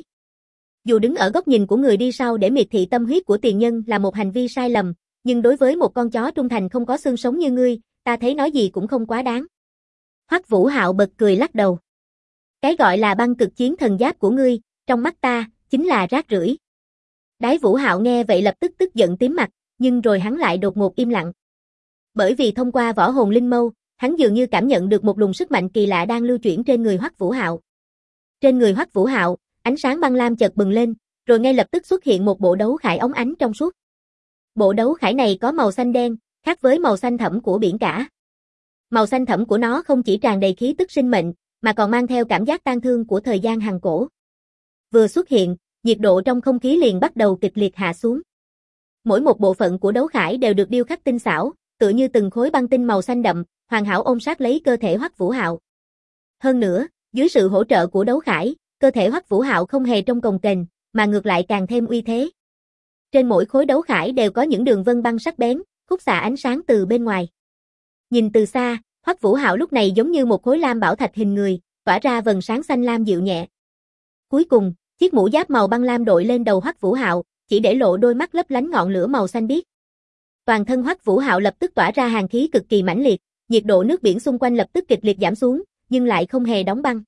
S1: Dù đứng ở góc nhìn của người đi sau để miệt thị tâm huyết của tiền nhân là một hành vi sai lầm, nhưng đối với một con chó trung thành không có xương sống như ngươi, ta thấy nói gì cũng không quá đáng. Hoắc Vũ Hạo bật cười lắc đầu. Cái gọi là băng cực chiến thần giáp của ngươi, trong mắt ta, chính là rác rưởi. Đái Vũ Hạo nghe vậy lập tức tức giận tím mặt, nhưng rồi hắn lại đột ngột im lặng. Bởi vì thông qua võ hồn linh mâu, hắn dường như cảm nhận được một luồng sức mạnh kỳ lạ đang lưu chuyển trên người Hoắc Vũ Hạo. Trên người Hoắc Vũ Hạo, ánh sáng băng lam chợt bừng lên, rồi ngay lập tức xuất hiện một bộ đấu khải óng ánh trong suốt. Bộ đấu khải này có màu xanh đen, khác với màu xanh thẫm của biển cả. Màu xanh thẫm của nó không chỉ tràn đầy khí tức sinh mệnh, mà còn mang theo cảm giác tang thương của thời gian hằng cổ. Vừa xuất hiện, nhiệt độ trong không khí liền bắt đầu kịch liệt hạ xuống. Mỗi một bộ phận của đấu khải đều được điêu khắc tinh xảo, tựa như từng khối băng tinh màu xanh đậm, hoàn hảo ôm sát lấy cơ thể Hoắc Vũ Hạo. Hơn nữa, dưới sự hỗ trợ của đấu khải, cơ thể Hoắc Vũ Hạo không hề trông cồng kềnh, mà ngược lại càng thêm uy thế. Trên mỗi khối đấu khải đều có những đường vân băng sắc bén, khúc xạ ánh sáng từ bên ngoài. Nhìn từ xa, Hoắc Vũ Hạo lúc này giống như một khối lam bảo thạch hình người, tỏa ra vầng sáng xanh lam dịu nhẹ. Cuối cùng, chiếc mũ giáp màu băng lam đội lên đầu Hoắc Vũ Hạo, chỉ để lộ đôi mắt lấp lánh ngọn lửa màu xanh biếc. Toàn thân Hoắc Vũ Hạo lập tức tỏa ra hàn khí cực kỳ mãnh liệt, nhiệt độ nước biển xung quanh lập tức kịch liệt giảm xuống, nhưng lại không hề đóng băng.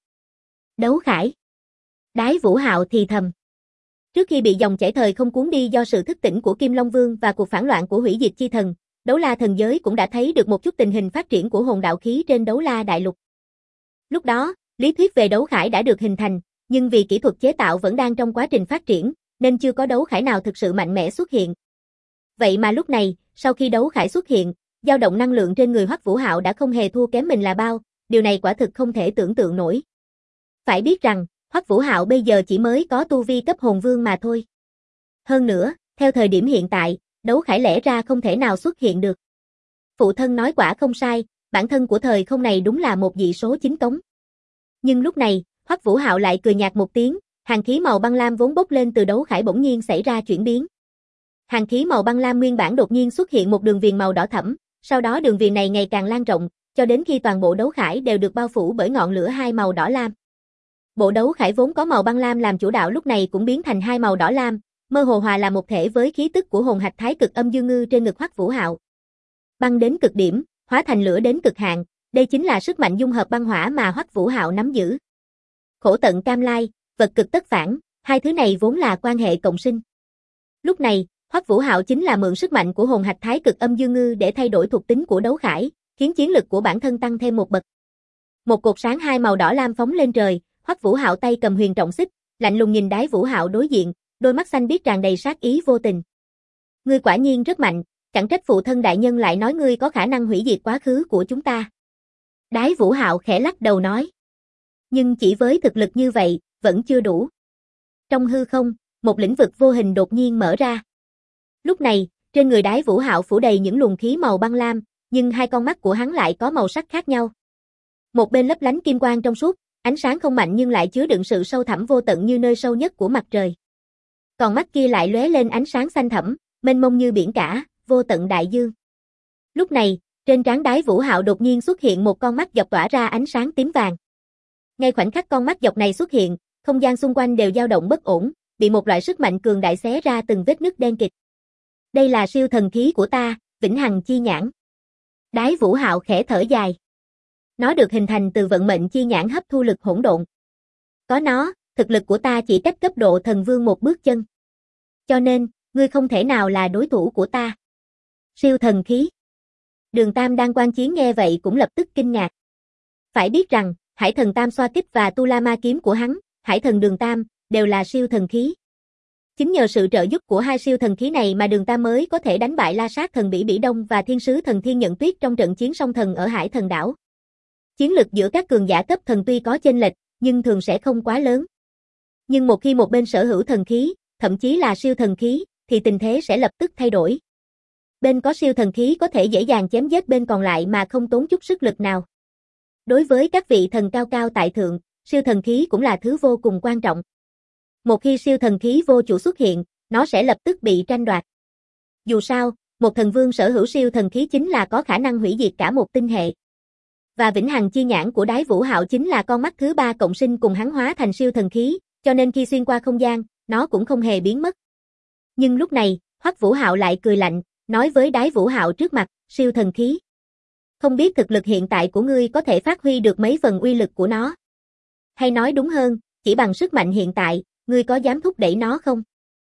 S1: Đấu khải. Đái Vũ Hạo thì thầm. Trước khi bị dòng chảy thời không cuốn đi do sự thức tỉnh của Kim Long Vương và cuộc phản loạn của Hủy Diệt Chi Thần, Đấu La thần giới cũng đã thấy được một chút tình hình phát triển của hồn đạo khí trên Đấu La đại lục. Lúc đó, lý thuyết về đấu khải đã được hình thành, nhưng vì kỹ thuật chế tạo vẫn đang trong quá trình phát triển, nên chưa có đấu khải nào thực sự mạnh mẽ xuất hiện. Vậy mà lúc này, sau khi đấu khải xuất hiện, dao động năng lượng trên người Hoắc Vũ Hạo đã không hề thua kém mình là bao, điều này quả thực không thể tưởng tượng nổi. Phải biết rằng, Hoắc Vũ Hạo bây giờ chỉ mới có tu vi cấp hồn vương mà thôi. Hơn nữa, theo thời điểm hiện tại, đấu khải lẽ ra không thể nào xuất hiện được. Phụ thân nói quả không sai, bản thân của thời không này đúng là một dị số chính cống. Nhưng lúc này, Hoắc Vũ Hạo lại cười nhạt một tiếng, hàn khí màu băng lam vốn bốc lên từ đấu khải bỗng nhiên xảy ra chuyển biến. Hàn khí màu băng lam nguyên bản đột nhiên xuất hiện một đường viền màu đỏ thẫm, sau đó đường viền này ngày càng lan rộng, cho đến khi toàn bộ đấu khải đều được bao phủ bởi ngọn lửa hai màu đỏ lam. Bộ đấu khải vốn có màu băng lam làm chủ đạo lúc này cũng biến thành hai màu đỏ lam, mơ hồ hòa là một thể với khí tức của hồn hạch thái cực âm dương ngư trên ngực Hoắc Vũ Hạo. Băng đến cực điểm, hóa thành lửa đến cực hạn, đây chính là sức mạnh dung hợp băng hỏa mà Hoắc Vũ Hạo nắm giữ. Khổ tận cam lai, vật cực tất phản, hai thứ này vốn là quan hệ cộng sinh. Lúc này, Hoắc Vũ Hạo chính là mượn sức mạnh của hồn hạch thái cực âm dương ngư để thay đổi thuộc tính của đấu khải, khiến chiến lực của bản thân tăng thêm một bậc. Một cột sáng hai màu đỏ lam phóng lên trời, Hoắc Vũ Hạo tay cầm huyền trọng xích, lạnh lùng nhìn Đái Vũ Hạo đối diện, đôi mắt xanh biếc tràn đầy sát ý vô tình. Ngươi quả nhiên rất mạnh, chẳng trách phụ thân đại nhân lại nói ngươi có khả năng hủy diệt quá khứ của chúng ta. Đái Vũ Hạo khẽ lắc đầu nói. Nhưng chỉ với thực lực như vậy, vẫn chưa đủ. Trong hư không, một lĩnh vực vô hình đột nhiên mở ra. Lúc này, trên người Đái Vũ Hạo phủ đầy những luồng khí màu băng lam, nhưng hai con mắt của hắn lại có màu sắc khác nhau. Một bên lấp lánh kim quang trong suốt, ánh sáng không mạnh nhưng lại chứa đựng sự sâu thẳm vô tận như nơi sâu nhất của mặt trời. Còn mắt kia lại lóe lên ánh sáng xanh thẳm, mênh mông như biển cả, vô tận đại dương. Lúc này, trên trán Đái Vũ Hạo đột nhiên xuất hiện một con mắt dọc tỏa ra ánh sáng tím vàng. Ngay khoảnh khắc con mắt dọc này xuất hiện, không gian xung quanh đều dao động bất ổn, bị một loại sức mạnh cường đại xé ra từng vết nứt đen kịt. Đây là siêu thần khí của ta, Vĩnh Hằng Chi Nhãn. Đái Vũ Hạo khẽ thở dài. Nó được hình thành từ vận mệnh chi nhãn hấp thu lực hỗn độn. Có nó, thực lực của ta chỉ cách cấp độ thần vương một bước chân. Cho nên, ngươi không thể nào là đối thủ của ta. Siêu thần khí. Đường Tam đang quan chiến nghe vậy cũng lập tức kinh ngạc. Phải biết rằng, Hải thần Tam Xoa Kích và Tu La Ma Kiếm của hắn, Hải thần Đường Tam, đều là siêu thần khí. Chính nhờ sự trợ giúp của hai siêu thần khí này mà Đường Tam mới có thể đánh bại La Sát thần Bỉ Bỉ Đông và Thiên sứ thần Thiên Nhận Tuyết trong trận chiến song thần ở Hải thần đảo. Chiến lực giữa các cường giả cấp thần tuy có chênh lệch, nhưng thường sẽ không quá lớn. Nhưng một khi một bên sở hữu thần khí, thậm chí là siêu thần khí, thì tình thế sẽ lập tức thay đổi. Bên có siêu thần khí có thể dễ dàng chém giết bên còn lại mà không tốn chút sức lực nào. Đối với các vị thần cao cao tại thượng, siêu thần khí cũng là thứ vô cùng quan trọng. Một khi siêu thần khí vô chủ xuất hiện, nó sẽ lập tức bị tranh đoạt. Dù sao, một thần vương sở hữu siêu thần khí chính là có khả năng hủy diệt cả một tinh hệ. Và vĩnh hằng chi nhãn của Đái Vũ Hạo chính là con mắt thứ ba cộng sinh cùng hắn hóa thành siêu thần khí, cho nên khi xuyên qua không gian, nó cũng không hề biến mất. Nhưng lúc này, Hoắc Vũ Hạo lại cười lạnh, nói với Đái Vũ Hạo trước mặt, siêu thần khí. Không biết thực lực hiện tại của ngươi có thể phát huy được mấy phần uy lực của nó. Hay nói đúng hơn, chỉ bằng sức mạnh hiện tại, ngươi có dám thúc đẩy nó không?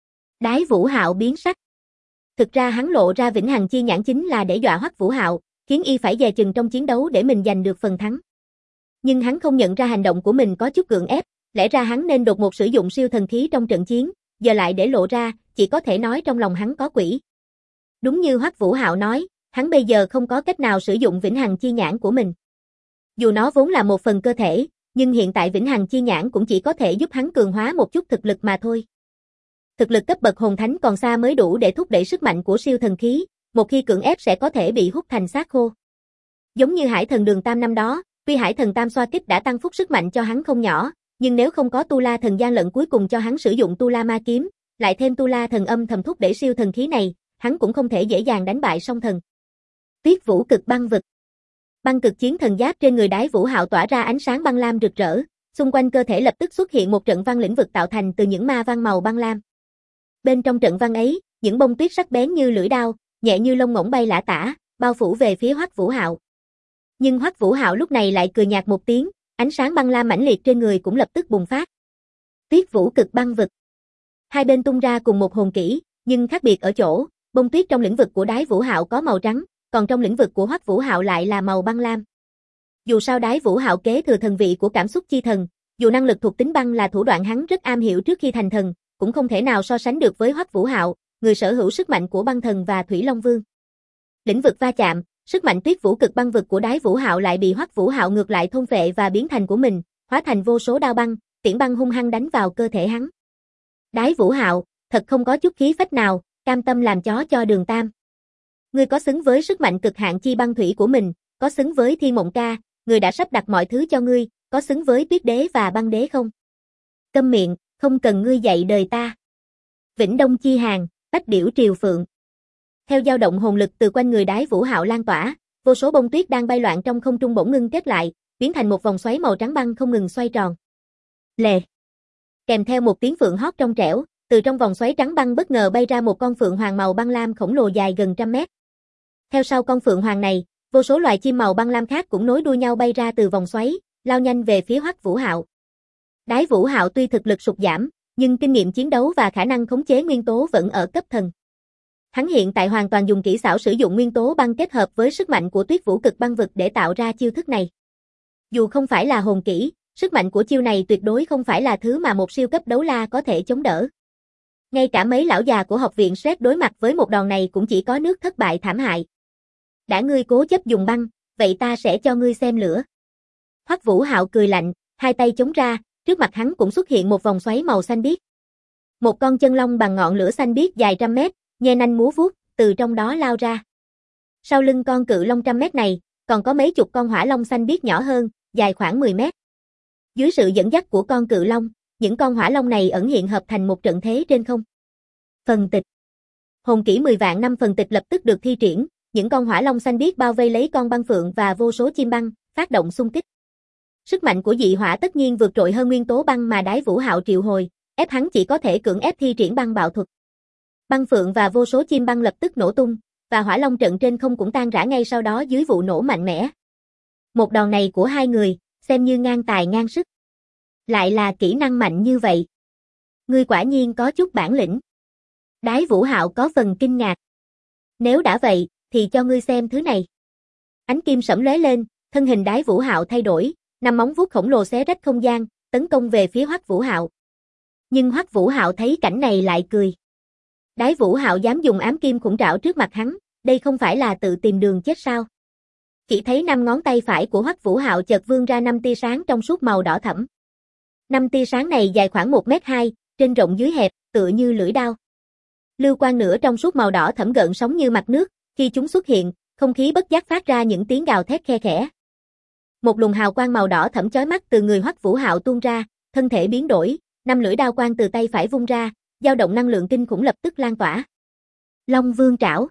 S1: Đái Vũ Hạo biến sắc. Thực ra hắn lộ ra vĩnh hằng chi nhãn chính là để dọa Hoắc Vũ Hạo, khiến y phải dè chừng trong chiến đấu để mình giành được phần thắng. Nhưng hắn không nhận ra hành động của mình có chút gượng ép, lẽ ra hắn nên đột ngột sử dụng siêu thần khí trong trận chiến, giờ lại để lộ ra, chỉ có thể nói trong lòng hắn có quỷ. Đúng như Hoắc Vũ Hạo nói, hắn bây giờ không có cách nào sử dụng vĩnh hằng chi nhãn của mình. Dù nó vốn là một phần cơ thể, nhưng hiện tại vĩnh hằng chi nhãn cũng chỉ có thể giúp hắn cường hóa một chút thực lực mà thôi. Thực lực cấp bậc hồn thánh còn xa mới đủ để thúc đẩy sức mạnh của siêu thần khí, một khi cưỡng ép sẽ có thể bị hút thành xác khô. Giống như Hải thần Đường Tam năm đó, tuy Hải thần Tam Xoa Kích đã tăng phúc sức mạnh cho hắn không nhỏ, nhưng nếu không có Tu La thần gian lận cuối cùng cho hắn sử dụng Tu La Ma Kiếm, lại thêm Tu La thần âm thầm thúc đẩy siêu thần khí này, hắn cũng không thể dễ dàng đánh bại song thần. Tuyết Vũ Cực Băng Vực. Băng cực chiến thần giáp trên người Đái Vũ Hạo tỏa ra ánh sáng băng lam rực rỡ, xung quanh cơ thể lập tức xuất hiện một trận văn lĩnh vực tạo thành từ những ma văn màu băng lam. Bên trong trận văn ấy, những bông tuyết sắc bén như lưỡi đao, nhẹ như lông ngỗng bay lả tả, bao phủ về phía Hoắc Vũ Hạo. Nhưng Hoắc Vũ Hạo lúc này lại cười nhạt một tiếng, ánh sáng băng lam mãnh liệt trên người cũng lập tức bùng phát. Tuyết Vũ Cực Băng Vực. Hai bên tung ra cùng một hồn kỹ, nhưng khác biệt ở chỗ, bông tuyết trong lĩnh vực của Đái Vũ Hạo có màu trắng, còn trong lĩnh vực của Hoắc Vũ Hạo lại là màu băng lam. Dù sao Đái Vũ Hạo kế thừa thần vị của cảm xúc chi thần, dù năng lực thuộc tính băng là thủ đoạn hắn rất am hiểu trước khi thành thần, cũng không thể nào so sánh được với Hoắc Vũ Hạo, người sở hữu sức mạnh của băng thần và Thủy Long Vương. Lĩnh vực va chạm, sức mạnh Tuyết Vũ Cực Băng Vực của Đái Vũ Hạo lại bị Hoắc Vũ Hạo ngược lại thôn phệ và biến thành của mình, hóa thành vô số đao băng, tiễn băng hung hăng đánh vào cơ thể hắn. Đái Vũ Hạo, thật không có chút khí phách nào, cam tâm làm chó cho Đường Tam. Ngươi có xứng với sức mạnh cực hạn chi băng thủy của mình, có xứng với Thiên Mộng Ca, người đã sắp đặt mọi thứ cho ngươi, có xứng với Tuyết Đế và Băng Đế không? Câm miệng, không cần ngươi dạy đời ta. Vĩnh Đông Chi Hàng, Bách Điểu Triều Phượng. Theo dao động hồn lực từ quanh người Đái Vũ Hạo lan tỏa, vô số bông tuyết đang bay loạn trong không trung bỗng ngưng kết lại, biến thành một vòng xoáy màu trắng băng không ngừng xoay tròn. Lề. Kèm theo một tiếng phượng hót trong trẻo, từ trong vòng xoáy trắng băng bất ngờ bay ra một con phượng hoàng màu băng lam khổng lồ dài gần 100 mét. Theo sau con phượng hoàng này, vô số loài chim màu băng lam khác cũng nối đuôi nhau bay ra từ vòng xoáy, lao nhanh về phía Hoắc Vũ Hạo. Đái Vũ Hạo tuy thực lực sụt giảm, nhưng kinh nghiệm chiến đấu và khả năng khống chế nguyên tố vẫn ở cấp thần. Hắn hiện tại hoàn toàn dùng kỹ xảo sử dụng nguyên tố băng kết hợp với sức mạnh của Tuyết Vũ Cực Băng Vực để tạo ra chiêu thức này. Dù không phải là hồn kỹ, sức mạnh của chiêu này tuyệt đối không phải là thứ mà một siêu cấp đấu la có thể chống đỡ. Ngay cả mấy lão già của học viện Sret đối mặt với một đòn này cũng chỉ có nước thất bại thảm hại. Đã ngươi cố chấp dùng băng, vậy ta sẽ cho ngươi xem lửa. Hoắc Vũ Hạo cười lạnh, hai tay chống ra, trước mặt hắn cũng xuất hiện một vòng xoáy màu xanh biếc. Một con chân long bằng ngọn lửa xanh biếc dài 100 mét, nhe nanh múa vuốt, từ trong đó lao ra. Sau lưng con cự long 100 mét này, còn có mấy chục con hỏa long xanh biếc nhỏ hơn, dài khoảng 10 mét. Dưới sự dẫn dắt của con cự long, những con hỏa long này ẩn hiện hợp thành một trận thế trên không. Phần tịch. Hồn kỹ 10 vạn năm phần tịch lập tức được thi triển, những con hỏa long xanh biếc bao vây lấy con băng phượng và vô số chim băng, phát động xung kích. Sức mạnh của dị hỏa tất nhiên vượt trội hơn nguyên tố băng mà Đái Vũ Hạo triệu hồi, ép hắn chỉ có thể cưỡng ép thi triển băng bạo thuật. Băng phượng và vô số chim băng lập tức nổ tung, và hỏa long trận trên không cũng tan rã ngay sau đó dưới vụ nổ mạnh mẽ. Một đòn này của hai người, xem như ngang tài ngang sức. Lại là kỹ năng mạnh như vậy. Ngươi quả nhiên có chút bản lĩnh. Đái Vũ Hạo có phần kinh ngạc. Nếu đã vậy, thì cho ngươi xem thứ này. Ánh kim sẫm lóe lên, thân hình Đái Vũ Hạo thay đổi, năm móng vuốt khổng lồ xé rách không gian, tấn công về phía Hoắc Vũ Hạo. Nhưng Hoắc Vũ Hạo thấy cảnh này lại cười. Đái Vũ Hạo dám dùng ám kim khủng trảo trước mặt hắn, đây không phải là tự tìm đường chết sao? Chỉ thấy năm ngón tay phải của Hoắc Vũ Hạo chợt vươn ra năm tia sáng trong suốt màu đỏ thẫm. Năm tia sáng này dài khoảng 1m2, trên rộng dưới hẹp, tựa như lưỡi dao. Lưu quang nửa trong suốt màu đỏ thẫm gợn sóng như mặt nước, khi chúng xuất hiện, không khí bất giác phát ra những tiếng gào thét khe khẽ. Một luồng hào quang màu đỏ thẫm chói mắt từ người Hoắc Vũ Hạo tuôn ra, thân thể biến đổi, năm lưỡi đao quang từ tay phải vung ra, dao động năng lượng kinh khủng lập tức lan tỏa. Long Vương trảo.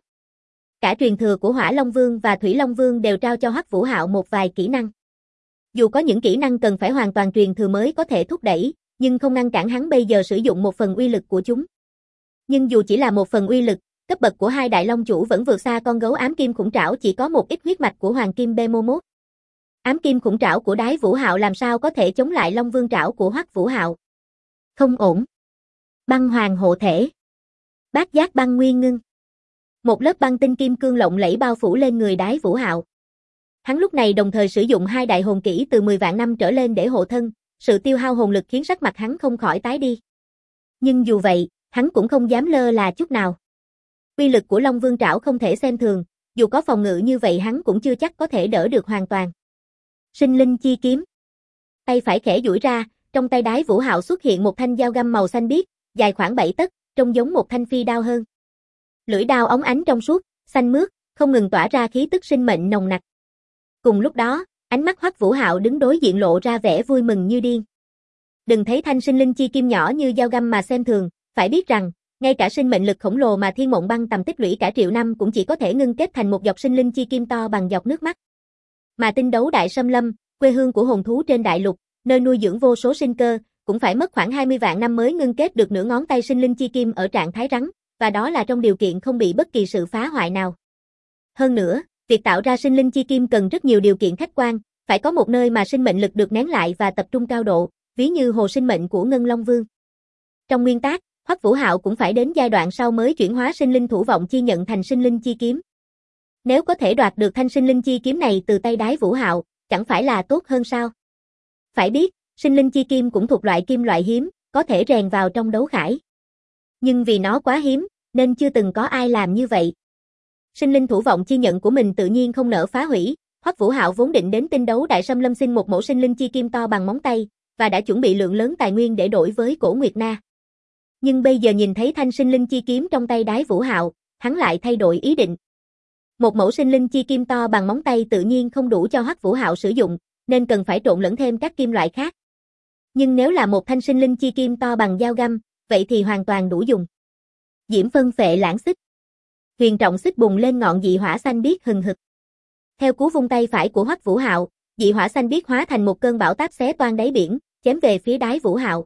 S1: Cả truyền thừa của Hỏa Long Vương và Thủy Long Vương đều trao cho Hoắc Vũ Hạo một vài kỹ năng. Dù có những kỹ năng cần phải hoàn toàn truyền thừa mới có thể thúc đẩy, nhưng không ngăn cản hắn bây giờ sử dụng một phần uy lực của chúng. Nhưng dù chỉ là một phần uy lực, cấp bậc của hai đại long chủ vẫn vượt xa con gấu ám kim khủng trảo chỉ có một ít huyết mạch của hoàng kim Behemoth. Ám kim khủng trảo của Đái Vũ Hạo làm sao có thể chống lại Long Vương trảo của Hoắc Vũ Hạo? Không ổn. Băng hoàng hộ thể. Bát giác băng nguyên ngưng. Một lớp băng tinh kim cương lộng lẫy bao phủ lên người Đái Vũ Hạo. Hắn lúc này đồng thời sử dụng hai đại hồn kỹ từ 10 vạn năm trở lên để hộ thân, sự tiêu hao hồn lực khiến sắc mặt hắn không khỏi tái đi. Nhưng dù vậy, hắn cũng không dám lơ là chút nào. Uy lực của Long Vương trảo không thể xem thường, dù có phòng ngự như vậy hắn cũng chưa chắc có thể đỡ được hoàn toàn. Sinh linh chi kiếm. Tay phải khẽ duỗi ra, trong tay Đái Vũ Hạo xuất hiện một thanh dao găm màu xanh biếc, dài khoảng 7 tấc, trông giống một thanh phi đao hơn. Lưỡi đao óng ánh trong suốt, xanh mướt, không ngừng tỏa ra khí tức sinh mệnh nồng nặc. Cùng lúc đó, ánh mắt Hoắc Vũ Hạo đứng đối diện lộ ra vẻ vui mừng như điên. Đừng thấy thanh sinh linh chi kim nhỏ như dao găm mà xem thường, phải biết rằng, ngay cả sinh mệnh lực khổng lồ mà Thiên Mộng Băng tầm tích lũy cả triệu năm cũng chỉ có thể ngưng kết thành một giọt sinh linh chi kim to bằng giọt nước mắt. Mà tinh đấu đại xâm lâm, quê hương của hồn thú trên đại lục, nơi nuôi dưỡng vô số sinh cơ, cũng phải mất khoảng 20 vạn năm mới ngưng kết được nửa ngón tay sinh linh chi kim ở trạng thái rắn, và đó là trong điều kiện không bị bất kỳ sự phá hoại nào. Hơn nữa, việc tạo ra sinh linh chi kim cần rất nhiều điều kiện khách quan, phải có một nơi mà sinh mệnh lực được nén lại và tập trung cao độ, ví như hồ sinh mệnh của Ngân Long Vương. Trong nguyên tắc, Hoắc Vũ Hạo cũng phải đến giai đoạn sau mới chuyển hóa sinh linh thủ vọng chi nhận thành sinh linh chi kiếm. Nếu có thể đoạt được thanh sinh linh chi kiếm này từ tay Đái Vũ Hạo, chẳng phải là tốt hơn sao? Phải biết, sinh linh chi kim cũng thuộc loại kim loại hiếm, có thể rèn vào trong đấu khải. Nhưng vì nó quá hiếm, nên chưa từng có ai làm như vậy. Sinh linh thủ vọng chi nhận của mình tự nhiên không nỡ phá hủy, Hoắc Vũ Hạo vốn định đến tinh đấu đại xâm lâm xin một mẫu sinh linh chi kim to bằng móng tay, và đã chuẩn bị lượng lớn tài nguyên để đổi với Cổ Nguyệt Na. Nhưng bây giờ nhìn thấy thanh sinh linh chi kiếm trong tay Đái Vũ Hạo, hắn lại thay đổi ý định. Một mẫu sinh linh chi kim to bằng móng tay tự nhiên không đủ cho Hoắc Vũ Hạo sử dụng, nên cần phải trộn lẫn thêm các kim loại khác. Nhưng nếu là một thanh sinh linh chi kim to bằng dao găm, vậy thì hoàn toàn đủ dùng. Diễm phân phệ lãng xích. Huyền trọng xích bùng lên ngọn dị hỏa xanh biếc hừng hực. Theo cú vung tay phải của Hoắc Vũ Hạo, dị hỏa xanh biếc hóa thành một cơn bão táp xé toang đáy biển, chém về phía Đái Vũ Hạo.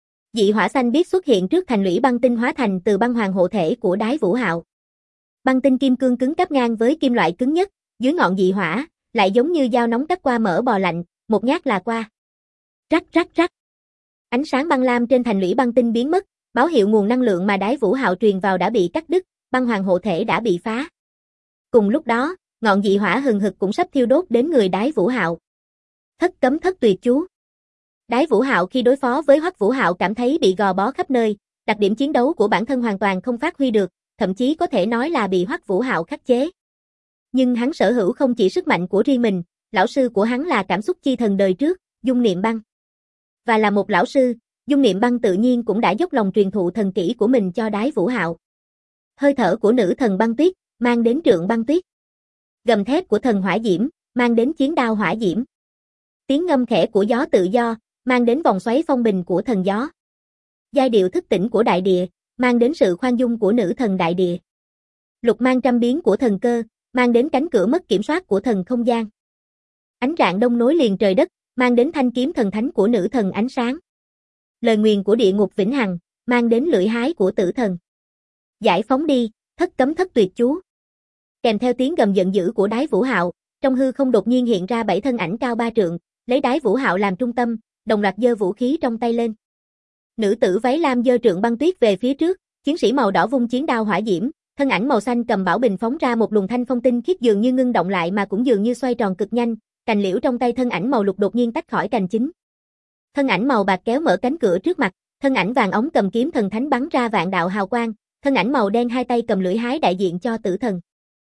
S1: Dị hỏa xanh biếc xuất hiện trước thành lũy băng tinh hóa thành từ băng hoàng hộ thể của Đái Vũ Hạo. Băng tinh kim cương cứng cáp ngang với kim loại cứng nhất, dưới ngọn dị hỏa, lại giống như dao nóng cắt qua mỡ bò lạnh, một nhát là qua. Rắc rắc rắc. Ánh sáng băng lam trên thành lũy băng tinh biến mất, báo hiệu nguồn năng lượng mà Đái Vũ Hạo truyền vào đã bị cắt đứt, băng hoàng hộ thể đã bị phá. Cùng lúc đó, ngọn dị hỏa hừng hực cũng sắp thiêu đốt đến người Đái Vũ Hạo. Thất cấm thất tuyệt chú. Đái Vũ Hạo khi đối phó với Hoắc Vũ Hạo cảm thấy bị gò bó khắp nơi, đặc điểm chiến đấu của bản thân hoàn toàn không phát huy được, thậm chí có thể nói là bị Hoắc Vũ Hạo khắc chế. Nhưng hắn sở hữu không chỉ sức mạnh của riêng mình, lão sư của hắn là cảm xúc chi thần đời trước, Dung Niệm Băng. Và là một lão sư, Dung Niệm Băng tự nhiên cũng đã dốc lòng truyền thụ thần kỹ của mình cho Đái Vũ Hạo. Hơi thở của nữ thần băng tuyết, mang đến trượng băng tuyết. Gầm thét của thần hỏa diễm, mang đến chiến đao hỏa diễm. Tiếng ngâm khẽ của gió tự do, mang đến vòng xoáy phong bình của thần gió. Giai điệu thức tỉnh của đại địa, mang đến sự khoan dung của nữ thần đại địa. Lục mang trăm biến của thần cơ, mang đến cánh cửa mất kiểm soát của thần không gian. Ánh rạng đông nối liền trời đất, mang đến thanh kiếm thần thánh của nữ thần ánh sáng. Lời nguyền của địa ngục vĩnh hằng, mang đến lưỡi hái của tử thần. Giải phóng đi, thất cấm thất tuyệt chú. Kèm theo tiếng gầm giận dữ của Đái Vũ Hạo, trong hư không đột nhiên hiện ra 7 thân ảnh cao 3 trượng, lấy Đái Vũ Hạo làm trung tâm, đồng loạt giơ vũ khí trong tay lên. Nữ tử váy lam giơ trượng băng tuyết về phía trước, chiến sĩ màu đỏ vung chiến đao hỏa diễm, thân ảnh màu xanh cầm bảo bình phóng ra một luồng thanh phong tinh khiết dường như ngưng động lại mà cũng dường như xoay tròn cực nhanh, cành liễu trong tay thân ảnh màu lục đột nhiên tách khỏi cành chính. Thân ảnh màu bạc kéo mở cánh cửa trước mặt, thân ảnh vàng óng cầm kiếm thần thánh bắn ra vạn đạo hào quang, thân ảnh màu đen hai tay cầm lưỡi hái đại diện cho tử thần.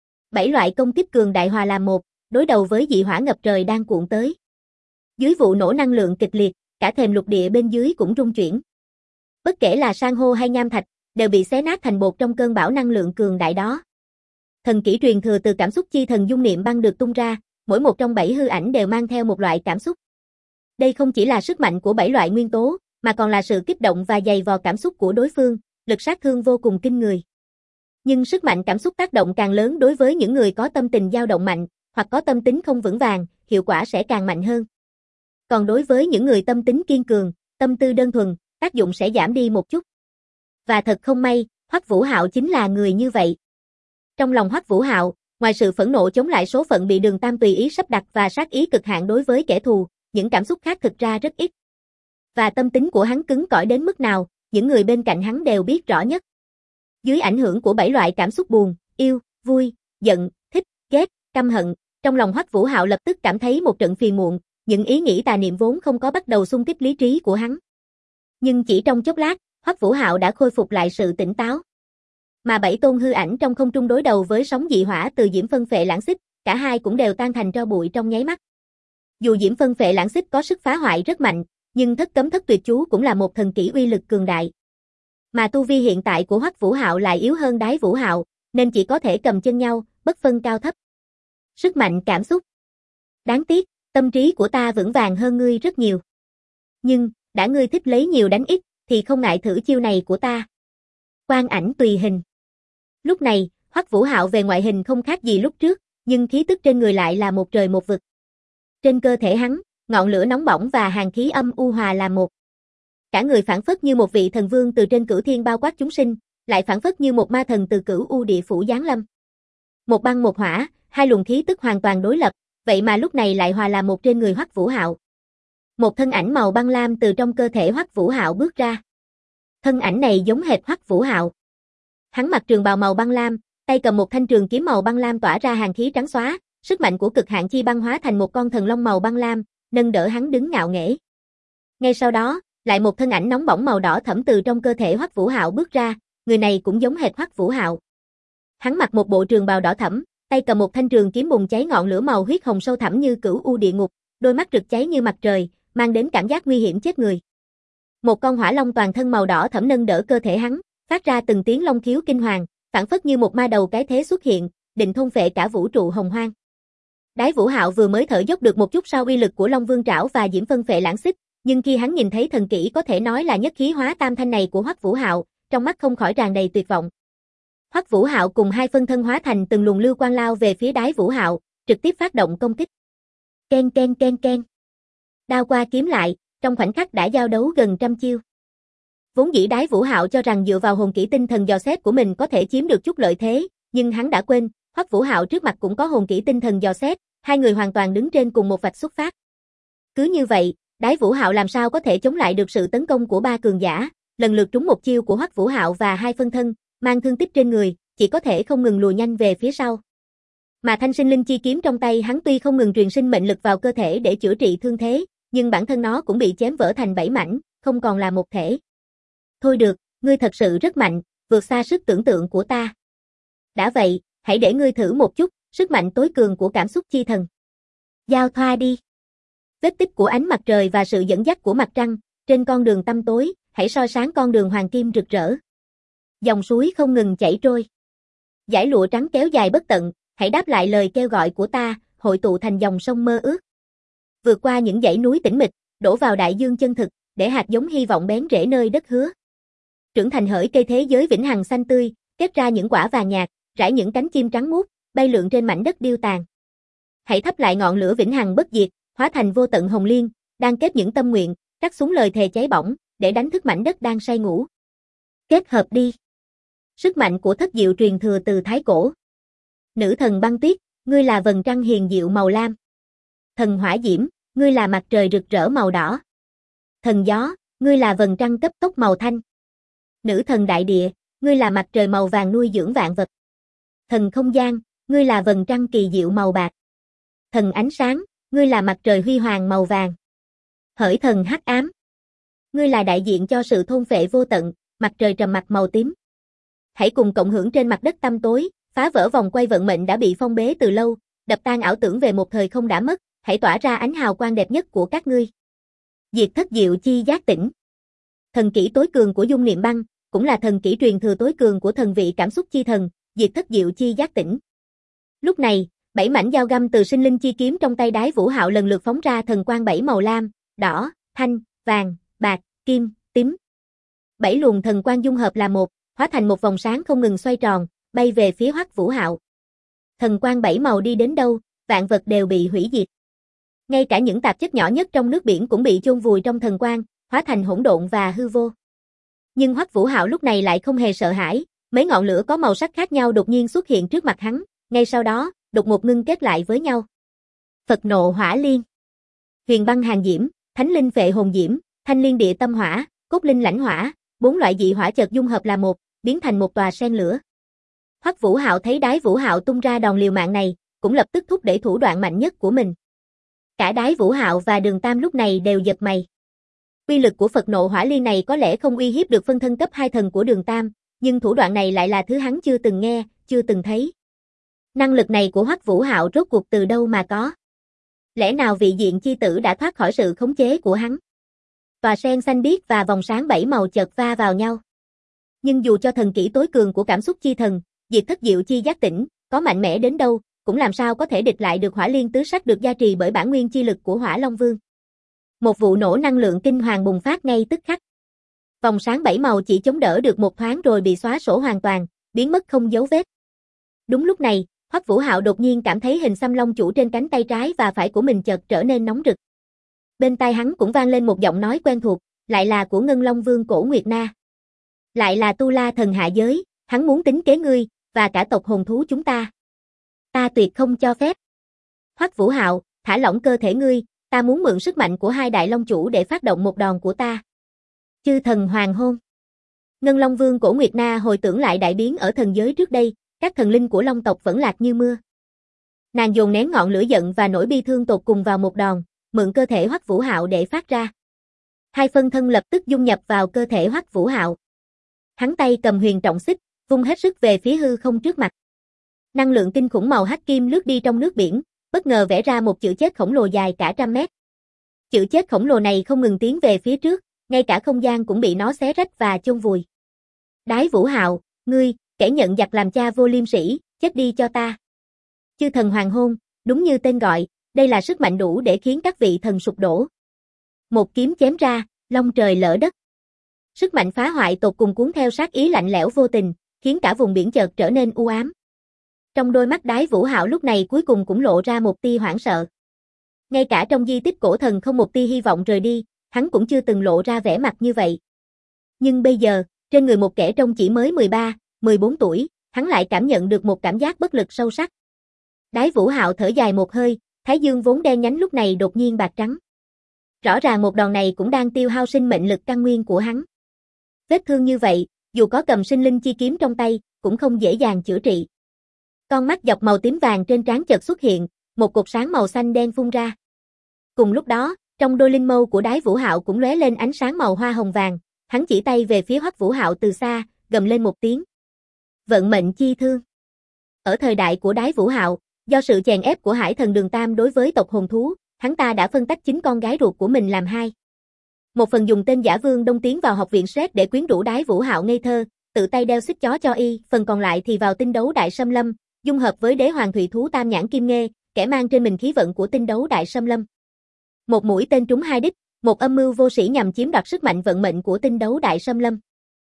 S1: 7 loại công kích cường đại hòa làm một, đối đầu với dị hỏa ngập trời đang cuộn tới. Dưới vụ nổ năng lượng kịch liệt, cả thềm lục địa bên dưới cũng rung chuyển. Bất kể là san hô hay nham thạch, đều bị xé nát thành bột trong cơn bão năng lượng cường đại đó. Thần kỹ truyền thừa từ cảm xúc chi thần dung niệm băng được tung ra, mỗi một trong 7 hư ảnh đều mang theo một loại cảm xúc. Đây không chỉ là sức mạnh của 7 loại nguyên tố, mà còn là sự kích động và dày vò cảm xúc của đối phương, lực sát thương vô cùng kinh người. Nhưng sức mạnh cảm xúc tác động càng lớn đối với những người có tâm tình dao động mạnh, hoặc có tâm tính không vững vàng, hiệu quả sẽ càng mạnh hơn. Còn đối với những người tâm tính kiên cường, tâm tư đơn thuần, tác dụng sẽ giảm đi một chút. Và thật không may, Hoắc Vũ Hạo chính là người như vậy. Trong lòng Hoắc Vũ Hạo, ngoài sự phẫn nộ chống lại số phận bị Đường Tam tùy ý sắp đặt và sát ý cực hạn đối với kẻ thù, những cảm xúc khác thực ra rất ít. Và tâm tính của hắn cứng cỏi đến mức nào, những người bên cạnh hắn đều biết rõ nhất. Dưới ảnh hưởng của 7 loại cảm xúc buồn, yêu, vui, giận, thích, ghét, căm hận, trong lòng Hoắc Vũ Hạo lập tức cảm thấy một trận phiền muộn, những ý nghĩ tà niệm vốn không có bắt đầu xung kích lý trí của hắn. Nhưng chỉ trong chốc lát, Hoắc Vũ Hạo đã khôi phục lại sự tỉnh táo. Mà 7 tôn hư ảnh trong không trung đối đầu với sóng dị hỏa từ Diễm Phân Phệ Lãng Xích, cả hai cũng đều tan thành tro bụi trong nháy mắt. Dù Diễm Phân Phệ Lãng Xích có sức phá hoại rất mạnh, nhưng Thất Cấm Thất Tuyệt Chú cũng là một thần kỹ uy lực cường đại. Mà tu vi hiện tại của Hoắc Vũ Hạo lại yếu hơn Đái Vũ Hạo, nên chỉ có thể cầm chân nhau, bất phân cao thấp. Sức mạnh cảm xúc. Đáng tiếc, tâm trí của ta vững vàng hơn ngươi rất nhiều. Nhưng, đã ngươi thích lấy nhiều đánh ít, thì không ngại thử chiêu này của ta. Quang ảnh tùy hình. Lúc này, Hoắc Vũ Hạo về ngoại hình không khác gì lúc trước, nhưng khí tức trên người lại là một trời một vực. Trên cơ thể hắn, ngọn lửa nóng bỏng và hàn khí âm u hòa làm một. Cả người phảng phất như một vị thần vương từ trên cửu thiên bao quát chúng sinh, lại phảng phất như một ma thần từ cửu u địa phủ giáng lâm. Một băng một hỏa, hai luồng khí tức hoàn toàn đối lập, vậy mà lúc này lại hòa làm một trên người Hoắc Vũ Hạo. Một thân ảnh màu băng lam từ trong cơ thể Hoắc Vũ Hạo bước ra. Thân ảnh này giống hệt Hoắc Vũ Hạo. Hắn mặc trường bào màu băng lam, tay cầm một thanh trường kiếm màu băng lam tỏa ra hàn khí trắng xóa, sức mạnh của cực hạn chi băng hóa thành một con thần long màu băng lam, nâng đỡ hắn đứng ngạo nghễ. Ngay sau đó, lại một thân ảnh nóng bỏng màu đỏ thẫm từ trong cơ thể Hoắc Vũ Hạo bước ra, người này cũng giống hệt Hoắc Vũ Hạo. Hắn mặc một bộ trường bào đỏ thẫm, tay cầm một thanh trường kiếm bùng cháy ngọn lửa màu huyết hồng sâu thẳm như cửu u địa ngục, đôi mắt rực cháy như mặt trời, mang đến cảm giác nguy hiểm chết người. Một con hỏa long toàn thân màu đỏ thẫm nâng đỡ cơ thể hắn, phát ra từng tiếng long khiếu kinh hoàng, phảng phất như một ma đầu cái thế xuất hiện, định thôn phệ cả vũ trụ hồng hoang. Đái Vũ Hạo vừa mới thở dốc được một chút sau uy lực của Long Vương Trảo và Diễm Phân Phệ Lãng Xích, nhưng khi hắn nhìn thấy thần kỹ có thể nói là nhất khí hóa tam thanh này của Hoắc Vũ Hạo, trong mắt không khỏi tràn đầy tuyệt vọng. Hoắc Vũ Hạo cùng hai phân thân hóa thành từng luồng lưu quang lao về phía Đái Vũ Hạo, trực tiếp phát động công kích. Ken ken ken ken. Đao qua kiếm lại, trong khoảnh khắc đã giao đấu gần trăm chiêu. Vốn dĩ Đái Vũ Hạo cho rằng dựa vào hồn kỹ tinh thần dò xét của mình có thể chiếm được chút lợi thế, nhưng hắn đã quên, Hoắc Vũ Hạo trước mặt cũng có hồn kỹ tinh thần dò xét, hai người hoàn toàn đứng trên cùng một vạch xuất phát. Cứ như vậy, Đái Vũ Hạo làm sao có thể chống lại được sự tấn công của ba cường giả, lần lượt trúng một chiêu của Hoắc Vũ Hạo và hai phân thân, mang thương tích trên người, chỉ có thể không ngừng lùi nhanh về phía sau. Mà thanh sinh linh chi kiếm trong tay hắn tuy không ngừng truyền sinh mệnh lực vào cơ thể để chữa trị thương thế, nhưng bản thân nó cũng bị chém vỡ thành 7 mảnh, không còn là một thể. Thôi được, ngươi thật sự rất mạnh, vượt xa sức tưởng tượng của ta. Đã vậy, hãy để ngươi thử một chút, sức mạnh tối cường của cảm xúc chi thần. Giao thoa đi. Vết tích của ánh mặt trời và sự dẫn dắt của mặt trăng, trên con đường tăm tối, hãy soi sáng con đường hoàng kim rực rỡ. Dòng suối không ngừng chảy trôi. Dải lụa trắng kéo dài bất tận, hãy đáp lại lời kêu gọi của ta, hội tụ thành dòng sông mơ ước. Vượt qua những dãy núi tĩnh mịch, đổ vào đại dương chân thực, để hạt giống hy vọng bén rễ nơi đất hứa. Trưởng thành hỡi cây thế giới vĩnh hằng xanh tươi, kết ra những quả vàng nhạt, rải những cánh chim trắng muốt, bay lượn trên mảnh đất điêu tàn. Hãy thắp lại ngọn lửa vĩnh hằng bất diệt, hóa thành vô tận hồng liên, đang kết những tâm nguyện, cắt xuống lời thề cháy bỏng, để đánh thức mảnh đất đang say ngủ. Kết hợp đi. Sức mạnh của thất diệu truyền thừa từ thái cổ. Nữ thần băng tuyết, ngươi là vầng trăng hiền diệu màu lam. Thần hỏa diễm, ngươi là mặt trời rực rỡ màu đỏ. Thần gió, ngươi là vầng trăng cấp tốc màu thanh. Nữ thần đại địa, ngươi là mặt trời màu vàng nuôi dưỡng vạn vật. Thần không gian, ngươi là vầng trăng kỳ diệu màu bạc. Thần ánh sáng, ngươi là mặt trời huy hoàng màu vàng. Hỡi thần hắc ám, ngươi là đại diện cho sự thôn phệ vô tận, mặt trời trầm mặc màu tím. Hãy cùng cộng hưởng trên mặt đất tăm tối, phá vỡ vòng quay vận mệnh đã bị phong bế từ lâu, đập tan ảo tưởng về một thời không đã mất, hãy tỏa ra ánh hào quang đẹp nhất của các ngươi. Diệt thất diệu chi giác tỉnh. Thần kỹ tối cường của Dung Niệm Băng, cũng là thần kỹ truyền thừa tối cường của thần vị cảm xúc chi thần, diệt thất diệu chi giác tỉnh. Lúc này, 7 mảnh dao găm từ sinh linh chi kiếm trong tay Đái Vũ Hạo lần lượt phóng ra thần quang 7 màu lam, đỏ, thanh, vàng, bạc, kim, tím. 7 luồng thần quang dung hợp là một, hóa thành một vòng sáng không ngừng xoay tròn, bay về phía Hoắc Vũ Hạo. Thần quang 7 màu đi đến đâu, vạn vật đều bị hủy diệt. Ngay cả những tạp chất nhỏ nhất trong nước biển cũng bị chôn vùi trong thần quang, hóa thành hỗn độn và hư vô. Nhưng Hoắc Vũ Hạo lúc này lại không hề sợ hãi, mấy ngọn lửa có màu sắc khác nhau đột nhiên xuất hiện trước mặt hắn, ngay sau đó, đột ngột ngưng kết lại với nhau. Phật nộ hỏa liên, huyền băng hàn diễm, thánh linh phệ hồn diễm, thanh liên địa tâm hỏa, cốt linh lãnh hỏa, 4 loại dị hỏa chợt dung hợp là một, biến thành một tòa sen lửa. Hoắc Vũ Hạo thấy Đái Vũ Hạo tung ra đòn liều mạng này, cũng lập tức thúc đẩy thủ đoạn mạnh nhất của mình. Cả Đái Vũ Hạo và Đường Tam lúc này đều giật mày. Uy lực của Phật nộ hỏa liên này có lẽ không uy hiếp được phân thân cấp 2 thần của Đường Tam, nhưng thủ đoạn này lại là thứ hắn chưa từng nghe, chưa từng thấy. Năng lực này của Hoắc Vũ Hạo rốt cuộc từ đâu mà có? Lẽ nào vị diện chi tử đã thoát khỏi sự khống chế của hắn? Tòa sen xanh biếc và vòng sáng 7 màu chợt va vào nhau. Nhưng dù cho thần kỹ tối cường của cảm xúc chi thần, diệt thất diệu chi giác tỉnh, có mạnh mẽ đến đâu, cũng làm sao có thể địch lại được hỏa liên tứ sắc được gia trì bởi bản nguyên chi lực của Hỏa Long Vương. Một vụ nổ năng lượng kinh hoàng bùng phát ngay tức khắc. Vòng sáng 7 màu chỉ chống đỡ được một thoáng rồi bị xóa sổ hoàn toàn, biến mất không dấu vết. Đúng lúc này, Hoắc Vũ Hạo đột nhiên cảm thấy hình xăm long chủ trên cánh tay trái và phải của mình chợt trở nên nóng rực. Bên tai hắn cũng vang lên một giọng nói quen thuộc, lại là của Ngân Long Vương Cổ Nguyệt Na. Lại là Tu La thần hạ giới, hắn muốn tính kế ngươi, và cả tộc hồn thú chúng ta. Ta tuyệt không cho phép. Hoắc Vũ Hạo, thả lỏng cơ thể ngươi, ta muốn mượn sức mạnh của hai đại long chủ để phát động một đòn của ta. Chư thần hoàng hôn. Ngân Long Vương Cổ Nguyệt Na hồi tưởng lại đại biến ở thần giới trước đây, các thần linh của long tộc vẫn lạc như mưa. Nàng dồn nén ngọn lửa giận và nỗi bi thương tột cùng vào một đòn, mượn cơ thể Hoắc Vũ Hạo để phát ra. Hai phân thân lập tức dung nhập vào cơ thể Hoắc Vũ Hạo. Hắn tay cầm huyền trọng xích, vung hết sức về phía hư không trước mặt. Năng lượng kinh khủng màu hắc kim lướt đi trong nước biển, bất ngờ vẽ ra một chữ chết khổng lồ dài cả trăm mét. Chữ chết khổng lồ này không ngừng tiến về phía trước, ngay cả không gian cũng bị nó xé rách và chôn vùi. Đái Vũ Hạo, ngươi, kẻ nhận giặc làm cha vô liêm sỉ, chết đi cho ta. Chư thần hoàng hôn, đúng như tên gọi, đây là sức mạnh đủ để khiến các vị thần sụp đổ. Một kiếm chém ra, long trời lỡ đất. Sức mạnh phá hoại tột cùng cuốn theo sát ý lạnh lẽo vô tình, khiến cả vùng biển chợt trở nên u ám. Trong đôi mắt Đái Vũ Hạo lúc này cuối cùng cũng lộ ra một tia hoảng sợ. Ngay cả trong di tích cổ thần không một tia hy vọng rời đi, hắn cũng chưa từng lộ ra vẻ mặt như vậy. Nhưng bây giờ, trên người một kẻ trông chỉ mới 13, 14 tuổi, hắn lại cảm nhận được một cảm giác bất lực sâu sắc. Đái Vũ Hạo thở dài một hơi, thái dương vốn đen nhánh lúc này đột nhiên bạc trắng. Rõ ràng một đòn này cũng đang tiêu hao sinh mệnh lực căn nguyên của hắn. Vết thương như vậy, dù có cầm sinh linh chi kiếm trong tay, cũng không dễ dàng chữa trị. Con mắt dọc màu tím vàng trên trán chợt xuất hiện, một cột sáng màu xanh đen phun ra. Cùng lúc đó, trong đôi linh mâu của Đái Vũ Hạo cũng lóe lên ánh sáng màu hoa hồng vàng, hắn chỉ tay về phía Hoắc Vũ Hạo từ xa, gầm lên một tiếng. Vận mệnh chi thương. Ở thời đại của Đái Vũ Hạo, do sự chèn ép của Hải Thần Đường Tam đối với tộc hồn thú, hắn ta đã phân tách chính con gái ruột của mình làm hai. Một phần dùng tên giả Vương Đông tiến vào học viện Sret để quyến rũ Đái Vũ Hạo ngây thơ, tự tay đeo xích chó cho y, phần còn lại thì vào tinh đấu đại xâm lâm, dung hợp với đế hoàng thủy thú Tam Nhãn Kim Nghê, kẻ mang trên mình khí vận của tinh đấu đại xâm lâm. Một mũi tên trúng hai đích, một âm mưu vô sĩ nhằm chiếm đoạt sức mạnh vận mệnh của tinh đấu đại xâm lâm.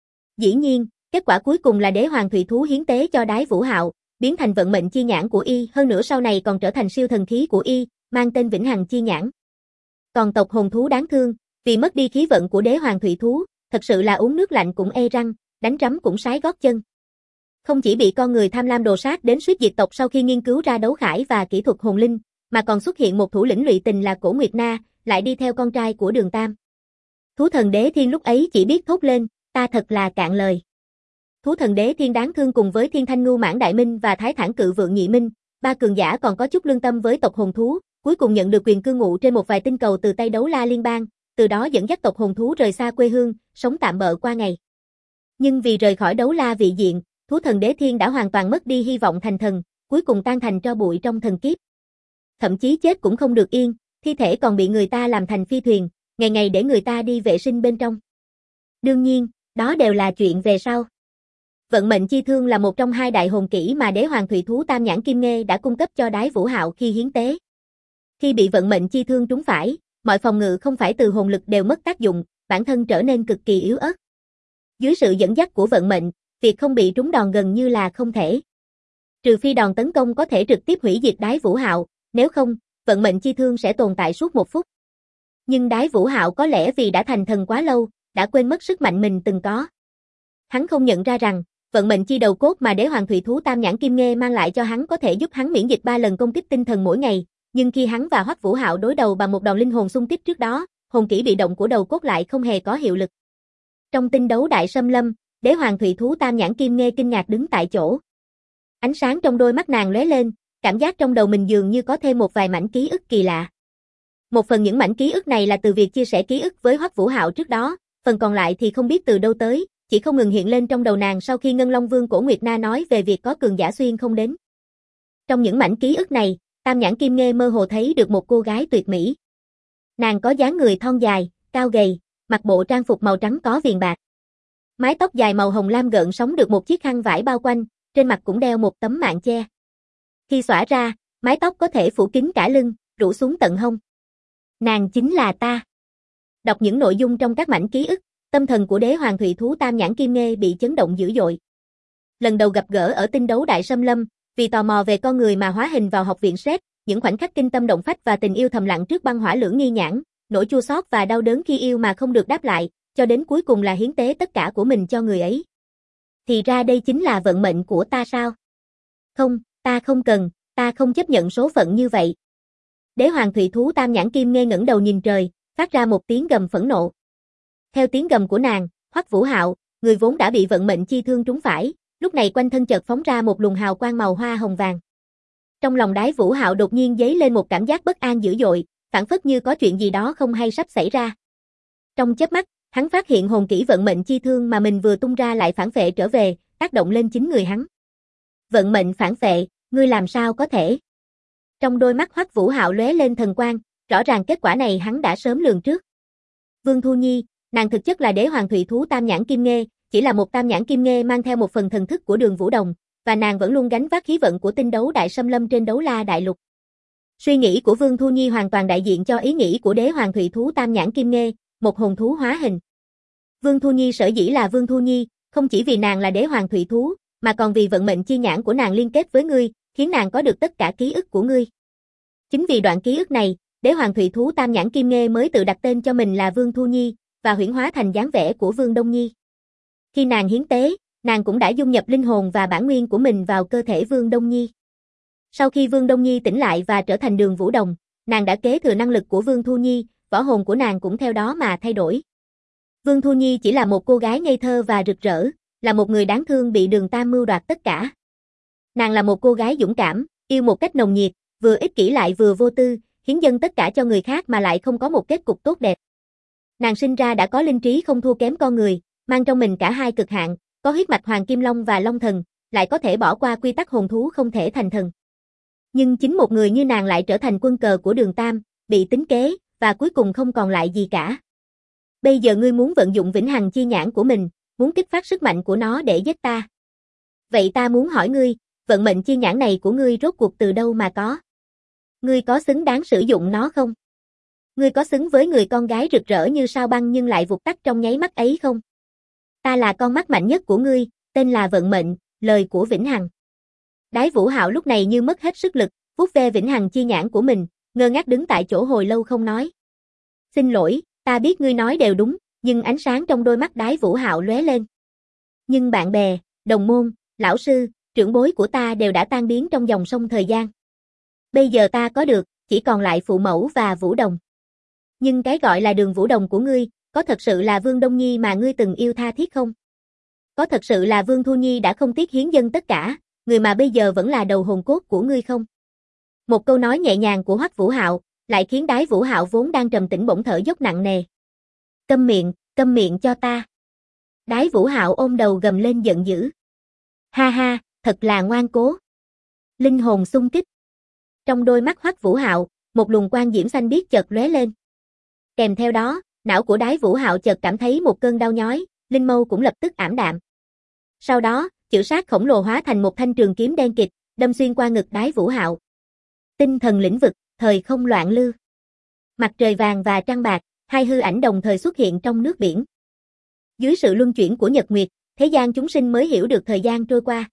S1: Dĩ nhiên, kết quả cuối cùng là đế hoàng thủy thú hiến tế cho Đái Vũ Hạo, biến thành vận mệnh chi nhãn của y, hơn nữa sau này còn trở thành siêu thần khí của y, mang tên Vĩnh Hằng chi nhãn. Còn tộc hồn thú đáng thương, vì mất đi khí vận của đế hoàng thủy thú, thật sự là uống nước lạnh cũng ê răng, đánh rắm cũng sái gót chân. Không chỉ bị con người tham lam đồ sát đến suýt diệt tộc sau khi nghiên cứu ra đấu khải và kỹ thuật hồn linh, mà còn xuất hiện một thủ lĩnh lụy tình là Cổ Nguyệt Na, lại đi theo con trai của Đường Tam. Thú thần Đế Thiên lúc ấy chỉ biết thốt lên, ta thật là cạn lời. Thú thần Đế Thiên đáng thương cùng với Thiên Thanh Ngưu Mãn Đại Minh và Thái Thản Cự Vượng Nhị Minh, ba cường giả còn có chút lương tâm với tộc hồn thú, cuối cùng nhận được quyền cư ngụ trên một vài tinh cầu từ tay Đấu La Liên bang, từ đó dẫn dắt tộc hồn thú rời xa quê hương, sống tạm bợ qua ngày. Nhưng vì rời khỏi Đấu La vị diện, Thú thần Đế Thiên đã hoàn toàn mất đi hy vọng thành thần, cuối cùng tan thành tro bụi trong thần kiếp. Thậm chí chết cũng không được yên, thi thể còn bị người ta làm thành phi thuyền, ngày ngày để người ta đi vệ sinh bên trong. Đương nhiên, đó đều là chuyện về sau. Vận mệnh chi thương là một trong hai đại hồn kỹ mà Đế Hoàng Thủy Thú Tam Nhãn Kim Nghê đã cung cấp cho Đái Vũ Hạo khi hiến tế. Khi bị vận mệnh chi thương trúng phải, mọi phòng ngự không phải từ hồn lực đều mất tác dụng, bản thân trở nên cực kỳ yếu ớt. Dưới sự dẫn dắt của vận mệnh, việc không bị trúng đòn gần như là không thể. Trừ phi đòn tấn công có thể trực tiếp hủy diệt Đái Vũ Hạo, nếu không, vận mệnh chi thương sẽ tồn tại suốt 1 phút. Nhưng Đái Vũ Hạo có lẽ vì đã thành thần quá lâu, đã quên mất sức mạnh mình từng có. Hắn không nhận ra rằng, vận mệnh chi đầu cốt mà Đế Hoàng Thủy Thú Tam Nhãn Kim Nghê mang lại cho hắn có thể giúp hắn miễn dịch 3 lần công kích tinh thần mỗi ngày, nhưng khi hắn và Hoắc Vũ Hạo đối đầu bằng một đòn linh hồn xung kích trước đó, hồn kỹ bị động của đầu cốt lại không hề có hiệu lực. Trong tinh đấu đại xâm lâm, Đế Hoàng Thủy Thú Tam Nhãn Kim Nghê kinh ngạc đứng tại chỗ. Ánh sáng trong đôi mắt nàng lóe lên, cảm giác trong đầu mình dường như có thêm một vài mảnh ký ức kỳ lạ. Một phần những mảnh ký ức này là từ việc chia sẻ ký ức với Hoắc Vũ Hạo trước đó, phần còn lại thì không biết từ đâu tới, chỉ không ngừng hiện lên trong đầu nàng sau khi Ngân Long Vương Cổ Nguyệt Na nói về việc có cường giả xuyên không đến. Trong những mảnh ký ức này, Tam Nhãn Kim Nghê mơ hồ thấy được một cô gái tuyệt mỹ. Nàng có dáng người thon dài, cao gầy, mặc bộ trang phục màu trắng có viền bạc. Mái tóc dài màu hồng lam gợn sóng được một chiếc khăn vải bao quanh, trên mặt cũng đeo một tấm mạng che. Khi xõa ra, mái tóc có thể phủ kín cả lưng, rủ xuống tận hông. Nàng chính là ta. Đọc những nội dung trong các mảnh ký ức, tâm thần của Đế Hoàng Thủy Thú Tam Nhãn Kim Nghê bị chấn động dữ dội. Lần đầu gặp gỡ ở tinh đấu đại xâm lâm, vì tò mò về con người mà hóa hình vào học viện Sret, những khoảnh khắc kinh tâm động phách và tình yêu thầm lặng trước băng hỏa lưỡng nghi nhãn, nỗi chua xót và đau đớn khi yêu mà không được đáp lại, cho đến cuối cùng là hiến tế tất cả của mình cho người ấy. Thì ra đây chính là vận mệnh của ta sao? Không, ta không cần, ta không chấp nhận số phận như vậy. Đế Hoàng Thủy Thú Tam Nhãn Kim Nghê ngẩng đầu nhìn trời, phát ra một tiếng gầm phẫn nộ. Theo tiếng gầm của nàng, Hoắc Vũ Hạo, người vốn đã bị vận mệnh chi thương trúng phải, lúc này quanh thân chợt phóng ra một luồng hào quang màu hoa hồng vàng. Trong lòng Đái Vũ Hạo đột nhiên dấy lên một cảm giác bất an dữ dội, phảng phất như có chuyện gì đó không hay sắp xảy ra. Trong chớp mắt, hắn phát hiện hồn kỹ vận mệnh chi thương mà mình vừa tung ra lại phản phệ trở về, tác động lên chính người hắn. Vận mệnh phản phệ, ngươi làm sao có thể? Trong đôi mắt Hoắc Vũ Hạo lóe lên thần quang, rõ ràng kết quả này hắn đã sớm lường trước. Vương Thu Nhi, nàng thực chất là Đế Hoàng Thủy Thú Tam Nhãn Kim Nghê, chỉ là một Tam Nhãn Kim Nghê mang theo một phần thần thức của Đường Vũ Đồng, và nàng vẫn luôn gánh vác khí vận của tinh đấu đại xâm lâm trên Đấu La đại lục. Suy nghĩ của Vương Thu Nhi hoàn toàn đại diện cho ý nghĩ của Đế Hoàng Thủy Thú Tam Nhãn Kim Nghê, một hồn thú hóa hình. Vương Thu Nhi sở dĩ là Vương Thu Nhi, không chỉ vì nàng là Đế Hoàng Thủy Thú, mà còn vì vận mệnh chi nhãn của nàng liên kết với ngươi, khiến nàng có được tất cả ký ức của ngươi. Chính vì đoạn ký ức này, Đế Hoàng Thủy Thú Tam Nhãn Kim Nghê mới tự đặt tên cho mình là Vương Thu Nhi, và huyễn hóa thành dáng vẻ của Vương Đông Nhi. Khi nàng hiến tế, nàng cũng đã dung nhập linh hồn và bản nguyên của mình vào cơ thể Vương Đông Nhi. Sau khi Vương Đông Nhi tỉnh lại và trở thành Đường Vũ Đồng, nàng đã kế thừa năng lực của Vương Thu Nhi, võ hồn của nàng cũng theo đó mà thay đổi. Vương Thu Nhi chỉ là một cô gái ngây thơ và rực rỡ, là một người đáng thương bị Đường Tam mưu đoạt tất cả. Nàng là một cô gái dũng cảm, yêu một cách nồng nhiệt, vừa ích kỷ lại vừa vô tư, hiến dâng tất cả cho người khác mà lại không có một kết cục tốt đẹp. Nàng sinh ra đã có linh trí không thua kém con người, mang trong mình cả hai cực hạn, có huyết mạch Hoàng Kim Long và Long Thần, lại có thể bỏ qua quy tắc hồn thú không thể thành thần. Nhưng chính một người như nàng lại trở thành quân cờ của Đường Tam, bị tính kế, và cuối cùng không còn lại gì cả. Bây giờ ngươi muốn vận dụng vĩnh hằng chi nhãn của mình, muốn kích phát sức mạnh của nó để giết ta. Vậy ta muốn hỏi ngươi, vận mệnh chi nhãn này của ngươi rốt cuộc từ đâu mà có? Ngươi có xứng đáng sử dụng nó không? Ngươi có xứng với người con gái rực rỡ như sao băng nhưng lại vụt tắt trong nháy mắt ấy không? Ta là con mắt mạnh nhất của ngươi, tên là vận mệnh, lời của vĩnh hằng. Đái Vũ Hạo lúc này như mất hết sức lực, vuốt ve vĩnh hằng chi nhãn của mình, ngơ ngác đứng tại chỗ hồi lâu không nói. Xin lỗi, ta biết ngươi nói đều đúng, nhưng ánh sáng trong đôi mắt Đái Vũ Hạo lóe lên. Nhưng bạn bè, đồng môn, lão sư, trưởng bối của ta đều đã tan biến trong dòng sông thời gian. Bây giờ ta có được, chỉ còn lại phụ mẫu và Vũ Đồng. Nhưng cái gọi là Đường Vũ Đồng của ngươi, có thật sự là Vương Đông Nhi mà ngươi từng yêu tha thiết không? Có thật sự là Vương Thu Nhi đã không tiếc hiến dâng tất cả, người mà bây giờ vẫn là đầu hồn cốt của ngươi không? Một câu nói nhẹ nhàng của Hoắc Vũ Hạo, lại khiến Đái Vũ Hạo vốn đang trầm tĩnh bỗng thở dốc nặng nề. Câm miệng cho ta. Đái Vũ Hạo ôm đầu gầm lên giận dữ. Ha ha, thật là ngoan cố. Linh hồn xung kích. Trong đôi mắt Hoắc Vũ Hạo, một luồng quang diễm xanh biếc chợt lóe lên. Kèm theo đó, não của Đái Vũ Hạo chợt cảm thấy một cơn đau nhói, linh mâu cũng lập tức ảm đạm. Sau đó, chữ sát khổng lồ hóa thành một thanh trường kiếm đen kịt, đâm xuyên qua ngực Đái Vũ Hạo. Tinh thần lĩnh vực, thời không loạn lưu. Mặt trời vàng và trăng bạc, hai hư ảnh đồng thời xuất hiện trong nước biển. Dưới sự luân chuyển của nhật nguyệt, thế gian chúng sinh mới hiểu được thời gian trôi qua.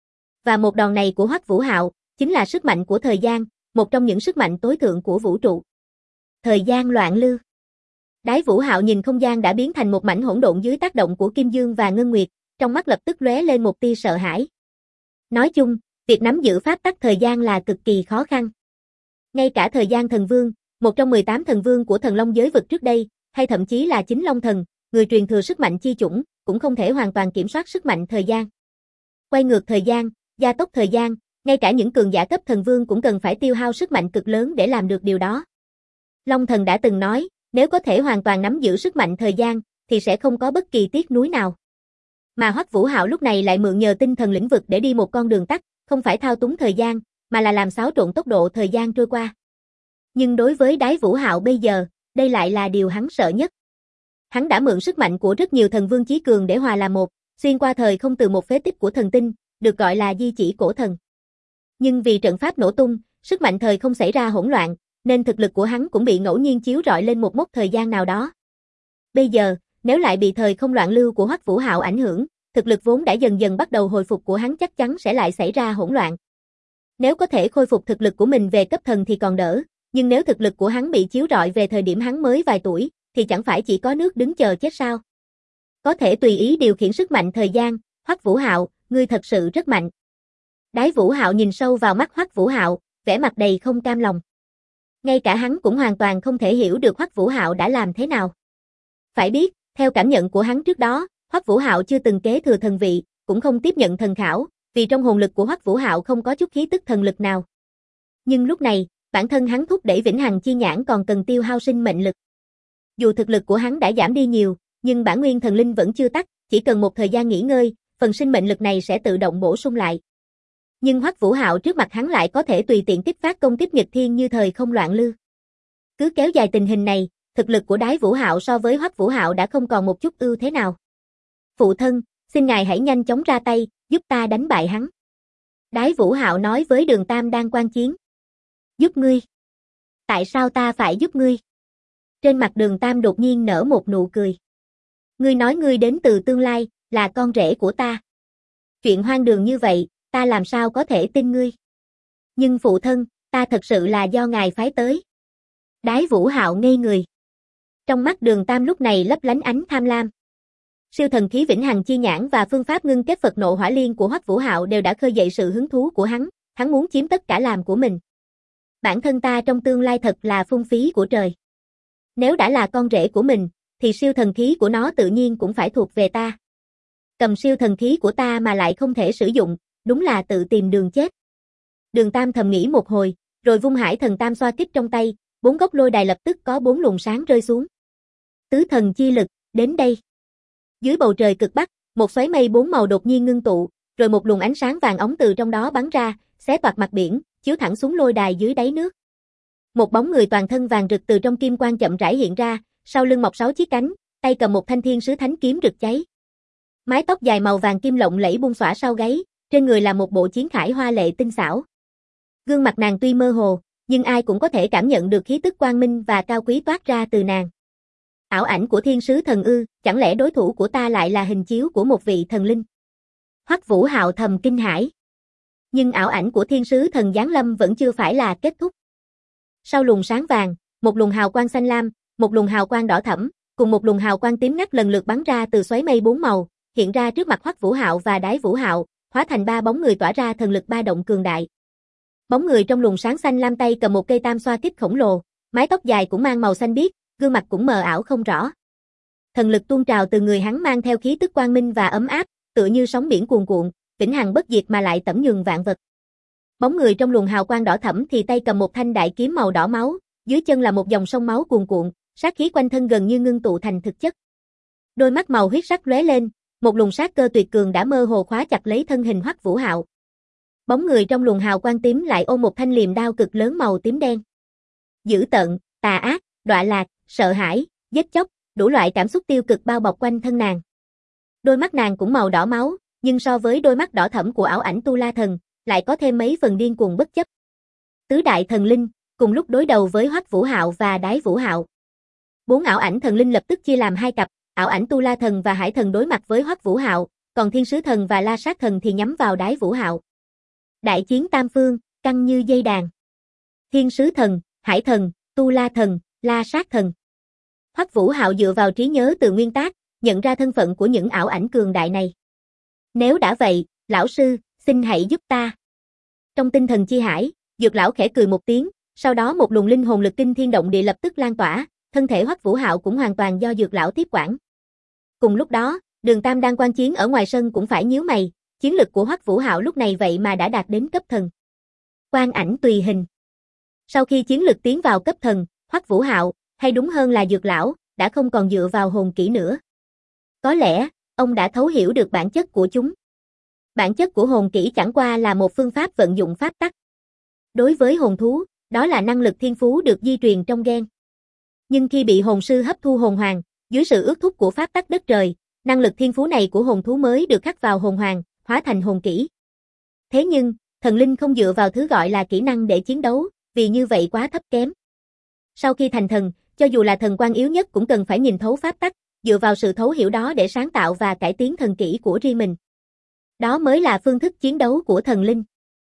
S1: Và một đòn này của Hoắc Vũ Hạo, chính là sức mạnh của thời gian, một trong những sức mạnh tối thượng của vũ trụ. Thời gian loạn lưu. Đái Vũ Hạo nhìn không gian đã biến thành một mảnh hỗn độn dưới tác động của Kim Dương và Ngân Nguyệt, trong mắt lập tức lóe lên một tia sợ hãi. Nói chung, việc nắm giữ pháp tắc thời gian là cực kỳ khó khăn. Ngay cả thời gian thần vương, một trong 18 thần vương của thần long giới vực trước đây, hay thậm chí là chính long thần, người truyền thừa sức mạnh chi chủng, cũng không thể hoàn toàn kiểm soát sức mạnh thời gian. Quay ngược thời gian, gia tốc thời gian, ngay cả những cường giả cấp thần vương cũng cần phải tiêu hao sức mạnh cực lớn để làm được điều đó. Long thần đã từng nói, nếu có thể hoàn toàn nắm giữ sức mạnh thời gian, thì sẽ không có bất kỳ tiếc nuối nào. Mà Hoắc Vũ Hạo lúc này lại mượn nhờ tinh thần lĩnh vực để đi một con đường tắt, không phải thao túng thời gian, mà là làm xáo trộn tốc độ thời gian trôi qua. Nhưng đối với Đái Vũ Hạo bây giờ, đây lại là điều hắn sợ nhất. Hắn đã mượn sức mạnh của rất nhiều thần vương chí cường để hòa làm một, xuyên qua thời không từ một phế tích của thần tinh, được gọi là di chỉ cổ thần. Nhưng vì trận pháp nổ tung, sức mạnh thời không xảy ra hỗn loạn, nên thực lực của hắn cũng bị ngẫu nhiên chiếu rọi lên một mốc thời gian nào đó. Bây giờ, nếu lại bị thời không loạn lưu của Hoắc Vũ Hạo ảnh hưởng, thực lực vốn đã dần dần bắt đầu hồi phục của hắn chắc chắn sẽ lại xảy ra hỗn loạn. Nếu có thể khôi phục thực lực của mình về cấp thần thì còn đỡ, nhưng nếu thực lực của hắn bị chiếu rọi về thời điểm hắn mới vài tuổi, thì chẳng phải chỉ có nước đứng chờ chết sao? Có thể tùy ý điều khiển sức mạnh thời gian, Hoắc Vũ Hạo, ngươi thật sự rất mạnh. Đái Vũ Hạo nhìn sâu vào mắt Hoắc Vũ Hạo, vẻ mặt đầy không cam lòng. Ngay cả hắn cũng hoàn toàn không thể hiểu được Hoắc Vũ Hạo đã làm thế nào. Phải biết, theo cảm nhận của hắn trước đó, Hoắc Vũ Hạo chưa từng kế thừa thần vị, cũng không tiếp nhận thần khảo, vì trong hồn lực của Hoắc Vũ Hạo không có chút khí tức thần lực nào. Nhưng lúc này, bản thân hắn thúc đẩy vĩnh hằng chi nhãn còn cần tiêu hao sinh mệnh lực. Dù thực lực của hắn đã giảm đi nhiều, nhưng bản nguyên thần linh vẫn chưa tắt, chỉ cần một thời gian nghỉ ngơi, phần sinh mệnh lực này sẽ tự động bổ sung lại. Nhưng Hoắc Vũ Hạo trước mặt hắn lại có thể tùy tiện kích phát công kích nghịch thiên như thời không loạn lưu. Cứ kéo dài tình hình này, thực lực của Đái Vũ Hạo so với Hoắc Vũ Hạo đã không còn một chút ưu thế nào. Phụ thân, xin ngài hãy nhanh chóng ra tay, giúp ta đánh bại hắn. Đái Vũ Hạo nói với Đường Tam đang quan chiến. Giúp ngươi? Tại sao ta phải giúp ngươi? Trên mặt Đường Tam đột nhiên nở một nụ cười. Ngươi nói ngươi đến từ tương lai, là con rể của ta. Chuyện hoang đường như vậy, ta làm sao có thể tin ngươi? Nhưng phụ thân, ta thật sự là do ngài phái tới. Đái Vũ Hạo ngây người. Trong mắt Đường Tam lúc này lấp lánh ánh tham lam. Siêu thần khí vĩnh hằng chi nhãn và phương pháp ngưng kết Phật nộ hỏa liên của Hoắc Vũ Hạo đều đã khơi dậy sự hứng thú của hắn muốn chiếm tất cả làm của mình. Bản thân ta trong tương lai thật là phung phí của trời. Nếu đã là con rể của mình, thì siêu thần khí của nó tự nhiên cũng phải thuộc về ta. Cầm siêu thần khí của ta mà lại không thể sử dụng, đúng là tự tìm đường chết. Đường Tam thầm nghĩ một hồi, rồi vung hải thần tam xoa kích trong tay, 4 góc lôi đài lập tức có 4 luồng sáng rơi xuống. Tứ thần chi lực, đến đây. Dưới bầu trời cực bắc, một xoáy mây 4 màu đột nhiên ngưng tụ, rồi một luồng ánh sáng vàng óng từ trong đó bắn ra, xé toạc mặt biển, chiếu thẳng xuống lôi đài dưới đáy nước. Một bóng người toàn thân vàng rực từ trong kim quang chậm rãi hiện ra, sau lưng mọc 6 chiếc cánh, tay cầm một thanh thiên sứ thánh kiếm rực cháy. Mái tóc dài màu vàng kim lộng lẫy buông xõa sau gáy, trên người là một bộ chiến khải hoa lệ tinh xảo. Gương mặt nàng tuy mơ hồ, nhưng ai cũng có thể cảm nhận được khí tức quang minh và cao quý toát ra từ nàng. Ảo ảnh của thiên sứ thần ư, chẳng lẽ đối thủ của ta lại là hình chiếu của một vị thần linh? Hoắc Vũ Hạo thầm kinh hãi. Nhưng ảo ảnh của thiên sứ thần giáng lâm vẫn chưa phải là kết thúc. Sau luồng sáng vàng, một luồng hào quang xanh lam, một luồng hào quang đỏ thẫm, cùng một luồng hào quang tím ngắt lần lượt bắn ra từ xoáy mây 4 màu, hiện ra trước mặt Hoắc Vũ Hạo và Đái Vũ Hạo, hóa thành 3 bóng người tỏa ra thần lực ba động cường đại. Bóng người trong luồng sáng xanh lam tay cầm một cây tam xoa kích khổng lồ, mái tóc dài cũng mang màu xanh biếc, gương mặt cũng mờ ảo không rõ. thần lực tuôn trào từ người hắn mang theo khí tức quang minh và ấm áp, tựa như sóng biển cuồn cuộn, vĩnh hằng bất diệt mà lại tẩm nhường vạn vật. Bóng người trong luồng hào quang đỏ thẫm thì tay cầm một thanh đại kiếm màu đỏ máu, dưới chân là một dòng sông máu cuồn cuộn, sát khí quanh thân gần như ngưng tụ thành thực chất. Đôi mắt màu huyết sắc lóe lên, một luồng sát cơ tuyệt cường đã mơ hồ khóa chặt lấy thân hình Hoắc Vũ Hạo. Bóng người trong luồng hào quang tím lại ôm một thanh liềm đao cực lớn màu tím đen. Dữ tợn, tà ác, đọa lạc, sợ hãi, giết chóc, đủ loại cảm xúc tiêu cực bao bọc quanh thân nàng. Đôi mắt nàng cũng màu đỏ máu, nhưng so với đôi mắt đỏ thẫm của ảo ảnh Tu La Thần, lại có thêm mấy phần điên cuồng bất chấp. Tứ đại thần linh cùng lúc đối đầu với Hoắc Vũ Hạo và Đái Vũ Hạo. 4 ảo ảnh thần linh lập tức chia làm hai cặp, ảo ảnh Tu La Thần và Hải Thần đối mặt với Hoắc Vũ Hạo, còn Thiên Sứ Thần và La Sát Thần thì nhắm vào Đái Vũ Hạo. Đại chiến tam phương, căng như dây đàn. Thiên Sứ Thần, Hải Thần, Tu La Thần, La Sát Thần. Hoắc Vũ Hạo dựa vào trí nhớ từ nguyên tác, nhận ra thân phận của những ảo ảnh cường đại này. Nếu đã vậy, lão sư, xin hãy giúp ta. Trong tinh thần chi hải, Dược lão khẽ cười một tiếng, sau đó một luồng linh hồn lực kinh thiên động địa lập tức lan tỏa, thân thể Hoắc Vũ Hạo cũng hoàn toàn do Dược lão tiếp quản. Cùng lúc đó, Đường Tam đang quan chiến ở ngoài sân cũng phải nhíu mày, chiến lực của Hoắc Vũ Hạo lúc này vậy mà đã đạt đến cấp thần. Quang ảnh tùy hình. Sau khi chiến lực tiến vào cấp thần, Hoắc Vũ Hạo, hay đúng hơn là Dược lão, đã không còn dựa vào hồn kỹ nữa. Có lẽ, ông đã thấu hiểu được bản chất của chúng. Bản chất của hồn kỹ chẳng qua là một phương pháp vận dụng pháp tắc. Đối với hồn thú, đó là năng lực thiên phú được di truyền trong gen. Nhưng khi bị hồn sư hấp thu hồn hoàng, dưới sự ước thúc của pháp tắc đất trời, năng lực thiên phú này của hồn thú mới được khắc vào hồn hoàng, hóa thành hồn kỹ. Thế nhưng, thần linh không dựa vào thứ gọi là kỹ năng để chiến đấu, vì như vậy quá thấp kém. Sau khi thành thần, cho dù là thần quan yếu nhất cũng cần phải nhìn thấu pháp tắc, dựa vào sự thấu hiểu đó để sáng tạo và cải tiến thần kỹ của riêng mình. Đó mới là phương thức chiến đấu của thần linh.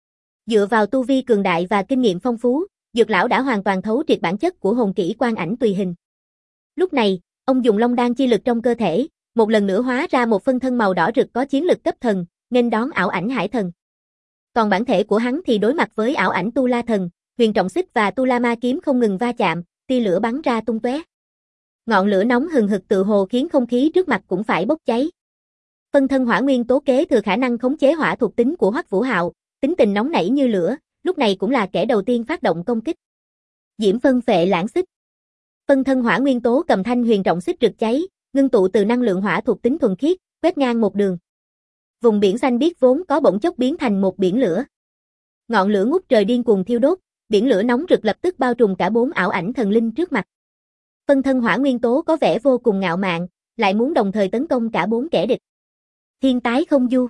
S1: Dựa vào tu vi cường đại và kinh nghiệm phong phú, Dược lão đã hoàn toàn thấu triệt bản chất của hồn kỹ quang ảnh tùy hình. Lúc này, ông dùng long đan chi lực trong cơ thể, một lần nữa hóa ra một phân thân màu đỏ rực có chiến lực cấp thần, nên đón ảo ảnh Hải Thần. Còn bản thể của hắn thì đối mặt với ảo ảnh Tu La Thần, Huyền Trọng Xích và Tu La Ma kiếm không ngừng va chạm, tia lửa bắn ra tung tóe. Ngọn lửa nóng hừng hực tự hồ khiến không khí trước mặt cũng phải bốc cháy. Phân thân hỏa nguyên tố kế thừa khả năng khống chế hỏa thuộc tính của Hoắc Vũ Hạo, tính tình nóng nảy như lửa, lúc này cũng là kẻ đầu tiên phát động công kích. Diễm phân phệ lãng xích. Phân thân hỏa nguyên tố cầm thanh huyền trọng xích rực cháy, ngưng tụ từ năng lượng hỏa thuộc tính thuần khiết, quét ngang một đường. Vùng biển xanh biếc vốn có bỗng chốc biến thành một biển lửa. Ngọn lửa ngút trời điên cuồng thiêu đốt, biển lửa nóng rực lập tức bao trùm cả 4 ảo ảnh thần linh trước mặt. Phân thân hỏa nguyên tố có vẻ vô cùng ngạo mạn, lại muốn đồng thời tấn công cả 4 kẻ địch. Thiên tái không du.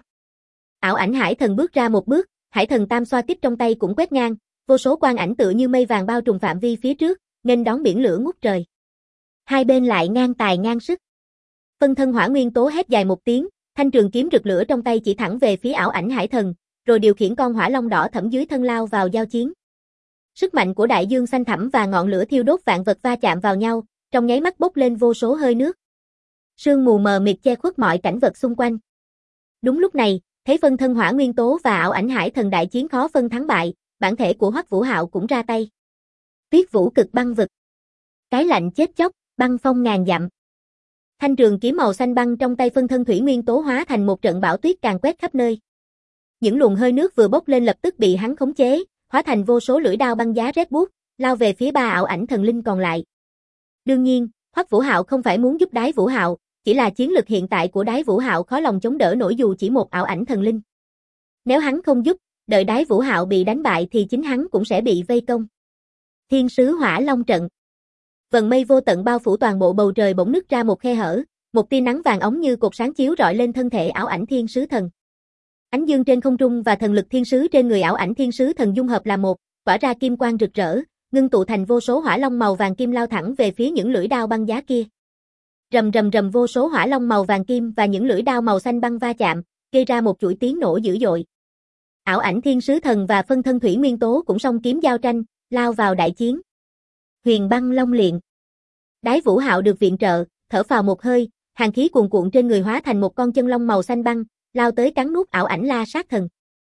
S1: Ảo ảnh Hải Thần bước ra một bước, Hải Thần tam xoa kích trong tay cũng quét ngang, vô số quang ảnh tựa như mây vàng bao trùm phạm vi phía trước, nên đón biển lửa ngút trời. Hai bên lại ngang tài ngang sức. Phân thân hỏa nguyên tố hét dài một tiếng, thanh trường kiếm rực lửa trong tay chỉ thẳng về phía ảo ảnh Hải Thần, rồi điều khiển con hỏa long đỏ thẫm dưới thân lao vào giao chiến. Sức mạnh của đại dương xanh thẳm và ngọn lửa thiêu đốt vạn vật va chạm vào nhau, trong nháy mắt bốc lên vô số hơi nước. Sương mù mờ mịt che khuất mọi cảnh vật xung quanh. Đúng lúc này, thấy phân thân hỏa nguyên tố và ảo ảnh Hải Thần đại chiến khó phân thắng bại, bản thể của Hoắc Vũ Hạo cũng ra tay. Tuyết vũ cực băng vực. Cái lạnh chết chóc, băng phong ngàn dặm. Thanh trường kiếm màu xanh băng trong tay phân thân thủy nguyên tố hóa thành một trận bão tuyết càn quét khắp nơi. Những luồng hơi nước vừa bốc lên lập tức bị hắn khống chế, hóa thành vô số lưỡi đao băng giá rét buốt, lao về phía 3 ảo ảnh thần linh còn lại. Đương nhiên, Hoắc Vũ Hạo không phải muốn giúp Đái Vũ Hạo, chỉ là chiến lực hiện tại của Đái Vũ Hạo khó lòng chống đỡ nổi dù chỉ một ảo ảnh thần linh. Nếu hắn không giúp, đợi Đái Vũ Hạo bị đánh bại thì chính hắn cũng sẽ bị vây công. Thiên sứ hỏa long trận. Vầng mây vô tận bao phủ toàn bộ bầu trời bỗng nứt ra một khe hở, một tia nắng vàng óng như cột sáng chiếu rọi lên thân thể ảo ảnh thiên sứ thần. Ánh dương trên không trung và thần lực thiên sứ trên người ảo ảnh thiên sứ thần dung hợp là một, tỏa ra kim quang rực rỡ, ngưng tụ thành vô số hỏa long màu vàng kim lao thẳng về phía những lưỡi đao băng giá kia. Rầm rầm rầm, vô số hỏa long màu vàng kim và những lưỡi đao màu xanh băng va chạm, gây ra một chuỗi tiếng nổ dữ dội. Ảo ảnh thiên sứ thần và phân thân thủy nguyên tố cũng song kiếm giao tranh, lao vào đại chiến. Huyền băng long liện. Đái Vũ Hạo được viện trợ, thở phào một hơi, hàn khí cuồn cuộn trên người hóa thành một con chân long màu xanh băng, lao tới cắn nuốt ảo ảnh La Sát Thần.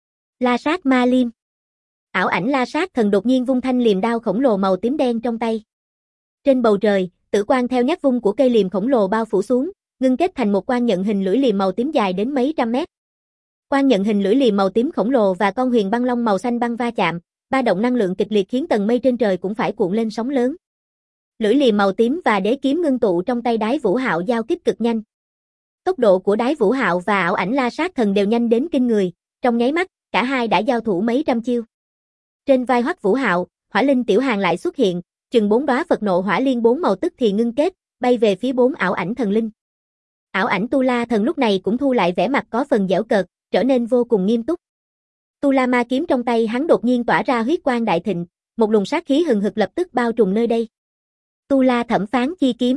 S1: La Sát Ma Liêm. Ảo ảnh La Sát Thần đột nhiên vung thanh liềm đao khổng lồ màu tím đen trong tay. Trên bầu trời, tử quang theo nhát vung của cây liềm khổng lồ bao phủ xuống, ngưng kết thành một quan nhận hình lưỡi liềm màu tím dài đến mấy trăm mét. Quan nhận hình lưỡi liềm màu tím khổng lồ và con huyền băng long màu xanh băng va chạm, ba động năng lượng kịch liệt khiến tầng mây trên trời cũng phải cuộn lên sóng lớn. Lưỡi liềm màu tím và đế kiếm ngưng tụ trong tay Đái Vũ Hạo giao kích cực nhanh. Tốc độ của Đái Vũ Hạo và ảo ảnh La Sát Thần đều nhanh đến kinh người, trong nháy mắt, cả hai đã giao thủ mấy trăm chiêu. Trên vai Hoắc Vũ Hạo, Hỏa Linh Tiểu Hàn lại xuất hiện, chừng 4 đóa Phật nộ hỏa liên 4 màu tức thì ngưng kết, bay về phía 4 ảo ảnh thần linh. Ảo ảnh Tu La Thần lúc này cũng thu lại vẻ mặt có phần giễu cợt, trở nên vô cùng nghiêm túc. Tu La Ma kiếm trong tay hắn đột nhiên tỏa ra huyết quang đại thịnh, một luồng sát khí hừng hực lập tức bao trùm nơi đây. Tu La Thẩm Phán Chi kiếm.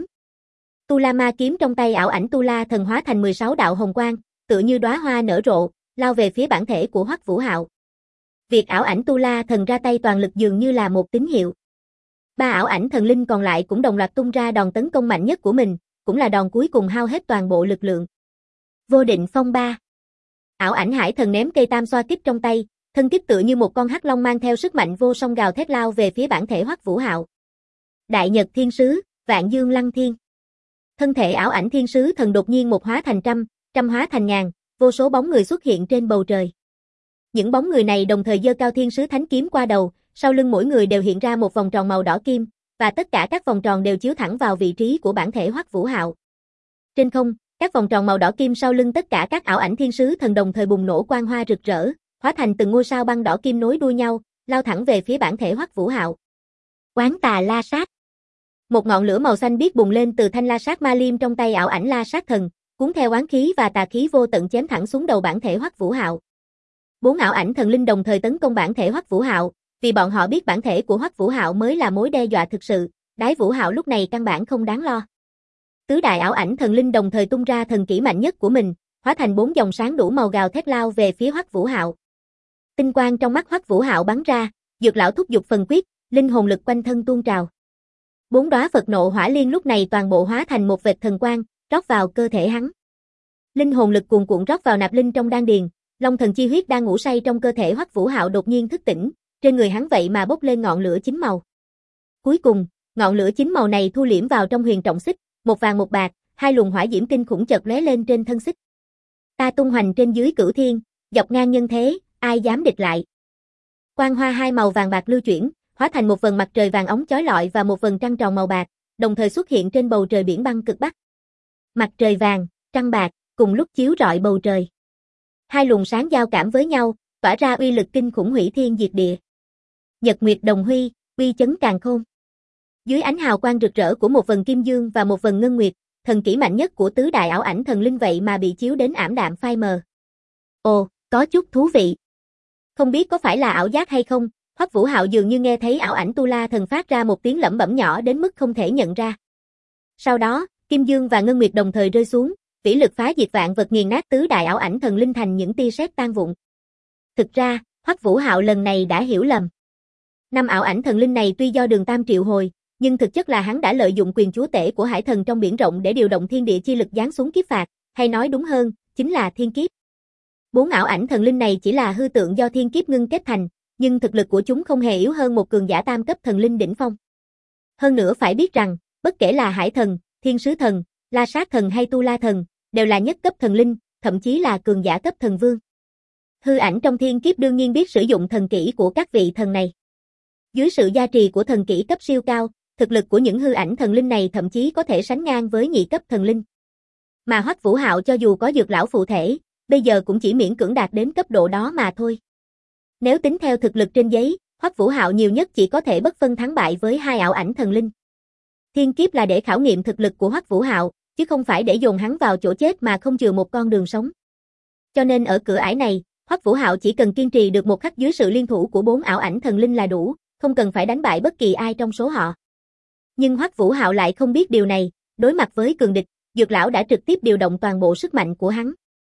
S1: Tu La Ma kiếm trong tay ảo ảnh Tu La Thần hóa thành 16 đạo hồng quang, tựa như đóa hoa nở rộ, lao về phía bản thể của Hoắc Vũ Hạo. Việc ảo ảnh Tu La Thần ra tay toàn lực dường như là một tín hiệu. Ba ảo ảnh thần linh còn lại cũng đồng loạt tung ra đòn tấn công mạnh nhất của mình, cũng là đòn cuối cùng hao hết toàn bộ lực lượng. Vô Định Phong Ba. Ảo ảnh Hải Thần ném cây tam xoa kích trong tay, thân kích tựa như một con hắc long mang theo sức mạnh vô song gào thét lao về phía bản thể Hoắc Vũ Hạo. Đại Nhật Thiên Sứ, Vạn Dương Lăng Thiên. Thân thể ảo ảnh Thiên Sứ Thần đột nhiên một hóa thành trăm, trăm hóa thành ngàn, vô số bóng người xuất hiện trên bầu trời. Những bóng người này đồng thời giơ cao Thiên Sứ Thánh kiếm qua đầu, sau lưng mỗi người đều hiện ra một vòng tròn màu đỏ kim, và tất cả các vòng tròn đều chiếu thẳng vào vị trí của bản thể Hoắc Vũ Hạo. Trên không, các vòng tròn màu đỏ kim sau lưng tất cả các ảo ảnh Thiên Sứ Thần đồng thời bùng nổ quang hoa rực rỡ, hóa thành từng ngôi sao băng đỏ kim nối đuôi nhau, lao thẳng về phía bản thể Hoắc Vũ Hạo. Oán Tà La Sát. Một ngọn lửa màu xanh biếc bùng lên từ thanh La Sát Ma Liêm trong tay ảo ảnh La Sát Thần, cuốn theo oán khí và tà khí vô tận chém thẳng xuống đầu bản thể Hoắc Vũ Hạo. 4 ảo ảnh thần linh đồng thời tấn công bản thể Hoắc Vũ Hạo, vì bọn họ biết bản thể của Hoắc Vũ Hạo mới là mối đe dọa thực sự, Đái Vũ Hạo lúc này căn bản không đáng lo. Tứ đại ảo ảnh thần linh đồng thời tung ra thần kỹ mạnh nhất của mình, hóa thành 4 dòng sáng đủ màu gào thét lao về phía Hoắc Vũ Hạo. Tinh quang trong mắt Hoắc Vũ Hạo bắn ra, Dược lão thúc giục phần quyết, linh hồn lực quanh thân tuôn trào. 4 đóa Phật nộ hỏa liên lúc này toàn bộ hóa thành một vệt thần quang, rót vào cơ thể hắn. Linh hồn lực cuồn cuộn rót vào nạp linh trong đan điền, Long thần chi huyết đang ngủ say trong cơ thể Hoắc Vũ Hạo đột nhiên thức tỉnh, trên người hắn vậy mà bốc lên ngọn lửa chín màu. Cuối cùng, ngọn lửa chín màu này thu liễm vào trong huyền trọng xích, một vàng một bạc, hai luồng hỏa diễm kinh khủng chợt lóe lên trên thân xích. Ta tung hoành trên dưới cửu thiên, dọc ngang nhân thế, ai dám địch lại. Quang hoa hai màu vàng bạc lưu chuyển, hóa thành một vầng mặt trời vàng óng chói lọi và một vầng trăng tròn màu bạc, đồng thời xuất hiện trên bầu trời biển băng cực bắc. Mặt trời vàng, trăng bạc, cùng lúc chiếu rọi bầu trời. Hai luồng sáng giao cảm với nhau, tỏa ra uy lực kinh khủng hủy thiên diệt địa. Nhật nguyệt đồng huy, uy chấn càn khôn. Dưới ánh hào quang rực rỡ của một vầng kim dương và một vầng ngân nguyệt, thần kỹ mạnh nhất của tứ đại ảo ảnh thần linh vậy mà bị chiếu đến ảm đạm phai mờ. Ồ, có chút thú vị. Không biết có phải là ảo giác hay không, Hoắc Vũ Hạo dường như nghe thấy ảo ảnh Tu La Thần phát ra một tiếng lẩm bẩm nhỏ đến mức không thể nhận ra. Sau đó, kim dương và ngân nguyệt đồng thời rơi xuống, vĩ lực phá diệt vạn vật nghiền nát tứ đại ảo ảnh thần linh thành những tia sét tan vụn. Thực ra, Hoắc Vũ Hạo lần này đã hiểu lầm. 5 ảo ảnh thần linh này tuy do Đường Tam triệu hồi, nhưng thực chất là hắn đã lợi dụng quyền chúa tể của hải thần trong biển rộng để điều động thiên địa chi lực giáng xuống kiếp phạt, hay nói đúng hơn, chính là thiên kiếp. 4 ảo ảnh thần linh này chỉ là hư tượng do thiên kiếp ngưng kết thành, nhưng thực lực của chúng không hề yếu hơn một cường giả tam cấp thần linh đỉnh phong. Hơn nữa phải biết rằng, bất kể là hải thần, thiên sứ thần, la sát thần hay tu la thần, đều là nhất cấp thần linh, thậm chí là cường giả cấp thần vương. Hư ảnh trong thiên kiếp đương nhiên biết sử dụng thần kỹ của các vị thần này. Dưới sự gia trì của thần kỹ cấp siêu cao, thực lực của những hư ảnh thần linh này thậm chí có thể sánh ngang với nhị cấp thần linh. Mà Hoắc Vũ Hạo cho dù có dược lão phụ thể, bây giờ cũng chỉ miễn cưỡng đạt đến cấp độ đó mà thôi. Nếu tính theo thực lực trên giấy, Hoắc Vũ Hạo nhiều nhất chỉ có thể bất phân thắng bại với 2 ảo ảnh thần linh. Thiên kiếp là để khảo nghiệm thực lực của Hoắc Vũ Hạo, chứ không phải để dồn hắn vào chỗ chết mà không chừa một con đường sống. Cho nên ở cửa ải này, Hoắc Vũ Hạo chỉ cần kiên trì được một khắc dưới sự liên thủ của 4 ảo ảnh thần linh là đủ, không cần phải đánh bại bất kỳ ai trong số họ. Nhưng Hoắc Vũ Hạo lại không biết điều này, đối mặt với cường địch, Dược lão đã trực tiếp điều động toàn bộ sức mạnh của hắn.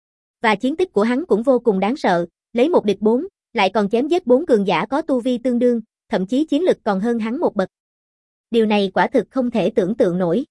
S1: Và chiến tích của hắn cũng vô cùng đáng sợ, lấy 1 địch 4, lại còn chém giết 4 cường giả có tu vi tương đương, thậm chí chiến lực còn hơn hắn một bậc. Điều này quả thực không thể tưởng tượng nổi.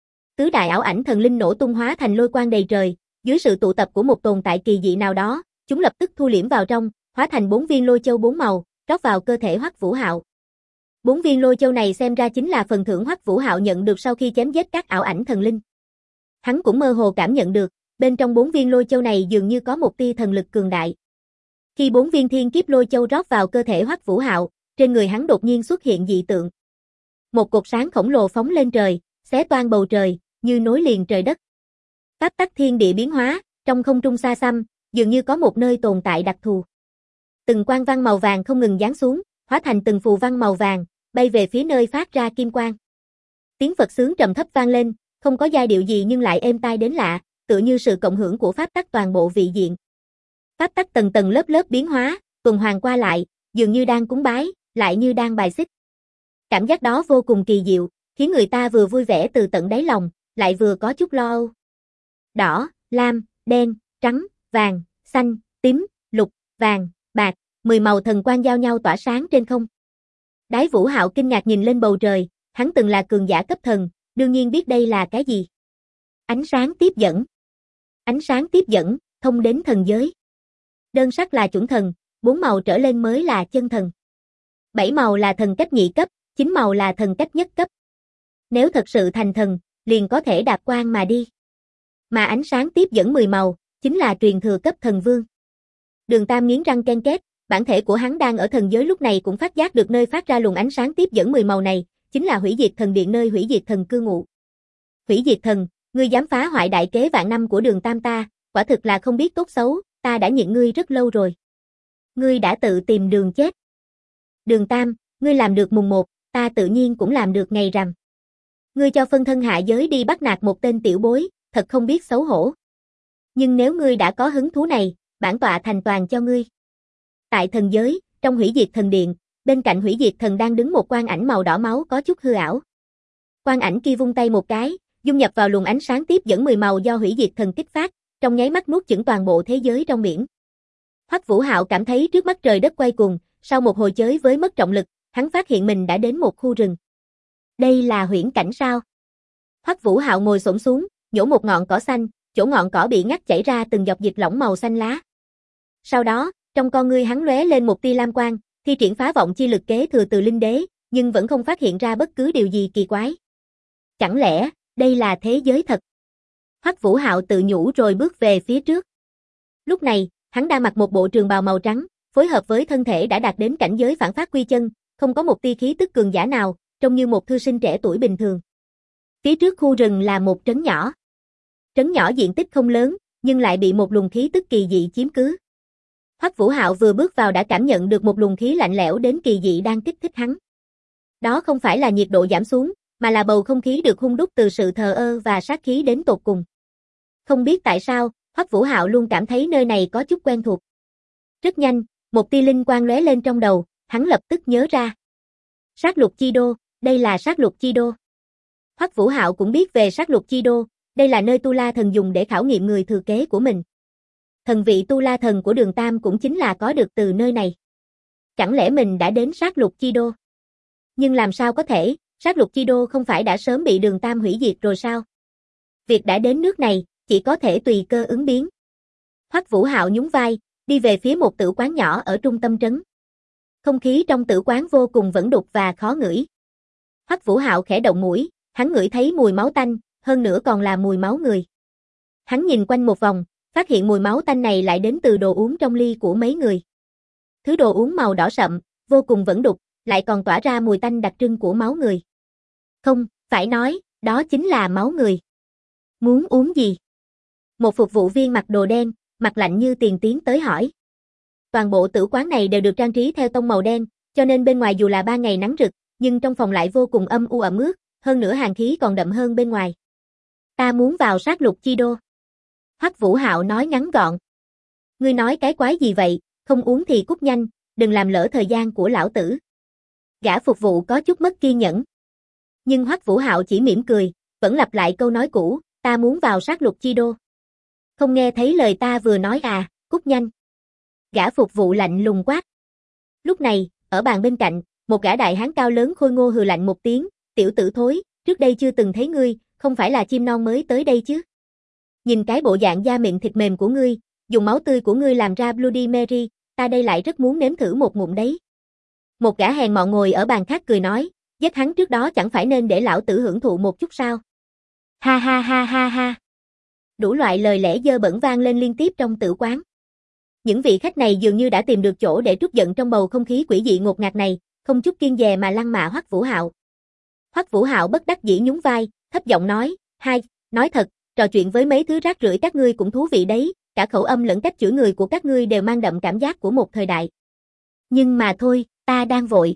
S1: Tứ đại ảo ảnh thần linh nổ tung hóa thành lôi quang đầy trời, dưới sự tụ tập của một tồn tại kỳ dị nào đó, chúng lập tức thu liễm vào trong, hóa thành 4 viên lôi châu 4 màu, rót vào cơ thể Hoắc Vũ Hạo. 4 viên lôi châu này xem ra chính là phần thưởng Hoắc Vũ Hạo nhận được sau khi chém giết các ảo ảnh thần linh. Hắn cũng mơ hồ cảm nhận được, bên trong 4 viên lôi châu này dường như có một tia thần lực cường đại. Khi 4 viên thiên kiếp lôi châu rót vào cơ thể Hoắc Vũ Hạo, trên người hắn đột nhiên xuất hiện dị tượng. Một cột sáng khổng lồ phóng lên trời, xé toang bầu trời, như nối liền trời đất. Pháp tắc thiên địa biến hóa, trong không trung xa xăm, dường như có một nơi tồn tại đặc thù. Từng quang văn màu vàng không ngừng giáng xuống, hóa thành từng phù văn màu vàng, bay về phía nơi phát ra kim quang. Tiếng Phật xướng trầm thấp vang lên, không có giai điệu gì nhưng lại êm tai đến lạ, tựa như sự cộng hưởng của pháp tắc toàn bộ vị diện. Pháp tắc tầng tầng lớp lớp biến hóa, tuần hoàn qua lại, dường như đang cúng bái, lại như đang bài xích. Cảm giác đó vô cùng kỳ diệu, khiến người ta vừa vui vẻ từ tận đáy lòng, lại vừa có chút lo âu. Đỏ, lam, đen, trắng, vàng, xanh, tím, lục, vàng, bạc, 10 màu thần quang giao nhau tỏa sáng trên không. Đái Vũ Hạo kinh ngạc nhìn lên bầu trời, hắn từng là cường giả cấp thần, đương nhiên biết đây là cái gì. Ánh sáng tiếp dẫn. Ánh sáng tiếp dẫn, thông đến thần giới. Đơn sắc là chuẩn thần, 4 màu trở lên mới là chân thần. 7 màu là thần cách nhị cấp, 9 màu là thần cách nhất cấp. Nếu thật sự thành thần, liền có thể đạp quang mà đi. Mà ánh sáng tiếp dẫn 10 màu, chính là truyền thừa cấp thần vương. Đường Tam nghiến răng ken két, bản thể của hắn đang ở thần giới lúc này cũng phát giác được nơi phát ra luồng ánh sáng tiếp dẫn 10 màu này, chính là Hủy Diệt Thần Điện nơi Hủy Diệt Thần cư ngụ. Hủy Diệt Thần, ngươi dám phá hoại đại kế vạn năm của Đường Tam ta, quả thực là không biết tốt xấu, ta đã nhịn ngươi rất lâu rồi. Ngươi đã tự tìm đường chết. Đường Tam, ngươi làm được mùng 1, ta tự nhiên cũng làm được ngày rằm. Ngươi cho phân thân hạ giới đi bắt nạt một tên tiểu bối, thật không biết xấu hổ. Nhưng nếu ngươi đã có hứng thú này, bản tọa thành toàn cho ngươi. Tại thần giới, trong Hủy Diệt Thần Điện, bên cạnh Hủy Diệt Thần đang đứng một quan ảnh màu đỏ máu có chút hư ảo. Quan ảnh kia vung tay một cái, dung nhập vào luồng ánh sáng tiếp dẫn 10 màu do Hủy Diệt Thần kích phát, trong nháy mắt nuốt chửng toàn bộ thế giới trong biển. Hoắc Vũ Hạo cảm thấy trước mắt trời đất quay cuồng, sau một hồi chới với mất trọng lực, hắn phát hiện mình đã đến một khu rừng. Đây là huyễn cảnh sao? Hoắc Vũ Hạo ngồi xổm xuống, nhổ một ngọn cỏ xanh, chỗ ngọn cỏ bị ngắt chảy ra từng giọt dịch lỏng màu xanh lá. Sau đó, trong con ngươi hắn lóe lên một tia lam quang, thi triển phá vọng chi lực kế thừa từ linh đế, nhưng vẫn không phát hiện ra bất cứ điều gì kỳ quái. Chẳng lẽ, đây là thế giới thật? Hoắc Vũ Hạo tự nhủ rồi bước về phía trước. Lúc này, hắn đang mặc một bộ trường bào màu trắng, phối hợp với thân thể đã đạt đến cảnh giới phản phát quy chân, không có một tia khí tức cường giả nào, trông như một thư sinh trẻ tuổi bình thường. Phía trước khu rừng là một trấn nhỏ. Trấn nhỏ diện tích không lớn, nhưng lại bị một luồng khí tức kỳ dị chiếm cứ. Hoắc Vũ Hạo vừa bước vào đã cảm nhận được một luồng khí lạnh lẽo đến kỳ dị đang kích thích hắn. Đó không phải là nhiệt độ giảm xuống, mà là bầu không khí được hun đúc từ sự thờ ơ và sát khí đến tột cùng. Không biết tại sao, Hoắc Vũ Hạo luôn cảm thấy nơi này có chút quen thuộc. Rất nhanh, một tia linh quang lóe lên trong đầu, hắn lập tức nhớ ra. Sát lục chi đô, đây là sát lục chi đô. Hoắc Vũ Hạo cũng biết về sát lục chi đô, đây là nơi Tu La Thần dùng để khảo nghiệm người thừa kế của mình. Thần vị Tu La Thần của Đường Tam cũng chính là có được từ nơi này. Chẳng lẽ mình đã đến sát lục chi đô? Nhưng làm sao có thể, sát lục chi đô không phải đã sớm bị Đường Tam hủy diệt rồi sao? Việc đã đến nước này, chỉ có thể tùy cơ ứng biến. Hoắc Vũ Hạo nhún vai, đi về phía một tử quán nhỏ ở trung tâm trấn. Không khí trong tử quán vô cùng vẩn đục và khó ngửi. Hoắc Vũ Hạo khẽ động mũi, hắn ngửi thấy mùi máu tanh, hơn nữa còn là mùi máu người. Hắn nhìn quanh một vòng, phát hiện mùi máu tanh này lại đến từ đồ uống trong ly của mấy người. Thứ đồ uống màu đỏ sậm, vô cùng vẩn đục, lại còn tỏa ra mùi tanh đặc trưng của máu người. Không, phải nói, đó chính là máu người. Muốn uống gì? Một phục vụ viên mặc đồ đen, mặt lạnh như tiền tiến tới hỏi. Toàn bộ tử quán này đều được trang trí theo tông màu đen, cho nên bên ngoài dù là 3 ngày nắng rực, nhưng trong phòng lại vô cùng âm u ẩm ướt, hơn nữa hàn khí còn đậm hơn bên ngoài. Ta muốn vào sát lục chi đô. Hoắc Vũ Hạo nói ngắn gọn. Ngươi nói cái quái gì vậy, không uống thì cút nhanh, đừng làm lỡ thời gian của lão tử. Gã phục vụ có chút mất kiên nhẫn. Nhưng Hoắc Vũ Hạo chỉ mỉm cười, vẫn lặp lại câu nói cũ, ta muốn vào sát lục chi đô. Không nghe thấy lời ta vừa nói à, cút nhanh. Gã phục vụ lạnh lùng quát. Lúc này, ở bàn bên cạnh, một gã đại hán cao lớn khôi ngô hừ lạnh một tiếng, tiểu tử thối, trước đây chưa từng thấy ngươi, không phải là chim non mới tới đây chứ. Nhìn cái bộ dạng da mịn thịt mềm của ngươi, dùng máu tươi của ngươi làm ra Bloody Mary, ta đây lại rất muốn nếm thử một ngụm đấy. Một gã hèn mọn ngồi ở bàn khác cười nói, giết hắn trước đó chẳng phải nên để lão tử hưởng thụ một chút sao? Ha ha ha ha ha. Đủ loại lời lẽ dơ bẩn vang lên liên tiếp trong tử quán. Những vị khách này dường như đã tìm được chỗ để trút giận trong bầu không khí quỷ dị ngột ngạt này, không chút kiêng dè mà lăng mạ Hoắc Vũ Hạo. Hoắc Vũ Hạo bất đắc dĩ nhún vai, thấp giọng nói, nói thật, trò chuyện với mấy thứ rác rưởi các ngươi cũng thú vị đấy, cả khẩu âm lẫn cách chửi người của các ngươi đều mang đậm cảm giác của một thời đại. Nhưng mà thôi, ta đang vội.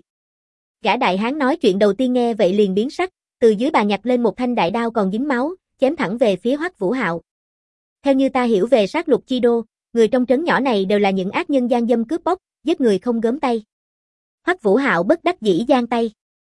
S1: Gã đại hán nói chuyện đầu tiên nghe vậy liền biến sắc, từ dưới bà nhặt lên một thanh đại đao còn dính máu, chém thẳng về phía Hoắc Vũ Hạo. Theo như ta hiểu về sát lục chi đô, người trong trấn nhỏ này đều là những ác nhân gian dâm cướp bóc, giết người không gớm tay. Hoắc Vũ Hạo bất đắc dĩ giang tay.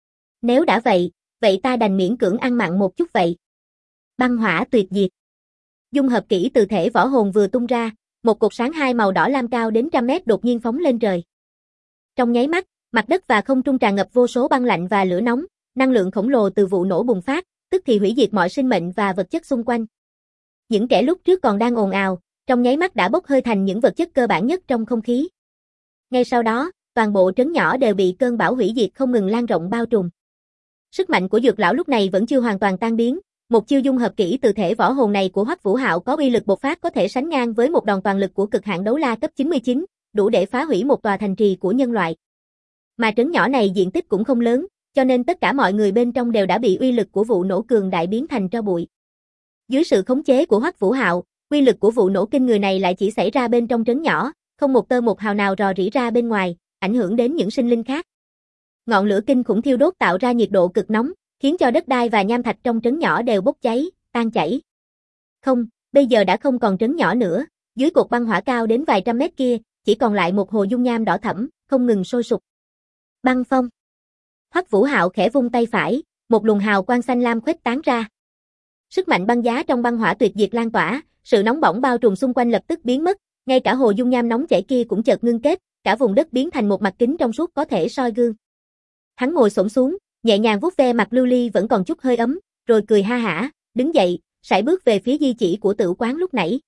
S1: Nếu đã vậy ta đành miễn cưỡng ăn mặn một chút vậy. Băng hỏa tuyệt diệt. Dung hợp kỹ từ thể võ hồn vừa tung ra, một cột sáng hai màu đỏ lam cao đến trăm mét đột nhiên phóng lên trời. Trong nháy mắt, mặt đất và không trung tràn ngập vô số băng lạnh và lửa nóng, năng lượng khổng lồ từ vụ nổ bùng phát, tức thì hủy diệt mọi sinh mệnh và vật chất xung quanh. Những kẻ lúc trước còn đang ồn ào, trong nháy mắt đã bốc hơi thành những vật chất cơ bản nhất trong không khí. Ngay sau đó, toàn bộ trấn nhỏ đều bị cơn bão hủy diệt không ngừng lan rộng bao trùm. Sức mạnh của Dược lão lúc này vẫn chưa hoàn toàn tan biến, một chiêu dung hợp kỹ từ thể võ hồn này của Hoắc Vũ Hạo có uy lực bộc phát có thể sánh ngang với một đòn toàn lực của cực hạn đấu la cấp 99, đủ để phá hủy một tòa thành trì của nhân loại. Mà trấn nhỏ này diện tích cũng không lớn, cho nên tất cả mọi người bên trong đều đã bị uy lực của vụ nổ cường đại biến thành tro bụi. Dưới sự khống chế của Hoắc Vũ Hạo, uy lực của vụ nổ kinh người này lại chỉ xảy ra bên trong trấn nhỏ, không một tơ một hào nào rò rỉ ra bên ngoài, ảnh hưởng đến những sinh linh khác. Ngọn lửa kinh khủng thiêu đốt tạo ra nhiệt độ cực nóng, khiến cho đất đai và nham thạch trong trấn nhỏ đều bốc cháy, tan chảy. Không, bây giờ đã không còn trấn nhỏ nữa, dưới cột băng hỏa cao đến vài trăm mét kia, chỉ còn lại một hồ dung nham đỏ thẫm, không ngừng sôi sục. Băng phong. Hoắc Vũ Hạo khẽ vung tay phải, một luồng hào quang xanh lam khuếch tán ra. Sức mạnh băng giá trong băng hỏa tuyệt diệt lan tỏa, sự nóng bỏng bao trùm xung quanh lập tức biến mất, ngay cả hồ dung nham nóng chảy kia cũng chợt ngưng kết, cả vùng đất biến thành một mặt kính trong suốt có thể soi gương. Hắn ngồi xổm xuống, nhẹ nhàng vuốt ve mặt lưu ly vẫn còn chút hơi ấm, rồi cười ha hả, đứng dậy, sải bước về phía di chỉ của tử quán lúc nãy.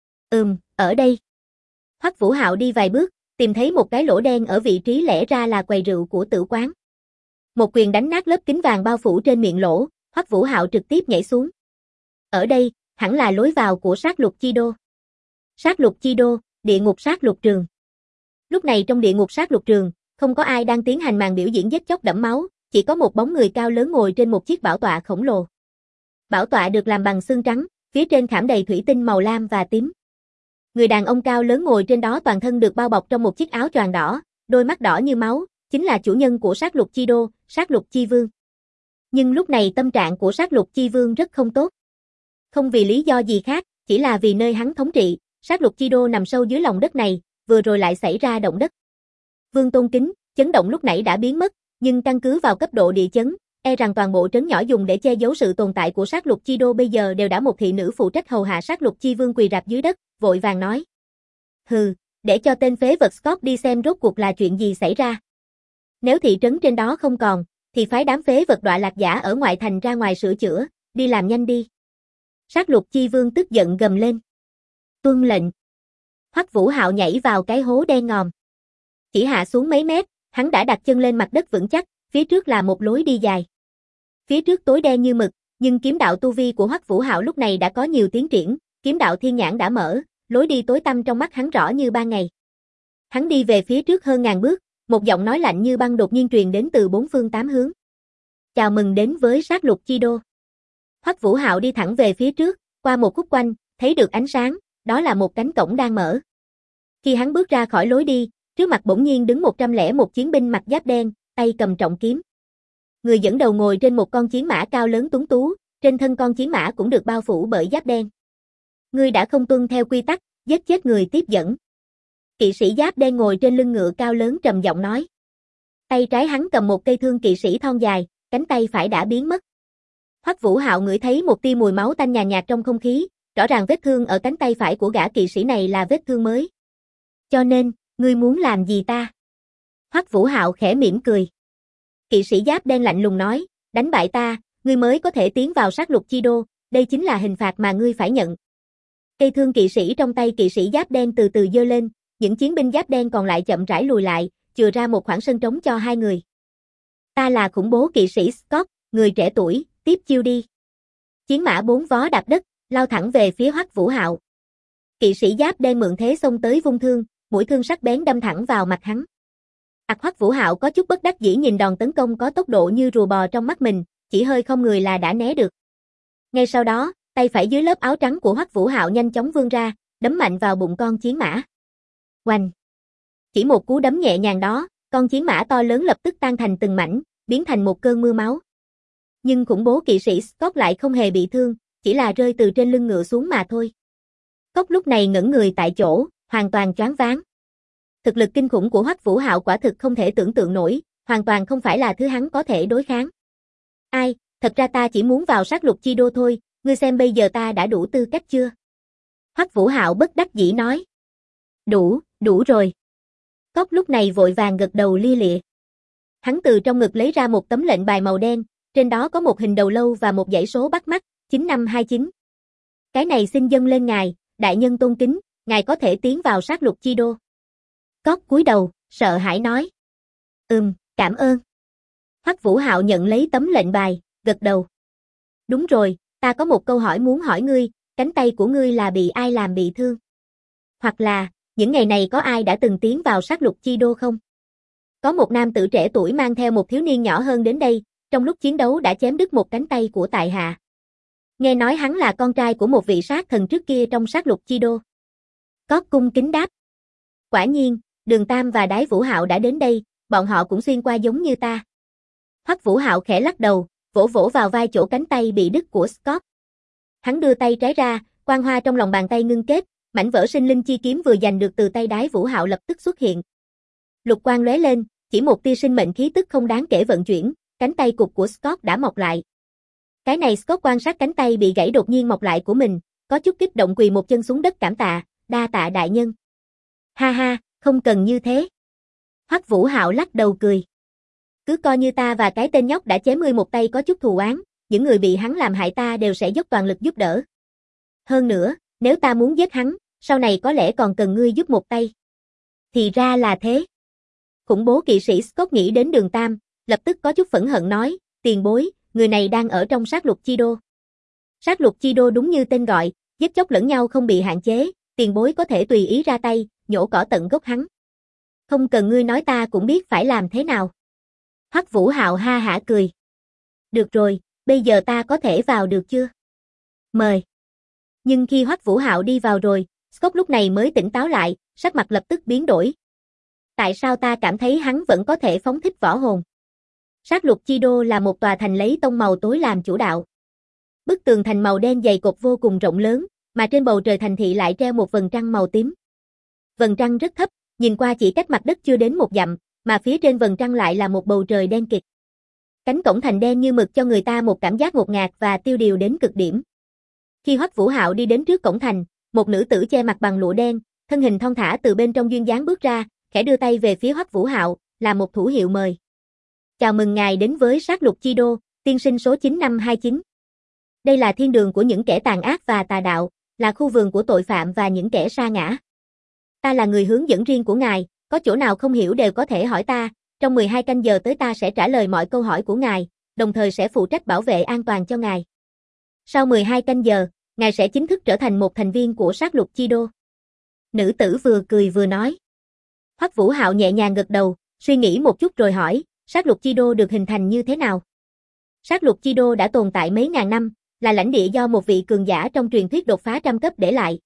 S1: Ở đây. Hoắc Vũ Hạo đi vài bước, tìm thấy một cái lỗ đen ở vị trí lẽ ra là quầy rượu của tử quán. Một quyền đánh nát lớp kính vàng bao phủ trên miệng lỗ, Hoắc Vũ Hạo trực tiếp nhảy xuống. Ở đây, hẳn là lối vào của sát lục chi đô. Sát lục chi đô, địa ngục sát lục trường. Lúc này trong địa ngục sát lục trường, không có ai đang tiến hành màn biểu diễn giết chóc đẫm máu, chỉ có một bóng người cao lớn ngồi trên một chiếc bảo tọa khổng lồ. Bảo tọa được làm bằng xương trắng, phía trên khảm đầy thủy tinh màu lam và tím. Người đàn ông cao lớn ngồi trên đó toàn thân được bao bọc trong một chiếc áo choàng đỏ, đôi mắt đỏ như máu, chính là chủ nhân của sát lục chi đô, sát lục chi vương. Nhưng lúc này tâm trạng của sát lục chi vương rất không tốt. Không vì lý do gì khác, chỉ là vì nơi hắn thống trị, sát lục chi đô nằm sâu dưới lòng đất này, vừa rồi lại xảy ra động đất. Vương tôn kính, chấn động lúc nãy đã biến mất, nhưng căn cứ vào cấp độ địa chấn, e rằng toàn bộ trấn nhỏ dùng để che giấu sự tồn tại của sát lục chi đô bây giờ đều đã một thị nữ phụ trách hầu hạ sát lục chi vương quỳ rạp dưới đất, vội vàng nói. Hừ, để cho tên phế vật Scott đi xem rốt cuộc là chuyện gì xảy ra. Nếu thị trấn trên đó không còn, thì phái đám phế vật đọa lạc giả ở ngoại thành ra ngoài sửa chữa, đi làm nhanh đi. Sát lục chi vương tức giận gầm lên. Tuân lệnh. Hoắc Vũ Hạo nhảy vào cái hố đen ngòm. Chỉ hạ xuống mấy mét, hắn đã đặt chân lên mặt đất vững chắc, phía trước là một lối đi dài. Phía trước tối đen như mực, nhưng kiếm đạo tu vi của Hoắc Vũ Hạo lúc này đã có nhiều tiến triển, kiếm đạo thiên nhãn đã mở, lối đi tối tăm trong mắt hắn rõ như ban ngày. Hắn đi về phía trước hơn ngàn bước, một giọng nói lạnh như băng đột nhiên truyền đến từ bốn phương tám hướng. Chào mừng đến với sát lục chi đô. Hoắc Vũ Hạo đi thẳng về phía trước, qua một khúc quanh, thấy được ánh sáng, đó là một cánh cổng đang mở. Khi hắn bước ra khỏi lối đi, trước mặt bỗng nhiên đứng 101 chiến binh mặc giáp đen, tay cầm trọng kiếm. Người dẫn đầu ngồi trên một con chiến mã cao lớn tuấn tú, trên thân con chiến mã cũng được bao phủ bởi giáp đen. Ngươi đã không tuân theo quy tắc, giết chết người tiếp dẫn. Kỵ sĩ giáp đen ngồi trên lưng ngựa cao lớn trầm giọng nói. Tay trái hắn cầm một cây thương kỵ sĩ thon dài, cánh tay phải đã biến mất. Hoắc Vũ Hạo ngửi thấy một tia mùi máu tanh nhàn nhạt trong không khí, rõ ràng vết thương ở cánh tay phải của gã kỵ sĩ này là vết thương mới. Cho nên, ngươi muốn làm gì ta? Hoắc Vũ Hạo khẽ mỉm cười. Kỵ sĩ giáp đen lạnh lùng nói, đánh bại ta, ngươi mới có thể tiến vào sát lục chi đô, đây chính là hình phạt mà ngươi phải nhận. Cây thương kỵ sĩ trong tay kỵ sĩ giáp đen từ từ giơ lên, những chiến binh giáp đen còn lại chậm rãi lùi lại, chừa ra một khoảng sân trống cho hai người. Ta là khủng bố kỵ sĩ Scott, người trẻ tuổi, tiếp chiêu đi. Chiến mã 4 vó đạp đất, lao thẳng về phía Hoắc Vũ Hạo. Kỵ sĩ giáp đen mượn thế xông tới vung thương, mũi thương sắc bén đâm thẳng vào mặt hắn. Hoắc Vũ Hạo có chút bất đắc dĩ nhìn đòn tấn công có tốc độ như rùa bò trong mắt mình, chỉ hơi không người là đã né được. Ngay sau đó, tay phải dưới lớp áo trắng của Hoắc Vũ Hạo nhanh chóng vươn ra, đấm mạnh vào bụng con chiến mã. Oanh! Chỉ một cú đấm nhẹ nhàng đó, con chiến mã to lớn lập tức tan thành từng mảnh, biến thành một cơn mưa máu. Nhưng khủng bố kỵ sĩ Scott lại không hề bị thương, chỉ là rơi từ trên lưng ngựa xuống mà thôi. Scott lúc này ngẩn người tại chỗ, hoàn toàn choáng váng. Thực lực kinh khủng của Hoắc Vũ Hạo quả thực không thể tưởng tượng nổi, hoàn toàn không phải là thứ hắn có thể đối kháng. Ai, thật ra ta chỉ muốn vào sát lục chi đô thôi, ngươi xem bây giờ ta đã đủ tư cách chưa? Hoắc Vũ Hạo bất đắc dĩ nói. Đủ rồi. Scott lúc này vội vàng gật đầu lia lịa. Hắn từ trong ngực lấy ra một tấm lệnh bài màu đen, trên đó có một hình đầu lâu và một dãy số bắt mắt, 9529. Cái này xin dâng lên ngài, đại nhân tôn kính, ngài có thể tiến vào sát lục chi đô. Scott cúi đầu, sợ hãi nói. Cảm ơn. Hoắc Vũ Hạo nhận lấy tấm lệnh bài, gật đầu. Đúng rồi, ta có một câu hỏi muốn hỏi ngươi, cánh tay của ngươi là bị ai làm bị thương? Hoặc là, những ngày này có ai đã từng tiến vào sát lục chi đô không? Có một nam tử trẻ tuổi mang theo một thiếu niên nhỏ hơn đến đây, trong lúc chiến đấu đã chém đứt một cánh tay của tại hạ. Nghe nói hắn là con trai của một vị sát thần trước kia trong sát lục chi đô. Scott cung kính đáp. Quả nhiên, Đường Tam và Đái Vũ Hạo đã đến đây, bọn họ cũng xuyên qua giống như ta. Hoắc Vũ Hạo khẽ lắc đầu, vỗ vỗ vào vai chỗ cánh tay bị đứt của Scott. Hắn đưa tay trái ra, quang hoa trong lòng bàn tay ngưng kết, mảnh vỡ sinh linh chi kiếm vừa giành được từ tay Đái Vũ Hạo lập tức xuất hiện. Lục quang lóe lên, chỉ một tia sinh mệnh khí tức không đáng kể vận chuyển, cánh tay cụt của Scott đã mọc lại. Cái này Scott quan sát cánh tay bị gãy đột nhiên mọc lại của mình, có chút kích động quỳ một chân xuống đất cảm tạ, đa tạ đại nhân. Ha ha, không cần như thế. Hoắc Vũ Hạo lắc đầu cười. Cứ coi như ta và cái tên nhóc đã chém ngươi một tay có chút thù oán, những người bị hắn làm hại ta đều sẽ dốc toàn lực giúp đỡ. Hơn nữa, nếu ta muốn giết hắn, sau này có lẽ còn cần ngươi giúp một tay. Thì ra là thế. Khủng bố kỵ sĩ Scott nghĩ đến Đường Tam, lập tức có chút phẫn hận nói, tiền bối, người này đang ở trong sát lục chi đô. Sát lục chi đô đúng như tên gọi, giết chóc lẫn nhau không bị hạn chế, tiền bối có thể tùy ý ra tay, nhổ cỏ tận gốc hắn. Không cần ngươi nói ta cũng biết phải làm thế nào. Hoắc Vũ Hạo ha hả cười. Được rồi, bây giờ ta có thể vào được chưa? Mời. Nhưng khi Hoắc Vũ Hạo đi vào rồi, Scott lúc này mới tỉnh táo lại, sắc mặt lập tức biến đổi. Tại sao ta cảm thấy hắn vẫn có thể phóng thích võ hồn? Sát lục chi đô là một tòa thành lấy tông màu tối làm chủ đạo. Bức tường thành màu đen dày cộp vô cùng rộng lớn, mà trên bầu trời thành thị lại treo một vầng trăng màu tím. Vầng trăng rất thấp, nhìn qua chỉ cách mặt đất chưa đến một dặm, mà phía trên vầng trăng lại là một bầu trời đen kịt. Cánh cổng thành đen như mực cho người ta một cảm giác ngột ngạt và tiêu điều đến cực điểm. Khi Hoắc Vũ Hạo đi đến trước cổng thành, một nữ tử che mặt bằng lụa đen, thân hình thon thả từ bên trong duyên dáng bước ra, khẽ đưa tay về phía Hoắc Vũ Hạo, là một thủ hiệu mời. Chào mừng ngài đến với sát lục chi đô, tiên sinh số 9529. Đây là thiên đường của những kẻ tàn ác và tà đạo, là khu vườn của tội phạm và những kẻ sa ngã. Ta là người hướng dẫn riêng của ngài, có chỗ nào không hiểu đều có thể hỏi ta, trong 12 canh giờ tới ta sẽ trả lời mọi câu hỏi của ngài, đồng thời sẽ phụ trách bảo vệ an toàn cho ngài. Sau 12 canh giờ, ngài sẽ chính thức trở thành một thành viên của sát lục chi đô. Nữ tử vừa cười vừa nói. Hoắc Vũ Hạo nhẹ nhàng gật đầu, suy nghĩ một chút rồi hỏi, sát lục chi đô được hình thành như thế nào? Sát lục chi đô đã tồn tại mấy ngàn năm, là lãnh địa do một vị cường giả trong truyền thuyết đột phá trăm cấp để lại.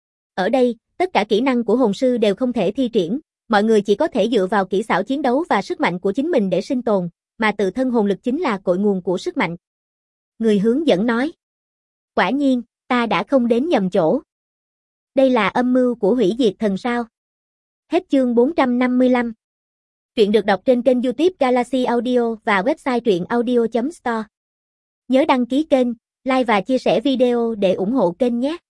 S1: Ở đây, tất cả kỹ năng của hồn sư đều không thể thi triển, mọi người chỉ có thể dựa vào kỹ xảo chiến đấu và sức mạnh của chính mình để sinh tồn, mà tự thân hồn lực chính là cội nguồn của sức mạnh. Người hướng dẫn nói. Quả nhiên, ta đã không đến nhầm chỗ. Đây là âm mưu của hủy diệt thần sao? Hết chương 455. Truyện được đọc trên kênh YouTube Galaxy Audio và website truyệnaudio.store. Nhớ đăng ký kênh, like và chia sẻ video để ủng hộ kênh nhé.